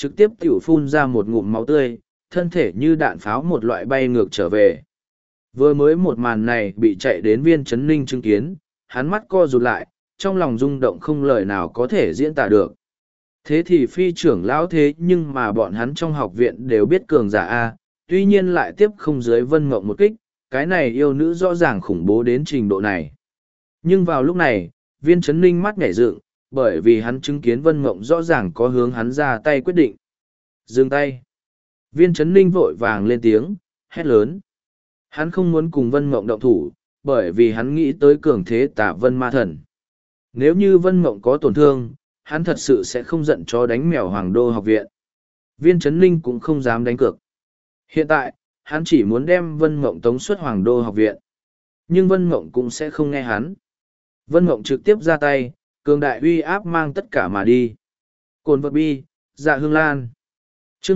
trực tiếp tiểu phun ra một ngụm máu tươi, thân thể như đạn pháo một loại bay ngược trở về. Vừa mới một màn này bị chạy đến Viên Chấn Ninh chứng kiến, hắn mắt co rụt lại, trong lòng rung động không lời nào có thể diễn tả được. Thế thì phi trưởng lão thế nhưng mà bọn hắn trong học viện đều biết cường giả A, tuy nhiên lại tiếp không dưới Vân Mộng một kích, cái này yêu nữ rõ ràng khủng bố đến trình độ này. Nhưng vào lúc này, Viên Chấn Ninh mắt nhảy dựng, bởi vì hắn chứng kiến Vân Mộng rõ ràng có hướng hắn ra tay quyết định. Dừng tay. Viên Chấn Ninh vội vàng lên tiếng, hét lớn. Hắn không muốn cùng Vân Mộng động thủ, bởi vì hắn nghĩ tới cường thế Tả Vân Ma Thần. Nếu như Vân Mộng có tổn thương, hắn thật sự sẽ không giận chó đánh mèo Hoàng Đô học viện. Viên Chấn Ninh cũng không dám đánh cược. Hiện tại, hắn chỉ muốn đem Vân Mộng tống xuất Hoàng Đô học viện. Nhưng Vân Mộng cũng sẽ không nghe hắn. Vân Mộng trực tiếp ra tay, cường đại uy áp mang tất cả mà đi. Cồn vật bi, Dạ Hương Lan. Chương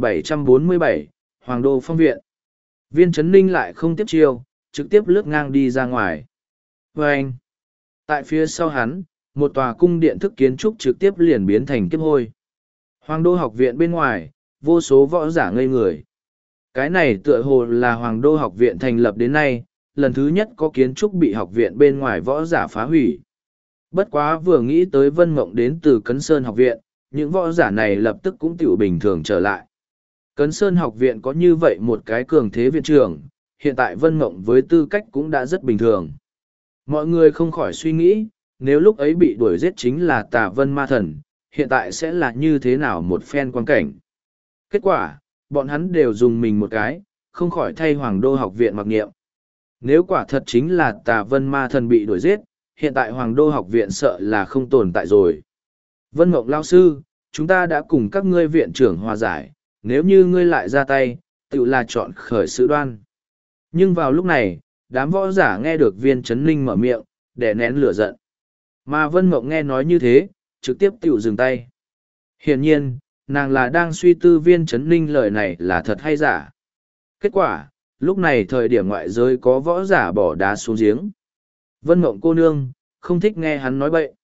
1747, Hoàng Đô Phong Viện. Viên Chấn Ninh lại không tiếp chiêu, trực tiếp lướt ngang đi ra ngoài. Và anh, tại phía sau hắn, một tòa cung điện thức kiến trúc trực tiếp liền biến thành kiếp hôi. Hoàng Đô học viện bên ngoài, vô số võ giả ngây người. Cái này tựa hồ là Hoàng Đô học viện thành lập đến nay, lần thứ nhất có kiến trúc bị học viện bên ngoài võ giả phá hủy. Bất quá vừa nghĩ tới Vân Mộng đến từ Cấn Sơn học viện, những võ giả này lập tức cũng tiểu bình thường trở lại. Cấn Sơn học viện có như vậy một cái cường thế viện trưởng, hiện tại Vân Mộng với tư cách cũng đã rất bình thường. Mọi người không khỏi suy nghĩ, nếu lúc ấy bị đuổi giết chính là Tả Vân Ma Thần, hiện tại sẽ là như thế nào một phen quan cảnh. Kết quả, bọn hắn đều dùng mình một cái, không khỏi thay Hoàng Đô học viện mặc niệm. Nếu quả thật chính là Tả Vân Ma Thần bị đuổi giết, hiện tại Hoàng Đô học viện sợ là không tồn tại rồi. Vân Mộng lao sư, chúng ta đã cùng các ngươi viện trưởng hòa giải, nếu như ngươi lại ra tay, tự là chọn khởi sự đoan. Nhưng vào lúc này, đám võ giả nghe được Viên Chấn Ninh mở miệng, để nén lửa giận. Mà Vân Mộng nghe nói như thế, trực tiếp tự dừng tay. Hiển nhiên, nàng là đang suy tư Viên Chấn Ninh lời này là thật hay giả. Kết quả, lúc này thời điểm ngoại giới có võ giả bỏ đá xuống giếng. Vân Mộng cô nương, không thích nghe hắn nói bậy.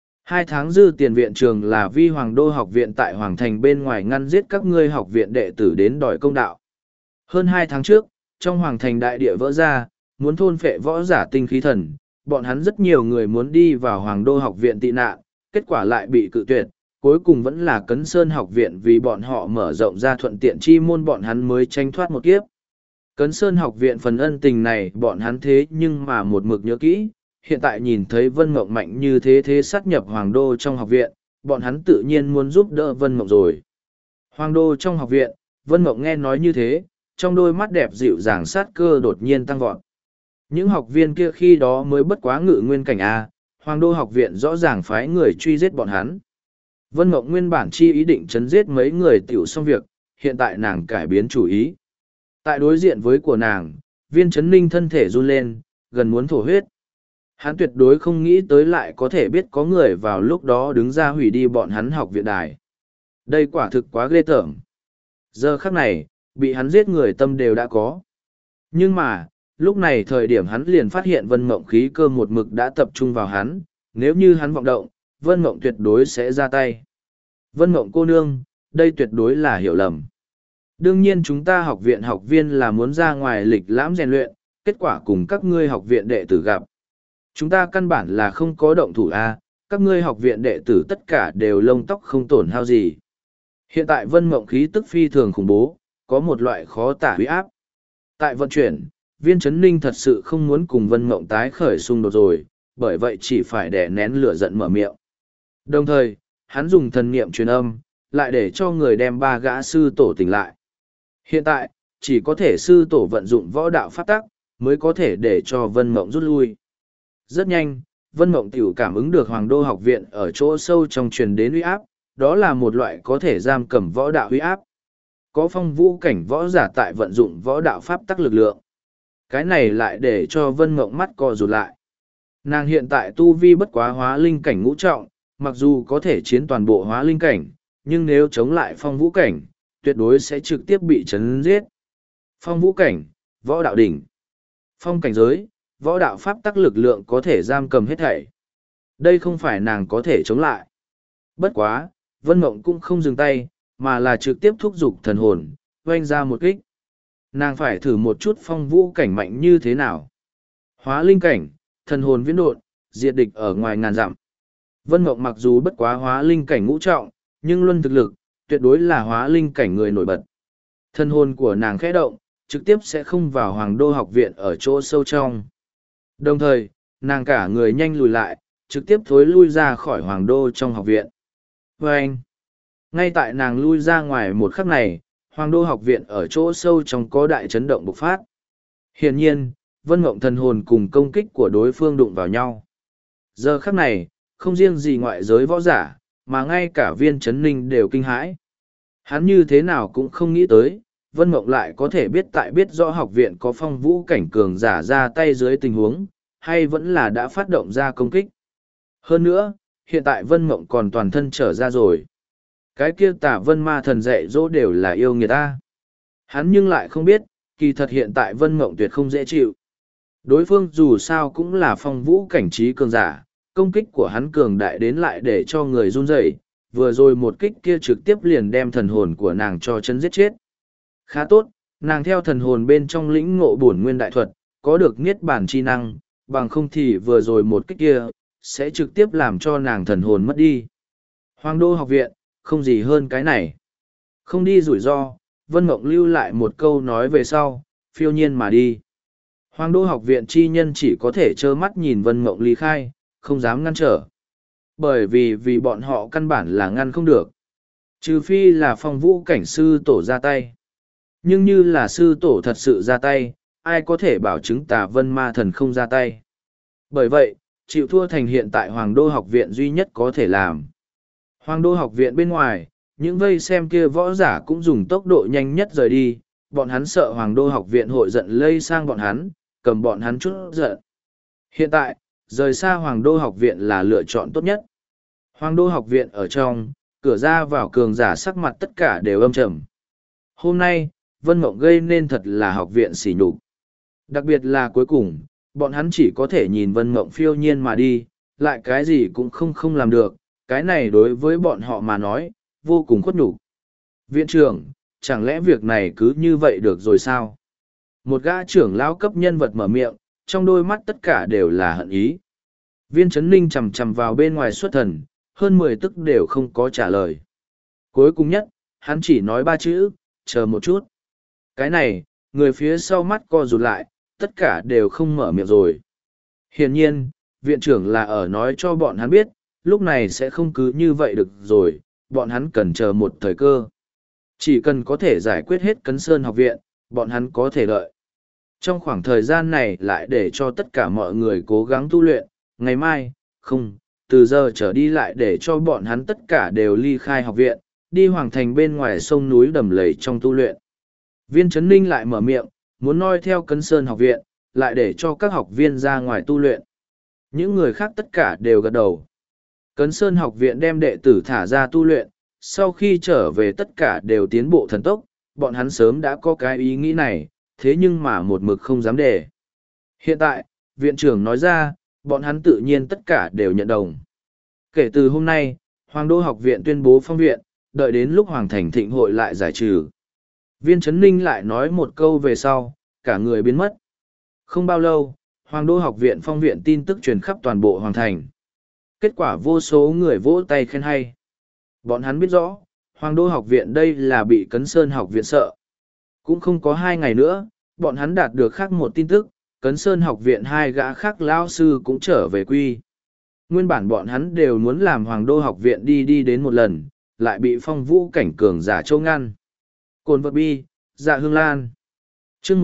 2 tháng dư tiền viện trường là vi Hoàng Đô học viện tại Hoàng Thành bên ngoài ngăn giết các ngươi học viện đệ tử đến đòi công đạo. Hơn 2 tháng trước, trong Hoàng Thành đại địa vỡ ra, muốn thôn phệ võ giả tinh khí thần, bọn hắn rất nhiều người muốn đi vào Hoàng Đô học viện tị nạn, kết quả lại bị cự tuyệt, cuối cùng vẫn là Cấn Sơn học viện vì bọn họ mở rộng ra thuận tiện chi môn bọn hắn mới tranh thoát một kiếp. Cấn Sơn học viện phần ân tình này bọn hắn thế nhưng mà một mực nhớ kỹ, hiện tại nhìn thấy Vân Mộng mạnh như thế sát nhập Hoàng Đô trong học viện, bọn hắn tự nhiên muốn giúp đỡ Vân Mộng rồi. Hoàng Đô trong học viện, Vân Mộng nghe nói như thế, trong đôi mắt đẹp dịu dàng sát cơ đột nhiên tăng vọt. Những học viên kia khi đó mới bất quá ngự nguyên cảnh A, Hoàng Đô học viện rõ ràng phái người truy giết bọn hắn. Vân Mộng nguyên bản chi ý định chấn giết mấy người tiểu xong việc, hiện tại nàng cải biến chủ ý. Tại đối diện với của nàng, Viên Chấn Ninh thân thể run lên, gần muốn thổ huyết. Hắn tuyệt đối không nghĩ tới lại có thể biết có người vào lúc đó đứng ra hủy đi bọn hắn học viện đài. Đây quả thực quá ghê tởm. Giờ khắc này, bị hắn giết người tâm đều đã có. Nhưng mà, lúc này thời điểm hắn liền phát hiện Vân Mộng khí cơ một mực đã tập trung vào hắn, nếu như hắn vọng động, Vân Mộng tuyệt đối sẽ ra tay. Vân Mộng cô nương, đây tuyệt đối là hiểu lầm. Đương nhiên chúng ta học viện học viên là muốn ra ngoài lịch lãm rèn luyện, kết quả cùng các ngươi học viện đệ tử gặp. Chúng ta căn bản là không có động thủ A, các ngươi học viện đệ tử tất cả đều lông tóc không tổn hao gì. Hiện tại Vân Mộng khí tức phi thường khủng bố, có một loại khó tả huy áp. Tại vận chuyển, Viên Chấn Ninh thật sự không muốn cùng Vân Mộng tái khởi xung đột rồi, bởi vậy chỉ phải đè nén lửa giận mở miệng. Đồng thời, hắn dùng thần niệm truyền âm, lại để cho người đem 3 gã sư tổ tỉnh lại. Hiện tại, chỉ có thể sư tổ vận dụng võ đạo pháp tắc, mới có thể để cho Vân Mộng rút lui. Rất nhanh, Vân Mộng tiểu cảm ứng được Hoàng Đô học viện ở chỗ sâu trong truyền đến uy áp, đó là một loại có thể giam cầm võ đạo uy áp. Có phong vũ cảnh võ giả tại vận dụng võ đạo pháp tắc lực lượng. Cái này lại để cho Vân Mộng mắt co rụt lại. Nàng hiện tại tu vi bất quá hóa linh cảnh ngũ trọng, mặc dù có thể chiến toàn bộ hóa linh cảnh, nhưng nếu chống lại phong vũ cảnh, tuyệt đối sẽ trực tiếp bị chấn giết. Phong vũ cảnh, võ đạo đỉnh. Phong cảnh giới, võ đạo pháp tắc lực lượng có thể giam cầm hết thảy. Đây không phải nàng có thể chống lại. Bất quá, Vân Mộng cũng không dừng tay, mà là trực tiếp thúc giục thần hồn, oanh ra một kích. Nàng phải thử một chút phong vũ cảnh mạnh như thế nào. Hóa linh cảnh, thần hồn viễn độn, diệt địch ở ngoài ngàn dặm. Vân Mộng mặc dù bất quá hóa linh cảnh ngũ trọng, nhưng luân thực lực, tuyệt đối là hóa linh cảnh người nổi bật. Thần hồn của nàng khẽ động, trực tiếp sẽ không vào Hoàng Đô học viện ở chỗ sâu trong. Đồng thời, nàng cả người nhanh lùi lại, trực tiếp thối lui ra khỏi Hoàng Đô trong học viện. Và anh, ngay tại nàng lui ra ngoài một khắc này, Hoàng Đô học viện ở chỗ sâu trong có đại chấn động bộc phát. Hiển nhiên, Vân Mộng thần hồn cùng công kích của đối phương đụng vào nhau. Giờ khắc này, không riêng gì ngoại giới võ giả, mà ngay cả Viên Chấn Ninh đều kinh hãi. Hắn như thế nào cũng không nghĩ tới, Vân Mộng lại có thể biết rõ học viện có phong vũ cảnh cường giả ra tay dưới tình huống, hay vẫn là đã phát động ra công kích. Hơn nữa, hiện tại Vân Mộng còn toàn thân trở ra rồi. Cái kia Tả Vân Ma thần dạy dỗ đều là yêu người ta. Hắn nhưng lại không biết, kỳ thật hiện tại Vân Mộng tuyệt không dễ chịu. Đối phương dù sao cũng là phong vũ cảnh trí cường giả, công kích của hắn cường đại đến lại để cho người run rẩy. Vừa rồi một kích kia trực tiếp liền đem thần hồn của nàng cho chân giết chết. Khá tốt, nàng theo thần hồn bên trong lĩnh ngộ bổn nguyên đại thuật, có được niết bản chi năng, bằng không thì vừa rồi một kích kia, sẽ trực tiếp làm cho nàng thần hồn mất đi. Hoàng Đô học viện, không gì hơn cái này. Không đi rủi ro, Vân Mộng lưu lại một câu nói về sau, phiêu nhiên mà đi. Hoàng Đô học viện chi nhân chỉ có thể trơ mắt nhìn Vân Mộng ly khai, không dám ngăn trở. Bởi vì bọn họ căn bản là ngăn không được. Trừ phi là phong vũ cảnh sư tổ ra tay. Nhưng như là sư tổ thật sự ra tay, ai có thể bảo chứng Tà Vân Ma thần không ra tay. Bởi vậy, chịu thua thành hiện tại Hoàng Đô học viện duy nhất có thể làm. Hoàng Đô học viện bên ngoài, những vây xem kia võ giả cũng dùng tốc độ nhanh nhất rời đi, bọn hắn sợ Hoàng Đô học viện hội giận lây sang bọn hắn, cầm bọn hắn chút giận. Hiện tại, rời xa Hoàng Đô học viện là lựa chọn tốt nhất. Hoàng Đô học viện ở trong, cửa ra vào cường giả sắc mặt tất cả đều âm trầm. Hôm nay, Vân Mộng gây nên thật là học viện sỉ nhục. Đặc biệt là cuối cùng, bọn hắn chỉ có thể nhìn Vân Mộng phiêu nhiên mà đi, lại cái gì cũng không làm được, cái này đối với bọn họ mà nói, vô cùng khuất nhục. Viện trưởng, chẳng lẽ việc này cứ như vậy được rồi sao? Một gã trưởng lão cấp nhân vật mở miệng, trong đôi mắt tất cả đều là hận ý. Viên Chấn Ninh chằm chằm vào bên ngoài xuất thần, hơn 10 tức đều không có trả lời. Cuối cùng nhất, hắn chỉ nói 3 chữ, chờ một chút. Cái này, người phía sau mắt co rụt lại, tất cả đều không mở miệng rồi. Hiển nhiên, viện trưởng là ở nói cho bọn hắn biết, lúc này sẽ không cứ như vậy được rồi, bọn hắn cần chờ một thời cơ. Chỉ cần có thể giải quyết hết Cấn Sơn học viện, bọn hắn có thể đợi. Trong khoảng thời gian này lại để cho tất cả mọi người cố gắng tu luyện, ngày mai, không, từ giờ trở đi lại để cho bọn hắn tất cả đều ly khai học viện, đi hoàng thành bên ngoài sông núi đầm lầy trong tu luyện. Viên Chấn Ninh lại mở miệng, muốn noi theo Cấn Sơn học viện, lại để cho các học viên ra ngoài tu luyện. Những người khác tất cả đều gật đầu. Cấn Sơn học viện đem đệ tử thả ra tu luyện, sau khi trở về tất cả đều tiến bộ thần tốc, bọn hắn sớm đã có cái ý nghĩ này, thế nhưng mà một mực không dám để. Hiện tại, viện trưởng nói ra, bọn hắn tự nhiên tất cả đều nhận đồng. Kể từ hôm nay, Hoàng Đô học viện tuyên bố phong viện, đợi đến lúc Hoàng Thành thịnh hội lại giải trừ. Viên Chấn Ninh lại nói một câu về sau, cả người biến mất. Không bao lâu, Hoàng Đô học viện phong viện tin tức truyền khắp toàn bộ Hoàng Thành. Kết quả vô số người vỗ tay khen hay. Bọn hắn biết rõ, Hoàng Đô học viện đây là bị Cấn Sơn học viện sợ. Cũng không có 2 ngày nữa, bọn hắn đạt được khác một tin tức, Cấn Sơn học viện 2 gã khác lao sư cũng trở về quy. Nguyên bản bọn hắn đều muốn làm Hoàng Đô học viện đi đến một lần, lại bị phong vũ cảnh cường giả châu ngăn. Cồn vật bi, dạ hương lan. chương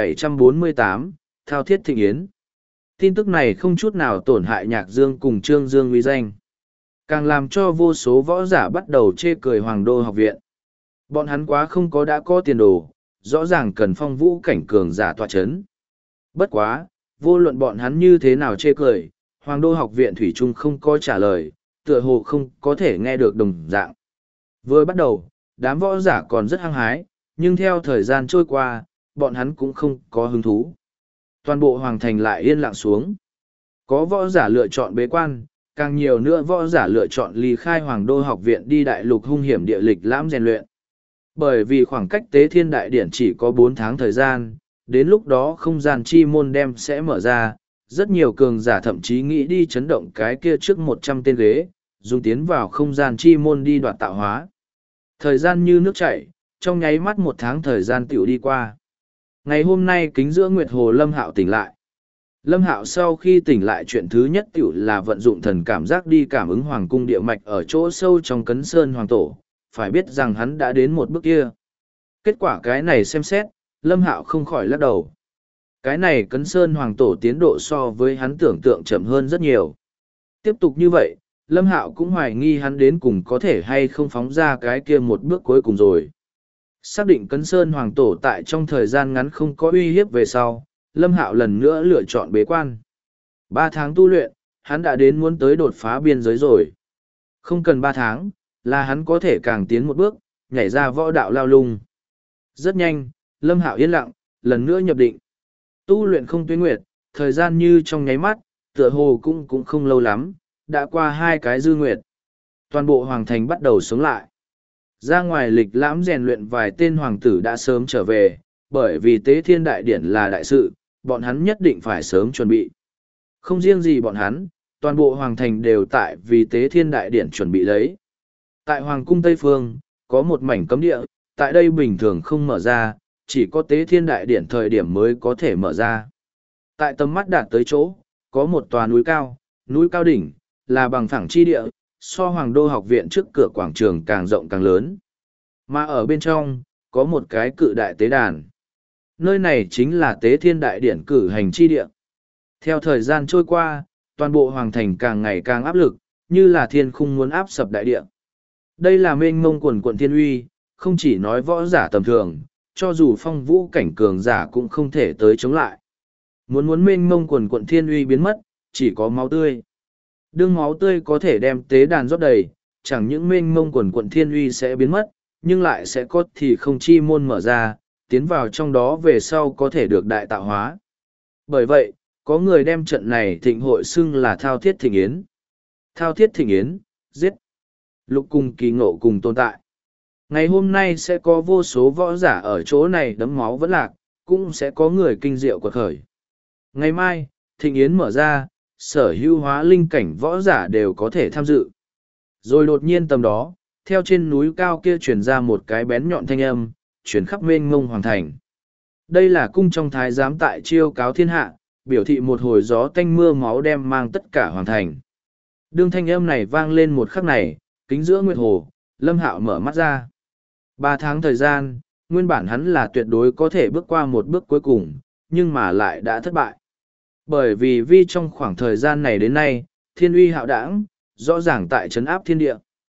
1748, Thao thiết thịnh yến. Tin tức này không chút nào tổn hại Nhạc Dương cùng Trương Dương uy danh. Càng làm cho vô số võ giả bắt đầu chê cười Hoàng Đô học viện. Bọn hắn quá không có đã có tiền đồ, rõ ràng cần phong vũ cảnh cường giả tọa chấn. Bất quá, vô luận bọn hắn như thế nào chê cười, Hoàng Đô học viện thủy chung không có trả lời, tựa hồ không có thể nghe được đồng dạng. Vừa bắt đầu, đám võ giả còn rất hăng hái, nhưng theo thời gian trôi qua, bọn hắn cũng không có hứng thú. Toàn bộ hoàng thành lại yên lặng xuống. Có võ giả lựa chọn bế quan, Càng nhiều nữa võ giả lựa chọn ly khai Hoàng Đô học viện đi đại lục hung hiểm địa lịch lãm rèn luyện. Bởi vì khoảng cách Tế Thiên Đại Điển chỉ có 4 tháng thời gian, đến lúc đó không gian chi môn đem sẽ mở ra, rất nhiều cường giả thậm chí nghĩ đi chấn động cái kia trước 100 tên ghế, dùng tiến vào không gian chi môn đi đoạt tạo hóa. Thời gian như nước chảy, trong nháy mắt 1 tháng thời gian tiểu đi qua. Ngày hôm nay kính giữa Nguyệt Hồ Lâm Hạo tỉnh lại. Lâm Hạo sau khi tỉnh lại chuyện thứ nhất tiểu là vận dụng thần cảm giác đi cảm ứng hoàng cung địa mạch ở chỗ sâu trong Cấn Sơn Hoàng Tổ, phải biết rằng hắn đã đến một bước kia. Kết quả cái này xem xét, Lâm Hạo không khỏi lắc đầu. Cái này Cấn Sơn Hoàng Tổ tiến độ so với hắn tưởng tượng chậm hơn rất nhiều. Tiếp tục như vậy, Lâm Hạo cũng hoài nghi hắn đến cùng có thể hay không phóng ra cái kia một bước cuối cùng rồi. Xác định Cấn Sơn Hoàng Tổ tại trong thời gian ngắn không có uy hiếp về sau, Lâm Hạo lần nữa lựa chọn bế quan. 3 tháng tu luyện, hắn đã đến muốn tới đột phá biên giới rồi. Không cần 3 tháng, là hắn có thể càng tiến một bước, nhảy ra võ đạo lao lung. Rất nhanh, Lâm Hạo yên lặng, lần nữa nhập định. Tu luyện không tuyến nguyệt, thời gian như trong nháy mắt, tựa hồ cũng không lâu lắm, đã qua 2 cái dư nguyệt. Toàn bộ hoàng thành bắt đầu sống lại. Ra ngoài lịch lãm rèn luyện vài tên hoàng tử đã sớm trở về, bởi vì Tế Thiên Đại Điển là đại sự, bọn hắn nhất định phải sớm chuẩn bị. Không riêng gì bọn hắn, toàn bộ hoàng thành đều tại vì Tế Thiên Đại Điển chuẩn bị lấy. Tại Hoàng cung Tây Phương, có một mảnh cấm địa, tại đây bình thường không mở ra, chỉ có Tế Thiên Đại Điển thời điểm mới có thể mở ra. Tại tầm mắt đạt tới chỗ, có một tòa núi cao đỉnh, là bằng phẳng chi địa, so Hoàng Đô học viện trước cửa quảng trường càng rộng càng lớn. Mà ở bên trong, có một cái cự đại tế đàn. Nơi này chính là Tế Thiên Đại Điển cử hành chi địa. Theo thời gian trôi qua, toàn bộ hoàng thành càng ngày càng áp lực, như là thiên khung muốn áp sập đại địa. Đây là mênh mông quần quận thiên uy, không chỉ nói võ giả tầm thường, cho dù phong vũ cảnh cường giả cũng không thể tới chống lại. Muốn mênh mông quần quận thiên uy biến mất, chỉ có máu tươi. Đương máu tươi có thể đem tế đàn rót đầy, chẳng những mênh mông quần quận thiên uy sẽ biến mất, nhưng lại sẽ có thì không chi môn mở ra, tiến vào trong đó về sau có thể được đại tạo hóa. Bởi vậy, có người đem trận này thịnh hội xưng là Thao Thiết Thịnh Yến. Thao Thiết Thịnh Yến, giết. Lục cùng kỳ ngộ cùng tồn tại. Ngày hôm nay sẽ có vô số võ giả ở chỗ này đấm máu vẫn lạc, cũng sẽ có người kinh diệu quật khởi. Ngày mai, Thịnh Yến mở ra, sở hữu hóa linh cảnh võ giả đều có thể tham dự. Rồi đột nhiên tầm đó, theo trên núi cao kia truyền ra một cái bén nhọn thanh âm, truyền khắp mênh mông hoàng thành. Đây là cung trong thái giám tại chiêu cáo thiên hạ, biểu thị một hồi gió tanh mưa máu đem mang tất cả hoàng thành. Đương thanh âm này vang lên một khắc này, kính giữa Nguyệt Hồ, Lâm Hạo mở mắt ra. 3 tháng thời gian, nguyên bản hắn là tuyệt đối có thể bước qua một bước cuối cùng, nhưng mà lại đã thất bại. Bởi vì trong khoảng thời gian này đến nay, thiên uy hạo đảng, rõ ràng tại trấn áp thiên địa.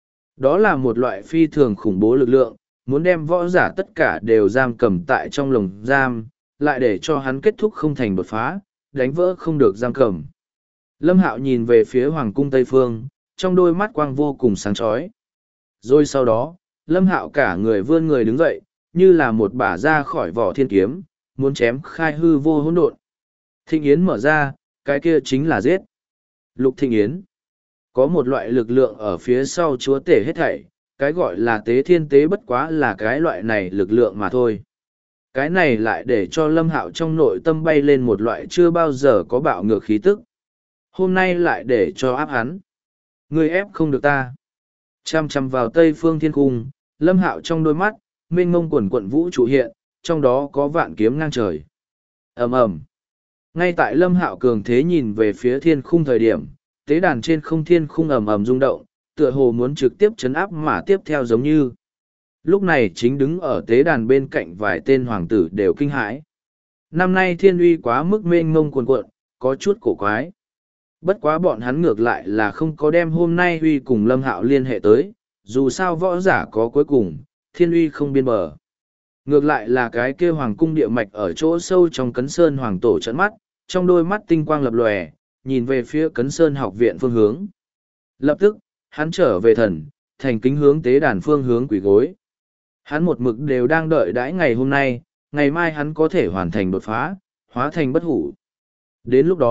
Đó là một loại phi thường khủng bố lực lượng, muốn đem võ giả tất cả đều giam cầm tại trong lồng giam, lại để cho hắn kết thúc không thành đột phá, đánh vỡ không được giam cầm. Lâm Hạo nhìn về phía Hoàng cung Tây Phương, trong đôi mắt quang vô cùng sáng chói. Rồi sau đó, Lâm Hạo cả người vươn người đứng dậy, như là một bả ra khỏi vỏ thiên kiếm, muốn chém khai hư vô hỗn độn. Thịnh Yến mở ra, cái kia chính là giết. Lục Thịnh Yến. Có một loại lực lượng ở phía sau chúa tể hết thảy, cái gọi là tế thiên tế bất quá là cái loại này lực lượng mà thôi. Cái này lại để cho Lâm Hạo trong nội tâm bay lên một loại chưa bao giờ có bạo ngược khí tức. Hôm nay lại để cho áp hắn. Người ép không được ta. Chăm chăm vào Tây Phương Thiên Cung, Lâm Hạo trong đôi mắt, mênh mông quần quận vũ trụ hiện, trong đó có vạn kiếm ngang trời. Ầm ầm. Ngay tại Lâm Hạo cường thế nhìn về phía thiên khung thời điểm, tế đàn trên không thiên khung ầm ầm rung động, tựa hồ muốn trực tiếp chấn áp mà tiếp theo giống như. Lúc này chính đứng ở tế đàn bên cạnh vài tên hoàng tử đều kinh hãi. Năm nay thiên uy quá mức mênh mông cuồn cuộn, có chút cổ quái. Bất quá bọn hắn ngược lại là không có đem hôm nay uy cùng Lâm Hạo liên hệ tới, dù sao võ giả có cuối cùng, thiên uy không biên bờ. Ngược lại là cái kia hoàng cung địa mạch ở chỗ sâu trong Cấn Sơn hoàng tổ trợn mắt, trong đôi mắt tinh quang lập lòe, nhìn về phía Cấn Sơn học viện phương hướng. Lập tức, hắn trở về thần, thành kính hướng tế đàn phương hướng quỳ gối. Hắn một mực đều đang đợi đãi ngày hôm nay, ngày mai hắn có thể hoàn thành đột phá, hóa thành bất hủ. Đến lúc đó,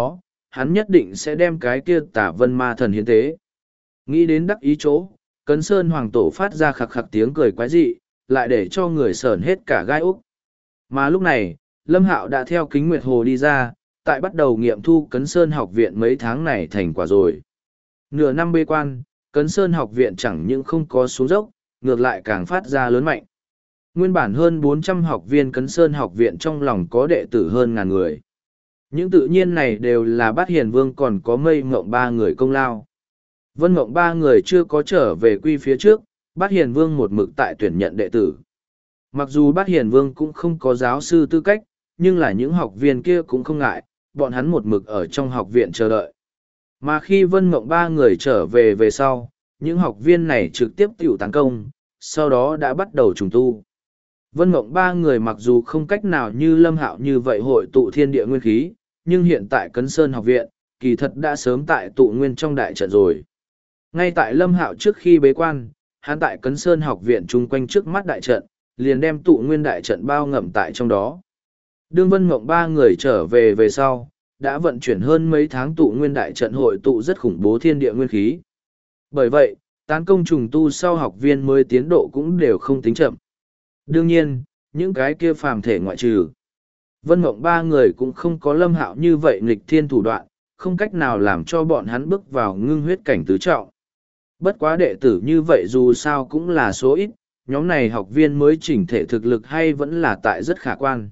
hắn nhất định sẽ đem cái kia Tả Vân Ma Thần hiến tế. Nghĩ đến đắc ý chỗ, Cấn Sơn Hoàng Tổ phát ra khặc khặc tiếng cười quái dị, lại để cho người sởn hết cả gai úc. Mà lúc này, Lâm Hạo đã theo Kính Nguyệt Hồ đi ra, tại bắt đầu nghiệm thu Cấn Sơn học viện mấy tháng này thành quả rồi. Nửa năm bế quan, Cấn Sơn học viện chẳng những không có xuống dốc, ngược lại càng phát ra lớn mạnh. Nguyên bản hơn 400 học viên Cấn Sơn học viện trong lòng có đệ tử hơn ngàn người. Những tự nhiên này đều là Bát Hiền Vương còn có Mây Ngộng ba người công lao. Vân Ngộng ba người chưa có trở về quy phía trước, Bát Hiền Vương một mực tại tuyển nhận đệ tử. Mặc dù Bát Hiền Vương cũng không có giáo sư tư cách, nhưng là những học viên kia cũng không ngại, bọn hắn một mực ở trong học viện chờ đợi. Mà khi Vân Ngộng ba người trở về sau, những học viên này trực tiếp tiểu tấn công, sau đó đã bắt đầu trùng tu. Vân Ngộng ba người mặc dù không cách nào như Lâm Hạo như vậy hội tụ thiên địa nguyên khí, nhưng hiện tại Cấn Sơn học viện, kỳ thật đã sớm tại tụ nguyên trong đại trận rồi. Ngay tại Lâm Hạo trước khi bế quan, hắn tại Cấn Sơn học viện chung quanh trước mắt đại trận, liền đem tụ nguyên đại trận bao ngậm tại trong đó. Đương Vân Ngộng ba người trở về sau, đã vận chuyển hơn mấy tháng tụ nguyên đại trận hội tụ rất khủng bố thiên địa nguyên khí. Bởi vậy, tán công trùng tu sau học viên mới tiến độ cũng đều không tính chậm. Đương nhiên, những cái kia phàm thể ngoại trừ. Vân Ngộng ba người cũng không có Lâm Hạo như vậy nghịch thiên thủ đoạn, không cách nào làm cho bọn hắn bước vào ngưng huyết cảnh tứ trọng. Bất quá đệ tử như vậy dù sao cũng là số ít, nhóm này học viên mới chỉnh thể thực lực hay vẫn là tại rất khả quan.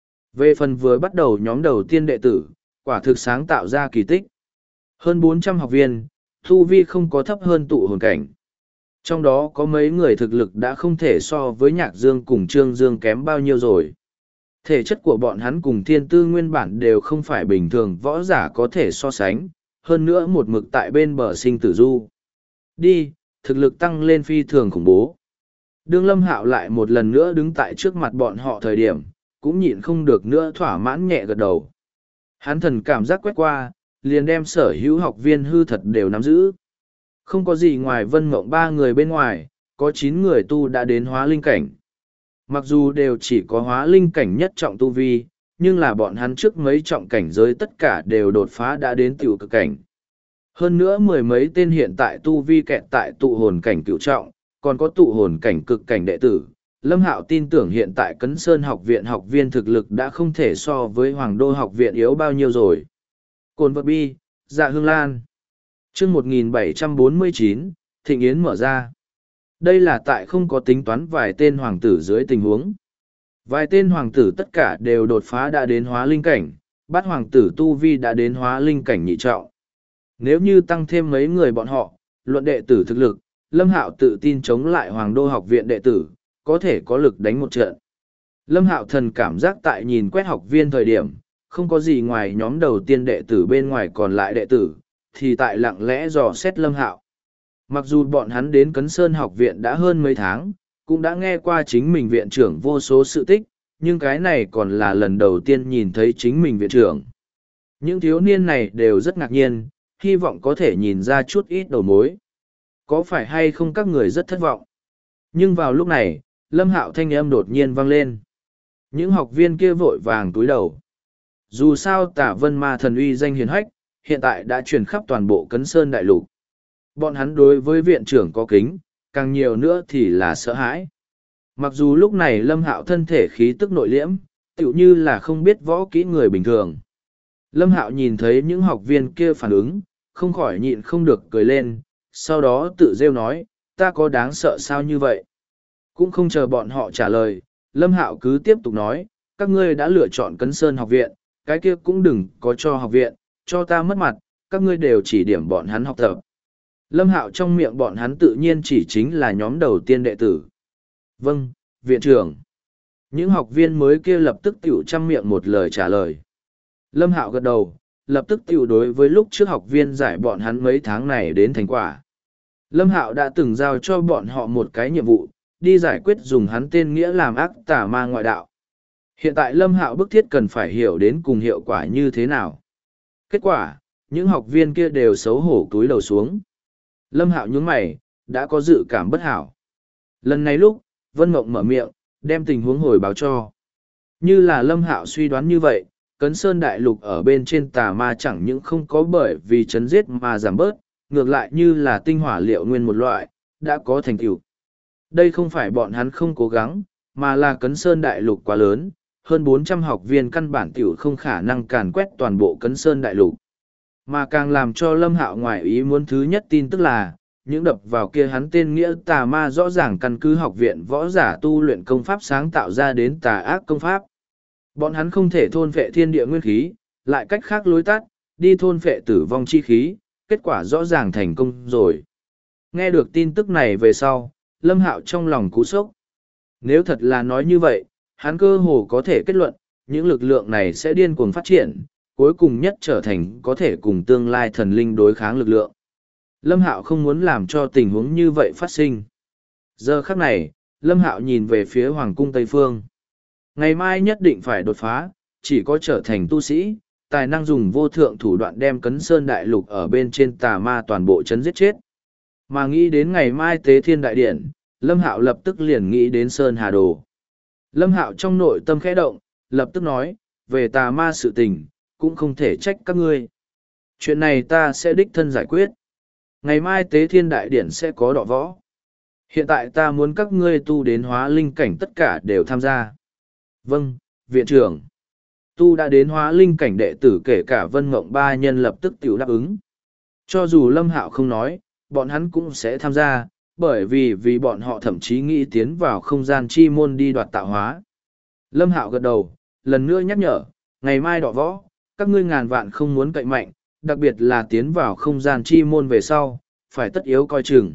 Về phần vừa bắt đầu nhóm đầu tiên đệ tử, quả thực sáng tạo ra kỳ tích. Hơn 400 học viên, thu vi không có thấp hơn tụ hồn cảnh. Trong đó có mấy người thực lực đã không thể so với Nhạc Dương cùng Trương Dương kém bao nhiêu rồi. Thể chất của bọn hắn cùng thiên tư nguyên bản đều không phải bình thường võ giả có thể so sánh, hơn nữa một mực tại bên bờ sinh tử du. Đi, thực lực tăng lên phi thường khủng bố. Đương Lâm Hạo lại một lần nữa đứng tại trước mặt bọn họ thời điểm, cũng nhịn không được nữa thỏa mãn nhẹ gật đầu. Hắn thần cảm giác quét qua, liền đem sở hữu học viên hư thật đều nắm giữ. Không có gì ngoài Vân Mộng ba người bên ngoài, có 9 người tu đã đến hóa linh cảnh. Mặc dù đều chỉ có hóa linh cảnh nhất trọng tu vi, nhưng là bọn hắn trước mấy trọng cảnh giới tất cả đều đột phá đã đến tiểu cực cảnh. Hơn nữa mười mấy tên hiện tại tu vi kẹt tại tụ hồn cảnh cửu trọng, còn có tụ hồn cảnh cực cảnh đệ tử. Lâm Hạo tin tưởng hiện tại Cấn Sơn học viện học viên thực lực đã không thể so với Hoàng Đô học viện yếu bao nhiêu rồi. Cồn vật bi, Dạ Hương Lan. Chương 1749, Thịnh Yến mở ra. Đây là tại không có tính toán vài tên hoàng tử dưới tình huống. Vài tên hoàng tử tất cả đều đột phá đã đến hóa linh cảnh, bát hoàng tử tu vi đã đến hóa linh cảnh nhị trọng. Nếu như tăng thêm mấy người bọn họ, luận đệ tử thực lực, Lâm Hạo tự tin chống lại Hoàng Đô học viện đệ tử, có thể có lực đánh một trận. Lâm Hạo thần cảm giác tại nhìn quét học viên thời điểm, không có gì ngoài nhóm đầu tiên đệ tử bên ngoài còn lại đệ tử, thì tại lặng lẽ dò xét Lâm Hạo. Mặc dù bọn hắn đến Cấn Sơn học viện đã hơn mấy tháng, cũng đã nghe qua chính mình viện trưởng vô số sự tích, nhưng cái này còn là lần đầu tiên nhìn thấy chính mình viện trưởng. Những thiếu niên này đều rất ngạc nhiên, hy vọng có thể nhìn ra chút ít đầu mối. Có phải hay không các người rất thất vọng? Nhưng vào lúc này, Lâm Hạo thanh âm đột nhiên vang lên. Những học viên kia vội vàng túi đầu. Dù sao Tả Vân Ma Thần uy danh hiền hách, hiện tại đã truyền khắp toàn bộ Cấn Sơn đại lục. Bọn hắn đối với viện trưởng có kính, càng nhiều nữa thì là sợ hãi. Mặc dù lúc này Lâm Hạo thân thể khí tức nội liễm, tựu như là không biết võ kỹ người bình thường. Lâm Hạo nhìn thấy những học viên kia phản ứng, không khỏi nhịn không được cười lên, sau đó tự rêu nói, ta có đáng sợ sao như vậy? Cũng không chờ bọn họ trả lời, Lâm Hạo cứ tiếp tục nói, các ngươi đã lựa chọn Cấn Sơn học viện, cái kia cũng đừng có cho học viện, cho ta mất mặt, các ngươi đều chỉ điểm bọn hắn học tập. Lâm Hạo trong miệng bọn hắn tự nhiên chỉ chính là nhóm đầu tiên đệ tử. Vâng, viện trưởng. Những học viên mới kia lập tức tiểu chăm miệng một lời trả lời. Lâm Hạo gật đầu, lập tức tiểu đối với lúc trước học viên giải bọn hắn mấy tháng này đến thành quả. Lâm Hạo đã từng giao cho bọn họ một cái nhiệm vụ, đi giải quyết dùng hắn tên nghĩa làm ác tà ma ngoại đạo. Hiện tại Lâm Hạo bức thiết cần phải hiểu đến cùng hiệu quả như thế nào. Kết quả, những học viên kia đều xấu hổ cúi đầu xuống. Lâm Hạo nhướng mày, đã có dự cảm bất hảo. Lần này lúc, Vân Mộng mở miệng, đem tình huống hồi báo cho. Như là Lâm Hạo suy đoán như vậy, Cấn Sơn Đại Lục ở bên trên tà ma chẳng những không có bởi vì chấn giết mà giảm bớt, ngược lại như là tinh hỏa liệu nguyên một loại, đã có thành tựu. Đây không phải bọn hắn không cố gắng, mà là Cấn Sơn Đại Lục quá lớn, hơn 400 học viên căn bản tiểu không khả năng càn quét toàn bộ Cấn Sơn Đại Lục. Mà càng làm cho Lâm Hạo ngoài ý muốn thứ nhất tin tức là, những đập vào kia hắn tên nghĩa tà ma rõ ràng căn cứ học viện võ giả tu luyện công pháp sáng tạo ra đến tà ác công pháp. Bọn hắn không thể thôn phệ thiên địa nguyên khí, lại cách khác lối tắt, đi thôn phệ tử vong chi khí, kết quả rõ ràng thành công rồi. Nghe được tin tức này về sau, Lâm Hạo trong lòng cú sốc. Nếu thật là nói như vậy, hắn cơ hồ có thể kết luận, những lực lượng này sẽ điên cuồng phát triển, cuối cùng nhất trở thành có thể cùng tương lai thần linh đối kháng lực lượng. Lâm Hạo không muốn làm cho tình huống như vậy phát sinh. Giờ khắc này, Lâm Hạo nhìn về phía Hoàng cung Tây Phương. Ngày mai nhất định phải đột phá, chỉ có trở thành tu sĩ, tài năng dùng vô thượng thủ đoạn đem Cấn Sơn Đại Lục ở bên trên tà ma toàn bộ chấn giết chết. Mà nghĩ đến ngày mai Tế Thiên Đại Điển, Lâm Hạo lập tức liền nghĩ đến Sơn Hà Đồ. Lâm Hạo trong nội tâm khẽ động, lập tức nói, về tà ma sự tình, cũng không thể trách các ngươi. Chuyện này ta sẽ đích thân giải quyết. Ngày mai Tế Thiên Đại Điển sẽ có đọ võ. Hiện tại ta muốn các ngươi tu đến hóa linh cảnh tất cả đều tham gia. Vâng, viện trưởng. Tu đã đến hóa linh cảnh đệ tử kể cả Vân Mộng ba nhân lập tức tiểu đáp ứng. Cho dù Lâm Hạo không nói, bọn hắn cũng sẽ tham gia, bởi vì bọn họ thậm chí nghĩ tiến vào không gian chi môn đi đoạt tạo hóa. Lâm Hạo gật đầu, lần nữa nhắc nhở, ngày mai đọ võ, các ngươi ngàn vạn không muốn cậy mạnh, đặc biệt là tiến vào không gian chi môn về sau, phải tất yếu coi chừng.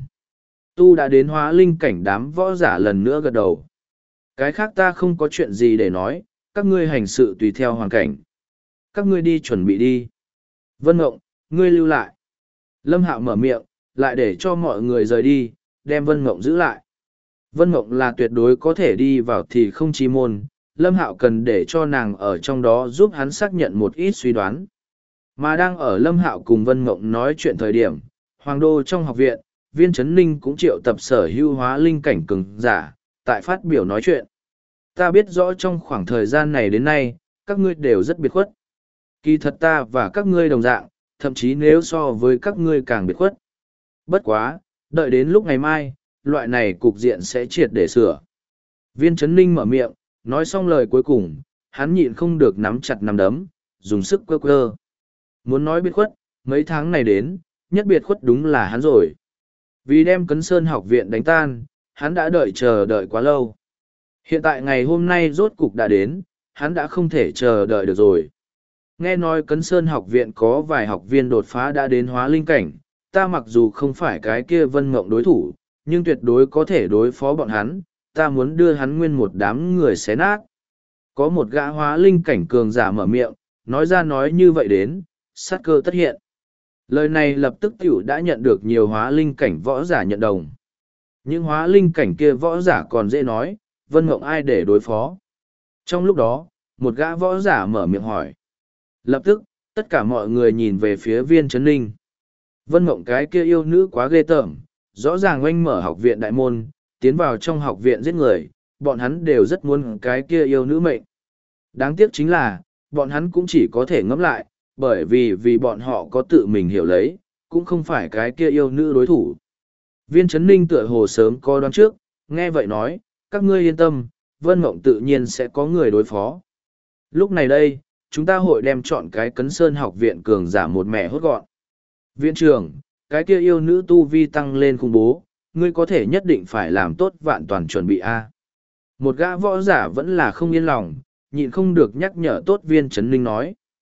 Tu đã đến hóa linh cảnh đám võ giả lần nữa gật đầu. Cái khác ta không có chuyện gì để nói, các ngươi hành sự tùy theo hoàn cảnh. Các ngươi đi chuẩn bị đi. Vân Mộng, ngươi lưu lại. Lâm Hạo mở miệng, lại để cho mọi người rời đi, đem Vân Mộng giữ lại. Vân Mộng là tuyệt đối có thể đi vào thì không chi môn, Lâm Hạo cần để cho nàng ở trong đó giúp hắn xác nhận một ít suy đoán. Mà đang ở Lâm Hạo cùng Vân Mộng nói chuyện thời điểm, Hoàng đô trong học viện, Viên Chấn Ninh cũng triệu tập sở hữu hóa linh cảnh cường giả, tại phát biểu nói chuyện. Ta biết rõ trong khoảng thời gian này đến nay, các ngươi đều rất biệt khuất. Kỳ thật ta và các ngươi đồng dạng, thậm chí nếu so với các ngươi càng biệt khuất. Bất quá, đợi đến lúc ngày mai, loại này cục diện sẽ triệt để sửa. Viên Chấn Ninh mở miệng, nói xong lời cuối cùng, hắn nhịn không được nắm chặt nắm đấm, dùng sức quơ quơ. Muốn nói biệt khuất, mấy tháng này đến, nhất biệt khuất đúng là hắn rồi. Vì đem Cấn Sơn học viện đánh tan, hắn đã chờ đợi quá lâu. Hiện tại ngày hôm nay rốt cục đã đến, hắn đã không thể chờ đợi được rồi. Nghe nói Cấn Sơn học viện có vài học viên đột phá đã đến hóa linh cảnh, ta mặc dù không phải cái kia Vân Mộng đối thủ, nhưng tuyệt đối có thể đối phó bọn hắn, ta muốn đưa hắn nguyên một đám người xé nát. Có một gã hóa linh cảnh cường giả mở miệng, nói ra nói như vậy đến, sát cơ tất hiện. Lời này lập tức tiểu đã nhận được nhiều hóa linh cảnh võ giả nhận đồng. Những hóa linh cảnh kia võ giả còn dễ nói, Vân Mộng ai để đối phó. Trong lúc đó, một gã võ giả mở miệng hỏi. Lập tức, tất cả mọi người nhìn về phía Viên Chấn Ninh. Vân Mộng cái kia yêu nữ quá ghê tởm, rõ ràng oanh mở học viện đại môn, tiến vào trong học viện giết người, bọn hắn đều rất muốn cái kia yêu nữ mệnh. Đáng tiếc chính là, bọn hắn cũng chỉ có thể ngẫm lại, bởi vì bọn họ có tự mình hiểu lấy, cũng không phải cái kia yêu nữ đối thủ. Viên Chấn Ninh tựa hồ sớm có đoán trước, nghe vậy nói, các ngươi yên tâm, Vân Mộng tự nhiên sẽ có người đối phó. Lúc này đây, chúng ta hội đem chọn cái Cấn Sơn học viện cường giả một mẹ hốt gọn. Viện trưởng, cái kia yêu nữ tu vi tăng lên khủng bố, ngươi có thể nhất định phải làm tốt vạn toàn chuẩn bị a. Một gã võ giả vẫn là không yên lòng, nhịn không được nhắc nhở tốt Viên Chấn Ninh nói.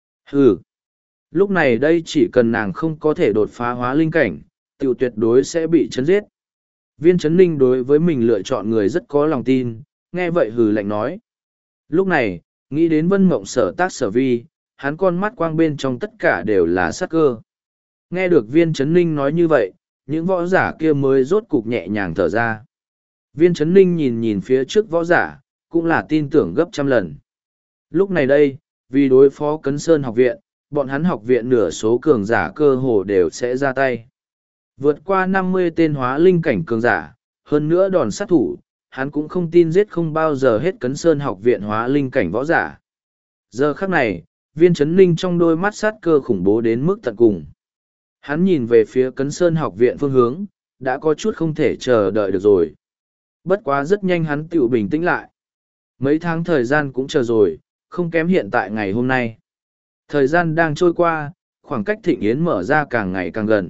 Hừ, lúc này đây chỉ cần nàng không có thể đột phá hóa linh cảnh, tiểu tuyệt đối sẽ bị chấn giết. Viên Chấn Ninh đối với mình lựa chọn người rất có lòng tin, nghe vậy hừ lạnh nói. Lúc này, nghĩ đến Vân Mộng sở tác sở vi, hắn con mắt quang bên trong tất cả đều là sát cơ. Nghe được Viên Chấn Ninh nói như vậy, những võ giả kia mới rốt cục nhẹ nhàng thở ra. Viên Chấn Ninh nhìn phía trước võ giả, cũng là tin tưởng gấp trăm lần. Lúc này đây, vì đối phó Cấn Sơn học viện, bọn hắn học viện nửa số cường giả cơ hồ đều sẽ ra tay. Vượt qua 50 tên hóa linh cảnh cường giả, hơn nữa đòn sát thủ, hắn cũng không tin giết không bao giờ hết Cấn Sơn học viện hóa linh cảnh võ giả. Giờ khắc này, Viên Chấn Ninh trong đôi mắt sát cơ khủng bố đến mức tận cùng. Hắn nhìn về phía Cấn Sơn học viện phương hướng, đã có chút không thể chờ đợi được rồi. Bất quá rất nhanh hắn tự bình tĩnh lại. Mấy tháng thời gian cũng chờ rồi, không kém hiện tại ngày hôm nay. Thời gian đang trôi qua, khoảng cách thịnh yến mở ra càng ngày càng gần.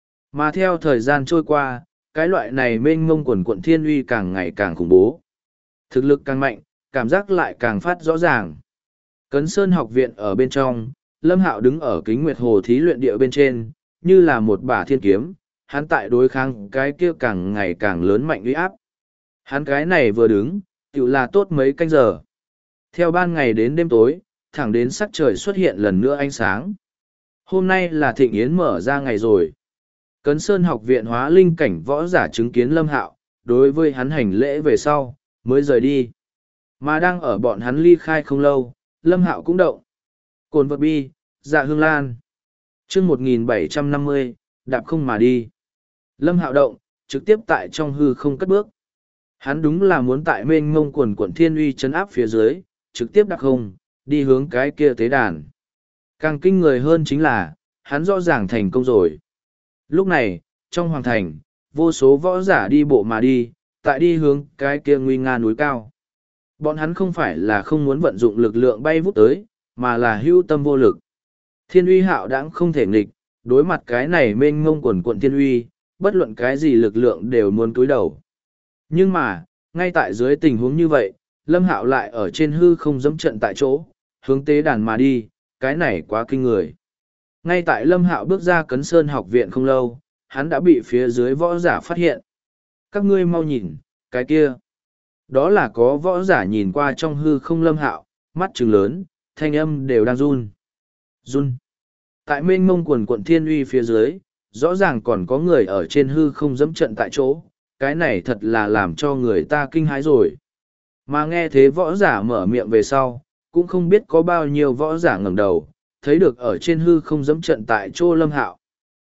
Mà theo thời gian trôi qua, cái loại này mênh mông quần quận thiên uy càng ngày càng khủng bố. Thực lực càng mạnh, cảm giác lại càng phát rõ ràng. Cấn Sơn học viện ở bên trong, Lâm Hạo đứng ở Kính Nguyệt Hồ thí luyện địa bên trên, như là một bả thiên kiếm, hắn tại đối kháng cái kia càng ngày càng lớn mạnh uy áp. Hắn cái này vừa đứng, tự là tốt mấy canh giờ. Theo ban ngày đến đêm tối, thẳng đến sắc trời xuất hiện lần nữa ánh sáng. Hôm nay là thịnh yến mở ra ngày rồi. Cấn Sơn học viện hóa linh cảnh võ giả chứng kiến Lâm Hạo, đối với hắn hành lễ về sau, mới rời đi. Mà đang ở bọn hắn ly khai không lâu, Lâm Hạo cũng động. Cồn vật bi, dạ hương lan. chương 1750, đạp không mà đi. Lâm Hạo động, trực tiếp tại trong hư không cất bước. Hắn đúng là muốn tại mênh mông quần quận thiên uy chấn áp phía dưới, trực tiếp đạp không, đi hướng cái kia tế đàn. Càng kinh người hơn chính là, hắn rõ ràng thành công rồi. Lúc này, trong hoàng thành, vô số võ giả đi bộ mà đi, tại đi hướng cái kia nguy nga núi cao. Bọn hắn không phải là không muốn vận dụng lực lượng bay vút tới, mà là hưu tâm vô lực. Thiên uy hạo đãng không thể nghịch, đối mặt cái này mênh mông quần quận thiên uy, bất luận cái gì lực lượng đều muốn cúi đầu. Nhưng mà, ngay tại dưới tình huống như vậy, Lâm Hạo lại ở trên hư không dẫm trận tại chỗ, hướng tế đàn mà đi, cái này quá kinh người. Ngay tại Lâm Hạo bước ra Cấn Sơn học viện không lâu, hắn đã bị phía dưới võ giả phát hiện. Các ngươi mau nhìn, cái kia. Đó là có võ giả nhìn qua trong hư không Lâm Hạo, mắt trừng lớn, thanh âm đều đang run. Run. Tại mênh mông quần quận thiên uy phía dưới, rõ ràng còn có người ở trên hư không dẫm trận tại chỗ, cái này thật là làm cho người ta kinh hãi rồi. Mà nghe thế võ giả mở miệng về sau, cũng không biết có bao nhiêu võ giả ngẩng đầu, thấy được ở trên hư không dẫm trận tại chỗ Lâm Hạo.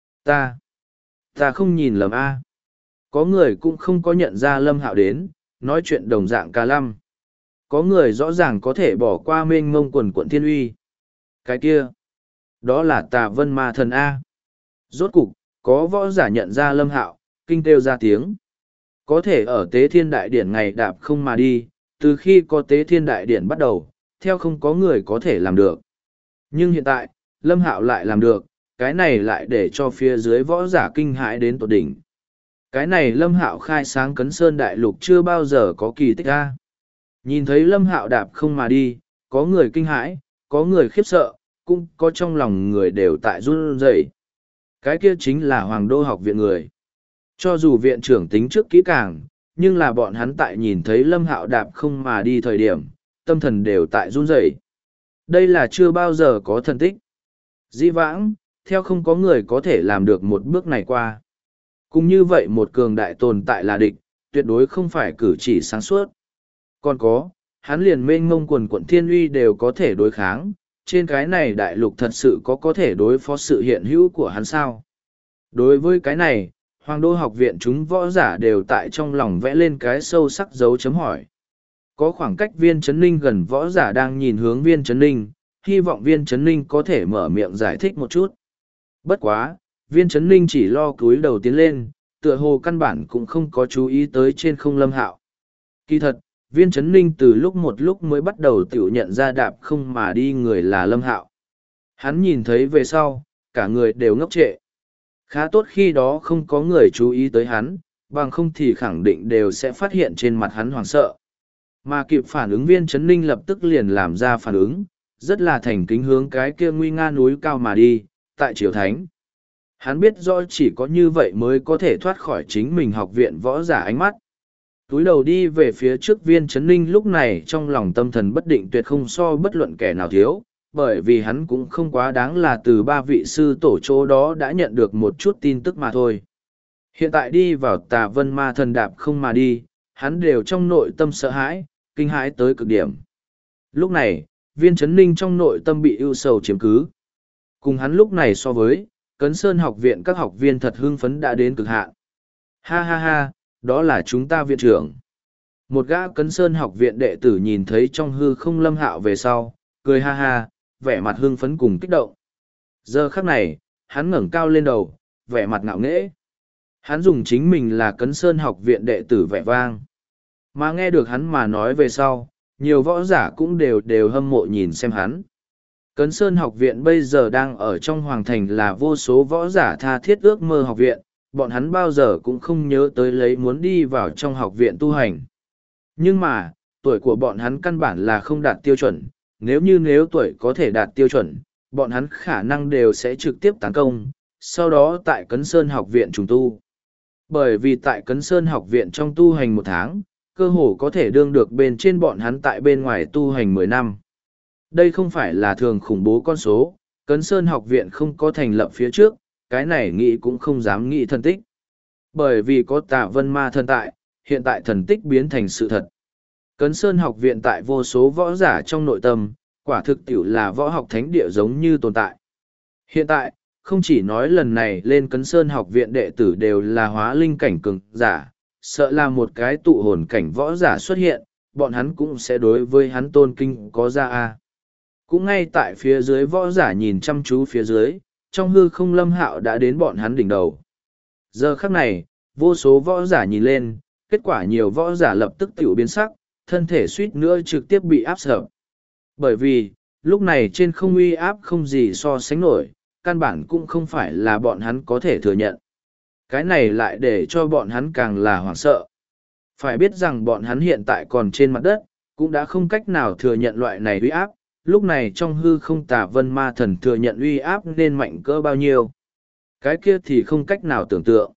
Ta không nhìn lầm a. Có người cũng không có nhận ra Lâm Hạo đến, nói chuyện đồng dạng cả lăm. Có người rõ ràng có thể bỏ qua mênh mông quần quận thiên uy. Cái kia, đó là Tà Vân Ma Thần A. Rốt cục, có võ giả nhận ra Lâm Hạo, kinh kêu ra tiếng. Có thể ở Tế Thiên Đại Điển ngày đạp không mà đi, từ khi có Tế Thiên Đại Điển bắt đầu, theo không có người có thể làm được. Nhưng hiện tại, Lâm Hạo lại làm được, cái này lại để cho phía dưới võ giả kinh hãi đến tột đỉnh. Cái này Lâm Hạo khai sáng Cấn Sơn Đại Lục chưa bao giờ có kỳ tích a. Nhìn thấy Lâm Hạo đạp không mà đi, có người kinh hãi, có người khiếp sợ, cũng có trong lòng người đều tại run rẩy. Cái kia chính là Hoàng Đô học viện người. Cho dù viện trưởng tính trước kỹ càng, nhưng là bọn hắn tại nhìn thấy Lâm Hạo đạp không mà đi thời điểm, tâm thần đều tại run rẩy. Đây là chưa bao giờ có thần tích. Dĩ vãng, theo không có người có thể làm được một bước này qua. Cũng như vậy một cường đại tồn tại là địch, tuyệt đối không phải cử chỉ sáng suốt. Còn có, hắn liền mênh mông quần quận thiên uy đều có thể đối kháng, trên cái này đại lục thật sự có thể đối phó sự hiện hữu của hắn sao. Đối với cái này, Hoàng Đô học viện chúng võ giả đều tại trong lòng vẽ lên cái sâu sắc dấu chấm hỏi. Có khoảng cách Viên Chấn Ninh gần võ giả đang nhìn hướng Viên Chấn Ninh, hy vọng Viên Chấn Ninh có thể mở miệng giải thích một chút. Bất quá, Viên Chấn Ninh chỉ lo cúi đầu tiến lên, tựa hồ căn bản cũng không có chú ý tới trên không Lâm Hạo. Kỳ thật, Viên Chấn Ninh từ lúc một lúc mới bắt đầu tiểu nhận ra đạp không mà đi người là Lâm Hạo. Hắn nhìn thấy về sau, cả người đều ngốc trệ. Khá tốt khi đó không có người chú ý tới hắn, bằng không thì khẳng định đều sẽ phát hiện trên mặt hắn hoảng sợ. Mà kịp phản ứng Viên Chấn Ninh lập tức liền làm ra phản ứng, rất là thành kính hướng cái kia nguy nga núi cao mà đi, tại Triều Thánh. Hắn biết rõ chỉ có như vậy mới có thể thoát khỏi chính mình học viện võ giả ánh mắt. Túi đầu đi về phía trước Viên Chấn Ninh lúc này trong lòng tâm thần bất định tuyệt không so bất luận kẻ nào thiếu, bởi vì hắn cũng không quá đáng là từ ba vị sư tổ chỗ đó đã nhận được một chút tin tức mà thôi. Hiện tại đi vào Tà Vân Ma Thần đạp không mà đi, hắn đều trong nội tâm sợ hãi, kinh hãi tới cực điểm. Lúc này, Viên Chấn Ninh trong nội tâm bị ưu sầu chiếm cứ. Cùng hắn lúc này so với, Cấn Sơn học viện các học viên thật hưng phấn đã đến cực hạn. Ha ha ha, đó là chúng ta viện trưởng. Một gã Cấn Sơn học viện đệ tử nhìn thấy trong hư không Lâm Hạo về sau, cười ha ha, vẻ mặt hưng phấn cùng kích động. Giờ khắc này, hắn ngẩng cao lên đầu, vẻ mặt ngạo nghễ. Hắn dùng chính mình là Cấn Sơn học viện đệ tử vẻ vang. Mà nghe được hắn mà nói về sau, nhiều võ giả cũng đều hâm mộ nhìn xem hắn. Cấn Sơn học viện bây giờ đang ở trong hoàng thành là vô số võ giả tha thiết ước mơ học viện, bọn hắn bao giờ cũng không nhớ tới lấy muốn đi vào trong học viện tu hành. Nhưng mà, tuổi của bọn hắn căn bản là không đạt tiêu chuẩn, nếu tuổi có thể đạt tiêu chuẩn, bọn hắn khả năng đều sẽ trực tiếp tấn công, sau đó tại Cấn Sơn học viện trùng tu. Bởi vì tại Cấn Sơn học viện trong tu hành 1 tháng, cơ hồ có thể đương được bên trên bọn hắn tại bên ngoài tu hành 10 năm. Đây không phải là thường khủng bố con số, Cấn Sơn học viện không có thành lập phía trước, cái này nghĩ cũng không dám nghĩ thần tích. Bởi vì có Tà Vân Ma thần tại, hiện tại thần tích biến thành sự thật. Cấn Sơn học viện tại vô số võ giả trong nội tâm, quả thực tiểu là võ học thánh địa giống như tồn tại. Hiện tại, không chỉ nói lần này lên Cấn Sơn học viện đệ tử đều là hóa linh cảnh cường giả, sợ là một cái tụ hồn cảnh võ giả xuất hiện, bọn hắn cũng sẽ đối với hắn tôn kinh có ra a. Cũng ngay tại phía dưới võ giả nhìn chăm chú phía dưới, trong hư không Lâm Hạo đã đến bọn hắn đỉnh đầu. Giờ khắc này, vô số võ giả nhìn lên, kết quả nhiều võ giả lập tức tiểu biến sắc, thân thể suýt nữa trực tiếp bị áp sập. Bởi vì, lúc này trên không uy áp không gì so sánh nổi, căn bản cũng không phải là bọn hắn có thể thừa nhận. Cái này lại để cho bọn hắn càng là hoảng sợ. Phải biết rằng bọn hắn hiện tại còn trên mặt đất, cũng đã không cách nào thừa nhận loại này uy áp, lúc này trong hư không Tà Vân Ma thần thừa nhận uy áp nên mạnh cỡ bao nhiêu. Cái kia thì không cách nào tưởng tượng.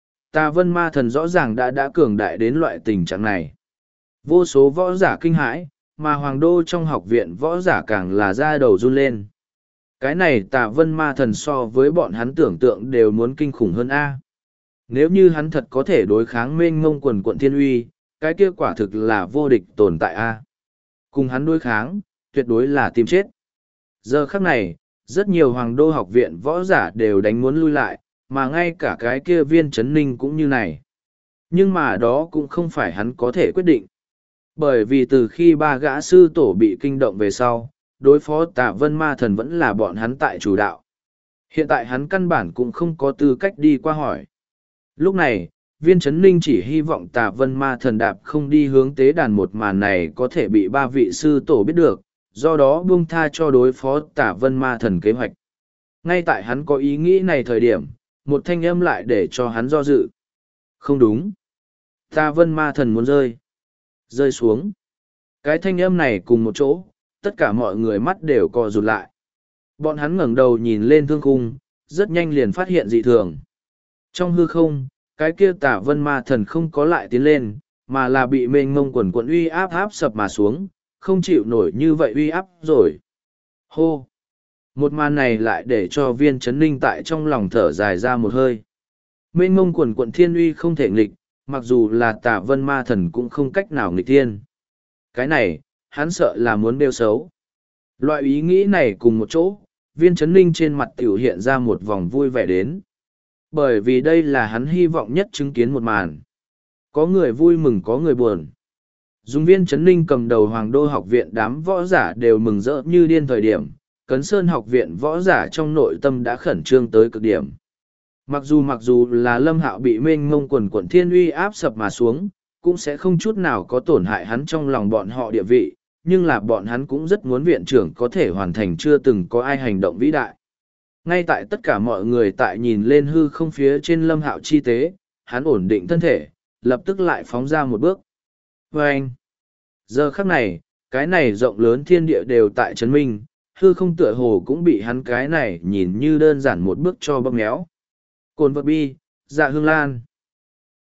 Tà Vân Ma thần rõ ràng đã cường đại đến loại tình trạng này. Vô số võ giả kinh hãi, mà Hoàng Đô trong học viện võ giả càng là da đầu run lên. Cái này Tà Vân Ma thần so với bọn hắn tưởng tượng đều muốn kinh khủng hơn A. Nếu như hắn thật có thể đối kháng mênh ngông quần quận thiên uy, cái kia quả thực là vô địch tồn tại A. Cùng hắn đối kháng, tuyệt đối là tìm chết. Giờ khắc này, rất nhiều Hoàng Đô học viện võ giả đều đánh muốn lui lại, mà ngay cả cái kia Viên Chấn Ninh cũng như này. Nhưng mà đó cũng không phải hắn có thể quyết định. Bởi vì từ khi 3 gã sư tổ bị kinh động về sau, đối phó Tà Vân Ma thần vẫn là bọn hắn tại chủ đạo. Hiện tại hắn căn bản cũng không có tư cách đi qua hỏi. Lúc này, Viên Chấn Ninh chỉ hy vọng Tà Vân Ma thần đạp không đi hướng tế đàn một màn này có thể bị 3 vị sư tổ biết được, do đó buông tha cho đối phó Tà Vân Ma thần kế hoạch. Ngay tại hắn có ý nghĩ này thời điểm, một thanh âm lại để cho hắn do dự. Không đúng. Tà Vân Ma thần muốn rơi xuống. Cái thanh âm này cùng một chỗ, tất cả mọi người mắt đều co rụt lại. Bọn hắn ngẩng đầu nhìn lên thương khung, rất nhanh liền phát hiện dị thường. Trong hư không, cái kia Tà Vân Ma thần không có lại tiến lên, mà là bị mênh mông quần quận uy áp áp sập mà xuống, không chịu nổi như vậy uy áp rồi. Hô! Một màn này lại để cho Viên Chấn Ninh tại trong lòng thở dài ra một hơi. Mênh mông quần quận thiên uy không thể nghịch, mặc dù là Tà Vân Ma thần cũng không cách nào nghịch thiên. Cái này, hắn sợ là muốn đeo xấu. Loại ý nghĩ này cùng một chỗ, Viên Chấn Ninh trên mặt tiểu hiện ra một vòng vui vẻ đến. Bởi vì đây là hắn hy vọng nhất chứng kiến một màn. Có người vui mừng có người buồn. Dùng Viên Chấn Ninh cầm đầu Hoàng Đô học viện đám võ giả đều mừng rỡ như điên thời điểm, Cấn Sơn học viện võ giả trong nội tâm đã khẩn trương tới cực điểm. Mặc dù là Lâm Hạo bị mênh mông quần quận thiên uy áp sập mà xuống, cũng sẽ không chút nào có tổn hại hắn trong lòng bọn họ địa vị, nhưng là bọn hắn cũng rất muốn viện trưởng có thể hoàn thành chưa từng có ai hành động vĩ đại. Ngay tại tất cả mọi người tại nhìn lên hư không phía trên Lâm Hạo chi tế, hắn ổn định thân thể, lập tức lại phóng ra một bước. Vâng! Giờ khắc này, cái này rộng lớn thiên địa đều tại chấn minh, hư không tựa hồ cũng bị hắn cái này nhìn như đơn giản một bước cho bóp méo. Cồn vật bi, dạ hương lan.